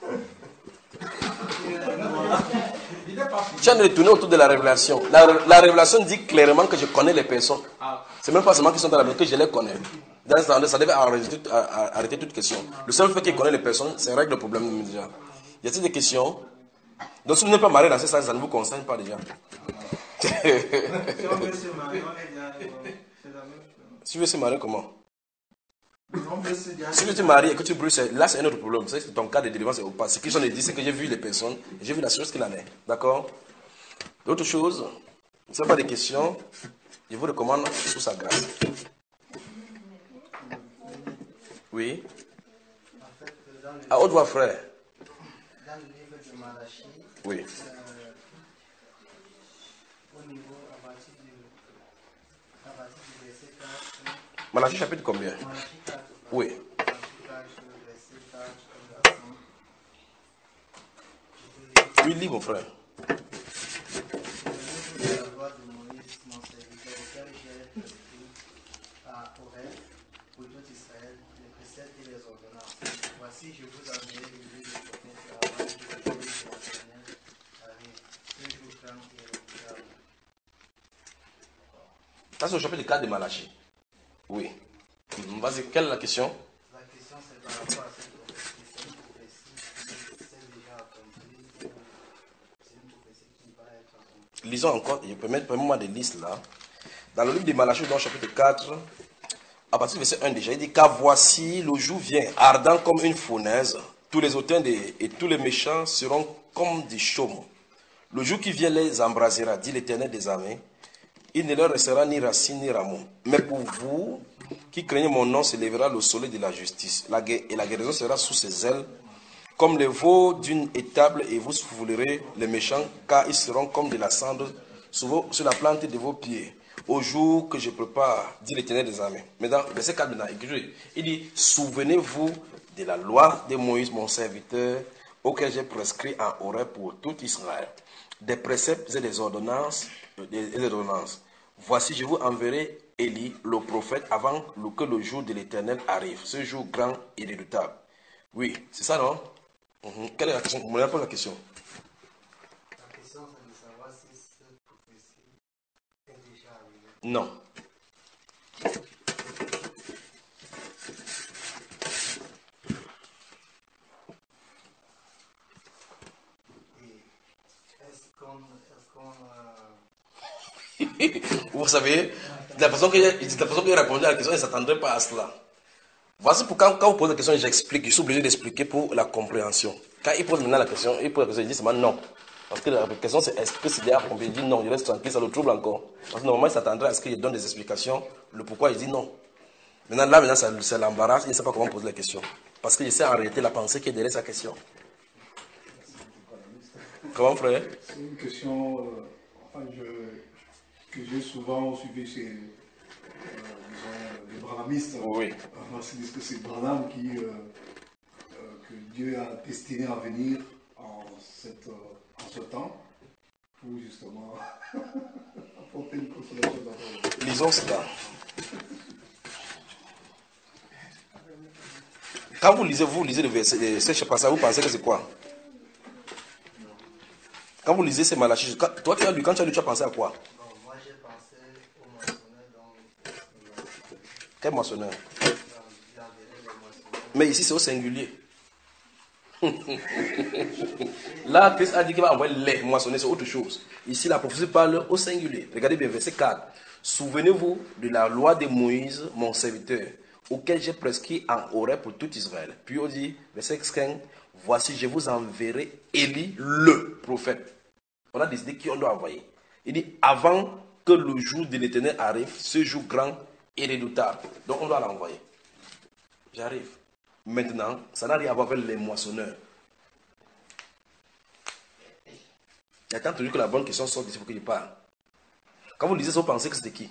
S1: Tu as retourné autour de la révélation. La, la révélation dit clairement que je connais les personnes. C'est même pas seulement qui sont dans la maison, que je les connais. Dans ce temps-là, ça devait arrêter, arrêter toute question. Le seul fait qu'il connaît les personnes, c'est règle le problème déjà. Y a-t-il des questions? Donc si vous n'êtes pas marié dans ce sens, ça ne vous concerne pas déjà. Si on veut se marier, c'est la même chose. Si tu veux se marier, comment? Si tu te maries et que tu brûles, là c'est un autre problème. C'est ton cas de délivrance est opaque. Ce qu'ils sont dit, c'est que j'ai vu les personnes et j'ai vu la chose qu'il en est. D'accord? D'autres choses, si ce n'est pas des questions, je vous recommande sous sa grâce. Oui? À haute voix, frère.
S5: Dans le livre de Malachie,
S1: oui.
S5: Euh, au niveau, à partir du, à partir du verset quatre.
S1: Malachie chapitre combien?
S5: Malachie quatre.
S1: Oui.
S5: Malachie quatre, verset quatre.
S1: Oui, lis mon frère.
S5: La loi de Moïse, mon serviteur, auquel j'ai prescrit à Horeb pour tout Israël, les préceptes et les ordonnances. Voici, je vous enverrai le lieu de prophète avant que le jour de l'Éternel arrive. Un jour grand et redoutable.
S1: Ça, c'est au chapitre quatre de Malachie. Oui. Vas-y, quelle est la question?
S5: La question, c'est par rapport à cette prophétie. C'est une prophétie qui s'est déjà accomplie ou c'est une prophétie qui va être accomplie?
S1: Lisons encore, je peux mettre moi des listes là. Dans le livre de Malachie, dans le chapitre quatre, à partir du verset un déjà, il dit: car voici, le jour vient, ardent comme une fournaise, tous les hautains des, et tous les méchants seront comme des chaumes. Le jour qui vient les embrasera, dit l'Éternel des armées. Il ne leur restera ni racine ni rameau. Mais pour vous, qui craignez mon nom, se lèvera le soleil de la justice. La guerre, et la guérison sera sous ses ailes, comme les veaux d'une étable, et vous soufflerez les méchants, car ils seront comme de la cendre sur, vos, sur la plante de vos pieds. Au jour que je prépare, dit l'Éternel des armées. Maintenant, verset quatre, il dit: souvenez-vous de la loi de Moïse, mon serviteur, auquel j'ai prescrit en Horeb pour tout Israël, des préceptes et des ordonnances, et des ordonnances. Voici, je vous enverrai Élie, le prophète, avant que le jour de l'Éternel arrive, ce jour grand et redoutable. Oui, c'est ça, non? Mm-hmm. Quelle est la question? Vous me répondez la question.
S5: La question, c'est de savoir si cette prophétie est déjà arrivée.
S1: Non. Vous savez, la personne qui a répondu à la question, elle ne s'attendrait pas à cela. Voici pourquoi, quand vous posez la question, j'explique. Je suis obligé d'expliquer pour la compréhension. Quand il pose maintenant la question, il pose la question, il dit seulement non. Parce que la question, c'est est-ce que c'est déjà accompli? Il dit non, il reste tranquille, ça le trouble encore. Parce que normalement, il s'attendrait à ce qu'il donne des explications, le pourquoi il dit non. Maintenant, là, maintenant, ça, ça l'embarrasse, il ne sait pas comment poser la question. Parce qu'il sait en réalité la pensée qui est derrière sa question. Comment, frère?
S9: C'est une question euh, enfin, je, que j'ai souvent suivi chez euh, disons, les branhamistes.
S1: Oui.
S9: Parce qu'ils disent que c'est Branham qui, euh, euh, que Dieu a destiné à venir en, cette, euh, en ce temps pour justement apporter une consolation dans la vie.
S1: Lisons cela. Quand vous lisez, vous lisez le verset, ce passage, vous pensez que c'est quoi? Quand vous lisez ces Malachie, toi tu as lu, quand tu as lu, tu as pensé à quoi?
S5: Bon, moi j'ai pensé au moissonneur dans le...
S1: Quel moissonneur? Mais ici c'est au singulier. Là, Christ a dit qu'il va envoyer les moissonneurs, c'est autre chose. Ici, la prophétie parle au singulier. Regardez bien, verset quatre. Souvenez-vous de la loi de Moïse, mon serviteur, auquel j'ai prescrit en Horeb pour tout Israël. Puis on dit, verset quinze, voici, je vous enverrai Élie, le prophète. On a décidé qui on doit envoyer. Il dit, avant que le jour de l'Éternel arrive, ce jour grand et redoutable. Donc on doit l'envoyer. J'arrive. Maintenant, ça n'a rien à voir avec les moissonneurs. J'attends toujours que la bonne question sorte d'ici pour que je parle. Quand vous lisez ça, vous pensez que c'était qui?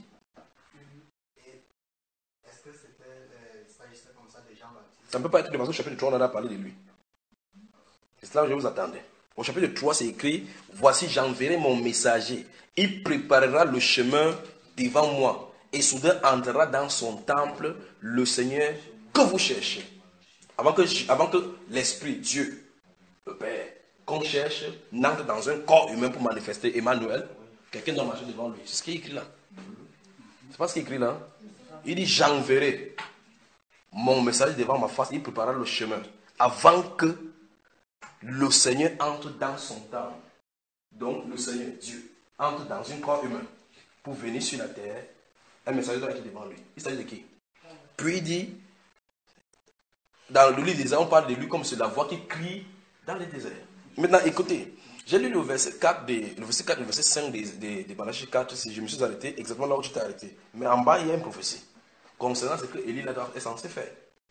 S5: Est-ce que c'était, euh, s'agissait comme ça de Jean-Baptiste?
S1: Ça ne peut pas être de parce que au chapitre trois, on a parlé de lui. C'est cela que je vous attendais. Au chapitre trois, c'est écrit, voici, j'enverrai mon messager. Il préparera le chemin devant moi. Et soudain entrera dans son temple le Seigneur que vous cherchez. Avant que, avant que l'Esprit, Dieu, le Père, qu'on cherche, n'entre dans un corps humain pour manifester Emmanuel, quelqu'un doit marcher devant lui. C'est ce qui est écrit là. C'est pas ce qui est écrit là. Il dit, j'enverrai mon message devant ma face. Il préparera le chemin. Avant que le Seigneur entre dans son temple. Donc le Seigneur, Dieu, entre dans un corps humain pour venir sur la terre. Un messager doit être devant lui. Il s'agit de qui? Puis il dit, dans le livre des Hommes, on parle de lui comme c'est la voix qui crie dans les déserts. Maintenant, écoutez, j'ai lu le verset quatre, des, le verset quatre, le verset cinq des, des, des Malachie quatre, si je me suis arrêté exactement là où tu t'es arrêté. Mais en bas, il y a une prophétie concernant ce que Élie est censé faire.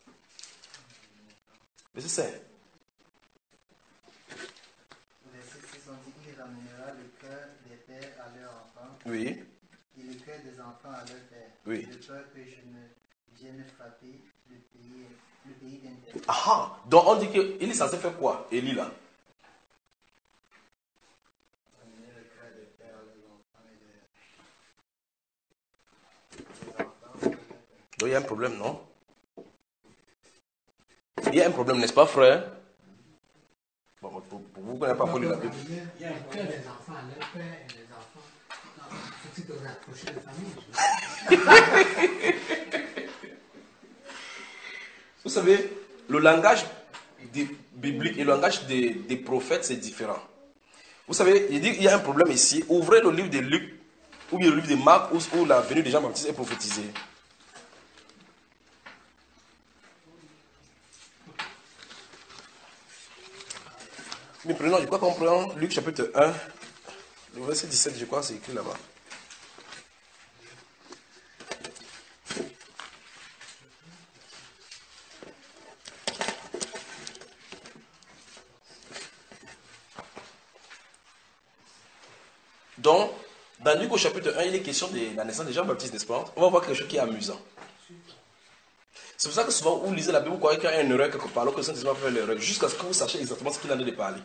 S1: Verset cinq.
S5: Verset six, on dit, il ramènera le cœur des pères à leurs enfants.
S1: Oui.
S5: Et le cœur des enfants à leur père.
S1: Oui.
S5: De peur que je ne vienne frapper le pays, le pays d'Inter.
S1: Ah, donc on dit qu'il est censé faire quoi, Élie là?
S5: Ramener le cœur des pères à leurs enfants et des, des enfants à leur père.
S1: Donc il y a un problème, non? Il y a un problème, n'est-ce pas, frère? Bon, pour, pour vous, vous n'avez pas pris la Bible.
S2: Il y a le cœur des enfants à leur père et les enfants. Faut-il te rapprocher de famille?
S1: Vous savez, le langage des, biblique et le langage des, des prophètes, c'est différent. Vous savez, il dit qu'il y a un problème ici. Ouvrez le livre de Luc ou bien le livre de Marc où, où la venue de Jean-Baptiste est prophétisée. Mais prenons, je crois qu'on prend Luc chapitre un, le verset dix-sept, je crois, c'est écrit là-bas. Donc, dans Luc au chapitre un, il est question de la naissance de Jean-Baptiste, n'est-ce pas? On va voir quelque chose qui est amusant. C'est pour ça que souvent, vous lisez la Bible, vous croyez qu'il y a une erreur quelque part, alors que le Saint-Esprit va faire l'erreur, jusqu'à ce que vous sachiez exactement ce qu'il en est de parler.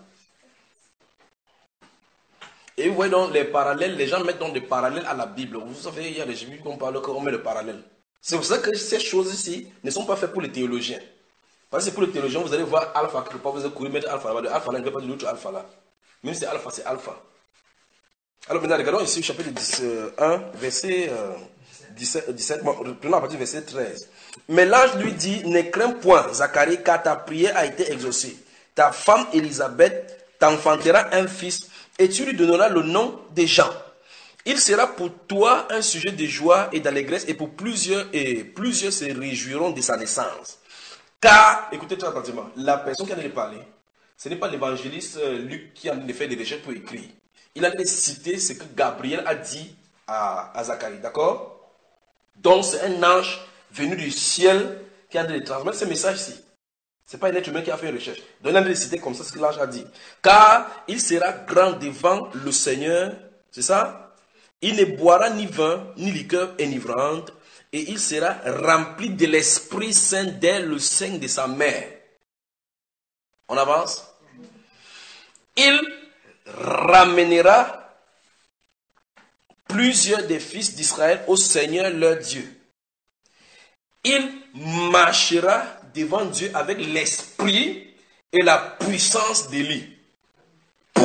S1: Et vous voyez donc les parallèles, les gens mettent donc des parallèles à la Bible. Vous savez, il y a des gens qui parlent qu'on met le parallèle. C'est pour ça que ces choses ici ne sont pas faites pour les théologiens. Parce que pour les théologiens, vous allez voir alpha quelque part, vous allez courir mettre alpha là-bas, de alpha là, il n'y a pas de l'autre alpha là. Même si c'est alpha, c'est alpha. Alors maintenant, regardons ici au chapitre un, verset euh, dix-sept, dix-sept, bon, prenons à partir du verset treize. Mais l'ange lui dit, ne crains point, Zacharie, car ta prière a été exaucée. Ta femme Élisabeth t'enfantera un fils, et tu lui donneras le nom de Jean. Il sera pour toi un sujet de joie et d'allégresse, et pour plusieurs, et plusieurs se réjouiront de sa naissance. Car, écoutez très attentivement, la personne qui en a parlé, ce n'est pas l'évangéliste Luc qui en a fait des recherches pour écrire. Il a cité ce que Gabriel a dit à, à Zacharie, d'accord? Donc c'est un ange venu du ciel qui a de transmettre ce message-ci. Ce n'est pas un être humain qui a fait une recherche. Donc il a cité comme ça ce que l'ange a dit. Car il sera grand devant le Seigneur, c'est ça? Il ne boira ni vin, ni liqueur enivrante, et il sera rempli de l'Esprit Saint dès le sein de sa mère. On avance? Il ramènera plusieurs des fils d'Israël au Seigneur leur Dieu. Il marchera devant Dieu avec l'esprit et la puissance d'Élie. Ah,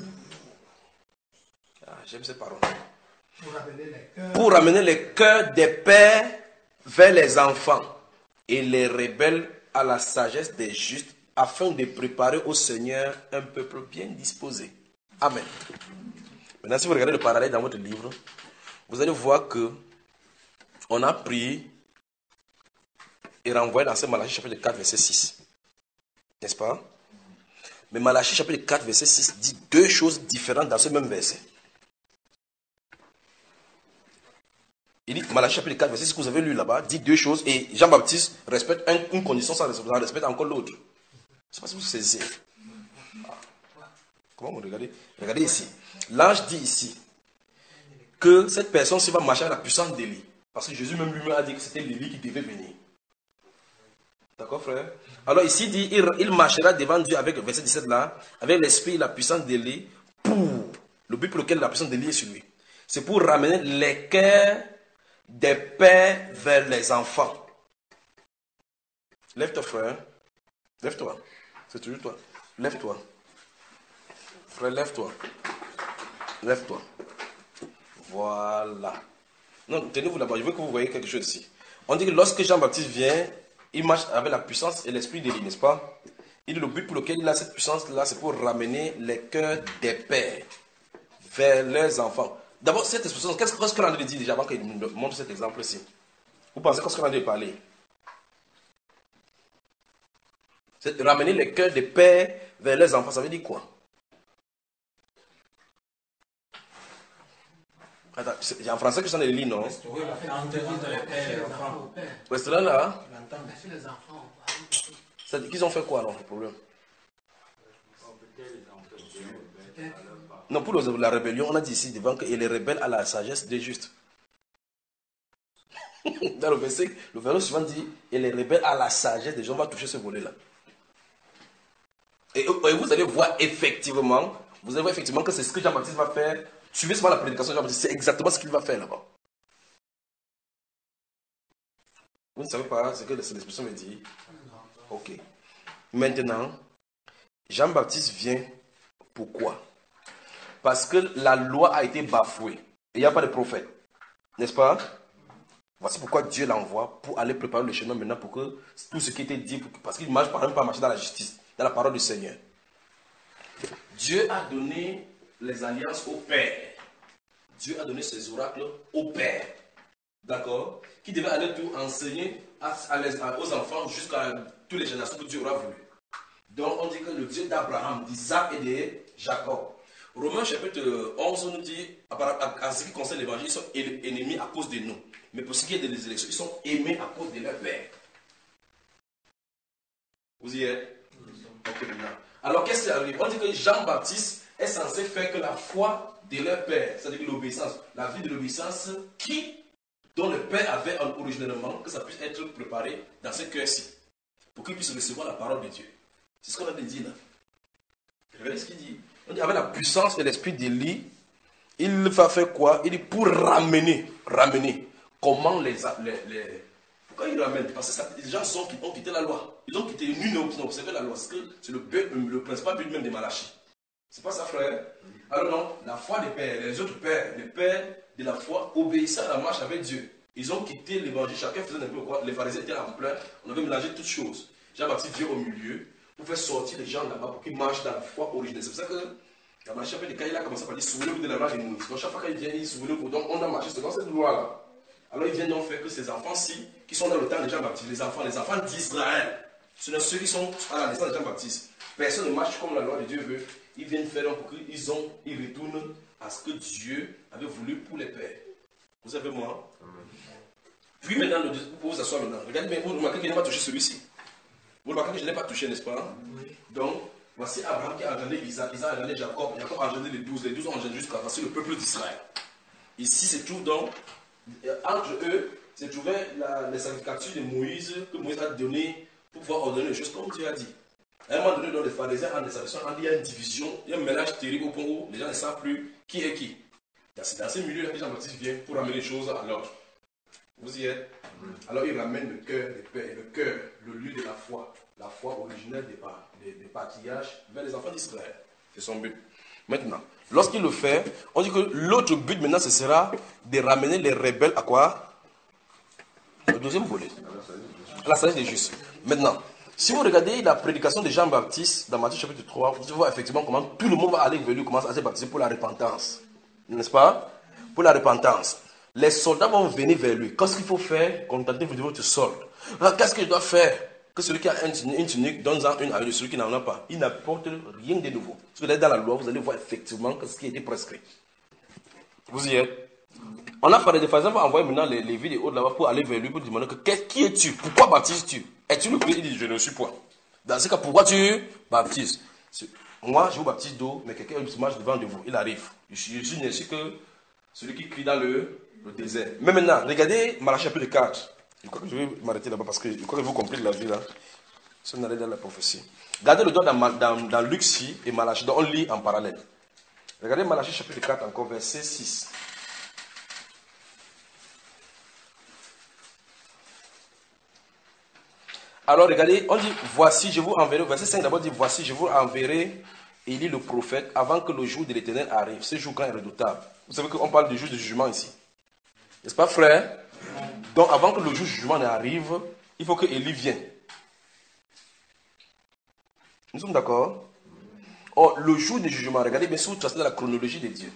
S1: j'aime ces paroles.
S2: Pour ramener les cœurs,
S1: Pour ramener les cœurs des pères vers les enfants et les rebelles à la sagesse des justes, afin de préparer au Seigneur un peuple bien disposé. Amen. Maintenant, si vous regardez le parallèle dans votre livre, vous allez voir que on a pris et renvoyé dans ce Malachie chapitre quatre, verset six. N'est-ce pas? Mais Malachie chapitre quatre, verset six dit deux choses différentes dans ce même verset. Il dit, Malachie chapitre quatre, verset six, que vous avez lu là-bas, dit deux choses, et Jean-Baptiste respecte un, une condition sans respecter encore l'autre. Je ne sais pas si vous saisissez. Ah. Comment vous regardez? Regardez ici. L'ange dit ici que cette personne-ci va marcher avec la puissance d'Élie. Parce que Jésus même lui-même a dit que c'était l'Élie qui devait venir. D'accord, frère? Alors ici, il dit, il, il marchera devant Dieu avec, verset dix-sept là, avec l'esprit et la puissance d'Élie, pour, le but pour lequel la puissance d'Élie est sur lui. C'est pour ramener les cœurs des pères vers les enfants. Lève-toi, frère. Lève-toi. C'est toujours toi. Lève-toi. Frère, lève-toi. Lève-toi. Voilà. Non, tenez-vous là-bas. Je veux que vous voyez quelque chose ici. On dit que lorsque Jean-Baptiste vient, il marche avec la puissance et l'esprit d'Élie, n'est-ce pas? Il dit le but pour lequel il a cette puissance-là, c'est pour ramener les cœurs des pères vers leurs enfants. D'abord, cette expression, qu'est-ce qu'on a dit déjà avant qu'il nous montre cet exemple-ci? Vous pensez qu'est-ce qu'on a dit parler? C'est ramener les cœurs des pères vers leurs enfants. Ça veut dire quoi? Attends, c'est en français que ça les lit, non?
S3: Oui, la fraternité entre les pères et les enfants.
S1: Restez là, là.
S2: Les enfants.
S1: C'est qu'ils ont fait quoi, alors, le problème? Non, pour la rébellion, on a dit ici devant qu'il est rebelle à la sagesse des justes. Dans le verset, le verset suivant dit, il est rebelle à la sagesse des gens. On va toucher ce volet-là. Et, et vous allez voir effectivement, vous allez voir effectivement que c'est ce que Jean-Baptiste va faire. Suivez seulement la prédication de Jean-Baptiste, c'est exactement ce qu'il va faire là-bas. Vous ne savez pas ce que l'expression veut dire? Ok. Maintenant, Jean-Baptiste vient pourquoi? Parce que la loi a été bafouée. Et il n'y a pas de prophète. N'est-ce pas? Voici pourquoi Dieu l'envoie pour aller préparer le chemin maintenant pour que tout ce qui était dit, parce qu'il ne marche pas, pas marcher dans la justice, dans la parole du Seigneur. Dieu a donné les alliances au Père. Dieu a donné ses oracles au Père. D'accord? Qui devait aller tout enseigner à, à les, à, aux enfants jusqu'à toutes les générations que Dieu aura voulu. Donc on dit que le Dieu d'Abraham, d'Isaac et de Jacob. Romains chapitre onze nous dit, à, à, à ce qui concerne l'évangile, ils sont ennemis à cause de nous. Mais pour ce qui est des élections, ils sont aimés à cause de leur Père. Vous y êtes? Ok, maintenant. Alors qu'est-ce qui arrive? On dit que Jean-Baptiste est censé faire que la foi de leur Père, c'est-à-dire l'obéissance, la vie de l'obéissance qui, dont le Père avait originellement, que ça puisse être préparé dans ce cœur-ci, pour qu'il puisse recevoir la parole de Dieu. C'est ce qu'on a dit là. Regardez ce qu'il dit. On dit avec la puissance et l'esprit d'Élie, il va faire quoi? Il dit pour ramener, ramener. Comment les, les, les pourquoi il ramène? Parce que ça, les gens sont, ont quitté la loi. Ils ont quitté, nul n'a observé la loi. C'est le, le principal but même de Malachie. C'est pas ça, frère? Alors non, la foi des pères, les autres pères, les pères de la foi obéissaient à la marche avec Dieu. Ils ont quitté l'évangile, chacun faisait un peu quoi. Les pharisiens étaient en plein, on avait mélangé toutes choses. Jean-Baptiste vient au milieu pour faire sortir les gens là-bas pour qu'ils marchent dans la foi originelle. C'est pour ça que la marche après, quand il a commencé par dire souvenez-vous de la loi de Moïse. Donc chaque fois qu'il vient, il dit souvenez-vous. Donc on a marché selon cette loi-là. Alors il vient donc faire que ces enfants-ci, qui sont dans le temps de Jean-Baptiste, les enfants, les enfants d'Israël, ce sont ceux qui sont à la naissance de Jean-Baptiste. Personne ne marche comme la loi de Dieu veut. Ils viennent faire donc pour qu'ils ont, ils retournent à ce que Dieu avait voulu pour les pères. Vous savez moi? Puis maintenant, le, pour vous asseoir maintenant. Regardez, mais vous remarquez que je n'ai pas touché celui-ci. Vous remarquez que je n'ai pas touché, n'est-ce pas? Oui. Donc, voici Abraham qui a engendré Isaac, Isaac a engendré Jacob, Jacob a engendré les douze, les douze ont engendré jusqu'à voici le peuple d'Israël. Ici se trouve donc, entre eux, se trouvait la, les sacrificatures de Moïse, que Moïse a donné pour pouvoir ordonner les choses comme Dieu a dit. À un moment donné, dans les pharisiens, en des traditions, il y a une division, il y a un mélange terrible au point où les gens ne savent plus qui est qui. C'est dans ces milieux-là que Jean-Baptiste vient pour ramener les choses à l'ordre. Vous y êtes? Alors il ramène le cœur des pères, le cœur, le lieu de la foi, la foi originelle des, des, des patriarches vers les enfants d'Israël. C'est son but. Maintenant, lorsqu'il le fait, on dit que l'autre but maintenant, ce sera de ramener les rebelles à quoi? Le deuxième volet. À la sagesse des justes. Maintenant, Si vous regardez la prédication de Jean-Baptiste dans Matthieu chapitre trois, vous voyez effectivement comment tout le monde va aller vers lui, commence à se baptiser pour la repentance. N'est-ce pas? Pour la repentance. Les soldats vont venir vers lui. Qu'est-ce qu'il faut faire? Contentez-vous de votre solde. Qu'est-ce que je dois faire? Que celui qui a une tunique donne-en une à celui qui n'en a pas. Il n'apporte rien de nouveau. Si vous êtes dans la loi, vous allez voir effectivement ce qui a été prescrit. Vous y êtes? On a parlé de Pharisien, on va envoyer maintenant les, les vidéos de là-bas pour aller vers lui, pour demander que, qui es-tu? Pourquoi baptises-tu? Es-tu le Christ? Il dit, je ne suis point. Dans ce cas, pourquoi tu baptises? Moi, je vous baptise d'eau, mais quelqu'un se marche devant de vous. Il arrive. Je suis, je suis que celui qui crie dans le, le désert. Mais maintenant, regardez Malachie chapitre quatre. Je crois que je vais m'arrêter là-bas parce que je crois que vous comprenez la vie là. Si on allait dans la prophétie. Regardez le doigt dans, dans, dans Luc six et Malachie. Donc on lit en parallèle. Regardez Malachie chapitre quatre encore, verset six. Alors regardez, on dit, voici, je vous enverrai, verset cinq d'abord dit, voici, je vous enverrai Élie le prophète avant que le jour de l'Éternel arrive. Ce jour quand est redoutable. Vous savez qu'on parle du jour du jugement ici. N'est-ce pas, frère? Donc avant que le jour du jugement n'arrive, il faut que Élie vienne. Nous sommes d'accord? Or, le jour du jugement, regardez bien sûr, c'est dans la chronologie de Dieu.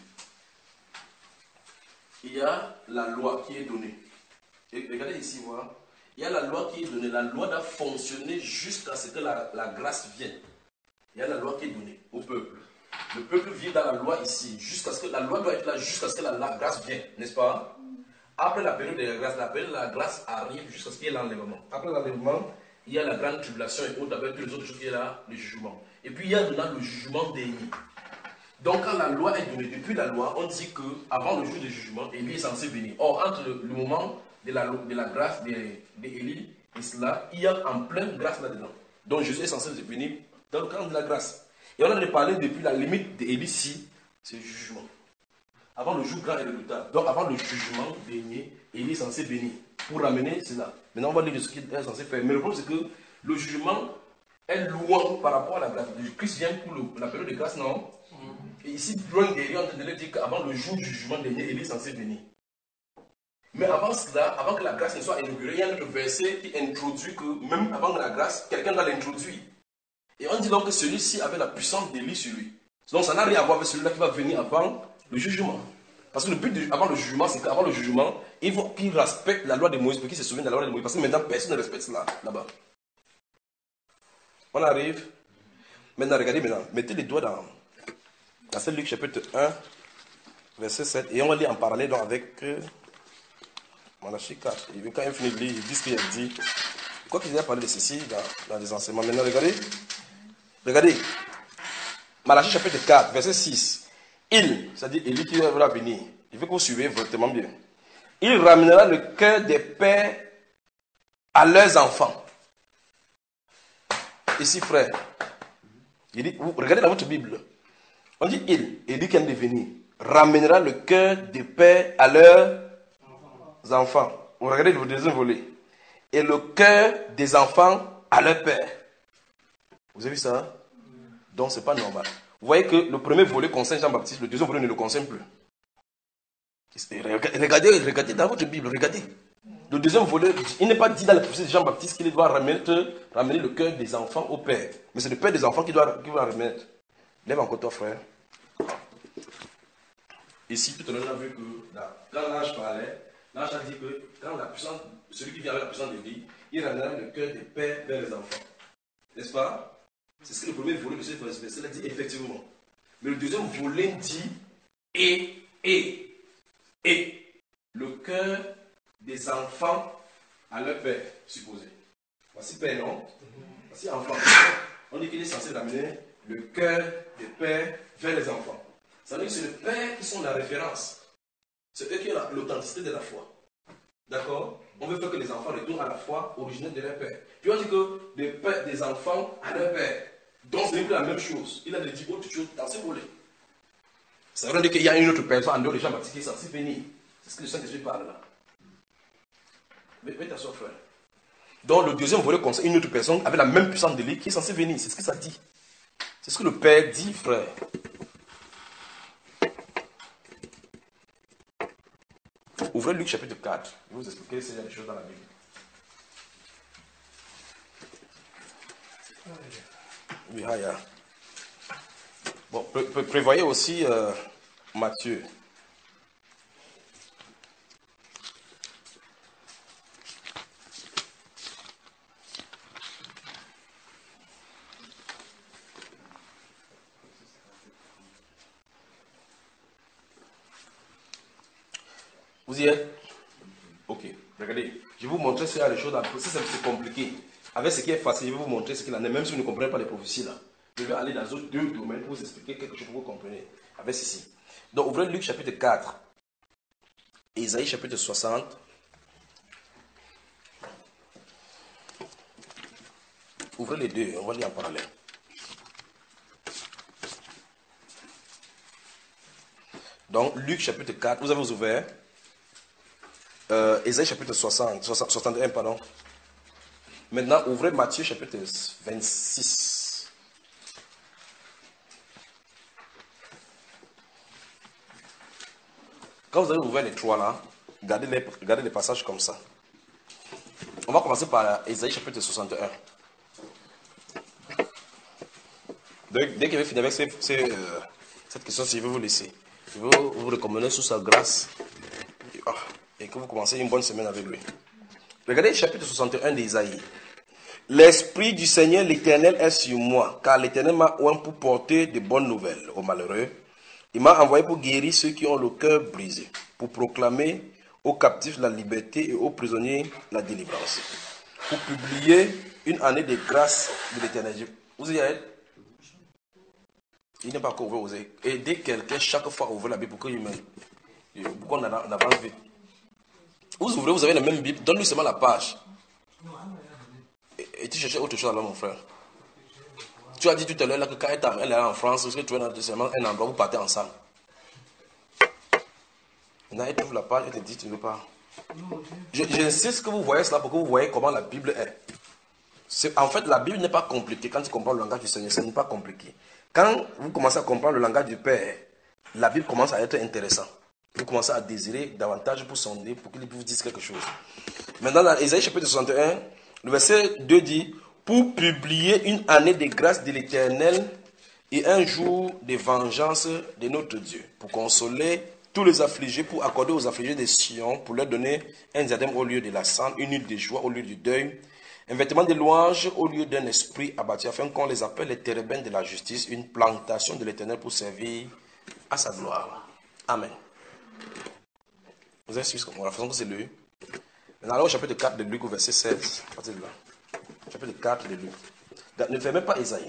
S1: Il y a la loi qui est donnée. Et regardez ici, voilà. Il y a la loi qui est donnée. La loi doit fonctionner jusqu'à ce que la, la grâce vienne. Il y a la loi qui est donnée au peuple. Le peuple vit dans la loi ici. Jusqu'à ce que la loi doit être là jusqu'à ce que la, la grâce vienne. N'est-ce pas? Après la période de la grâce, la période de la grâce arrive jusqu'à ce qu'il y ait l'enlèvement. Après l'enlèvement, il y a la grande tribulation et autres, avec toutes les autres choses qui est là, le jugement. Et puis il y a maintenant le jugement dernier. Donc quand la loi est donnée, depuis la loi, on dit qu'avant le jour du jugement, Élie est censé venir. Or, entre le, le moment de la, de la grâce d'Élie et cela, il y a en pleine grâce là-dedans. Donc Jésus est censé venir dans le cadre de la grâce. Et on a parlé depuis la limite d'Élie, si, c'est le jugement. Avant le jour grand et le retard. Donc avant le jugement dernier, Élie est censé venir pour ramener cela. Maintenant on va lire ce qu'il est censé faire. Mais le problème c'est que le jugement est loin par rapport à la grâce. Le Christ vient pour le, la période de grâce, non? Et ici, loin derrière, on te dit qu'avant le jour du jugement dernier, Élie est censé venir. Mais avant cela, avant que la grâce ne soit inaugurée, il y a un autre verset qui introduit que même avant la grâce, quelqu'un doit l'introduire. Et on dit donc que celui-ci avait la puissance d'Élie sur lui. Donc ça n'a rien à voir avec celui-là qui va venir avant le jugement. Parce que le but de, avant le jugement, c'est qu'avant le jugement, il faut qu'il respecte la loi de Moïse, pour qu'il se souvienne de la loi de Moïse. Parce que maintenant, personne ne respecte cela là-bas. On arrive. Maintenant, regardez maintenant. Mettez les doigts dans, dans Saint Luc chapitre un, verset sept. Et on va lire en parallèle donc avec euh, Malachie quatre. Et quand il finit de lire, il dit ce qu'il a dit. Quoi qu'il ait parlé de ceci dans, dans les enseignements. Maintenant, regardez. Regardez. Malachie chapitre quatre, verset six. Il, c'est-à-dire Élie qui va venir, il faut que vous suivez vraiment bien. Il ramènera le cœur des pères à leurs enfants. Ici, frère, il dit, vous regardez dans votre Bible, on dit il, Élie qui vient de venir, ramènera le cœur des pères à leurs enfants. Vous regardez le deuxième volet. Et le cœur des enfants à leur père. Vous avez vu ça? Donc, ce n'est pas normal. Vous voyez que le premier volet concerne Jean-Baptiste, le deuxième volet ne le concerne plus. Regardez, regardez dans votre Bible, regardez. Le deuxième volet, il n'est pas dit dans la prophétie de Jean-Baptiste qu'il doit ramener, ramener le cœur des enfants au père. Mais c'est le père des enfants qui doit, qui doit remettre. Lève encore toi, frère. Ici, tout à l'heure, on a vu que là, quand l'ange parlait, l'ange a dit que quand la puissance, celui qui vient avec la puissance de vie, il ramènera le cœur des pères vers les enfants. N'est-ce pas? C'est ce que le premier volet de ce verset dit effectivement. Mais le deuxième volet dit et, et, et, le cœur des enfants à leur père, supposé. Voici père, non? Voici enfant. On dit qu'il est censé ramener le cœur des pères vers les enfants. Ça veut dire que c'est le père qui sont la référence. C'est eux qui ont l'authenticité de la foi. D'accord? On veut faire que les enfants retournent à la foi originelle de leur père. Puis on dit que les pères des enfants à leur père. Donc ce n'est plus la même chose. Il a dit autre chose dans ce volet. Ça veut dire qu'il y a une autre personne en dehors de Jean-Baptiste qui est censée venir. C'est ce que le Saint-Esprit parle là. Mais t'asseoir, frère. Donc le deuxième volet concerne une autre personne avec la même puissance de lui qui est censée venir. C'est ce que ça dit. C'est ce que le Père dit, frère. Ouvrez Luc chapitre quatre. Je vais vous expliquer s'il y a des choses dans la Bible. Oui, ah, yeah. Bon, pré pré prévoyez aussi euh, Matthieu. Vous y êtes? Ok, regardez, je vais vous montrer s'il y a des choses à si c'est compliqué. Avec ce qui est facile, je vais vous montrer ce qu'il en est, même si vous ne comprenez pas les prophéties là. Je vais aller dans d'autres deux domaines pour vous expliquer quelque chose pour que vous compreniez. Avec ceci. Donc, ouvrez Luc chapitre quatre, Ésaïe chapitre soixante. Ouvrez les deux, on va lire en parallèle. Donc, Luc chapitre quatre, vous avez ouvert. Euh, Ésaïe chapitre soixante, soixante, soixante et un, pardon. Maintenant, ouvrez Matthieu chapitre vingt-six. Quand vous avez ouvert les trois là, gardez les, gardez les passages comme ça. On va commencer par Ésaïe chapitre soixante et un. Dès, dès que vous finissez avec ces, ces, euh, cette question, si je vais vous laisser, je vais vous, vous recommander sous sa grâce et, oh, et que vous commencez une bonne semaine avec lui. Regardez le chapitre soixante et un d'Ésaïe. L'Esprit du Seigneur l'Éternel est sur moi, car l'Éternel m'a oint pour porter de bonnes nouvelles aux malheureux. Il m'a envoyé pour guérir ceux qui ont le cœur brisé, pour proclamer aux captifs la liberté et aux prisonniers la délivrance, pour publier une année de grâce de l'Éternel. Vous y êtes? Il n'est pas encore ouvert, vous aidez quelqu'un chaque fois à ouvrir la Bible pour qu'on avance vite. Vous ouvrez, vous avez la même Bible, donne-lui seulement la page. Et, et tu cherchais autre chose alors, mon frère. Tu as dit tout à l'heure que quand elle est en France, parce que tu es dans seulement un endroit, vous partez ensemble. Maintenant, elle trouve la page, elle te dit, tu ne veux pas. J'insiste que vous voyez cela pour que vous voyez comment la Bible est. C'est en fait, la Bible n'est pas compliquée. Quand tu comprends le langage du Seigneur, ce n'est pas compliqué. Quand vous commencez à comprendre le langage du Père, la Bible commence à être intéressante. Vous commencez à désirer davantage pour sonder, pour qu'il vous dise quelque chose. Maintenant, dans Ésaïe chapitre soixante et un, le verset deux dit, pour publier une année de grâce de l'Éternel et un jour de vengeance de notre Dieu, pour consoler tous les affligés, pour accorder aux affligés des Sion, pour leur donner un diadème au lieu de la cendre, une huile de joie au lieu du deuil, un vêtement de louange au lieu d'un esprit abattu, afin qu'on les appelle les térébins de la justice, une plantation de l'Éternel pour servir à sa gloire. Amen. Vous avez suivi la façon que c'est lu. Maintenant, au chapitre quatre de Luc, au verset seize. À partir de là. Chapitre quatre de Luc. Ne fermez pas Ésaïe.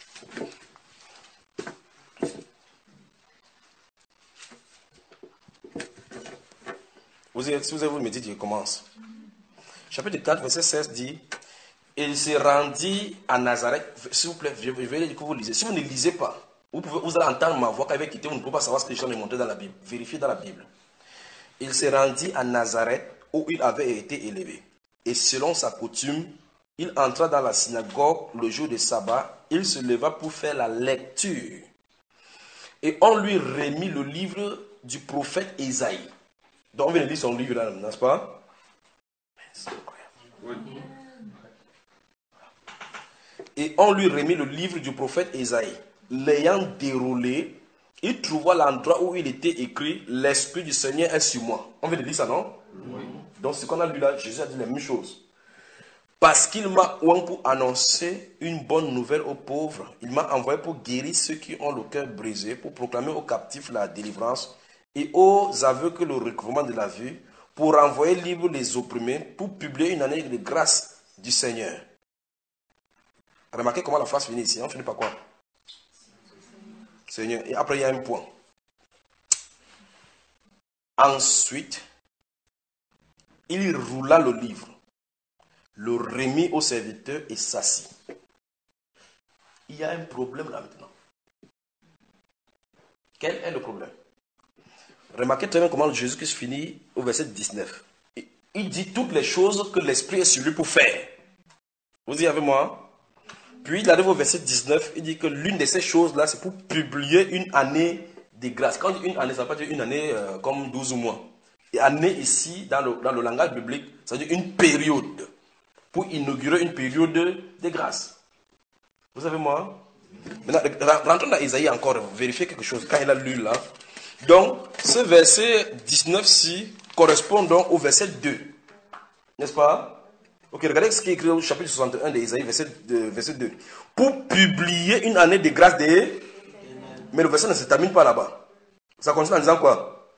S1: Vous êtes, si vous avez vous me dites, je commence. Chapitre quatre, verset seize dit, il se rendit à Nazareth. S'il vous plaît, je vais dire que vous lisez. Si vous ne lisez pas, vous, pouvez, vous allez entendre ma voix quand elle va quitter, vous ne pouvez pas savoir ce que je suis montré dans la Bible. Vérifiez dans la Bible. Il se rendit à Nazareth où il avait été élevé. Et selon sa coutume, il entra dans la synagogue le jour de sabbat. Il se leva pour faire la lecture. Et on lui remit le livre du prophète Ésaïe. Donc on vient de lire son livre là, n'est-ce pas? C'est incroyable. Oui. Et on lui remit le livre du prophète Ésaïe. L'ayant déroulé, il trouva l'endroit où il était écrit « L'Esprit du Seigneur est sur moi ». On vient de lire ça, non? Oui. Donc ce qu'on a lu là, Jésus a dit la même chose. Parce qu'il m'a oint pour annoncer une bonne nouvelle aux pauvres. Il m'a envoyé pour guérir ceux qui ont le cœur brisé, pour proclamer aux captifs la délivrance et aux aveugles le recouvrement de la vue, pour renvoyer libres les opprimés, pour publier une année de grâce du Seigneur. Remarquez comment la phrase finit ici. On finit par quoi? Seigneur. Et après, il y a un point. Ensuite, il roula le livre, le remit au serviteur et s'assit. Il y a un problème là maintenant. Quel est le problème? Remarquez très bien comment Jésus-Christ finit au verset dix-neuf. Il dit toutes les choses que l'Esprit est sur lui pour faire. Vous y avez moi? Puis il arrive au verset dix-neuf, il dit que l'une de ces choses-là, c'est pour publier une année de grâce. Quand on dit une année, ça ne veut pas dire une année euh, comme douze mois. Et année ici, dans le, dans le langage biblique, ça veut dire une période. Pour inaugurer une période de grâce. Vous savez moi? Maintenant, rentrons dans Isaïe encore, vérifier quelque chose. Quand il a lu là. Donc, ce verset dix-neuf-ci correspond donc au verset deux. N'est-ce pas? Ok, regardez ce qui est écrit au chapitre soixante et un d'Isaïe, verset, verset deux. Pour publier une année de grâce des... Mais le verset ne se termine pas là-bas. Ça continue en disant quoi?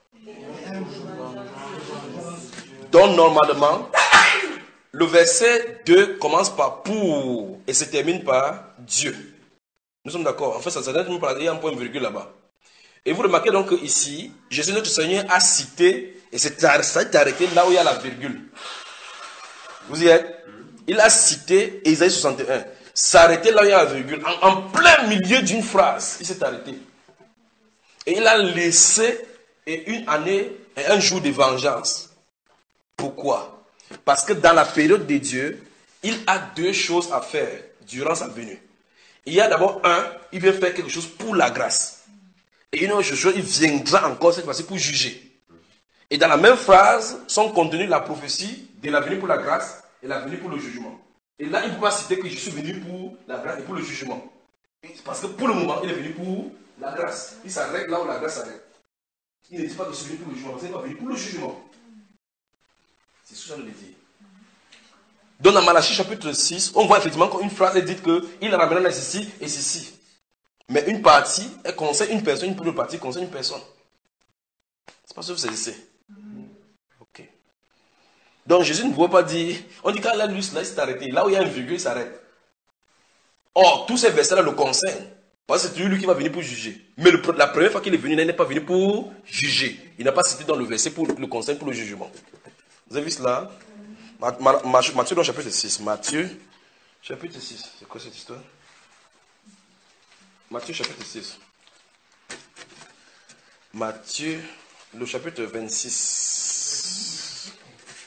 S1: Donc, normalement, le verset deux commence par pour et se termine par Dieu. Nous sommes d'accord. En fait, ça se termine par il y a un point virgule là-bas. Et vous remarquez donc qu'ici, Jésus notre Seigneur a cité, et c'est arrêté là où il y a la virgule. Vous y êtes? Il a cité Isaïe soixante et un. S'arrêter là où il y a la virgule. En, en plein milieu d'une phrase, il s'est arrêté. Et il a laissé une année et un jour de vengeance. Pourquoi? Parce que dans la période de Dieu, il a deux choses à faire durant sa venue. Il y a d'abord un, il veut faire quelque chose pour la grâce. Et une autre chose, il viendra encore cette fois-ci pour juger. Et dans la même phrase sont contenues la prophétie de la venue pour la grâce et la venue pour le jugement. Et là, il ne peut pas citer que je suis venu pour la grâce et pour le jugement. Parce que pour le moment, il est venu pour la grâce. Il s'arrête là où la grâce s'arrête. Il ne dit pas que je suis venu pour le jugement, parce qu'il n'est pas venu pour le jugement. C'est ce que je veux dire. Donc dans Malachie chapitre six, on voit effectivement qu'une phrase est dite qu'il a ramené ceci et ceci. Mais une partie, elle concerne une personne, une autre partie concerne une personne. C'est pas ce que vous savez. Ok. Donc Jésus ne voit pas dire, on dit qu'à la luce, là il s'est arrêté. Là où il y a une virgule, il s'arrête. Or, tous ces versets-là le concernent. Parce que c'est lui qui va venir pour juger. Mais le, la première fois qu'il est venu, il n'est pas venu pour juger. Il n'a pas cité dans le verset pour le conseil, pour le jugement. Vous avez vu cela? Matthieu dans le chapitre six. Matthieu, chapitre six. C'est quoi cette histoire? Matthieu, chapitre six. Matthieu, le chapitre vingt-six.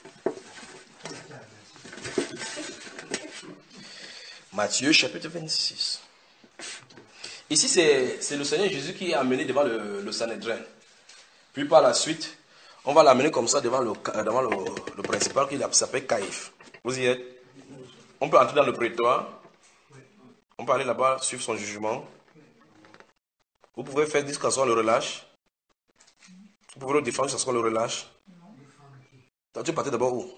S1: Matthieu, chapitre vingt-six. Ici, c'est le Seigneur Jésus qui est amené devant le, le Sanhédrin. Puis par la suite, on va l'amener comme ça devant le, devant le, le principal qui s'appelle Caïphe. Vous y êtes? On peut entrer dans le prétoire. On peut aller là-bas suivre son jugement. Vous pouvez faire jusqu'à ce qu'on le relâche. Vous pouvez le défendre jusqu'à ce qu'on le relâche. Toi, tu partais d'abord où?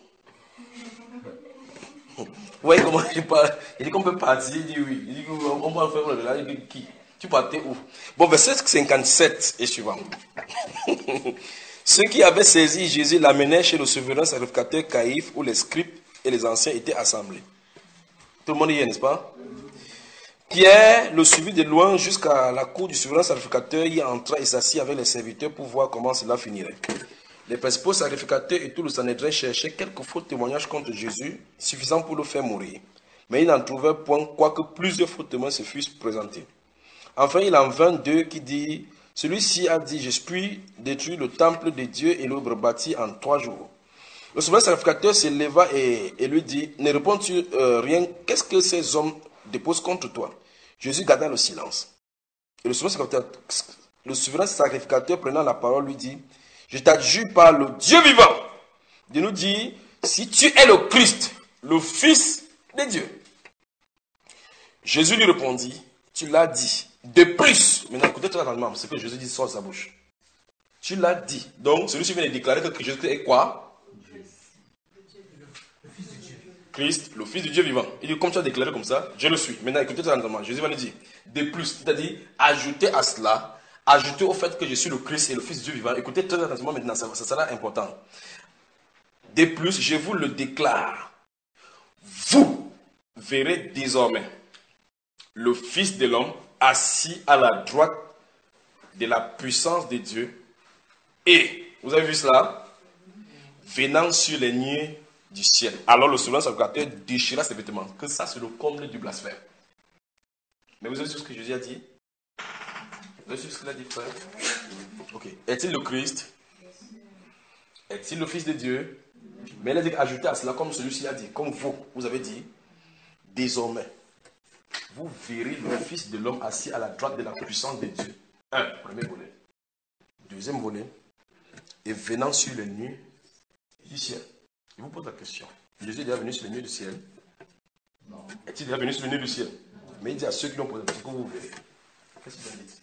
S1: Vous voyez comment il parle? Il dit qu'on peut partir, il dit oui. Il dit qu'on va faire le relâche, il dit qui? Tu partais où? Bon, verset cinquante-sept et suivant. Ceux qui avaient saisi Jésus l'amenaient chez le souverain sacrificateur Caïphe, où les scribes et les anciens étaient assemblés. Tout le monde y est, n'est-ce pas? Pierre le suivit de loin jusqu'à la cour du souverain sacrificateur, y entra et s'assit avec les serviteurs pour voir comment cela finirait. Les principaux sacrificateurs et tout le Sanhédrin cherchaient quelques faux témoignages contre Jésus, suffisants pour le faire mourir. Mais ils n'en trouvèrent point, quoique plusieurs faux témoins se fussent présentés. Enfin, il en vint deux qui dit, celui-ci a dit, je puis détruire le temple de Dieu et le rebâtir en trois jours. Le souverain sacrificateur se leva et, et lui dit, ne réponds-tu euh, rien, qu'est-ce que ces hommes déposent contre toi? Jésus garda le silence. Et le souverain sacrificateur, le souverain sacrificateur prenant la parole lui dit, je t'adjure par le Dieu vivant de nous dire si tu es le Christ, le Fils de Dieu. Jésus lui répondit, tu l'as dit. De plus, maintenant écoutez très attentivement ce que Jésus dit sort de sa bouche. Tu l'as dit. Donc celui-ci vient de déclarer que Jésus est quoi? Christ, le Fils de Dieu vivant. Il dit, comme tu as déclaré comme ça, je le suis. Maintenant, écoutez très attentivement. Jésus va lui dire, de plus, c'est-à-dire, ajouter à cela, ajouter au fait que je suis le Christ et le Fils de Dieu vivant. Écoutez très attentivement maintenant, ça, ça sera important. De plus, je vous le déclare, vous verrez désormais le Fils de l'homme assis à la droite de la puissance de Dieu et, vous avez vu cela, venant sur les nuées du ciel. Alors le souverain sacrificateur déchira ses vêtements. Que ça, c'est le comble du blasphème. Mais vous avez vu ce que Jésus a dit? Vous avez vu ce qu'il a dit, frère? Ok. Est-il le Christ? Est-il le Fils de Dieu? Mais il a dit ajouter à cela, comme celui-ci a dit, comme vous, vous avez dit, désormais, vous verrez le Fils de l'homme assis à la droite de la puissance de Dieu. Un, premier volet. Deuxième volet, et venant sur les nuées du ciel. Je vous pose la question. Jésus est déjà venu sur les nuées du ciel? Non. Est-il déjà venu sur les nuées du ciel? Mais il dit à ceux qui l'ont posé, c'est que vous verrez. Qu'est-ce qu'il a dit?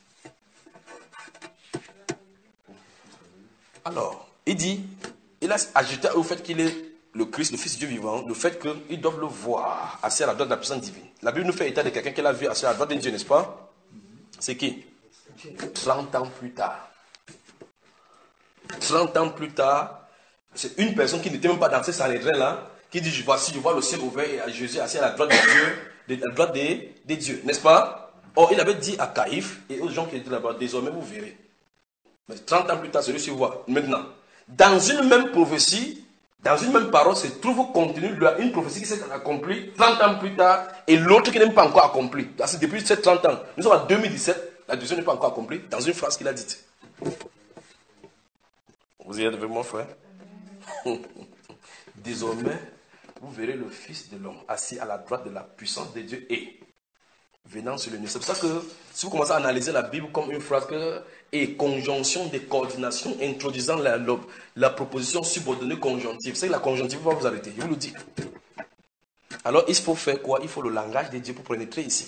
S1: Alors, il dit, il a ajouté au fait qu'il est le Christ, le Fils de Dieu vivant, le fait qu'ils doivent le voir assis à la droite de la puissance divine. La Bible nous fait état de quelqu'un qui l'a vu assis à la droite de Dieu, n'est-ce pas? C'est qui? trente ans plus tard. trente ans plus tard, c'est une personne qui n'était même pas dans ces Sanhédrins-là, qui dit, voici, je vois le ciel ouvert et Jésus assis à la droite de Dieu, de la droite des, des dieux, n'est-ce pas? Or, il avait dit à Caïphe et aux gens qui étaient là-bas, désormais vous verrez. Mais trente ans plus tard, celui-ci voit. Maintenant, dans une même prophétie, dans une même parole, se trouve contenu une prophétie qui s'est accomplie trente ans plus tard et l'autre qui n'est pas encore accomplie. Parce que depuis ces trente ans, nous sommes en deux mille dix-sept, la deuxième n'est pas encore accomplie, dans une phrase qu'il a dite. Vous y êtes avec moi, frère? Désormais, vous verrez le Fils de l'homme assis à la droite de la puissance de Dieu et venant sur le nez. C'est pour ça que si vous commencez à analyser la Bible comme une phrase que, et conjonction de coordination introduisant la, la, la proposition subordonnée conjonctive, c'est que la conjonctive va vous arrêter, je vous le dis. Alors il faut faire quoi? Il faut le langage de Dieu pour pénétrer ici.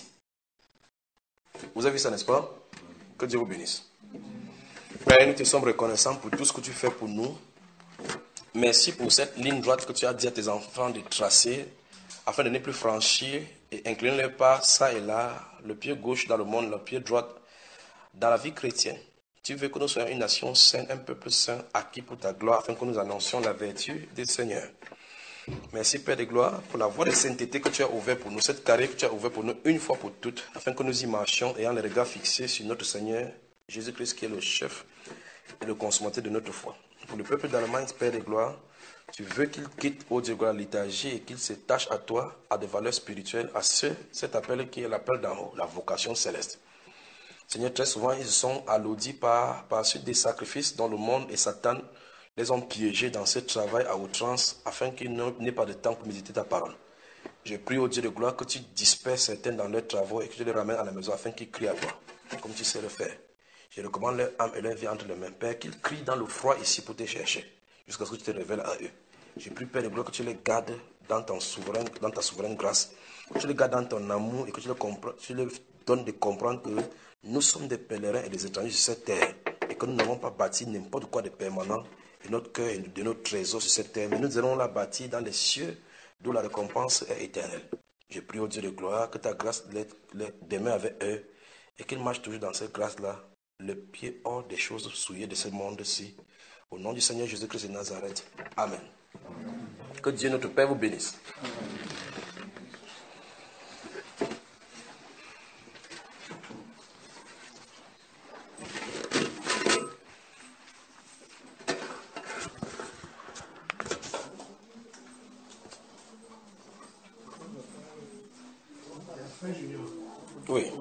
S1: Vous avez vu ça, n'est-ce pas? Que Dieu vous bénisse. Père, nous te sommes reconnaissants pour tout ce que tu fais pour nous. Merci pour cette ligne droite que tu as dit à tes enfants de tracer afin de ne plus franchir et incliner les pas ça et là, le pied gauche dans le monde, le pied droit dans la vie chrétienne. Tu veux que nous soyons une nation sainte, un peuple saint, acquis pour ta gloire, afin que nous annoncions la vertu du Seigneur. Merci Père de gloire pour la voie de sainteté que tu as ouverte pour nous, cette carrière que tu as ouverte pour nous une fois pour toutes, afin que nous y marchions ayant les regards fixés sur notre Seigneur Jésus-Christ qui est le chef et le consommateur de notre foi. Pour le peuple d'Allemagne, Père de gloire, tu veux qu'il quitte, ô Dieu, la liturgie et qu'il s'attache à toi, à des valeurs spirituelles, à ce, cet appel qui est l'appel d'en haut, la vocation céleste. Seigneur, très souvent, ils sont alloudis par, par suite des sacrifices dont le monde et Satan les ont piégés dans ce travail à outrance afin qu'ils n'aient pas de temps pour méditer ta parole. Je prie, ô Dieu de gloire, que tu disperses certains dans leurs travaux et que tu les ramènes à la maison afin qu'ils crient à toi, comme tu sais le faire. Je recommande leur âme et leur vie entre les mains, Père, qu'ils crient dans le froid ici pour te chercher, jusqu'à ce que tu te révèles à eux. Je prie, Père de gloire, que tu les gardes dans, ton souverain, dans ta souveraine grâce, que tu les gardes dans ton amour et que tu les, tu les donnes de comprendre que nous sommes des pèlerins et des étrangers sur cette terre et que nous n'avons pas bâti n'importe quoi de permanent et notre cœur et de notre trésor sur cette terre, mais nous allons la bâtir dans les cieux d'où la récompense est éternelle. Je prie au Dieu de gloire que ta grâce les, les demeure avec eux et qu'ils marchent toujours dans cette grâce-là, le pied hors des choses souillées de ce monde-ci. Au nom du Seigneur Jésus-Christ de Nazareth. Amen. Que Dieu notre Père vous bénisse. Oui.
S2: Les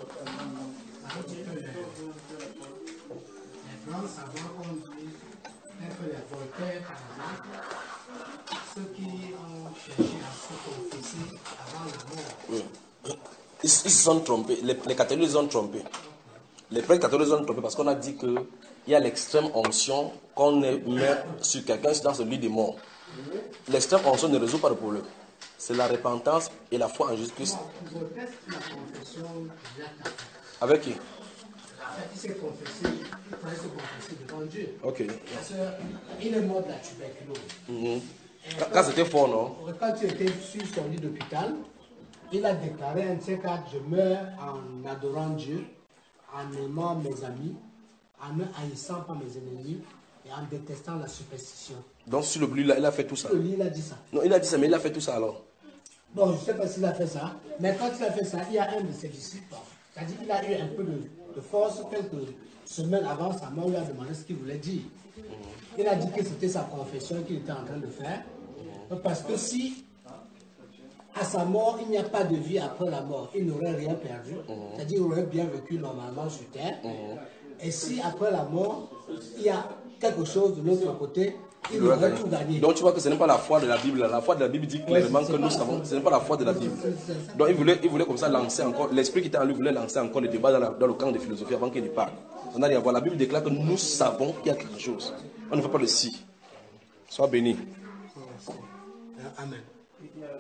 S2: Blancs savants ont dit, être les Voltaire par exemple, ceux qui ont cherché à se confesser avant la mort.
S1: Oui. Ils, ils se sont trompés. Les, les catholiques les ont trompés. Les prêtres catholiques les ont trompés parce qu'on a dit qu'il y a l'extrême onction qu'on met sur quelqu'un dans ce lit de mort. L'extrême onction ne résout pas le problème. C'est la repentance et la foi en Jésus-Christ.
S2: Voltaire, la confession Jacques.
S1: Avec qui?
S2: En fait, il s'est confessé, il fallait se confesser devant Dieu.
S1: Ok.
S2: Parce qu'il est mort de la tuberculose.
S1: Mm-hmm. Quand, quand c'était fort, non?
S2: Quand il était sur son lit d'hôpital, il a déclaré un de ces quatre, je meurs en adorant Dieu, en aimant mes amis, en ne haïssant pas mes ennemis et en détestant la superstition.
S1: Donc sur le lit, il a fait tout ça?
S2: Sur le lit, il a dit ça.
S1: Non, il a dit ça, mais il a fait tout ça alors?
S2: Bon, je ne sais pas s'il a fait ça, mais quand il a fait ça, il y a un de ses disciples, c'est-à-dire qu'il a eu un peu de, de force, quelques semaines avant sa mort, il a demandé ce qu'il voulait dire. Il a dit que c'était sa confession qu'il était en train de faire, parce que si à sa mort, il n'y a pas de vie après la mort, il n'aurait rien perdu, c'est-à-dire qu'il aurait bien vécu normalement sur terre, et si après la mort, il y a quelque chose de l'autre côté, il aurait tout gagné.
S1: Donc tu vois que ce n'est pas la foi de la Bible. La foi de la Bible dit clairement ouais, que nous savons. Ce n'est pas la foi de la Bible. Donc il voulait, il voulait comme ça lancer encore, l'esprit qui était en lui voulait lancer encore le débat dans, la, dans le camp de philosophie avant qu'il ne parte. On n'a rien à voir. La Bible déclare que nous savons qu'il y a quelque chose. On ne fait pas le si. Sois béni.
S2: Amen.